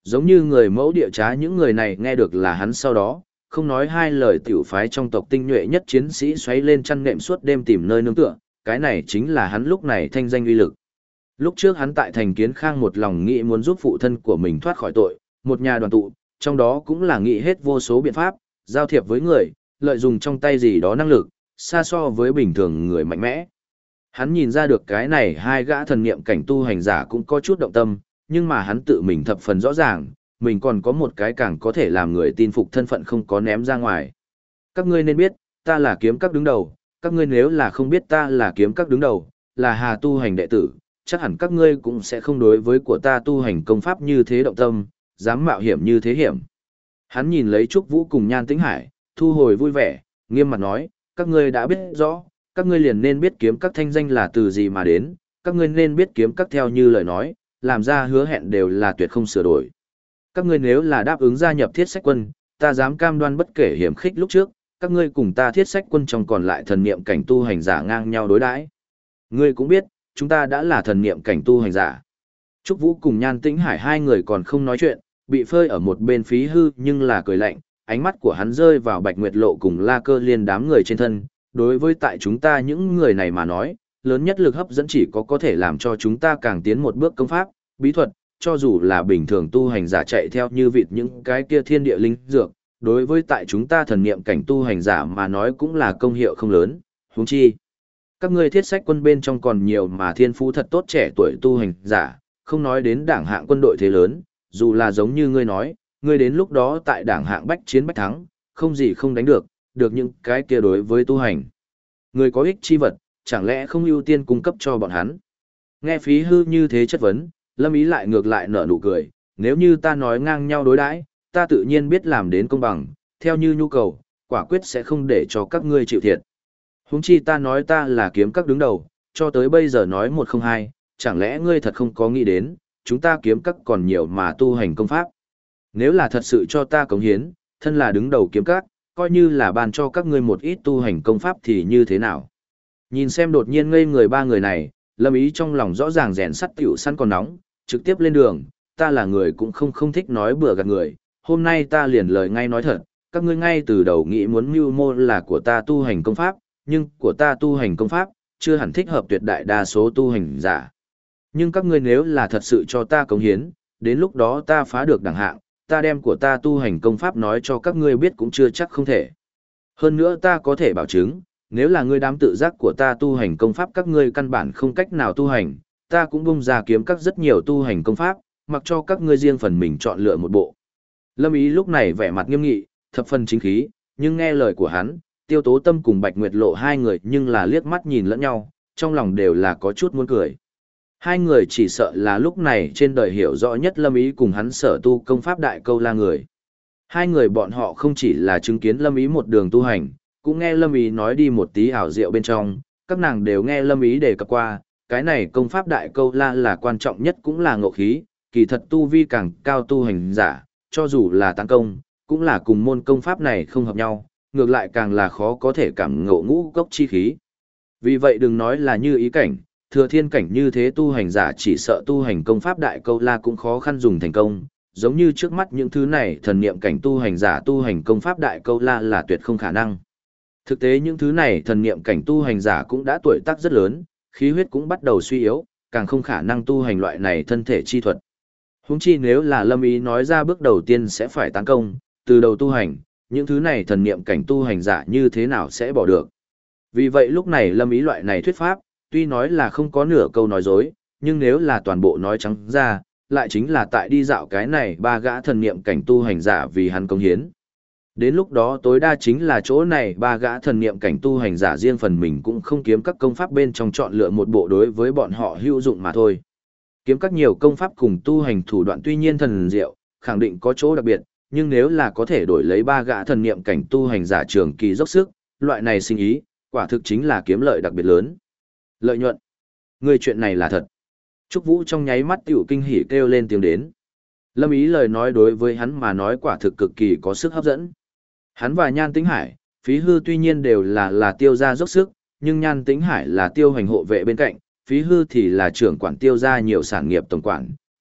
Giống như người mẫu địa trá những người này nghe được là hắn sau đó, không nói hai lời tiểu phái trong tộc tinh nhuệ nhất chiến sĩ xoáy lên chăn nệm suốt đêm tìm nơi nương tựa, cái này chính là hắn lúc này thanh danh uy lực. Lúc trước hắn tại thành Kiến Khang một lòng nghĩ muốn giúp phụ thân của mình thoát khỏi tội, một nhà đoàn tụ, trong đó cũng là nghĩ hết vô số biện pháp, giao thiệp với người, lợi dụng trong tay gì đó năng lực, xa so với bình thường người mạnh mẽ. Hắn nhìn ra được cái này hai gã thần niệm cảnh tu hành giả cũng có chút động tâm, nhưng mà hắn tự mình thập phần rõ ràng, mình còn có một cái càng có thể làm người tin phục thân phận không có ném ra ngoài. Các ngươi nên biết, ta là kiếm các đứng đầu, các ngươi nếu là không biết ta là kiếm các đứng đầu, là Hà tu hành đệ tử, chắc hẳn các ngươi cũng sẽ không đối với của ta tu hành công pháp như thế động tâm, dám mạo hiểm như thế hiểm. Hắn nhìn lấy Trúc Vũ cùng Nhan Tĩnh Hải, thu hồi vui vẻ, nghiêm mặt nói, các ngươi đã biết rõ, các ngươi liền nên biết kiếm các thanh danh là từ gì mà đến, các ngươi nên biết kiếm các theo như lời nói, làm ra hứa hẹn đều là tuyệt không sửa đổi. Các ngươi nếu là đáp ứng gia nhập Thiết Sách Quân, ta dám cam đoan bất kể hiểm khích lúc trước, các ngươi cùng ta Thiết Sách Quân trong còn lại thần niệm cảnh tu hành giả ngang nhau đối đãi. Ngươi cũng biết, chúng ta đã là thần niệm cảnh tu hành giả. Trúc Vũ cùng Nhan Tĩnh Hải hai người còn không nói chuyện, bị phơi ở một bên Phí Hư nhưng là cười lạnh, ánh mắt của hắn rơi vào Bạch Nguyệt Lộ cùng La Cơ Liên đám người trên thân, đối với tại chúng ta những người này mà nói, lớn nhất lực hấp dẫn chỉ có thể làm cho chúng ta càng tiến một bước công pháp, bí thuật, cho dù là bình thường tu hành giả chạy theo như vịt những cái kia thiên địa linh dược, đối với tại chúng ta thần niệm cảnh tu hành giả mà nói cũng là công hiệu không lớn, huống chi. Các ngươi Thiết Sách Quân bên trong còn nhiều mà thiên phú thật tốt trẻ tuổi tu hành giả, không nói đến đảng hạng quân đội thế lớn, dù là giống như ngươi nói, ngươi đến lúc đó tại đảng hạng bách chiến bách thắng, không gì không đánh được, được những cái kia đối với tu hành. Người có ích chi vật, chẳng lẽ không ưu tiên cung cấp cho bọn hắn? Nghe Phí Hư như thế chất vấn, Lâm Ý lại ngược lại nở nụ cười, nếu như ta nói ngang nhau đối đãi, ta tự nhiên biết làm đến công bằng, theo như nhu cầu, quả quyết sẽ không để cho các ngươi chịu thiệt. Huống chi ta nói ta là kiếm các đứng đầu, cho tới bây giờ nói một không hai, chẳng lẽ ngươi thật không có nghĩ đến, chúng ta kiếm các còn nhiều mà tu hành công pháp. Nếu là thật sự cho ta cống hiến, thân là đứng đầu kiếm các, coi như là ban cho các ngươi một ít tu hành công pháp thì như thế nào. Nhìn xem đột nhiên ngây người ba người này, Lâm Ý trong lòng rõ ràng rèn sắt tiểu săn còn nóng, trực tiếp lên đường, ta là người cũng không thích nói bừa gạt người, hôm nay ta liền lời ngay nói thật, các ngươi ngay từ đầu nghĩ muốn mưu mô là của ta tu hành công pháp, nhưng của ta tu hành công pháp, chưa hẳn thích hợp tuyệt đại đa số tu hành giả. Nhưng các ngươi nếu là thật sự cho ta cống hiến, đến lúc đó ta phá được đẳng hạng, ta đem của ta tu hành công pháp nói cho các ngươi biết cũng chưa chắc không thể. Hơn nữa ta có thể bảo chứng, nếu là ngươi đám tự giác của ta tu hành công pháp các ngươi căn bản không cách nào tu hành, ta cũng bung ra kiếm các rất nhiều tu hành công pháp, mặc cho các ngươi riêng phần mình chọn lựa một bộ. Lâm Ý lúc này vẻ mặt nghiêm nghị, thập phần chính khí, nhưng nghe lời của hắn, Tiêu Tố Tâm cùng Bạch Nguyệt Lộ hai người nhưng là liếc mắt nhìn lẫn nhau, trong lòng đều là có chút muốn cười. Hai người chỉ sợ là lúc này trên đời hiểu rõ nhất Lâm Ý cùng hắn sở tu công pháp đại câu la người. Hai người bọn họ không chỉ là chứng kiến Lâm Ý một đường tu hành, cũng nghe Lâm Ý nói đi một tí ảo diệu bên trong, các nàng đều nghe Lâm Ý đề cập qua, cái này công pháp đại câu la là quan trọng nhất cũng là ngộ khí, kỳ thật tu vi càng cao tu hành giả, cho dù là tăng công, cũng là cùng môn công pháp này không hợp nhau, ngược lại càng là khó có thể cảm ngộ ngũ cốc chi khí. Vì vậy đừng nói là như ý cảnh, thừa thiên cảnh như thế tu hành giả chỉ sợ tu hành công pháp đại câu la cũng khó khăn dùng thành công, giống như trước mắt những thứ này thần niệm cảnh tu hành giả tu hành công pháp đại câu la là tuyệt không khả năng. Thực tế những thứ này thần niệm cảnh tu hành giả cũng đã tuổi tác rất lớn, khí huyết cũng bắt đầu suy yếu, càng không khả năng tu hành loại này thân thể chi thuật. Huống chi nếu là Lâm Ý nói ra bước đầu tiên sẽ phải tấn công, từ đầu tu hành, những thứ này thần niệm cảnh tu hành giả như thế nào sẽ bỏ được. Vì vậy lúc này Lâm Ý loại này thuyết pháp, tuy nói là không có nửa câu nói dối, nhưng nếu là toàn bộ nói trắng ra, lại chính là tại đi dạo cái này ba gã thần niệm cảnh tu hành giả vì hắn công hiến. Đến lúc đó tối đa chính là chỗ này ba gã thần niệm cảnh tu hành giả riêng phần mình cũng không kiếm các công pháp bên trong chọn lựa một bộ đối với bọn họ hữu dụng mà thôi. Kiếm các nhiều công pháp cùng tu hành thủ đoạn tuy nhiên thần diệu, khẳng định có chỗ đặc biệt, nhưng nếu là có thể đổi lấy ba gã thần niệm cảnh tu hành giả trường kỳ dốc sức, loại này sinh ý, quả thực chính là kiếm lợi đặc biệt lớn. Lợi nhuận. Người chuyện này là thật. Trúc Vũ trong nháy mắt tiểu kinh hỉ kêu lên tiếng đến. Lâm Ý lời nói đối với hắn mà nói quả thực cực kỳ có sức hấp dẫn. Hắn và Nhan Tĩnh Hải, Phí Hư tuy nhiên đều là tiêu gia dốc sức, nhưng Nhan Tĩnh Hải là tiêu hành hộ vệ bên cạnh, Phí Hư thì là trưởng quản tiêu gia nhiều sản nghiệp tổng quản,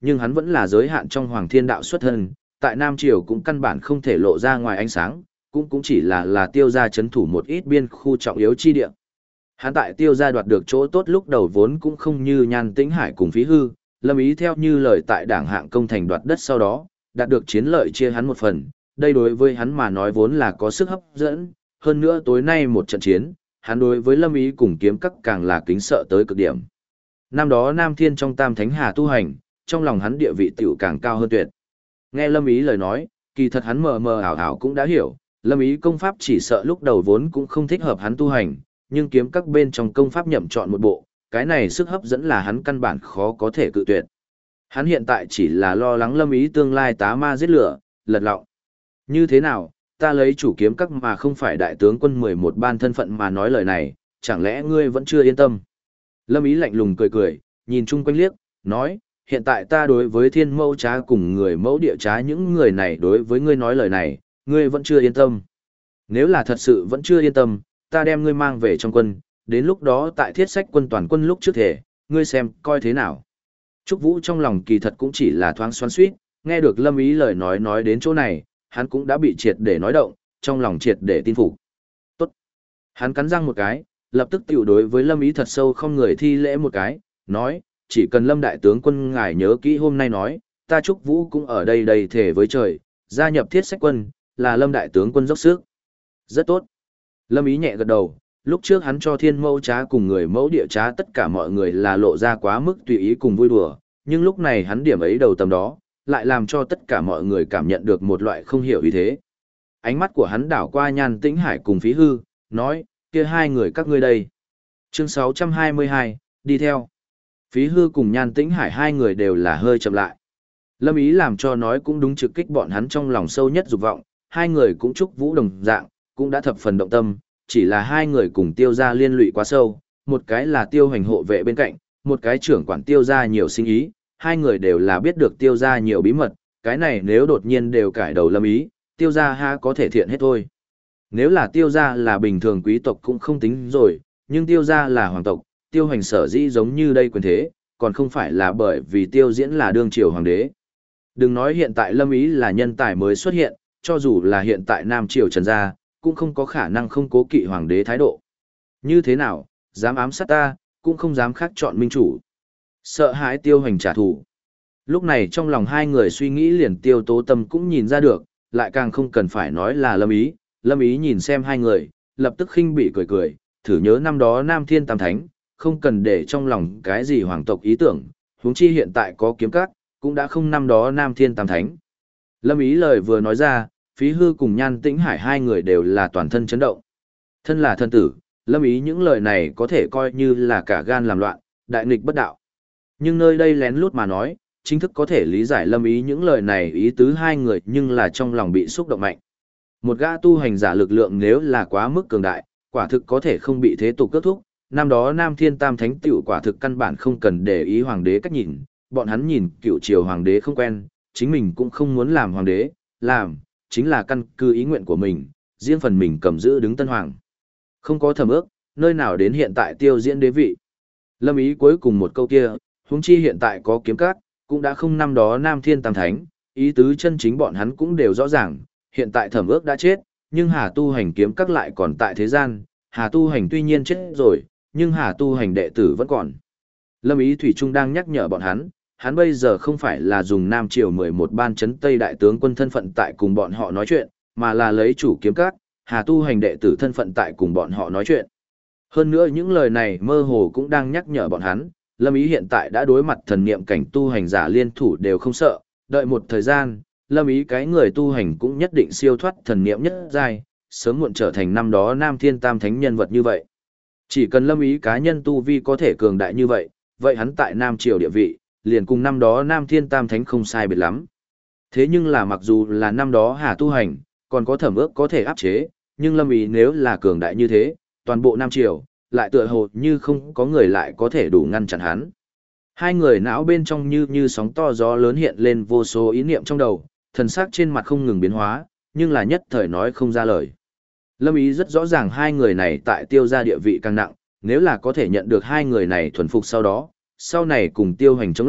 nhưng hắn vẫn là giới hạn trong Hoàng Thiên Đạo xuất thân, tại Nam Triều cũng căn bản không thể lộ ra ngoài ánh sáng, cũng chỉ là tiêu gia chấn thủ một ít biên khu trọng yếu chi địa. Hắn tại tiêu gia đoạt được chỗ tốt lúc đầu vốn cũng không như Nhan Tĩnh Hải cùng Phí Hư, Lâm Ý theo như lời tại Đảng Hạng công thành đoạt đất sau đó, đạt được chiến lợi chia hắn một phần, đây đối với hắn mà nói vốn là có sức hấp dẫn, hơn nữa tối nay một trận chiến, hắn đối với Lâm Ý cùng kiếm các càng là kính sợ tới cực điểm. Năm đó Nam Thiên trong Tam Thánh Hà tu hành, trong lòng hắn địa vị tiểu càng cao hơn tuyệt. Nghe Lâm Ý lời nói, kỳ thật hắn mờ mờ ảo ảo cũng đã hiểu, Lâm Ý công pháp chỉ sợ lúc đầu vốn cũng không thích hợp hắn tu hành, nhưng kiếm các bên trong công pháp nhậm chọn một bộ, cái này sức hấp dẫn là hắn căn bản khó có thể cự tuyệt. Hắn hiện tại chỉ là lo lắng Lâm Ý tương lai tá ma giết lửa, lật lọng. Như thế nào, ta lấy chủ kiếm các mà không phải đại tướng quân 11 ban thân phận mà nói lời này, chẳng lẽ ngươi vẫn chưa yên tâm? Lâm Ý lạnh lùng cười cười, nhìn chung quanh liếc, nói, hiện tại ta đối với thiên mẫu trá cùng người mẫu địa trá những người này đối với ngươi nói lời này, ngươi vẫn chưa yên tâm. Nếu là thật sự vẫn chưa yên tâm, ta đem ngươi mang về trong quân, đến lúc đó tại thiết sách quân toàn quân lúc trước thể, ngươi xem coi thế nào. Trúc Vũ trong lòng kỳ thật cũng chỉ là thoáng xoắn xuýt, nghe được Lâm Ý lời nói đến chỗ này, hắn cũng đã bị triệt để nói động, trong lòng triệt để tin phục. Tốt. Hắn cắn răng một cái, lập tức tiểu đối với Lâm Ý thật sâu không người thi lễ một cái, nói, chỉ cần Lâm đại tướng quân ngài nhớ kỹ hôm nay nói, ta Trúc Vũ cũng ở đây đầy thể với trời, gia nhập thiết sách quân, là Lâm đại tướng quân dốc sức. Rất tốt. Lâm Ý nhẹ gật đầu, lúc trước hắn cho thiên mẫu trá cùng người mẫu địa trá tất cả mọi người là lộ ra quá mức tùy ý cùng vui đùa, nhưng lúc này hắn điểm ấy đầu tầm đó, lại làm cho tất cả mọi người cảm nhận được một loại không hiểu ý thế. Ánh mắt của hắn đảo qua Nhan Tĩnh Hải cùng Phí Hư, nói, kia hai người các ngươi đây. Chương 622, đi theo. Phí Hư cùng Nhan Tĩnh Hải hai người đều là hơi chậm lại. Lâm Ý làm cho nói cũng đúng trực kích bọn hắn trong lòng sâu nhất dục vọng, hai người cũng chúc Vũ đồng dạng, cũng đã thập phần động tâm, chỉ là hai người cùng tiêu gia liên lụy quá sâu, một cái là tiêu hành hộ vệ bên cạnh, một cái trưởng quản tiêu gia nhiều sinh ý, hai người đều là biết được tiêu gia nhiều bí mật, cái này nếu đột nhiên đều cải đầu Lâm Ý, tiêu gia ha có thể thiện hết thôi. Nếu là tiêu gia là bình thường quý tộc cũng không tính rồi, nhưng tiêu gia là hoàng tộc, tiêu hành sở dĩ giống như đây quyền thế, còn không phải là bởi vì tiêu diễn là đương triều hoàng đế. Đừng nói hiện tại Lâm Ý là nhân tài mới xuất hiện, cho dù là hiện tại Nam Triều Trần Gia, cũng không có khả năng không cố kỵ hoàng đế thái độ. Như thế nào, dám ám sát ta, cũng không dám khác chọn minh chủ. Sợ hãi tiêu hành trả thù. Lúc này trong lòng hai người suy nghĩ liền tiêu tố tâm cũng nhìn ra được, lại càng không cần phải nói là Lâm Ý nhìn xem hai người, lập tức khinh bị cười cười, thử nhớ năm đó Nam Thiên Tam Thánh, không cần để trong lòng cái gì hoàng tộc ý tưởng, huống chi hiện tại có kiếm các, cũng đã không năm đó Nam Thiên Tam Thánh. Lâm Ý lời vừa nói ra, Phí Hư cùng Nhan Tĩnh Hải hai người đều là toàn thân chấn động. Thân là thân tử, Lâm Ý những lời này có thể coi như là cả gan làm loạn, đại nghịch bất đạo. Nhưng nơi đây lén lút mà nói, chính thức có thể lý giải Lâm Ý những lời này ý tứ hai người nhưng là trong lòng bị xúc động mạnh. Một gã tu hành giả lực lượng nếu là quá mức cường đại, quả thực có thể không bị thế tục kết thúc. Năm đó Nam Thiên Tam Thánh tiểu quả thực căn bản không cần để ý hoàng đế cách nhìn, bọn hắn nhìn cựu triều hoàng đế không quen, chính mình cũng không muốn làm hoàng đế, làm, chính là căn cứ ý nguyện của mình, riêng phần mình cầm giữ đứng tân hoàng. Không có thầm ước, nơi nào đến hiện tại tiêu diễn đế vị. Lâm Ý cuối cùng một câu kia, huống chi hiện tại có kiếm các, cũng đã không năm đó Nam Thiên Tam Thánh, ý tứ chân chính bọn hắn cũng đều rõ ràng, hiện tại thẩm ước đã chết, nhưng Hà Tu Hành kiếm các lại còn tại thế gian, Hà Tu Hành tuy nhiên chết rồi, nhưng Hà Tu Hành đệ tử vẫn còn. Lâm Ý Thủy Trung đang nhắc nhở bọn hắn bây giờ không phải là dùng Nam Triều 11 ban chấn Tây đại tướng quân thân phận tại cùng bọn họ nói chuyện, mà là lấy chủ kiếm các, Hà Tu Hành đệ tử thân phận tại cùng bọn họ nói chuyện. Hơn nữa những lời này mơ hồ cũng đang nhắc nhở bọn hắn, Lâm Ý hiện tại đã đối mặt thần niệm cảnh tu hành giả liên thủ đều không sợ, đợi một thời gian, Lâm Ý cái người tu hành cũng nhất định siêu thoát thần niệm nhất giai, sớm muộn trở thành năm đó Nam Thiên Tam Thánh nhân vật như vậy. Chỉ cần Lâm Ý cá nhân tu vi có thể cường đại như vậy, vậy hắn tại Nam Triều địa vị, liền cùng năm đó Nam Thiên Tam Thánh không sai biệt lắm. Thế nhưng là mặc dù là năm đó Hà Tu Hành, còn có thẩm ước có thể áp chế, nhưng Lâm Ý nếu là cường đại như thế, toàn bộ Nam Triều, lại tựa hồ như không có người lại có thể đủ ngăn chặn hắn. Hai người não bên trong như sóng to gió lớn hiện lên vô số ý niệm trong đầu, thần sắc trên mặt không ngừng biến hóa, nhưng là nhất thời nói không ra lời. Lâm Ý rất rõ ràng hai người này tại tiêu gia địa vị càng nặng, nếu là có thể nhận được hai người này thuần phục sau đó, sau này cùng tiêu hành chống lại,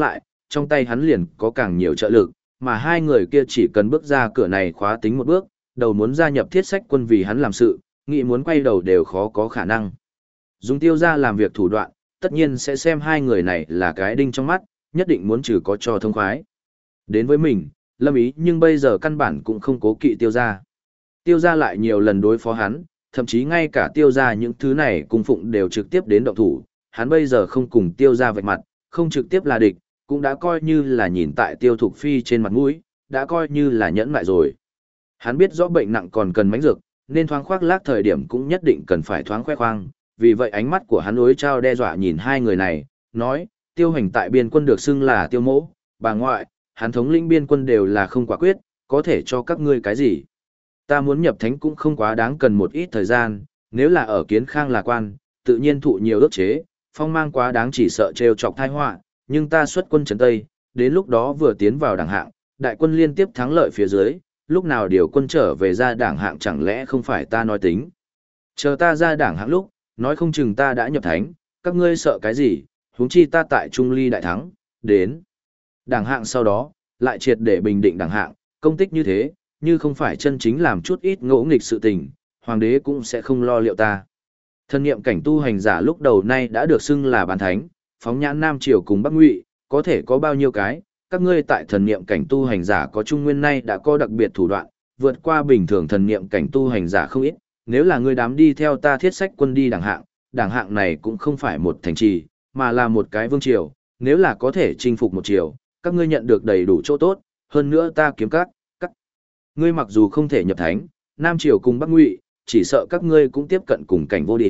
trong tay hắn liền có càng nhiều trợ lực, mà hai người kia chỉ cần bước ra cửa này khóa tính một bước, đầu muốn gia nhập thiết sách quân vì hắn làm sự, nghĩ muốn quay đầu đều khó có khả năng. Dùng Tiêu gia làm việc thủ đoạn, tất nhiên sẽ xem hai người này là cái đinh trong mắt, nhất định muốn trừ có cho thông khoái. Đến với mình, Lâm Ý nhưng bây giờ căn bản cũng không cố kỵ Tiêu gia. Tiêu gia lại nhiều lần đối phó hắn, thậm chí ngay cả Tiêu gia những thứ này cung phụng đều trực tiếp đến động thủ, hắn bây giờ không cùng Tiêu gia vạch mặt, không trực tiếp là địch, cũng đã coi như là nhìn tại Tiêu Thục Phi trên mặt mũi, đã coi như là nhẫn lại rồi. Hắn biết rõ bệnh nặng còn cần mánh dược, nên thoáng khoác lác thời điểm cũng nhất định cần phải thoáng khoe khoang, vì vậy ánh mắt của hắn đối trao đe dọa nhìn hai người này, nói, Tiêu Hành tại biên quân được xưng là Tiêu Mỗ, bà ngoại, hắn thống lĩnh biên quân đều là không quả quyết, có thể cho các ngươi cái gì. Ta muốn nhập thánh cũng không quá đáng cần một ít thời gian, nếu là ở Kiến Khang là quan, tự nhiên thụ nhiều ước chế, phong mang quá đáng chỉ sợ trêu chọc tai họa, nhưng ta xuất quân trấn Tây, đến lúc đó vừa tiến vào đảng hạng, đại quân liên tiếp thắng lợi phía dưới, lúc nào điều quân trở về ra đảng hạng chẳng lẽ không phải ta nói tính. Chờ ta ra đảng hạng lúc, nói không chừng ta đã nhập thánh, các ngươi sợ cái gì, huống chi ta tại Trung Ly đại thắng, đến. Đảng hạng sau đó, lại triệt để bình định đảng hạng, công tích như thế, như không phải chân chính làm chút ít ngỗ nghịch sự tình, hoàng đế cũng sẽ không lo liệu ta. Thân niệm cảnh tu hành giả lúc đầu nay đã được xưng là bán thánh, phóng nhãn Nam Triều cùng Bắc Ngụy, có thể có bao nhiêu cái, các ngươi tại thần niệm cảnh tu hành giả có trung nguyên nay đã có đặc biệt thủ đoạn, vượt qua bình thường thần niệm cảnh tu hành giả không ít, nếu là ngươi đám đi theo ta thiết sách quân đi đảng hạng này cũng không phải một thành trì, mà là một cái vương triều, nếu là có thể chinh phục một triều, các ngươi nhận được đầy đủ chỗ tốt, hơn nữa ta kiếm các. Ngươi mặc dù không thể nhập thánh, Nam Triều cùng Bắc Ngụy, chỉ sợ các ngươi cũng tiếp cận cùng cảnh vô địch.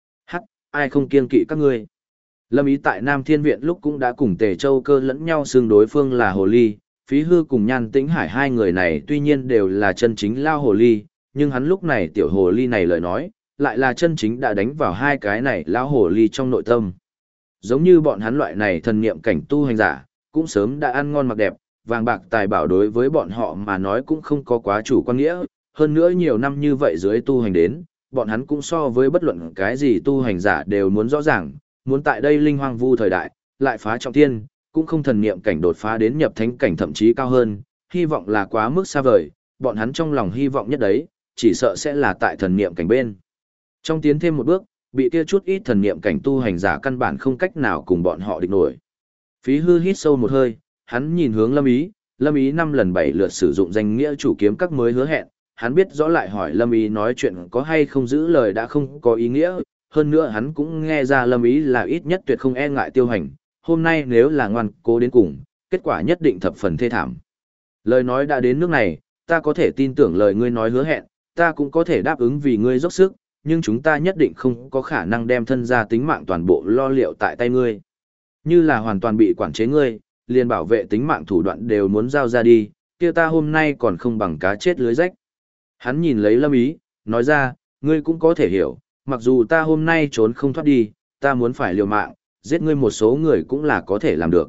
Ai không kiêng kỵ các ngươi. Lâm Ý tại Nam Thiên Viện lúc cũng đã cùng Tề Châu Cơ lẫn nhau xưng đối phương là Hồ Ly, Phí Hư cùng Nhan Tĩnh Hải hai người này tuy nhiên đều là chân chính lao Hồ Ly, nhưng hắn lúc này tiểu Hồ Ly này lời nói, lại là chân chính đã đánh vào hai cái này lao Hồ Ly trong nội tâm. Giống như bọn hắn loại này thần niệm cảnh tu hành giả, cũng sớm đã ăn ngon mặc đẹp, vàng bạc tài bảo đối với bọn họ mà nói cũng không có quá chủ quan nghĩa, hơn nữa nhiều năm như vậy dưới tu hành đến, bọn hắn cũng so với bất luận cái gì tu hành giả đều muốn rõ ràng, muốn tại đây linh hoang vu thời đại, lại phá trọng thiên, cũng không thần niệm cảnh đột phá đến nhập thánh cảnh thậm chí cao hơn, hy vọng là quá mức xa vời, bọn hắn trong lòng hy vọng nhất đấy, chỉ sợ sẽ là tại thần niệm cảnh bên. Trong tiến thêm một bước, bị kia chút ít thần niệm cảnh tu hành giả căn bản không cách nào cùng bọn họ địch nổi. Phí Hư hít sâu một hơi, hắn nhìn hướng Lâm Ý 5 lần 7 lượt sử dụng danh nghĩa chủ kiếm các mới hứa hẹn, hắn biết rõ lại hỏi Lâm Ý nói chuyện có hay không giữ lời đã không có ý nghĩa, hơn nữa hắn cũng nghe ra Lâm Ý là ít nhất tuyệt không e ngại Tiêu Hành, hôm nay nếu là ngoan cố đến cùng, kết quả nhất định thập phần thê thảm. Lời nói đã đến nước này, ta có thể tin tưởng lời ngươi nói hứa hẹn, ta cũng có thể đáp ứng vì ngươi dốc sức, nhưng chúng ta nhất định không có khả năng đem thân gia tính mạng toàn bộ lo liệu tại tay ngươi. Như là hoàn toàn bị quản chế ngươi, liền bảo vệ tính mạng thủ đoạn đều muốn giao ra đi, kia ta hôm nay còn không bằng cá chết lưới rách. Hắn nhìn lấy Lâm Ý, nói ra, ngươi cũng có thể hiểu, mặc dù ta hôm nay trốn không thoát đi, ta muốn phải liều mạng, giết ngươi một số người cũng là có thể làm được.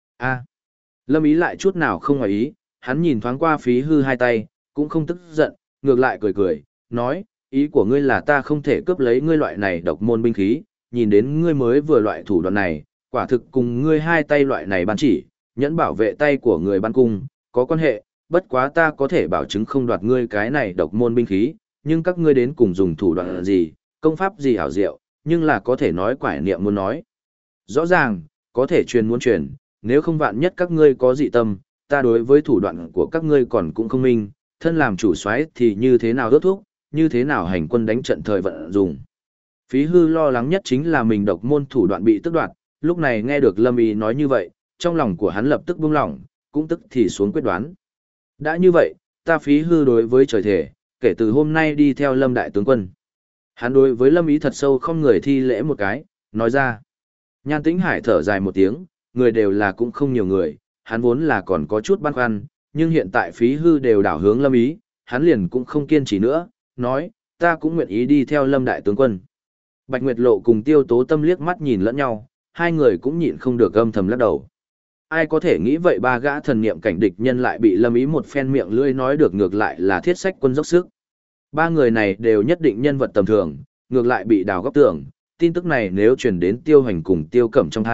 Lâm Ý lại chút nào không ngoài ý, hắn nhìn thoáng qua Phí Hư hai tay, cũng không tức giận, ngược lại cười cười, nói, ý của ngươi là ta không thể cướp lấy ngươi loại này độc môn binh khí, nhìn đến ngươi mới vừa loại thủ đoạn này, quả thực cùng ngươi hai tay loại này ban chỉ, nhẫn bảo vệ tay của người ban cung, có quan hệ, bất quá ta có thể bảo chứng không đoạt ngươi cái này độc môn binh khí, nhưng các ngươi đến cùng dùng thủ đoạn gì, công pháp gì hảo diệu, nhưng là có thể nói quải niệm muốn nói. Rõ ràng, có thể truyền muốn truyền, nếu không vạn nhất các ngươi có dị tâm, ta đối với thủ đoạn của các ngươi còn cũng không minh, thân làm chủ soái thì như thế nào ước thúc, như thế nào hành quân đánh trận thời vận dùng. Phí Hư lo lắng nhất chính là mình độc môn thủ đoạn bị tước đoạt, lúc này nghe được Lâm Ý nói như vậy, trong lòng của hắn lập tức buông lỏng, cũng tức thì xuống quyết đoán. Đã như vậy, ta Phí Hư đối với trời thể, kể từ hôm nay đi theo Lâm đại tướng quân. Hắn đối với Lâm Ý thật sâu không người thi lễ một cái, nói ra. Nhan Tĩnh Hải thở dài một tiếng, người đều là cũng không nhiều người, hắn vốn là còn có chút băn khoăn, nhưng hiện tại Phí Hư đều đảo hướng Lâm Ý, hắn liền cũng không kiên trì nữa, nói, ta cũng nguyện ý đi theo Lâm đại tướng quân. Bạch Nguyệt Lộ cùng Tiêu Tố Tâm liếc mắt nhìn lẫn nhau, hai người cũng nhịn không được âm thầm lắc đầu. Ai có thể nghĩ vậy ba gã thần niệm cảnh địch nhân lại bị Lâm Ý một phen miệng lưỡi nói được ngược lại là thiết sách quân dốc sức. Ba người này đều nhất định nhân vật tầm thường, ngược lại bị đào góc tưởng, tin tức này nếu truyền đến Tiêu Hành cùng Tiêu Cẩm trong thai,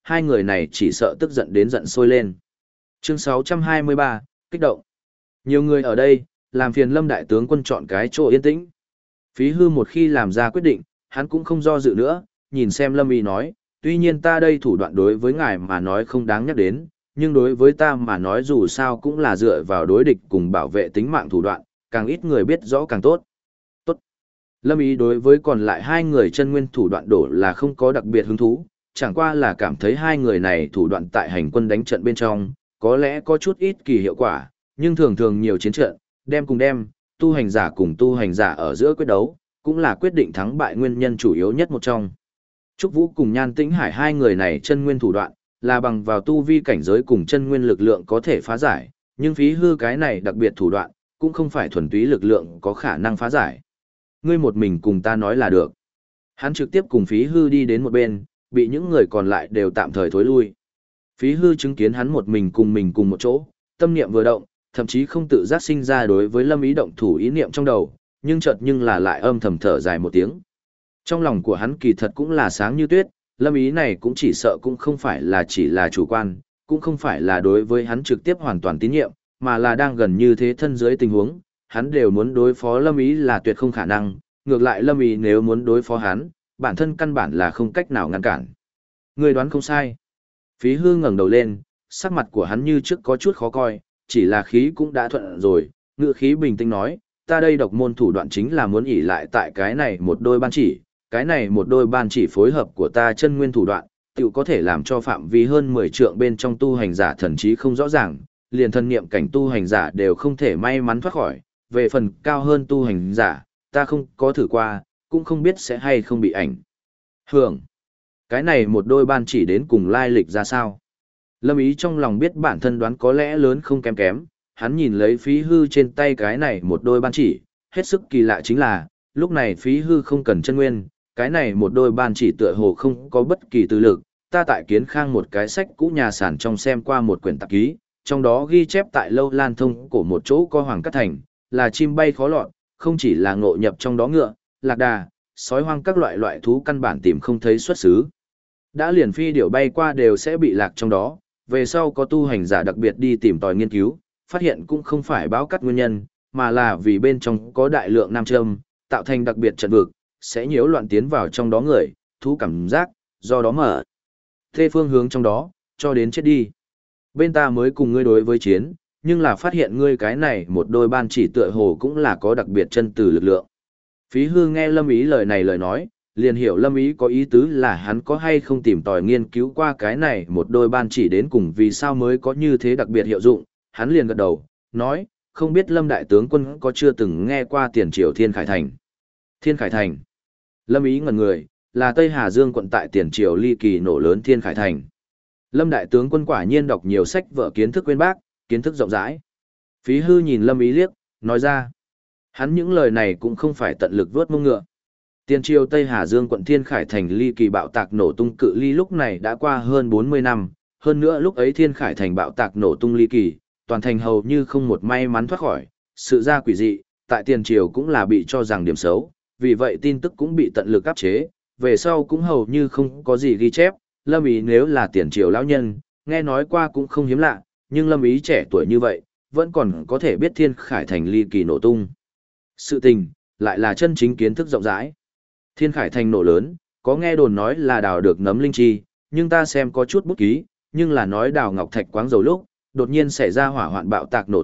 hai người này chỉ sợ tức giận đến giận sôi lên. Chương 623, kích động. Nhiều người ở đây, làm phiền Lâm đại tướng quân chọn cái chỗ yên tĩnh. Phí Hư một khi làm ra quyết định, hắn cũng không do dự nữa, nhìn xem Lâm Ý nói, tuy nhiên ta đây thủ đoạn đối với ngài mà nói không đáng nhắc đến, nhưng đối với ta mà nói dù sao cũng là dựa vào đối địch cùng bảo vệ tính mạng thủ đoạn, càng ít người biết rõ càng tốt. Tốt. Lâm Ý đối với còn lại hai người chân nguyên thủ đoạn đổ là không có đặc biệt hứng thú, chẳng qua là cảm thấy hai người này thủ đoạn tại hành quân đánh trận bên trong, có lẽ có chút ít kỳ hiệu quả, nhưng thường thường nhiều chiến trận, đem cùng đem, tu hành giả cùng tu hành giả ở giữa quyết đấu, cũng là quyết định thắng bại nguyên nhân chủ yếu nhất một trong. Trúc Vũ cùng Nhan Tĩnh Hải hai người này chân nguyên thủ đoạn, là bằng vào tu vi cảnh giới cùng chân nguyên lực lượng có thể phá giải, nhưng Phí Hư cái này đặc biệt thủ đoạn, cũng không phải thuần túy lực lượng có khả năng phá giải. Ngươi một mình cùng ta nói là được. Hắn trực tiếp cùng Phí Hư đi đến một bên, bị những người còn lại đều tạm thời thối lui. Phí Hư chứng kiến hắn một mình cùng một chỗ, tâm niệm vừa động, thậm chí không tự giác sinh ra đối với Lâm Ý động thủ ý niệm trong đầu, nhưng chợt nhưng là lại âm thầm thở dài một tiếng. Trong lòng của hắn kỳ thật cũng là sáng như tuyết, Lâm Ý này cũng chỉ sợ cũng không phải là chỉ là chủ quan, cũng không phải là đối với hắn trực tiếp hoàn toàn tín nhiệm, mà là đang gần như thế thân dưới tình huống, hắn đều muốn đối phó Lâm Ý là tuyệt không khả năng, ngược lại Lâm Ý nếu muốn đối phó hắn, bản thân căn bản là không cách nào ngăn cản. Người đoán không sai. Phí Hư ngẩng đầu lên, sắc mặt của hắn như trước có chút khó coi, chỉ là khí cũng đã thuận rồi, ngữ khí bình tĩnh nói, ta đây độc môn thủ đoạn chính là muốn ỷ lại tại cái này một đôi ban chỉ, cái này một đôi ban chỉ phối hợp của ta chân nguyên thủ đoạn, tự có thể làm cho phạm vi hơn 10 trượng bên trong tu hành giả thần trí không rõ ràng, liền thân niệm cảnh tu hành giả đều không thể may mắn thoát khỏi, về phần cao hơn tu hành giả, ta không có thử qua, cũng không biết sẽ hay không bị ảnh hưởng. Cái này một đôi ban chỉ đến cùng lai lịch ra sao? Lâm Ý trong lòng biết bản thân đoán có lẽ lớn không kém kém, hắn nhìn lấy Phí Hư trên tay cái này một đôi ban chỉ, hết sức kỳ lạ chính là, lúc này Phí Hư không cần chân nguyên, cái này một đôi ban chỉ tựa hồ không có bất kỳ tư lực, ta tại Kiến Khang một cái sách cũ nhà sản trong xem qua một quyển tạp ký, trong đó ghi chép tại Lâu Lan Thông của một chỗ co Hoàng Cát Thành, là chim bay khó lọt, không chỉ là ngộ nhập trong đó ngựa, lạc đà, sói hoang các loại thú căn bản tìm không thấy xuất xứ. Đã liền phi điểu bay qua đều sẽ bị lạc trong đó, về sau có tu hành giả đặc biệt đi tìm tòi nghiên cứu, phát hiện cũng không phải báo cắt nguyên nhân, mà là vì bên trong có đại lượng nam châm, tạo thành đặc biệt trận vực, sẽ nhiễu loạn tiến vào trong đó người, thú cảm giác, do đó mở thê phương hướng trong đó, cho đến chết đi. Bên ta mới cùng ngươi đối với chiến, nhưng là phát hiện ngươi cái này một đôi ban chỉ tựa hồ cũng là có đặc biệt chân từ lực lượng. Phí Hư nghe Lâm Ý lời này lời nói, liền hiểu Lâm Ý có ý tứ là hắn có hay không tìm tòi nghiên cứu qua cái này một đôi ban chỉ đến cùng vì sao mới có như thế đặc biệt hiệu dụng, hắn liền gật đầu, nói, không biết Lâm đại tướng quân có chưa từng nghe qua tiền triều Thiên Khải Thành. Thiên Khải Thành. Lâm Ý ngẩn người, là Tây Hà Dương quận tại tiền triều ly kỳ nổ lớn Thiên Khải Thành. Lâm đại tướng quân quả nhiên đọc nhiều sách vở kiến thức uyên bác, kiến thức rộng rãi. Phí Hư nhìn Lâm Ý liếc, nói ra. Hắn những lời này cũng không phải tận lực vớt mông ngựa. Tiền triều Tây Hà Dương quận Thiên Khải Thành ly kỳ bạo tạc nổ tung cự ly lúc này đã qua hơn 40 năm, hơn nữa lúc ấy Thiên Khải Thành bạo tạc nổ tung ly kỳ, toàn thành hầu như không một may mắn thoát khỏi, sự ra quỷ dị, tại tiền triều cũng là bị cho rằng điểm xấu, vì vậy tin tức cũng bị tận lực áp chế, về sau cũng hầu như không có gì ghi chép, Lâm Ý nếu là tiền triều lão nhân, nghe nói qua cũng không hiếm lạ, nhưng Lâm Ý trẻ tuổi như vậy, vẫn còn có thể biết Thiên Khải Thành ly kỳ nổ tung. Sự tình, lại là chân chính kiến thức rộng rãi. Thiên Khải Thành nổ lớn, có nghe đồn nói là đào được nấm linh chi, nhưng ta xem có chút bút ký, nhưng là nói đào ngọc thạch quáng dầu lúc, đột nhiên xảy ra hỏa hoạn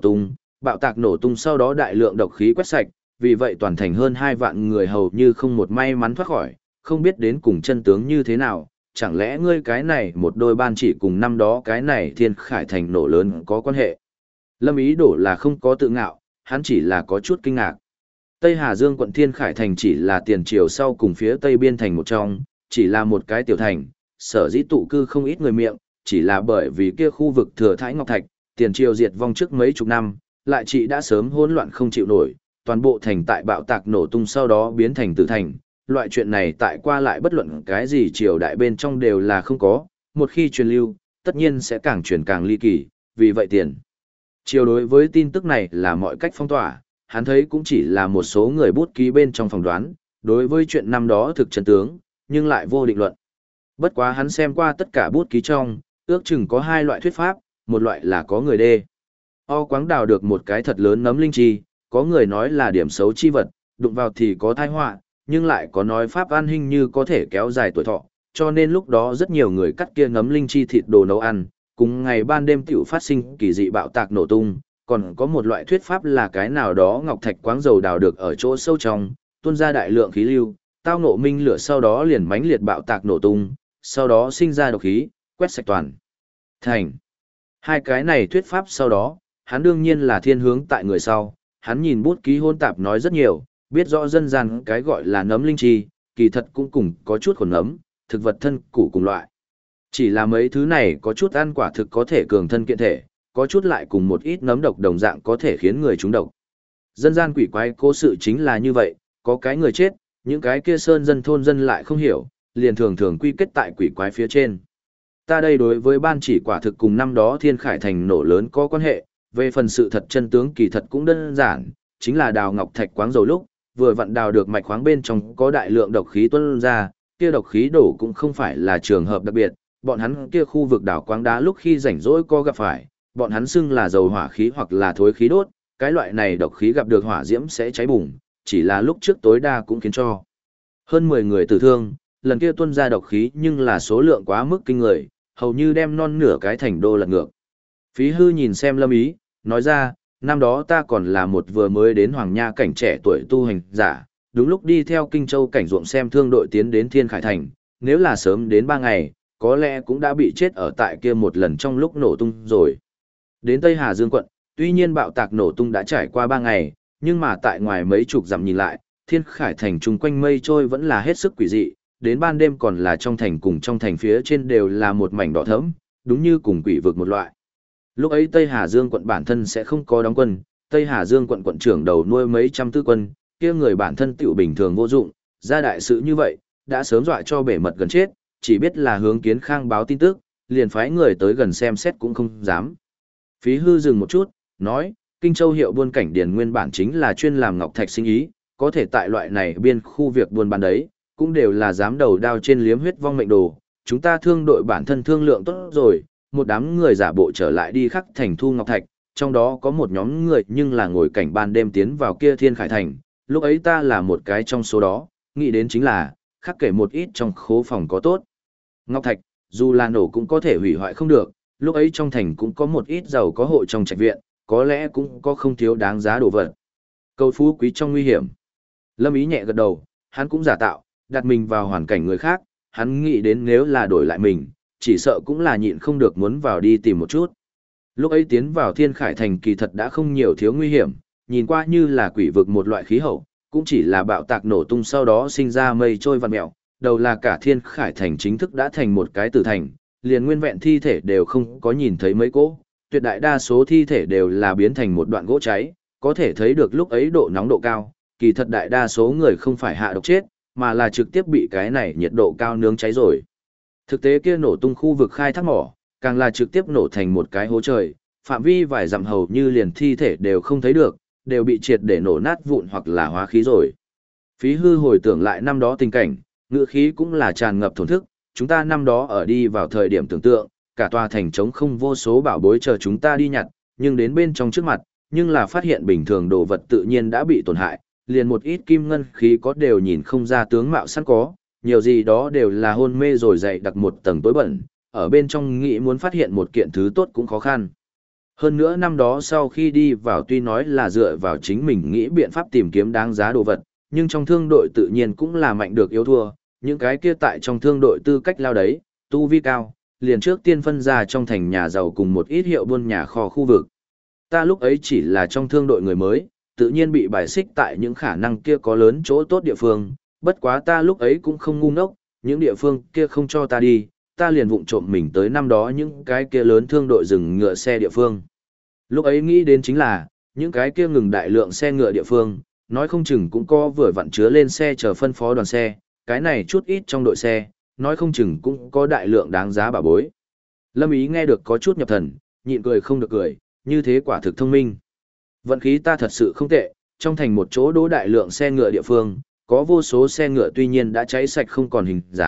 bạo tạc nổ tung sau đó đại lượng độc khí quét sạch, vì vậy toàn thành hơn 2 vạn người hầu như không một may mắn thoát khỏi, không biết đến cùng chân tướng như thế nào, chẳng lẽ ngươi cái này một đôi ban chỉ cùng năm đó cái này Thiên Khải Thành nổ lớn có quan hệ. Lâm Ý đổ là không có tự ngạo, hắn chỉ là có chút kinh ngạc. Tây Hà Dương quận Thiên Khải Thành chỉ là tiền triều sau cùng phía tây biên thành một trong, chỉ là một cái tiểu thành, sở dĩ tụ cư không ít người miệng, chỉ là bởi vì kia khu vực thừa thãi ngọc thạch, tiền triều diệt vong trước mấy chục năm, lại chị đã sớm hỗn loạn không chịu nổi, toàn bộ thành tại bạo tạc nổ tung sau đó biến thành tử thành, loại chuyện này tại qua lại bất luận cái gì triều đại bên trong đều là không có, một khi truyền lưu, tất nhiên sẽ càng truyền càng ly kỳ, vì vậy tiền triều đối với tin tức này là mọi cách phong tỏa, hắn thấy cũng chỉ là một số người bút ký bên trong phỏng đoán, đối với chuyện năm đó thực chân tướng, nhưng lại vô định luận. Bất quá hắn xem qua tất cả bút ký trong, ước chừng có hai loại thuyết pháp, một loại là có người đê. O quáng đào được một cái thật lớn nấm linh chi, có người nói là điểm xấu chi vật, đụng vào thì có tai họa, nhưng lại có nói pháp ăn hình như có thể kéo dài tuổi thọ, cho nên lúc đó rất nhiều người cắt kia nấm linh chi thịt đồ nấu ăn, cùng ngày ban đêm tiểu phát sinh kỳ dị bạo tạc nổ tung, còn có một loại thuyết pháp là cái nào đó ngọc thạch quáng dầu đào được ở chỗ sâu trong, tuôn ra đại lượng khí lưu, tao ngộ minh lửa sau đó liền mãnh liệt bạo tạc nổ tung, sau đó sinh ra độc khí, quét sạch toàn thành. Hai cái này thuyết pháp sau đó, hắn đương nhiên là thiên hướng tại người sau, hắn nhìn bút ký hôn tạp nói rất nhiều, biết rõ dân gian cái gọi là nấm linh chi, kỳ thật cũng cùng có chút khuẩn nấm, thực vật thân củ cùng loại. Chỉ là mấy thứ này có chút ăn quả thực có thể cường thân kiện thể, có chút lại cùng một ít nấm độc đồng dạng có thể khiến người trúng độc. Dân gian quỷ quái cố sự chính là như vậy, có cái người chết, những cái kia sơn dân thôn dân lại không hiểu, liền thường thường quy kết tại quỷ quái phía trên. Ta đây đối với ban chỉ quả thực cùng năm đó Thiên Khải Thành nổ lớn có quan hệ, về phần sự thật chân tướng kỳ thật cũng đơn giản, chính là đào ngọc thạch quáng dầu lúc, vừa vặn đào được mạch khoáng bên trong có đại lượng độc khí tuôn ra, kia độc khí đổ cũng không phải là trường hợp đặc biệt, bọn hắn kia khu vực đào quáng đá lúc khi rảnh rỗi có gặp phải, bọn hắn xưng là dầu hỏa khí hoặc là thối khí đốt, cái loại này độc khí gặp được hỏa diễm sẽ cháy bùng, chỉ là lúc trước tối đa cũng khiến cho hơn 10 người tử thương, lần kia tuôn ra độc khí nhưng là số lượng quá mức kinh người, hầu như đem non nửa cái thành đô lật ngược. Phí Hư nhìn xem Lâm Ý, nói ra, năm đó ta còn là một vừa mới đến Hoàng Nha cảnh trẻ tuổi tu hành giả, đúng lúc đi theo Kinh Châu cảnh ruộng xem thương đội tiến đến Thiên Khải Thành, nếu là sớm đến 3 ngày, có lẽ cũng đã bị chết ở tại kia một lần trong lúc nổ tung rồi. Đến Tây Hà Dương quận, tuy nhiên bạo tạc nổ tung đã trải qua 3 ngày, nhưng mà tại ngoài mấy chục dặm nhìn lại, Thiên Khải Thành chung quanh mây trôi vẫn là hết sức quỷ dị, đến ban đêm còn là trong thành cùng trong thành phía trên đều là một mảnh đỏ thẫm, đúng như cùng quỷ vực một loại. Lúc ấy Tây Hà Dương quận bản thân sẽ không có đóng quân, Tây Hà Dương quận quận trưởng đầu nuôi mấy trăm tư quân, kia người bản thân tiểu bình thường vô dụng, ra đại sự như vậy, đã sớm dọa cho bể mật gần chết, chỉ biết là hướng Kiến Khang báo tin tức, liền phái người tới gần xem xét cũng không dám. Phí Hư dừng một chút, nói, Kinh Châu hiệu buôn cảnh điền nguyên bản chính là chuyên làm ngọc thạch sinh ý, có thể tại loại này biên khu việc buôn bán đấy, cũng đều là dám đầu đao trên liếm huyết vong mệnh đồ. Chúng ta thương đội bản thân thương lượng tốt rồi, một đám người giả bộ trở lại đi khắc thành thu ngọc thạch, trong đó có một nhóm người nhưng là ngồi cảnh ban đêm tiến vào kia Thiên Khải Thành, lúc ấy ta là một cái trong số đó, nghĩ đến chính là, khắc kể một ít trong khố phòng có tốt. Ngọc thạch, dù là nổ cũng có thể hủy hoại không được, lúc ấy trong thành cũng có một ít giàu có hộ trong trạch viện, có lẽ cũng có không thiếu đáng giá đồ vật. Cầu phú quý trong nguy hiểm. Lâm Ý nhẹ gật đầu, hắn cũng giả tạo, đặt mình vào hoàn cảnh người khác, hắn nghĩ đến nếu là đổi lại mình, chỉ sợ cũng là nhịn không được muốn vào đi tìm một chút. Lúc ấy tiến vào Thiên Khải Thành kỳ thật đã không nhiều thiếu nguy hiểm, nhìn qua như là quỷ vực một loại khí hậu, cũng chỉ là bạo tạc nổ tung sau đó sinh ra mây trôi vằn mèo, đầu là cả Thiên Khải Thành chính thức đã thành một cái tử thành, liền nguyên vẹn thi thể đều không có nhìn thấy mấy cỗ, tuyệt đại đa số thi thể đều là biến thành một đoạn gỗ cháy, có thể thấy được lúc ấy độ nóng độ cao, kỳ thật đại đa số người không phải hạ độc chết, mà là trực tiếp bị cái này nhiệt độ cao nướng cháy rồi. Thực tế kia nổ tung khu vực khai thác mỏ, càng là trực tiếp nổ thành một cái hố trời, phạm vi vài dặm hầu như liền thi thể đều không thấy được, đều bị triệt để nổ nát vụn hoặc là hóa khí rồi. Phí Hư hồi tưởng lại năm đó tình cảnh, ngựa khí cũng là tràn ngập thổn thức, chúng ta năm đó ở đi vào thời điểm tưởng tượng, cả tòa thành trống không vô số bảo bối chờ chúng ta đi nhặt, nhưng đến bên trong trước mặt, nhưng là phát hiện bình thường đồ vật tự nhiên đã bị tổn hại, liền một ít kim ngân khí có đều nhìn không ra tướng mạo sẵn có, nhiều gì đó đều là hôn mê rồi dày đặc một tầng tối bẩn, ở bên trong nghĩ muốn phát hiện một kiện thứ tốt cũng khó khăn. Hơn nữa năm đó sau khi đi vào tuy nói là dựa vào chính mình nghĩ biện pháp tìm kiếm đáng giá đồ vật, nhưng trong thương đội tự nhiên cũng là mạnh được yếu thua, những cái kia tại trong thương đội tư cách lao đấy, tu vi cao, liền trước tiên phân ra trong thành nhà giàu cùng một ít hiệu buôn nhà kho khu vực. Ta lúc ấy chỉ là trong thương đội người mới, tự nhiên bị bài xích tại những khả năng kia có lớn chỗ tốt địa phương, bất quá ta lúc ấy cũng không ngu ngốc, những địa phương kia không cho ta đi, ta liền vụng trộm mình tới năm đó những cái kia lớn thương đội dừng ngựa xe địa phương. Lúc ấy nghĩ đến chính là, những cái kia ngừng đại lượng xe ngựa địa phương, nói không chừng cũng có vừa vặn chứa lên xe chờ phân phó đoàn xe, cái này chút ít trong đội xe, nói không chừng cũng có đại lượng đáng giá bảo bối. Lâm Ý nghe được có chút nhập thần, nhịn cười không được cười, như thế quả thực thông minh. Vận khí ta thật sự không tệ, trong thành một chỗ đỗ đại lượng xe ngựa địa phương, có vô số xe ngựa tuy nhiên đã cháy sạch không còn hình dáng,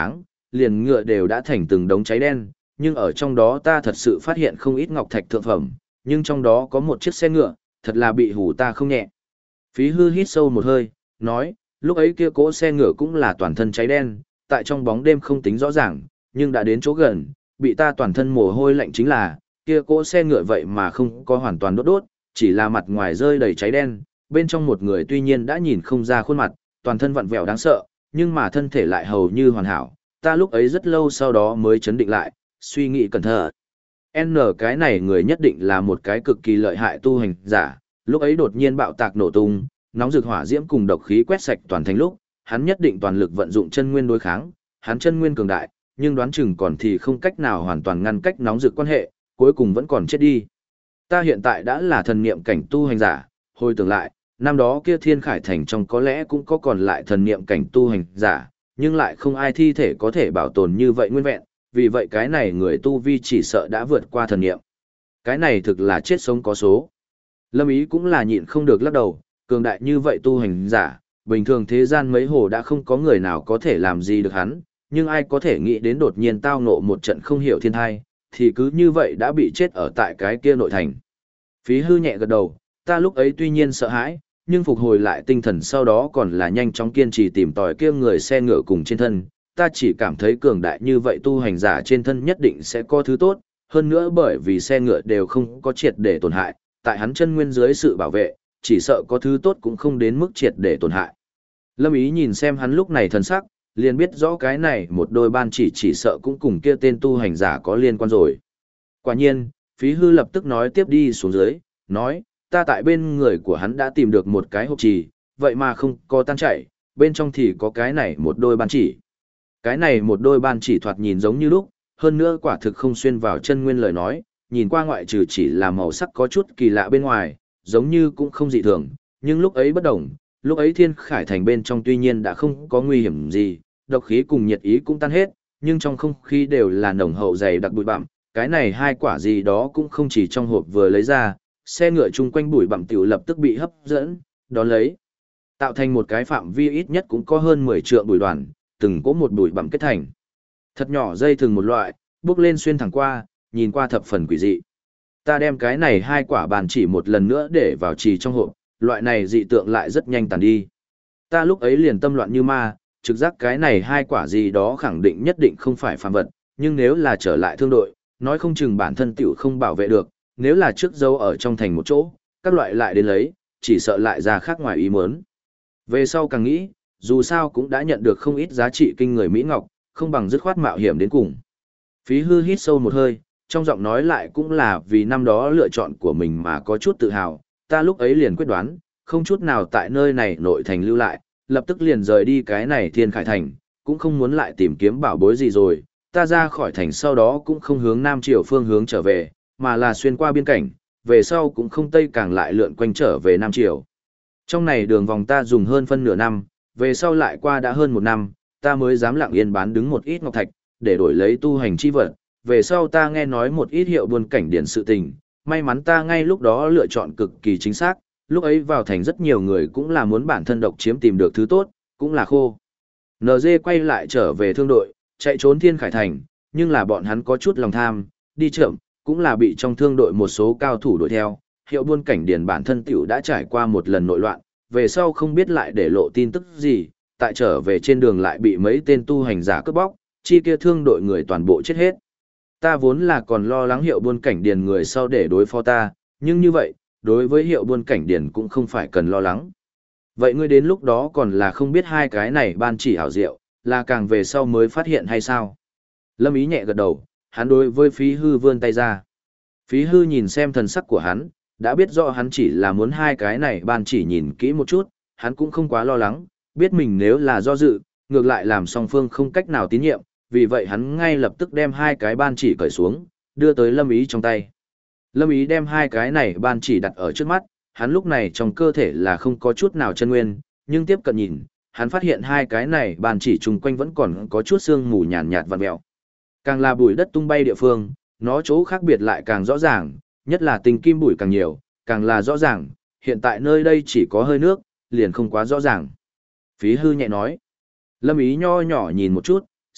liền ngựa đều đã thành từng đống cháy đen, nhưng ở trong đó ta thật sự phát hiện không ít ngọc thạch thượng phẩm, nhưng trong đó có một chiếc xe ngựa, thật là bị hù ta không nhẹ. Phí hư hít sâu một hơi, nói, lúc ấy kia cỗ xe ngựa cũng là toàn thân cháy đen, tại trong bóng đêm không tính rõ ràng, nhưng đã đến chỗ gần, bị ta toàn thân mồ hôi lạnh chính là, kia cỗ xe ngựa vậy mà không có hoàn toàn đốt đốt, chỉ là mặt ngoài rơi đầy cháy đen, bên trong một người tuy nhiên đã nhìn không ra khuôn mặt, toàn thân vặn vẹo đáng sợ, nhưng mà thân thể lại hầu như hoàn hảo. Ta lúc ấy rất lâu sau đó mới chấn định lại, suy nghĩ cẩn thận. N cái này người nhất định là một cái cực kỳ lợi hại tu hành giả, lúc ấy đột nhiên bạo tạc nổ tung, nóng rực hỏa diễm cùng độc khí quét sạch toàn thành lúc, hắn nhất định toàn lực vận dụng chân nguyên đối kháng, hắn chân nguyên cường đại, nhưng đoán chừng còn thì không cách nào hoàn toàn ngăn cách nóng rực quan hệ, cuối cùng vẫn còn chết đi. Ta hiện tại đã là thần niệm cảnh tu hành giả, hồi tưởng lại, năm đó kia Thiên Khải Thành trong có lẽ cũng có còn lại thần niệm cảnh tu hành giả, nhưng lại không ai thi thể có thể bảo tồn như vậy nguyên vẹn, vì vậy cái này người tu vi chỉ sợ đã vượt qua thần niệm. Cái này thực là chết sống có số. Lâm Ý cũng là nhịn không được lắc đầu, cường đại như vậy tu hành giả, bình thường thế gian mấy hồ đã không có người nào có thể làm gì được hắn, nhưng ai có thể nghĩ đến đột nhiên tao ngộ một trận không hiểu thiên thai, thì cứ như vậy đã bị chết ở tại cái kia nội thành. Phí hư nhẹ gật đầu, ta lúc ấy tuy nhiên sợ hãi, nhưng phục hồi lại tinh thần sau đó còn là nhanh chóng kiên trì tìm tòi kia người xe ngựa cùng trên thân, ta chỉ cảm thấy cường đại như vậy tu hành giả trên thân nhất định sẽ có thứ tốt, hơn nữa bởi vì xe ngựa đều không có triệt để tổn hại, tại hắn chân nguyên dưới sự bảo vệ, chỉ sợ có thứ tốt cũng không đến mức triệt để tổn hại. Lâm Ý nhìn xem hắn lúc này thần sắc, liền biết rõ cái này một đôi ban chỉ sợ cũng cùng kia tên tu hành giả có liên quan rồi. Quả nhiên, Phí hư lập tức nói tiếp đi xuống dưới, nói, ta tại bên người của hắn đã tìm được một cái hộp trì, vậy mà không có tan chảy, bên trong thì có cái này một đôi ban chỉ. Cái này một đôi ban chỉ thoạt nhìn giống như lúc, hơn nữa quả thực không xuyên vào chân nguyên lời nói, nhìn qua ngoại trừ chỉ là màu sắc có chút kỳ lạ bên ngoài, giống như cũng không dị thường, nhưng lúc ấy bất đồng, lúc ấy Thiên Khải Thành bên trong tuy nhiên đã không có nguy hiểm gì, độc khí cùng nhiệt ý cũng tan hết, nhưng trong không khí đều là nồng hậu dày đặc bụi bặm, cái này hai quả gì đó cũng không chỉ trong hộp vừa lấy ra, xe ngựa chung quanh bụi bặm tiểu lập tức bị hấp dẫn, đón lấy, tạo thành một cái phạm vi ít nhất cũng có hơn 10 trượng bụi đoàn, từng cỗ một bụi bặm kết thành. Thật nhỏ dây thừng một loại, bước lên xuyên thẳng qua, nhìn qua thập phần quỷ dị. Ta đem cái này hai quả bàn chỉ một lần nữa để vào trì trong hộp, loại này dị tượng lại rất nhanh tàn đi. Ta lúc ấy liền tâm loạn như ma, trực giác cái này hai quả gì đó khẳng định nhất định không phải phàm vật, nhưng nếu là trở lại thương đội, nói không chừng bản thân tiểu không bảo vệ được, nếu là trước dấu ở trong thành một chỗ, các loại lại đến lấy, chỉ sợ lại ra khác ngoài ý muốn. Về sau càng nghĩ, dù sao cũng đã nhận được không ít giá trị kinh người Mỹ Ngọc, không bằng dứt khoát mạo hiểm đến cùng. Phí hư hít sâu một hơi, trong giọng nói lại cũng là vì năm đó lựa chọn của mình mà có chút tự hào, ta lúc ấy liền quyết đoán, không chút nào tại nơi này nội thành lưu lại, lập tức liền rời đi cái này Thiên Khải Thành, cũng không muốn lại tìm kiếm bảo bối gì rồi, ta ra khỏi thành sau đó cũng không hướng Nam Triều phương hướng trở về, mà là xuyên qua biên cảnh, về sau cũng không Tây càng lại lượn quanh trở về Nam Triều. Trong này đường vòng ta dùng hơn phân nửa năm, về sau lại qua đã hơn một năm, ta mới dám lặng yên bán đứng một ít ngọc thạch, để đổi lấy tu hành chi vật. Về sau ta nghe nói một ít hiệu buôn cảnh điển sự tình, may mắn ta ngay lúc đó lựa chọn cực kỳ chính xác, lúc ấy vào thành rất nhiều người cũng là muốn bản thân độc chiếm tìm được thứ tốt, cũng là khô. NG quay lại trở về thương đội, chạy trốn Thiên Khải Thành, nhưng là bọn hắn có chút lòng tham, đi chậm, cũng là bị trong thương đội một số cao thủ đuổi theo, hiệu buôn cảnh điển bản thân tiểu đã trải qua một lần nội loạn, về sau không biết lại để lộ tin tức gì, tại trở về trên đường lại bị mấy tên tu hành giả cướp bóc, chi kia thương đội người toàn bộ chết hết. Ta vốn là còn lo lắng hiệu buôn cảnh điền người sau để đối phó ta, nhưng như vậy, đối với hiệu buôn cảnh điền cũng không phải cần lo lắng. Vậy ngươi đến lúc đó còn là không biết hai cái này ban chỉ hảo diệu, là càng về sau mới phát hiện hay sao? Lâm Ý nhẹ gật đầu, hắn đối với Phí hư vươn tay ra. Phí hư nhìn xem thần sắc của hắn, đã biết rõ hắn chỉ là muốn hai cái này ban chỉ nhìn kỹ một chút, hắn cũng không quá lo lắng, biết mình nếu là do dự, ngược lại làm song phương không cách nào tín nhiệm, vì vậy hắn ngay lập tức đem hai cái ban chỉ cởi xuống, đưa tới Lâm Ý trong tay. Lâm Ý đem hai cái này ban chỉ đặt ở trước mắt, hắn lúc này trong cơ thể là không có chút nào chân nguyên, nhưng tiếp cận nhìn, hắn phát hiện hai cái này ban chỉ chung quanh vẫn còn có chút sương mù nhàn nhạt vằn mèo. Càng là bụi đất tung bay địa phương, nó chỗ khác biệt lại càng rõ ràng, nhất là tinh kim bụi càng nhiều, càng là rõ ràng, hiện tại nơi đây chỉ có hơi nước, liền không quá rõ ràng. Phí hư nhẹ nói. Lâm Ý nho nhỏ nhìn một chút,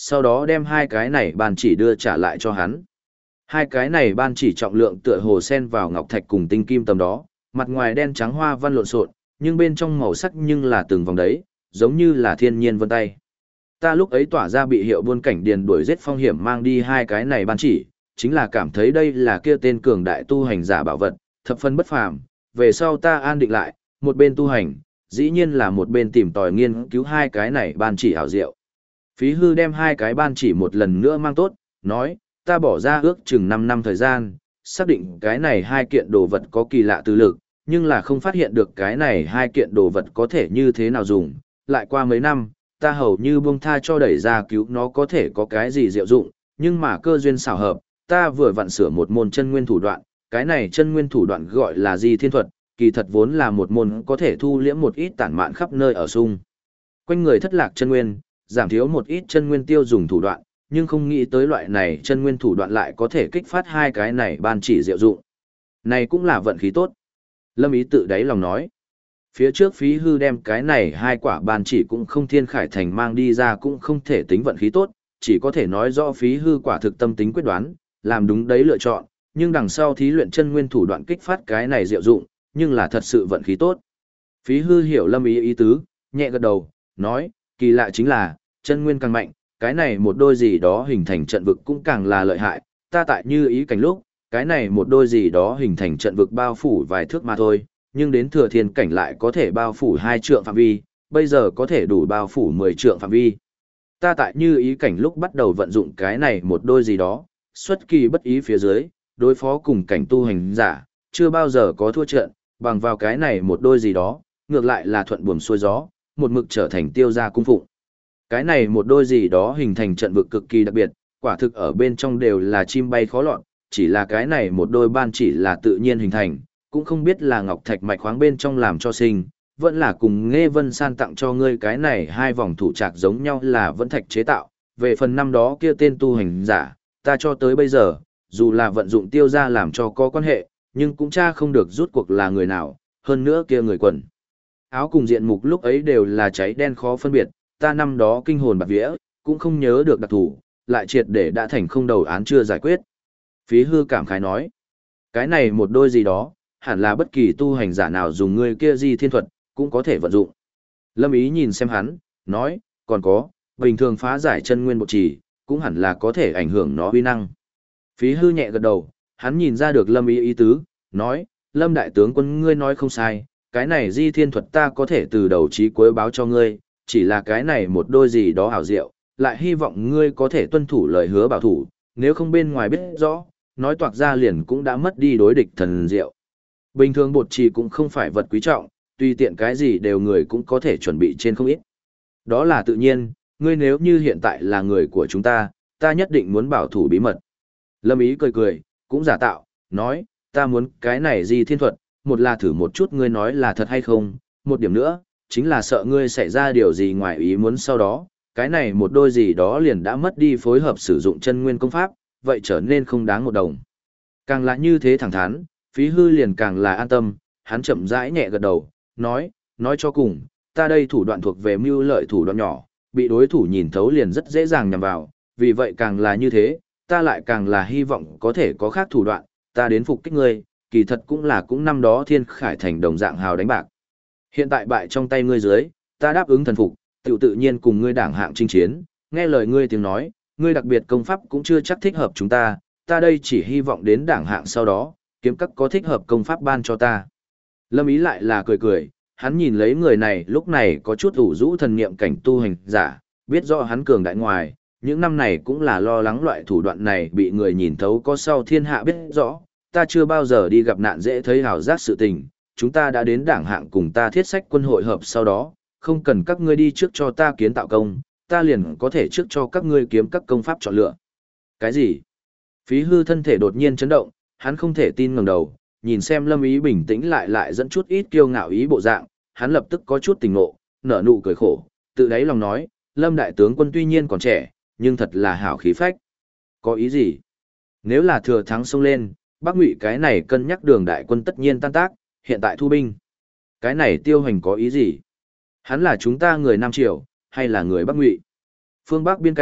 sau đó đem hai cái này ban chỉ đưa trả lại cho hắn. Hai cái này ban chỉ trọng lượng tựa hồ xen vào ngọc thạch cùng tinh kim tầm đó, mặt ngoài đen trắng hoa văn lộn xộn, nhưng bên trong màu sắc nhưng là từng vòng đấy, giống như là thiên nhiên vân tay. Ta lúc ấy tỏa ra bị hiệu buôn cảnh điền đuổi giết phong hiểm mang đi hai cái này ban chỉ, chính là cảm thấy đây là kia tên cường đại tu hành giả bảo vật, thập phân bất phàm, về sau ta an định lại, một bên tu hành, dĩ nhiên là một bên tìm tòi nghiên cứu hai cái này ban chỉ hảo diệu. Phí hư đem hai cái ban chỉ một lần nữa mang tốt, nói, ta bỏ ra ước chừng 5 năm thời gian, xác định cái này hai kiện đồ vật có kỳ lạ từ lực, nhưng là không phát hiện được cái này hai kiện đồ vật có thể như thế nào dùng, lại qua mấy năm, ta hầu như buông tha cho đẩy ra cứu nó có thể có cái gì diệu dụng, nhưng mà cơ duyên xảo hợp, ta vừa vặn sửa một môn chân nguyên thủ đoạn, cái này chân nguyên thủ đoạn gọi là Di Thiên Thuật, kỳ thật vốn là một môn có thể thu liễm một ít tản mạn khắp nơi ở xung quanh người thất lạc chân nguyên, giảm thiếu một ít chân nguyên tiêu dùng thủ đoạn, nhưng không nghĩ tới loại này chân nguyên thủ đoạn lại có thể kích phát hai cái này ban chỉ diệu dụng. Này cũng là vận khí tốt. Lâm Ý tự đáy lòng nói. Phía trước Phí hư đem cái này hai quả ban chỉ cũng không thiên khải thành mang đi ra cũng không thể tính vận khí tốt, chỉ có thể nói rõ Phí hư quả thực tâm tính quyết đoán, làm đúng đấy lựa chọn, nhưng đằng sau thí luyện chân nguyên thủ đoạn kích phát cái này diệu dụng, nhưng là thật sự vận khí tốt. Phí hư hiểu Lâm Ý ý tứ, nhẹ gật đầu, nói, kỳ lạ chính là, chân nguyên càng mạnh, cái này một đôi gì đó hình thành trận vực cũng càng là lợi hại, ta tại như ý cảnh lúc, cái này một đôi gì đó hình thành trận vực bao phủ vài thước mà thôi, nhưng đến thừa thiên cảnh lại có thể bao phủ 2 trượng phạm vi, bây giờ có thể đủ bao phủ 10 trượng phạm vi. Ta tại như ý cảnh lúc bắt đầu vận dụng cái này một đôi gì đó, xuất kỳ bất ý phía dưới, đối phó cùng cảnh tu hành giả, chưa bao giờ có thua trận, bằng vào cái này một đôi gì đó, ngược lại là thuận buồm xuôi gió, một mực trở thành tiêu gia cung phụng. Cái này một đôi gì đó hình thành trận vực cực kỳ đặc biệt, quả thực ở bên trong đều là chim bay khó lọt, chỉ là cái này một đôi ban chỉ là tự nhiên hình thành, cũng không biết là ngọc thạch mạch khoáng bên trong làm cho sinh, vẫn là cùng Nghe Vân San tặng cho ngươi cái này hai vòng thủ trạc giống nhau là vẫn thạch chế tạo. Về phần năm đó kia tên tu hành giả, ta cho tới bây giờ, dù là vận dụng tiêu ra làm cho có quan hệ, nhưng cũng cha không được rút cuộc là người nào, hơn nữa kia người quần. Áo cùng diện mục lúc ấy đều là cháy đen khó phân biệt, ta năm đó kinh hồn bạt vía, cũng không nhớ được đặc thủ, lại triệt để đã thành không đầu án chưa giải quyết. Phí hư cảm khái nói, cái này một đôi gì đó, hẳn là bất kỳ tu hành giả nào dùng người kia Di Thiên Thuật, cũng có thể vận dụng. Lâm Ý nhìn xem hắn, nói, còn có, bình thường phá giải chân nguyên bộ trì, cũng hẳn là có thể ảnh hưởng nó uy năng. Phí hư nhẹ gật đầu, hắn nhìn ra được Lâm Ý ý tứ, nói, Lâm đại tướng quân ngươi nói không sai, cái này Di Thiên Thuật ta có thể từ đầu chí cuối báo cho ngươi, chỉ là cái này một đôi gì đó ảo diệu, lại hy vọng ngươi có thể tuân thủ lời hứa bảo thủ, nếu không bên ngoài biết rõ, nói toạc ra liền cũng đã mất đi đối địch thần diệu. Bình thường bột trì cũng không phải vật quý trọng, tùy tiện cái gì đều người cũng có thể chuẩn bị trên không ít. Đó là tự nhiên, ngươi nếu như hiện tại là người của chúng ta, ta nhất định muốn bảo thủ bí mật. Lâm Ý cười cười, cũng giả tạo, nói, ta muốn cái này Di Thiên Thuật, một là thử một chút ngươi nói là thật hay không, một điểm nữa, chính là sợ ngươi xảy ra điều gì ngoài ý muốn sau đó, cái này một đôi gì đó liền đã mất đi phối hợp sử dụng chân nguyên công pháp, vậy trở nên không đáng một đồng. Càng là như thế thẳng thắn, Phí hư liền càng là an tâm, hắn chậm rãi nhẹ gật đầu, nói cho cùng, ta đây thủ đoạn thuộc về mưu lợi thủ đoạn nhỏ, bị đối thủ nhìn thấu liền rất dễ dàng nhằm vào, vì vậy càng là như thế, ta lại càng là hy vọng có thể có khác thủ đoạn, ta đến phục kích ngươi, kỳ thật cũng năm đó Thiên Khải Thành đồng dạng hào đánh bạc. Hiện tại bại trong tay ngươi dưới, ta đáp ứng thần phục, tự nhiên cùng ngươi đảng hạng chinh chiến, nghe lời ngươi tiếng nói, ngươi đặc biệt công pháp cũng chưa chắc thích hợp chúng ta đây chỉ hy vọng đến đảng hạng sau đó, kiếm các có thích hợp công pháp ban cho ta. Lâm Ý lại là cười cười, hắn nhìn lấy người này lúc này có chút ủ rũ thần niệm cảnh tu hành giả, biết rõ hắn cường đại ngoài, những năm này cũng là lo lắng loại thủ đoạn này bị người nhìn thấu có sau thiên hạ biết rõ, ta chưa bao giờ đi gặp nạn dễ thấy hào giác sự tình, chúng ta đã đến đảng hạng cùng ta thiết sách quân hội hợp sau đó, không cần các ngươi đi trước cho ta kiến tạo công, ta liền có thể trước cho các ngươi kiếm các công pháp chọn lựa. Cái gì? Phí hư thân thể đột nhiên chấn động, hắn không thể tin ngẩng đầu, nhìn xem Lâm Ý bình tĩnh lại dẫn chút ít kiêu ngạo ý bộ dạng, hắn lập tức có chút tỉnh ngộ, nở nụ cười khổ, tự đáy lòng nói, Lâm đại tướng quân tuy nhiên còn trẻ, nhưng thật là hảo khí phách. Có ý gì? Nếu là thừa thắng xông lên, Bắc Ngụy cái này cân nhắc Đường đại quân tất nhiên tan tác, hiện tại thu binh. Cái này Tiêu Hành có ý gì? Hắn là chúng ta người Nam Triều, hay là người Bắc Ngụy? Phương Bắc biên cảnh,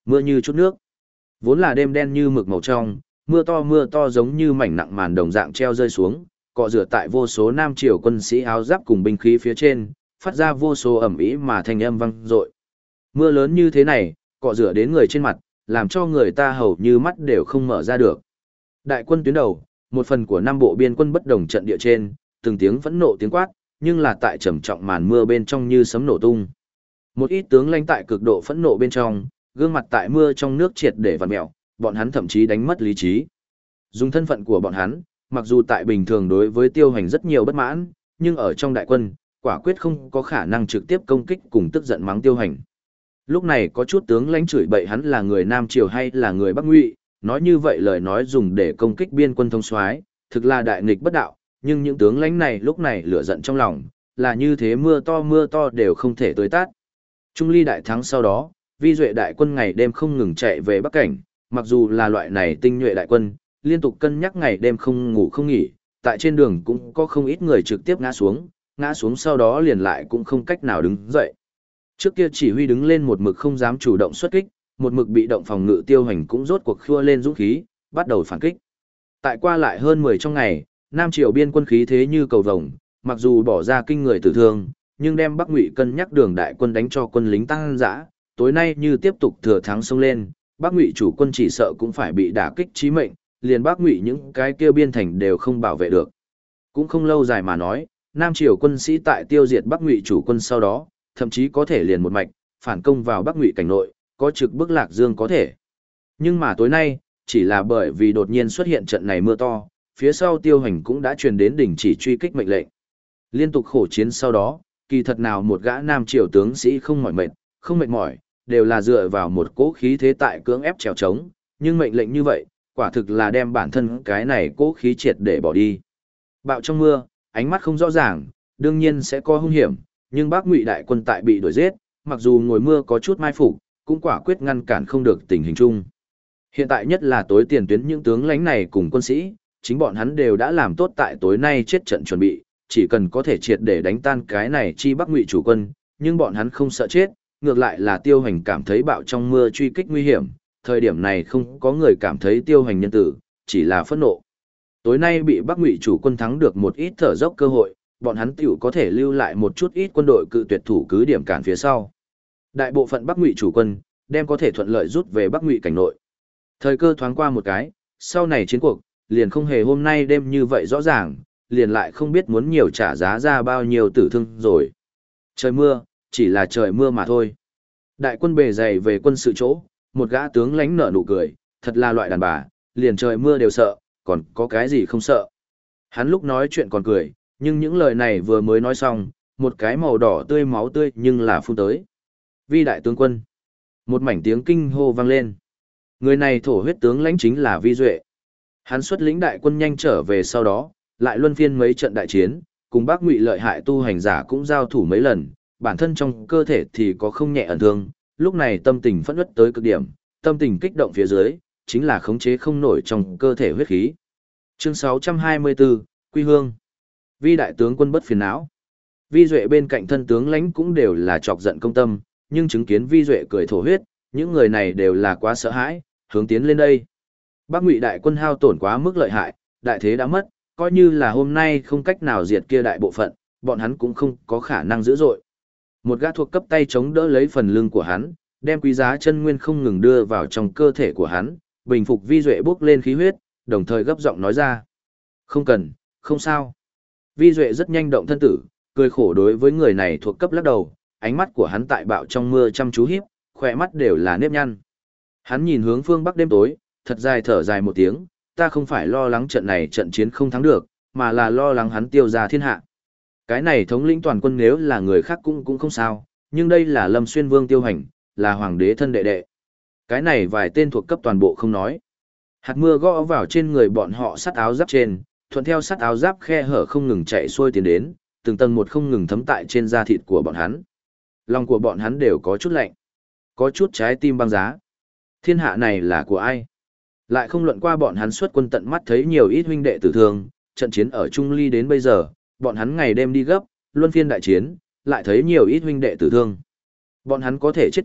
Mưa như chút nước. Vốn là đêm đen như mực màu trong, mưa to giống như mảnh nặng màn đồng dạng treo rơi xuống, cọ rửa tại vô số nam triều quân sĩ áo giáp cùng binh khí phía trên, phát ra vô số ẩm ý mà thanh âm vang dội. Mưa lớn như thế này, cọ rửa đến người trên mặt, làm cho người ta hầu như mắt đều không mở ra được. Đại quân tuyến đầu, một phần của năm bộ biên quân bất đồng trận địa trên, từng tiếng phẫn nộ tiếng quát, nhưng là tại trầm trọng màn mưa bên trong như sấm nổ tung. Một ít tướng lãnh tại cực độ phẫn nộ bên trong, gương mặt tại mưa trong nước triệt để vặn mèo, bọn hắn thậm chí đánh mất lý trí. Dùng thân phận của bọn hắn, mặc dù tại bình thường đối với Tiêu Hành rất nhiều bất mãn, nhưng ở trong đại quân, quả quyết không có khả năng trực tiếp công kích cùng tức giận mắng Tiêu Hành. Lúc này có chút tướng lãnh chửi bậy hắn là người Nam Triều hay là người Bắc Ngụy, nói như vậy lời nói dùng để công kích biên quân thống soái, thực là đại nghịch bất đạo, nhưng những tướng lãnh này lúc này lửa giận trong lòng, là như thế mưa to đều không thể tơi tát. Trung ly đại thắng sau đó, Vi Duệ đại quân ngày đêm không ngừng chạy về Bắc Cảnh, mặc dù là loại này tinh nhuệ đại quân, liên tục cân nhắc ngày đêm không ngủ không nghỉ, tại trên đường cũng có không ít người trực tiếp ngã xuống sau đó liền lại cũng không cách nào đứng dậy. Trước kia chỉ huy đứng lên một mực không dám chủ động xuất kích, một mực bị động phòng ngự Tiêu Hành cũng rốt cuộc khua lên dũng khí, bắt đầu phản kích. Tại qua lại hơn 10 trong ngày, Nam Triều biên quân khí thế như cầu vồng, mặc dù bỏ ra kinh người tử thương, nhưng đem Bắc Ngụy cân nhắc đường đại quân đánh cho quân lính tăng dã, tối nay như tiếp tục thừa thắng xông lên, Bắc Ngụy chủ quân chỉ sợ cũng phải bị đả kích chí mệnh, liền Bắc Ngụy những cái kia biên thành đều không bảo vệ được. Cũng không lâu dài mà nói, Nam Triều quân sĩ tại tiêu diệt Bắc Ngụy chủ quân sau đó, thậm chí có thể liền một mạch phản công vào Bắc Ngụy cảnh nội, có trực bức Lạc Dương có thể. Nhưng mà tối nay, chỉ là bởi vì đột nhiên xuất hiện trận này mưa to, phía sau Tiêu Hành cũng đã truyền đến đình chỉ truy kích mệnh lệnh. Liên tục khổ chiến sau đó, kỳ thật nào một gã Nam Triều tướng sĩ không mỏi mệt, không mệt mỏi, đều là dựa vào một cỗ khí thế tại cưỡng ép trèo trống, nhưng mệnh lệnh như vậy, quả thực là đem bản thân cái này cỗ khí triệt để bỏ đi. Bạo trong mưa, ánh mắt không rõ ràng, đương nhiên sẽ có hung hiểm, nhưng Bắc Ngụy đại quân tại bị đuổi giết, mặc dù ngồi mưa có chút mai phục, cũng quả quyết ngăn cản không được tình hình chung. Hiện tại nhất là tối tiền tuyến những tướng lãnh này cùng quân sĩ, chính bọn hắn đều đã làm tốt tại tối nay chết trận chuẩn bị, chỉ cần có thể triệt để đánh tan cái này chi Bắc Ngụy chủ quân, nhưng bọn hắn không sợ chết, ngược lại là Tiêu Hành cảm thấy bạo trong mưa truy kích nguy hiểm, thời điểm này không có người cảm thấy Tiêu Hành nhân tử, chỉ là phẫn nộ. Tối nay bị Bắc Ngụy chủ quân thắng được một ít thở dốc cơ hội, bọn hắn tiểu có thể lưu lại một chút ít quân đội cự tuyệt thủ cứ điểm cản phía sau. Đại bộ phận Bắc Ngụy chủ quân đem có thể thuận lợi rút về Bắc Ngụy cảnh nội. Thời cơ thoáng qua một cái, sau này chiến cuộc liền không hề hôm nay đêm như vậy rõ ràng, liền lại không biết muốn nhiều trả giá ra bao nhiêu tử thương rồi. Trời mưa, chỉ là trời mưa mà thôi. Đại quân bề dày về quân sự chỗ, một gã tướng lãnh nở nụ cười, thật là loại đàn bà, liền trời mưa đều sợ, còn có cái gì không sợ. Hắn lúc nói chuyện còn cười, nhưng những lời này vừa mới nói xong, một cái màu đỏ tươi máu tươi nhưng là phun tới. Vi đại tướng quân. Một mảnh tiếng kinh hô vang lên. Người này thổ huyết tướng lãnh chính là Vi Duệ. Hắn xuất lĩnh đại quân nhanh trở về sau đó, lại luân phiên mấy trận đại chiến, cùng Bắc Ngụy lợi hại tu hành giả cũng giao thủ mấy lần, bản thân trong cơ thể thì có không nhẹ ẩn thương, lúc này tâm tình phẫn uất tới cực điểm, tâm tình kích động phía dưới, chính là khống chế không nổi trong cơ thể huyết khí. Chương 624, Quy Hương. Vi đại tướng quân bất phiền não. Vi Duệ bên cạnh thân tướng lãnh cũng đều là chọc giận công tâm, nhưng chứng kiến Vi Duệ cười thổ huyết, những người này đều là quá sợ hãi, hướng tiến lên đây. Bắc Ngụy đại quân hao tổn quá mức lợi hại, đại thế đã mất, coi như là hôm nay không cách nào diệt kia đại bộ phận, bọn hắn cũng không có khả năng giữ dội. Một gã thuộc cấp tay chống đỡ lấy phần lưng của hắn, đem quý giá chân nguyên không ngừng đưa vào trong cơ thể của hắn, bình phục Vi Duệ bước lên khí huyết, đồng thời gấp giọng nói ra. Không cần, không sao. Vi Duệ rất nhanh động thân tử, cười khổ đối với người này thuộc cấp lắc đầu, ánh mắt của hắn tại bạo trong mưa chăm chú hiếp, khỏe mắt đều là nếp nhăn. Hắn nhìn hướng phương bắc đêm tối, thật dài thở dài một tiếng, ta không phải lo lắng trận này trận chiến không thắng được, mà là lo lắng hắn tiêu ra thiên hạ. Cái này thống lĩnh toàn quân nếu là người khác cũng không sao, nhưng đây là Lâm Xuyên Vương Tiêu Hành, là hoàng đế thân đệ đệ. Cái này vài tên thuộc cấp toàn bộ không nói. Hạt mưa gõ vào trên người bọn họ sắt áo giáp trên, thuận theo sắt áo giáp khe hở không ngừng chạy xuôi tiến đến, từng tầng một không ngừng thấm tại trên da thịt của bọn hắn. Lòng của bọn hắn đều có chút lạnh, có chút trái tim băng giá. Thiên hạ này là của ai? Lại không luận qua bọn hắn xuất quân tận mắt thấy nhiều ít huynh đệ tử thương, trận chiến ở Trung Ly đến bây giờ, bọn hắn ngày đêm đi gấp, luân phiên đại chiến, lại thấy nhiều ít huynh đệ tử thương. Bọn hắn có thể chết trận,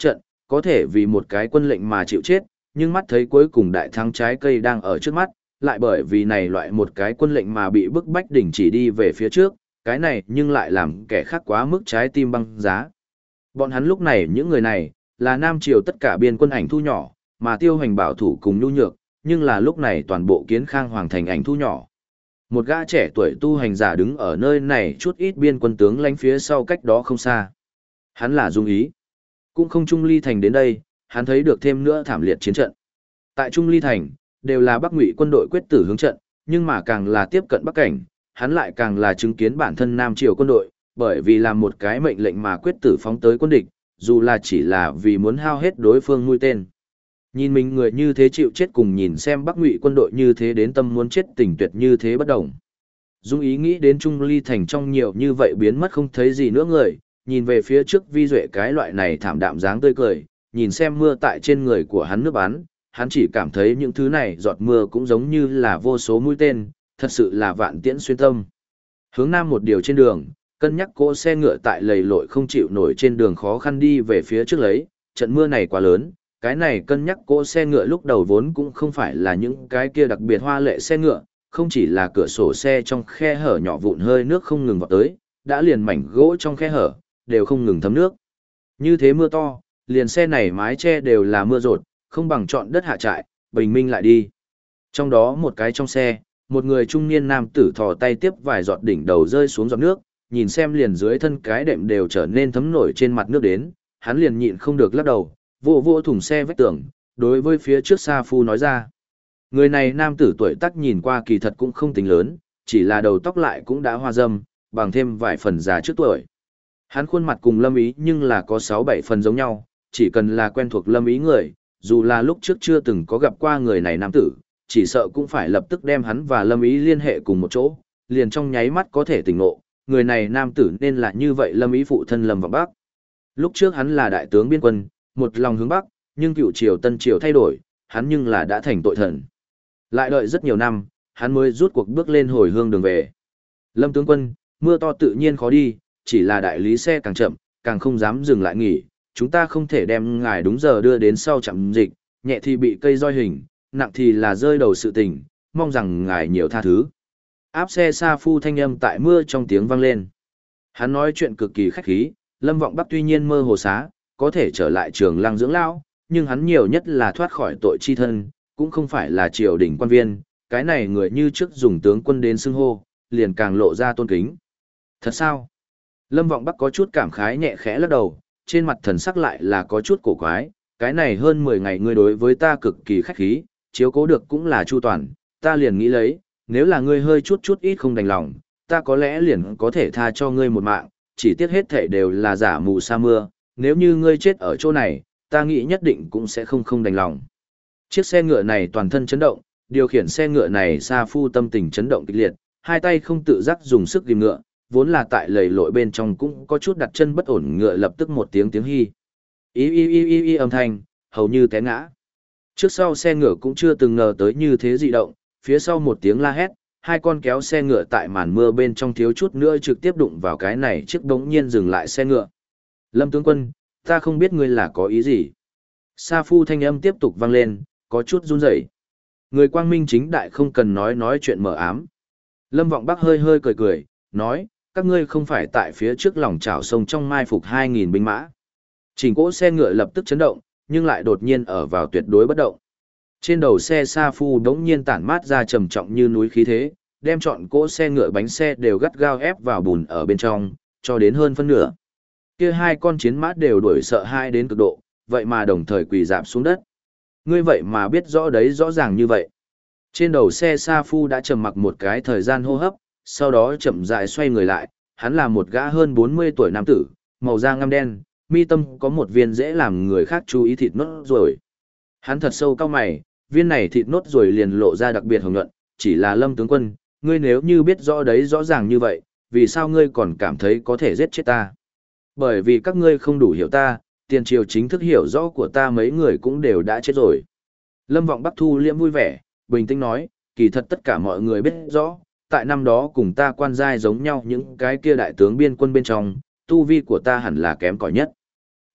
có thể vì một cái quân lệnh mà chịu chết, nhưng mắt thấy cuối cùng đại thắng trái cây đang ở trước mắt, lại bởi vì này loại một cái quân lệnh mà bị bức bách đình chỉ đi về phía trước, cái này nhưng lại làm kẻ khác quá mức trái tim băng giá. Bọn hắn lúc này những người này, là Nam Triều tất cả biên quân ảnh thu nhỏ, mà Tiêu Hoành bảo thủ cùng nhu nhược, nhưng là lúc này toàn bộ Kiến Khang Hoàng thành ảnh thu nhỏ. Một gã trẻ tuổi tu hành giả đứng ở nơi này chút ít biên quân tướng lánh phía sau cách đó không xa. Hắn là Dung Ý. Cũng không Trung Ly Thành đến đây, hắn thấy được thêm nữa thảm liệt chiến trận. Tại Trung Ly Thành, đều là Bắc Ngụy quân đội quyết tử hướng trận, nhưng mà càng là tiếp cận Bắc Cảnh, hắn lại càng là chứng kiến bản thân Nam Triều quân đội, bởi vì làm một cái mệnh lệnh mà quyết tử phóng tới quân địch, dù là chỉ là vì muốn hao hết đối phương mũi tên. Nhìn mình người như thế chịu chết cùng nhìn xem Bắc Ngụy quân đội như thế đến tâm muốn chết tình tuyệt như thế bất động. Dung Ý nghĩ đến Trung Ly Thành trong nhiều như vậy biến mất không thấy gì nữa người, nhìn về phía trước Vi Duệ cái loại này thảm đạm dáng tươi cười, nhìn xem mưa tại trên người của hắn nước bắn, hắn chỉ cảm thấy những thứ này giọt mưa cũng giống như là vô số mũi tên, thật sự là vạn tiễn xuyên tâm. Hướng nam một điều trên đường, cân nhắc cỗ xe ngựa tại lầy lội không chịu nổi trên đường khó khăn đi về phía trước lấy, trận mưa này quá lớn, cái này cân nhắc cỗ xe ngựa lúc đầu vốn cũng không phải là những cái kia đặc biệt hoa lệ xe ngựa, không chỉ là cửa sổ xe trong khe hở nhỏ vụn hơi nước không ngừng vọt tới, đã liền mảnh gỗ trong khe hở, đều không ngừng thấm nước. Như thế mưa to, liền xe này mái che đều là mưa rột, không bằng chọn đất hạ trại, bình minh lại đi. Trong đó một cái trong xe, một người trung niên nam tử thò tay tiếp vài giọt đỉnh đầu rơi xuống giọt nước, nhìn xem liền dưới thân cái đệm đều trở nên thấm nổi trên mặt nước đến, hắn liền nhịn không được lắc đầu, vô vô thùng xe vách tường, đối với phía trước Sa Phu nói ra. Người này nam tử tuổi tác nhìn qua kỳ thật cũng không tính lớn, chỉ là đầu tóc lại cũng đã hoa râm, bằng thêm vài phần già trước tuổi. Hắn khuôn mặt cùng Lâm Ý nhưng là có 6-7 phần giống nhau, chỉ cần là quen thuộc Lâm Ý người, dù là lúc trước chưa từng có gặp qua người này nam tử, chỉ sợ cũng phải lập tức đem hắn và Lâm Ý liên hệ cùng một chỗ, liền trong nháy mắt có thể tỉnh ngộ, người này nam tử nên là như vậy Lâm Ý phụ thân Lâm Vọng Bắc. Lúc trước hắn là đại tướng biên quân, một lòng hướng Bắc, nhưng cựu triều tân triều thay đổi, hắn nhưng là đã thành tội thần. Lại đợi rất nhiều năm, hắn mới rút cuộc bước lên hồi hương đường về. Lâm tướng quân, mưa to tự nhiên khó đi, chỉ là đại lý xe càng chậm, càng không dám dừng lại nghỉ, chúng ta không thể đem ngài đúng giờ đưa đến sau trạm dịch, nhẹ thì bị cây roi hình, nặng thì là rơi đầu sự tình, mong rằng ngài nhiều tha thứ. Áp xe Sa Phu thanh âm tại mưa trong tiếng vang lên. Hắn nói chuyện cực kỳ khách khí, Lâm Vọng Bắc tuy nhiên mơ hồ xá, có thể trở lại Trường Lăng dưỡng lão, nhưng hắn nhiều nhất là thoát khỏi tội chi thân, cũng không phải là triều đình quan viên, cái này người như trước dùng tướng quân đến xưng hô, liền càng lộ ra tôn kính. Thật sao? Lâm Vọng Bắc có chút cảm khái nhẹ khẽ lắc đầu, trên mặt thần sắc lại là có chút cổ quái, cái này hơn 10 ngày ngươi đối với ta cực kỳ khách khí, chiếu cố được cũng là chu toàn, ta liền nghĩ lấy, nếu là ngươi hơi chút ít không đành lòng, ta có lẽ liền có thể tha cho ngươi một mạng, chỉ tiếc hết thảy đều là giả mù sa mưa, nếu như ngươi chết ở chỗ này, ta nghĩ nhất định cũng sẽ không đành lòng. Chiếc xe ngựa này toàn thân chấn động, điều khiển xe ngựa này Sa Phu tâm tình chấn động kịch liệt, hai tay không tự giác dùng sức ghim ngựa, vốn là tại lầy lội bên trong cũng có chút đặt chân bất ổn, ngựa lập tức một tiếng hy. Y âm thanh, hầu như té ngã. Trước sau xe ngựa cũng chưa từng ngờ tới như thế dị động, phía sau một tiếng la hét, hai con kéo xe ngựa tại màn mưa bên trong thiếu chút nữa trực tiếp đụng vào cái này chiếc bỗng nhiên dừng lại xe ngựa. Lâm tướng quân, ta không biết ngươi là có ý gì. Sa Phu thanh âm tiếp tục vang lên, có chút run rẩy. Người quang minh chính đại không cần nói chuyện mờ ám. Lâm Vọng Bắc hơi cười, nói, các ngươi không phải tại phía trước lòng chảo sông trong mai phục 2.000 binh mã. Chỉnh cỗ xe ngựa lập tức chấn động, nhưng lại đột nhiên ở vào tuyệt đối bất động. Trên đầu xe Sa Phu đống nhiên tản mát ra trầm trọng như núi khí thế, đem trọn cỗ xe ngựa bánh xe đều gắt gao ép vào bùn ở bên trong, cho đến hơn phân nửa. Kia hai con chiến mã đều đuổi sợ hai đến cực độ, vậy mà đồng thời quỳ rạp xuống đất. Ngươi vậy mà biết rõ đấy rõ ràng như vậy. Trên đầu xe Sa Phu đã trầm mặc một cái thời gian hô hấp, sau đó chậm rãi xoay người lại, hắn là một gã hơn 40 tuổi nam tử, màu da ngăm đen, mi tâm có một viên dễ làm người khác chú ý thịt nốt ruồi. Hắn thật sâu cao mày, viên này thịt nốt ruồi liền lộ ra đặc biệt hồng nhuận, chỉ là Lâm tướng quân, ngươi nếu như biết rõ đấy rõ ràng như vậy, vì sao ngươi còn cảm thấy có thể giết chết ta? Bởi vì các ngươi không đủ hiểu ta, tiền triều chính thức hiểu rõ của ta mấy người cũng đều đã chết rồi. Lâm Vọng Bắc thu liễm vui vẻ, bình tĩnh nói, kỳ thật tất cả mọi người biết rõ, tại năm đó cùng ta quan giai giống nhau những cái kia đại tướng biên quân bên trong, tu vi của ta hẳn là kém cỏi nhất.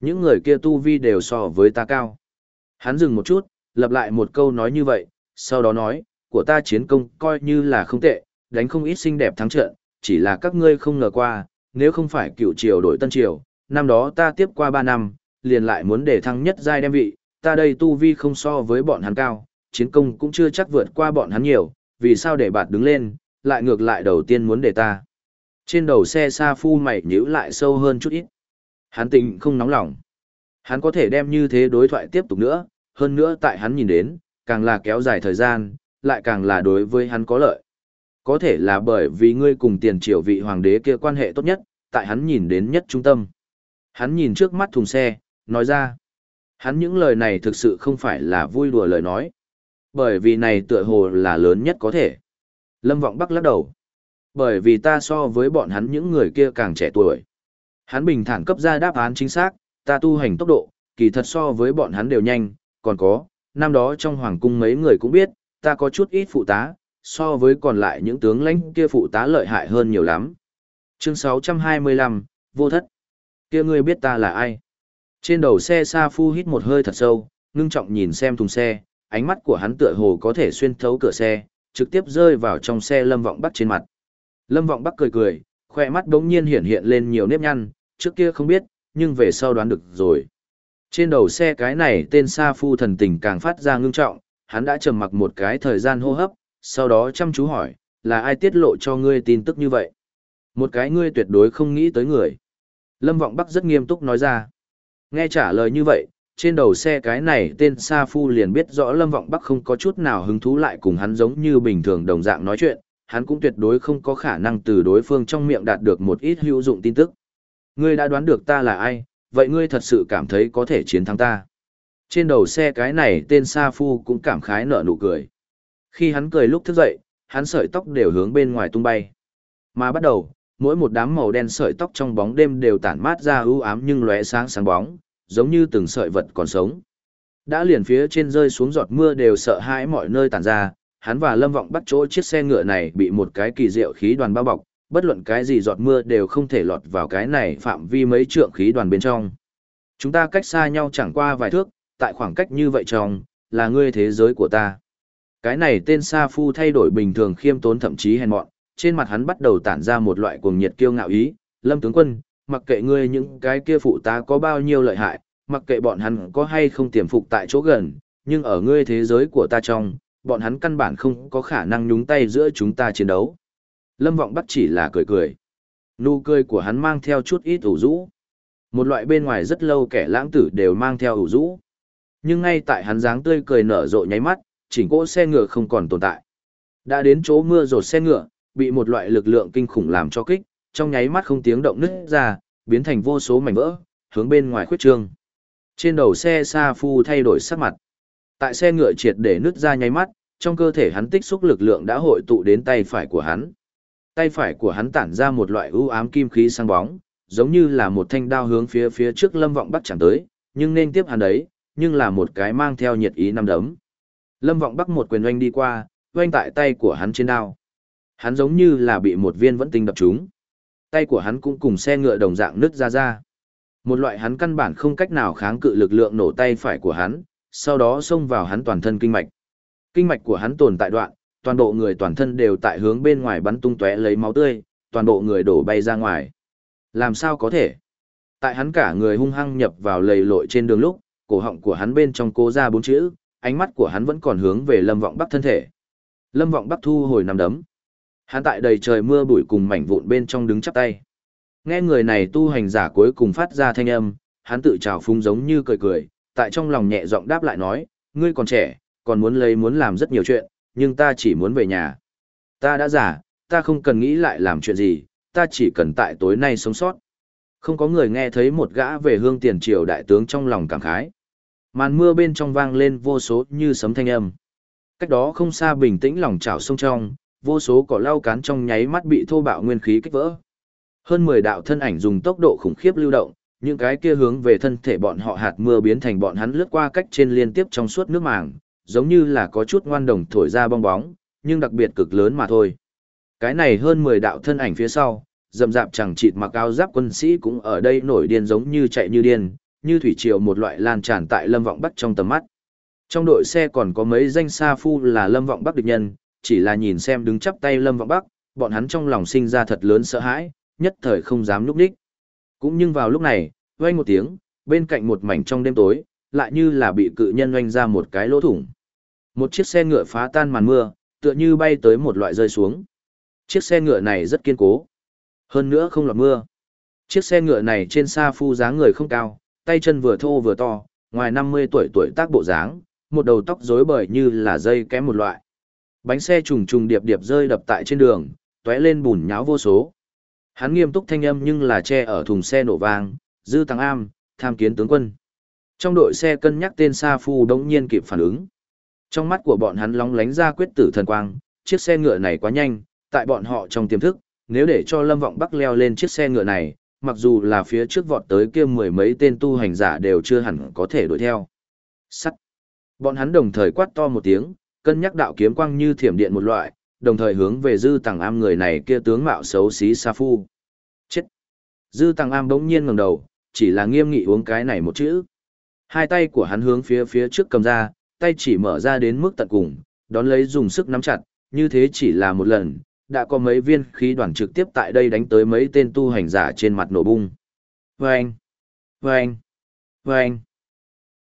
Những người kia tu vi đều so với ta cao. Hắn dừng một chút, lặp lại một câu nói như vậy, sau đó nói, của ta chiến công coi như là không tệ, đánh không ít xinh đẹp thắng trận, chỉ là các ngươi không ngờ qua, nếu không phải cựu triều đổi tân triều, năm đó ta tiếp qua 3 năm, liền lại muốn để thăng nhất giai đem vị, ta đây tu vi không so với bọn hắn cao, chiến công cũng chưa chắc vượt qua bọn hắn nhiều, vì sao để bạt đứng lên, lại ngược lại đầu tiên muốn để ta. Trên đầu xe Sa Phu mày nhíu lại sâu hơn chút ít. Hắn tình không nóng lòng. Hắn có thể đem như thế đối thoại tiếp tục nữa, hơn nữa tại hắn nhìn đến, càng là kéo dài thời gian, lại càng là đối với hắn có lợi. Có thể là bởi vì ngươi cùng tiền triều vị hoàng đế kia quan hệ tốt nhất, tại hắn nhìn đến nhất trung tâm. Hắn nhìn trước mắt thùng xe, nói ra. Hắn những lời này thực sự không phải là vui đùa lời nói. Bởi vì này tựa hồ là lớn nhất có thể. Lâm Vọng Bắc lắc đầu. Bởi vì ta so với bọn hắn những người kia càng trẻ tuổi. Hắn bình thản cấp ra đáp án chính xác, ta tu hành tốc độ, kỳ thật so với bọn hắn đều nhanh, còn có, năm đó trong hoàng cung mấy người cũng biết, ta có chút ít phụ tá, so với còn lại những tướng lãnh kia phụ tá lợi hại hơn nhiều lắm. Chương 625, Vô Thất. Kia ngươi biết ta là ai? Trên đầu xe Sa Phu hít một hơi thật sâu, ngưng trọng nhìn xem thùng xe, ánh mắt của hắn tựa hồ có thể xuyên thấu cửa xe, trực tiếp rơi vào trong xe Lâm Vọng Bắc trên mặt. Lâm Vọng Bắc cười cười, khoe mắt đống nhiên hiện lên nhiều nếp nhăn, trước kia không biết, nhưng về sau đoán được rồi. Trên đầu xe cái này tên Sa Phu thần tình càng phát ra ngưng trọng, hắn đã trầm mặc một cái thời gian hô hấp, sau đó chăm chú hỏi, là ai tiết lộ cho ngươi tin tức như vậy? Một cái ngươi tuyệt đối không nghĩ tới người. Lâm Vọng Bắc rất nghiêm túc nói ra. Nghe trả lời như vậy, trên đầu xe cái này tên Sa Phu liền biết rõ Lâm Vọng Bắc không có chút nào hứng thú lại cùng hắn giống như bình thường đồng dạng nói chuyện, hắn cũng tuyệt đối không có khả năng từ đối phương trong miệng đạt được một ít hữu dụng tin tức. Ngươi đã đoán được ta là ai, vậy ngươi thật sự cảm thấy có thể chiến thắng ta. Trên đầu xe cái này tên Sa Phu cũng cảm khái nở nụ cười. Khi hắn cười lúc thức dậy, hắn sợi tóc đều hướng bên ngoài tung bay. Mà bắt đầu, mỗi một đám màu đen sợi tóc trong bóng đêm đều tản mát ra ưu ám nhưng lóe sáng sáng bóng, giống như từng sợi vật còn sống. Đã liền phía trên rơi xuống giọt mưa đều sợ hãi mọi nơi tản ra, hắn và Lâm Vọng bắt chỗ chiếc xe ngựa này bị một cái kỳ diệu khí đoàn bao bọc, bất luận cái gì giọt mưa đều không thể lọt vào cái này phạm vi mấy trượng khí đoàn bên trong. Chúng ta cách xa nhau chẳng qua vài thước, tại khoảng cách như vậy trong, là ngươi thế giới của ta. Cái này tên Sa Phu thay đổi bình thường khiêm tốn thậm chí hèn mọn, trên mặt hắn bắt đầu tản ra một loại cuồng nhiệt kiêu ngạo ý, Lâm tướng quân, mặc kệ ngươi những cái kia phụ tá có bao nhiêu lợi hại, mặc kệ bọn hắn có hay không tiềm phục tại chỗ gần, nhưng ở ngươi thế giới của ta trong, bọn hắn căn bản không có khả năng nhúng tay giữa chúng ta chiến đấu. Lâm Vọng Bắc chỉ là cười cười. Nụ cười của hắn mang theo chút ít ủ rũ. Một loại bên ngoài rất lâu kẻ lãng tử đều mang theo ủ rũ. Nhưng ngay tại hắn dáng tươi cười nở rộ nháy mắt, chỉnh cỗ xe ngựa không còn tồn tại. Đã đến chỗ mưa rột xe ngựa, bị một loại lực lượng kinh khủng làm cho kích, trong nháy mắt không tiếng động nứt ra, biến thành vô số mảnh vỡ, hướng bên ngoài khuyết trương. Trên đầu xe Sa Phu thay đổi sắc mặt. Tại xe ngựa triệt để nứt ra nháy mắt, trong cơ thể hắn tích xúc lực lượng đã hội tụ đến tay phải của hắn. Tay phải của hắn tản ra một loại u ám kim khí sáng bóng, giống như là một thanh đao hướng phía trước Lâm Vọng Bắc chẳng tới, nhưng nên tiếp hắn đấy, nhưng là một cái mang theo nhiệt ý năm đấm. Lâm Vọng Bắc một quyền oanh đi qua, oanh tại tay của hắn trên đao. Hắn giống như là bị một viên vẫn tinh đập trúng. Tay của hắn cũng cùng xe ngựa đồng dạng nứt ra. Một loại hắn căn bản không cách nào kháng cự lực lượng nổ tay phải của hắn, sau đó xông vào hắn toàn thân kinh mạch. Kinh mạch của hắn tồn tại đoạn, toàn bộ người toàn thân đều tại hướng bên ngoài bắn tung tóe lấy máu tươi, toàn bộ người đổ bay ra ngoài. Làm sao có thể? Tại hắn cả người hung hăng nhập vào lầy lội trên đường lúc, cổ họng của hắn bên trong cố ra 4 chữ, ánh mắt của hắn vẫn còn hướng về Lâm Vọng Bắc thân thể. Lâm Vọng Bắc thu hồi nắm đấm. Hắn tại đầy trời mưa bụi cùng mảnh vụn bên trong đứng chắp tay. Nghe người này tu hành giả cuối cùng phát ra thanh âm, hắn tự trào phúng giống như cười cười, tại trong lòng nhẹ giọng đáp lại nói, ngươi còn trẻ, còn muốn làm rất nhiều chuyện, nhưng ta chỉ muốn về nhà. Ta đã già, ta không cần nghĩ lại làm chuyện gì, ta chỉ cần tại tối nay sống sót. Không có người nghe thấy một gã về hương tiền triều đại tướng trong lòng cảm khái. Màn mưa bên trong vang lên vô số như sấm thanh âm. Cách đó không xa bình tĩnh lòng chảo sông trong, vô số cỏ lau cán trong nháy mắt bị thô bạo nguyên khí kích vỡ. Hơn 10 đạo thân ảnh dùng tốc độ khủng khiếp lưu động, những cái kia hướng về thân thể bọn họ hạt mưa biến thành bọn hắn lướt qua cách trên liên tiếp trong suốt nước màng, giống như là có chút ngoan đồng thổi ra bong bóng, nhưng đặc biệt cực lớn mà thôi. Cái này hơn 10 đạo thân ảnh phía sau, rậm rạp chẳng chịt mặc áo giáp quân sĩ cũng ở đây nổi điên giống như chạy như điên, như thủy triều một loại lan tràn tại Lâm Vọng Bắc trong tầm mắt. Trong đội xe còn có mấy danh sa phu là Lâm Vọng Bắc địch nhân, chỉ là nhìn xem đứng chắp tay Lâm Vọng Bắc, bọn hắn trong lòng sinh ra thật lớn sợ hãi, nhất thời không dám núp đích. Cũng nhưng vào lúc này, vang một tiếng, bên cạnh một mảnh trong đêm tối, lại như là bị cự nhân oanh ra một cái lỗ thủng. Một chiếc xe ngựa phá tan màn mưa, tựa như bay tới một loại rơi xuống. Chiếc xe ngựa này rất kiên cố, hơn nữa không lọt mưa. Chiếc xe ngựa này trên sa phu dáng người không cao, tay chân vừa thô vừa to, ngoài 50 tuổi tác bộ dáng, một đầu tóc rối bời như là dây kém một loại. Bánh xe trùng trùng điệp điệp rơi đập tại trên đường, tóe lên bùn nháo vô số. Hắn nghiêm túc thanh âm nhưng là che ở thùng xe nổ vang, Dư Tăng Am, tham kiến tướng quân. Trong đội xe cân nhắc tên sa phu đống nhiên kịp phản ứng. Trong mắt của bọn hắn lóng lánh ra quyết tử thần quang, chiếc xe ngựa này quá nhanh, tại bọn họ trong tiềm thức, nếu để cho Lâm Vọng Bắc leo lên chiếc xe ngựa này, mặc dù là phía trước vọt tới kia mười mấy tên tu hành giả đều chưa hẳn có thể đuổi theo. Sắt. Bọn hắn đồng thời quát to một tiếng, cân nhắc đạo kiếm quang như thiểm điện một loại, đồng thời hướng về Dư Tằng Am người này kia tướng mạo xấu xí sa phu. Chết. Dư Tằng Am bỗng nhiên ngẩng đầu, chỉ là nghiêm nghị uống cái này một chữ. Hai tay của hắn hướng phía trước cầm ra, tay chỉ mở ra đến mức tận cùng, đón lấy dùng sức nắm chặt, như thế chỉ là một lần, đã có mấy viên khí đoàn trực tiếp tại đây đánh tới mấy tên tu hành giả trên mặt nổ bung. Vâng! Vâng! Vâng!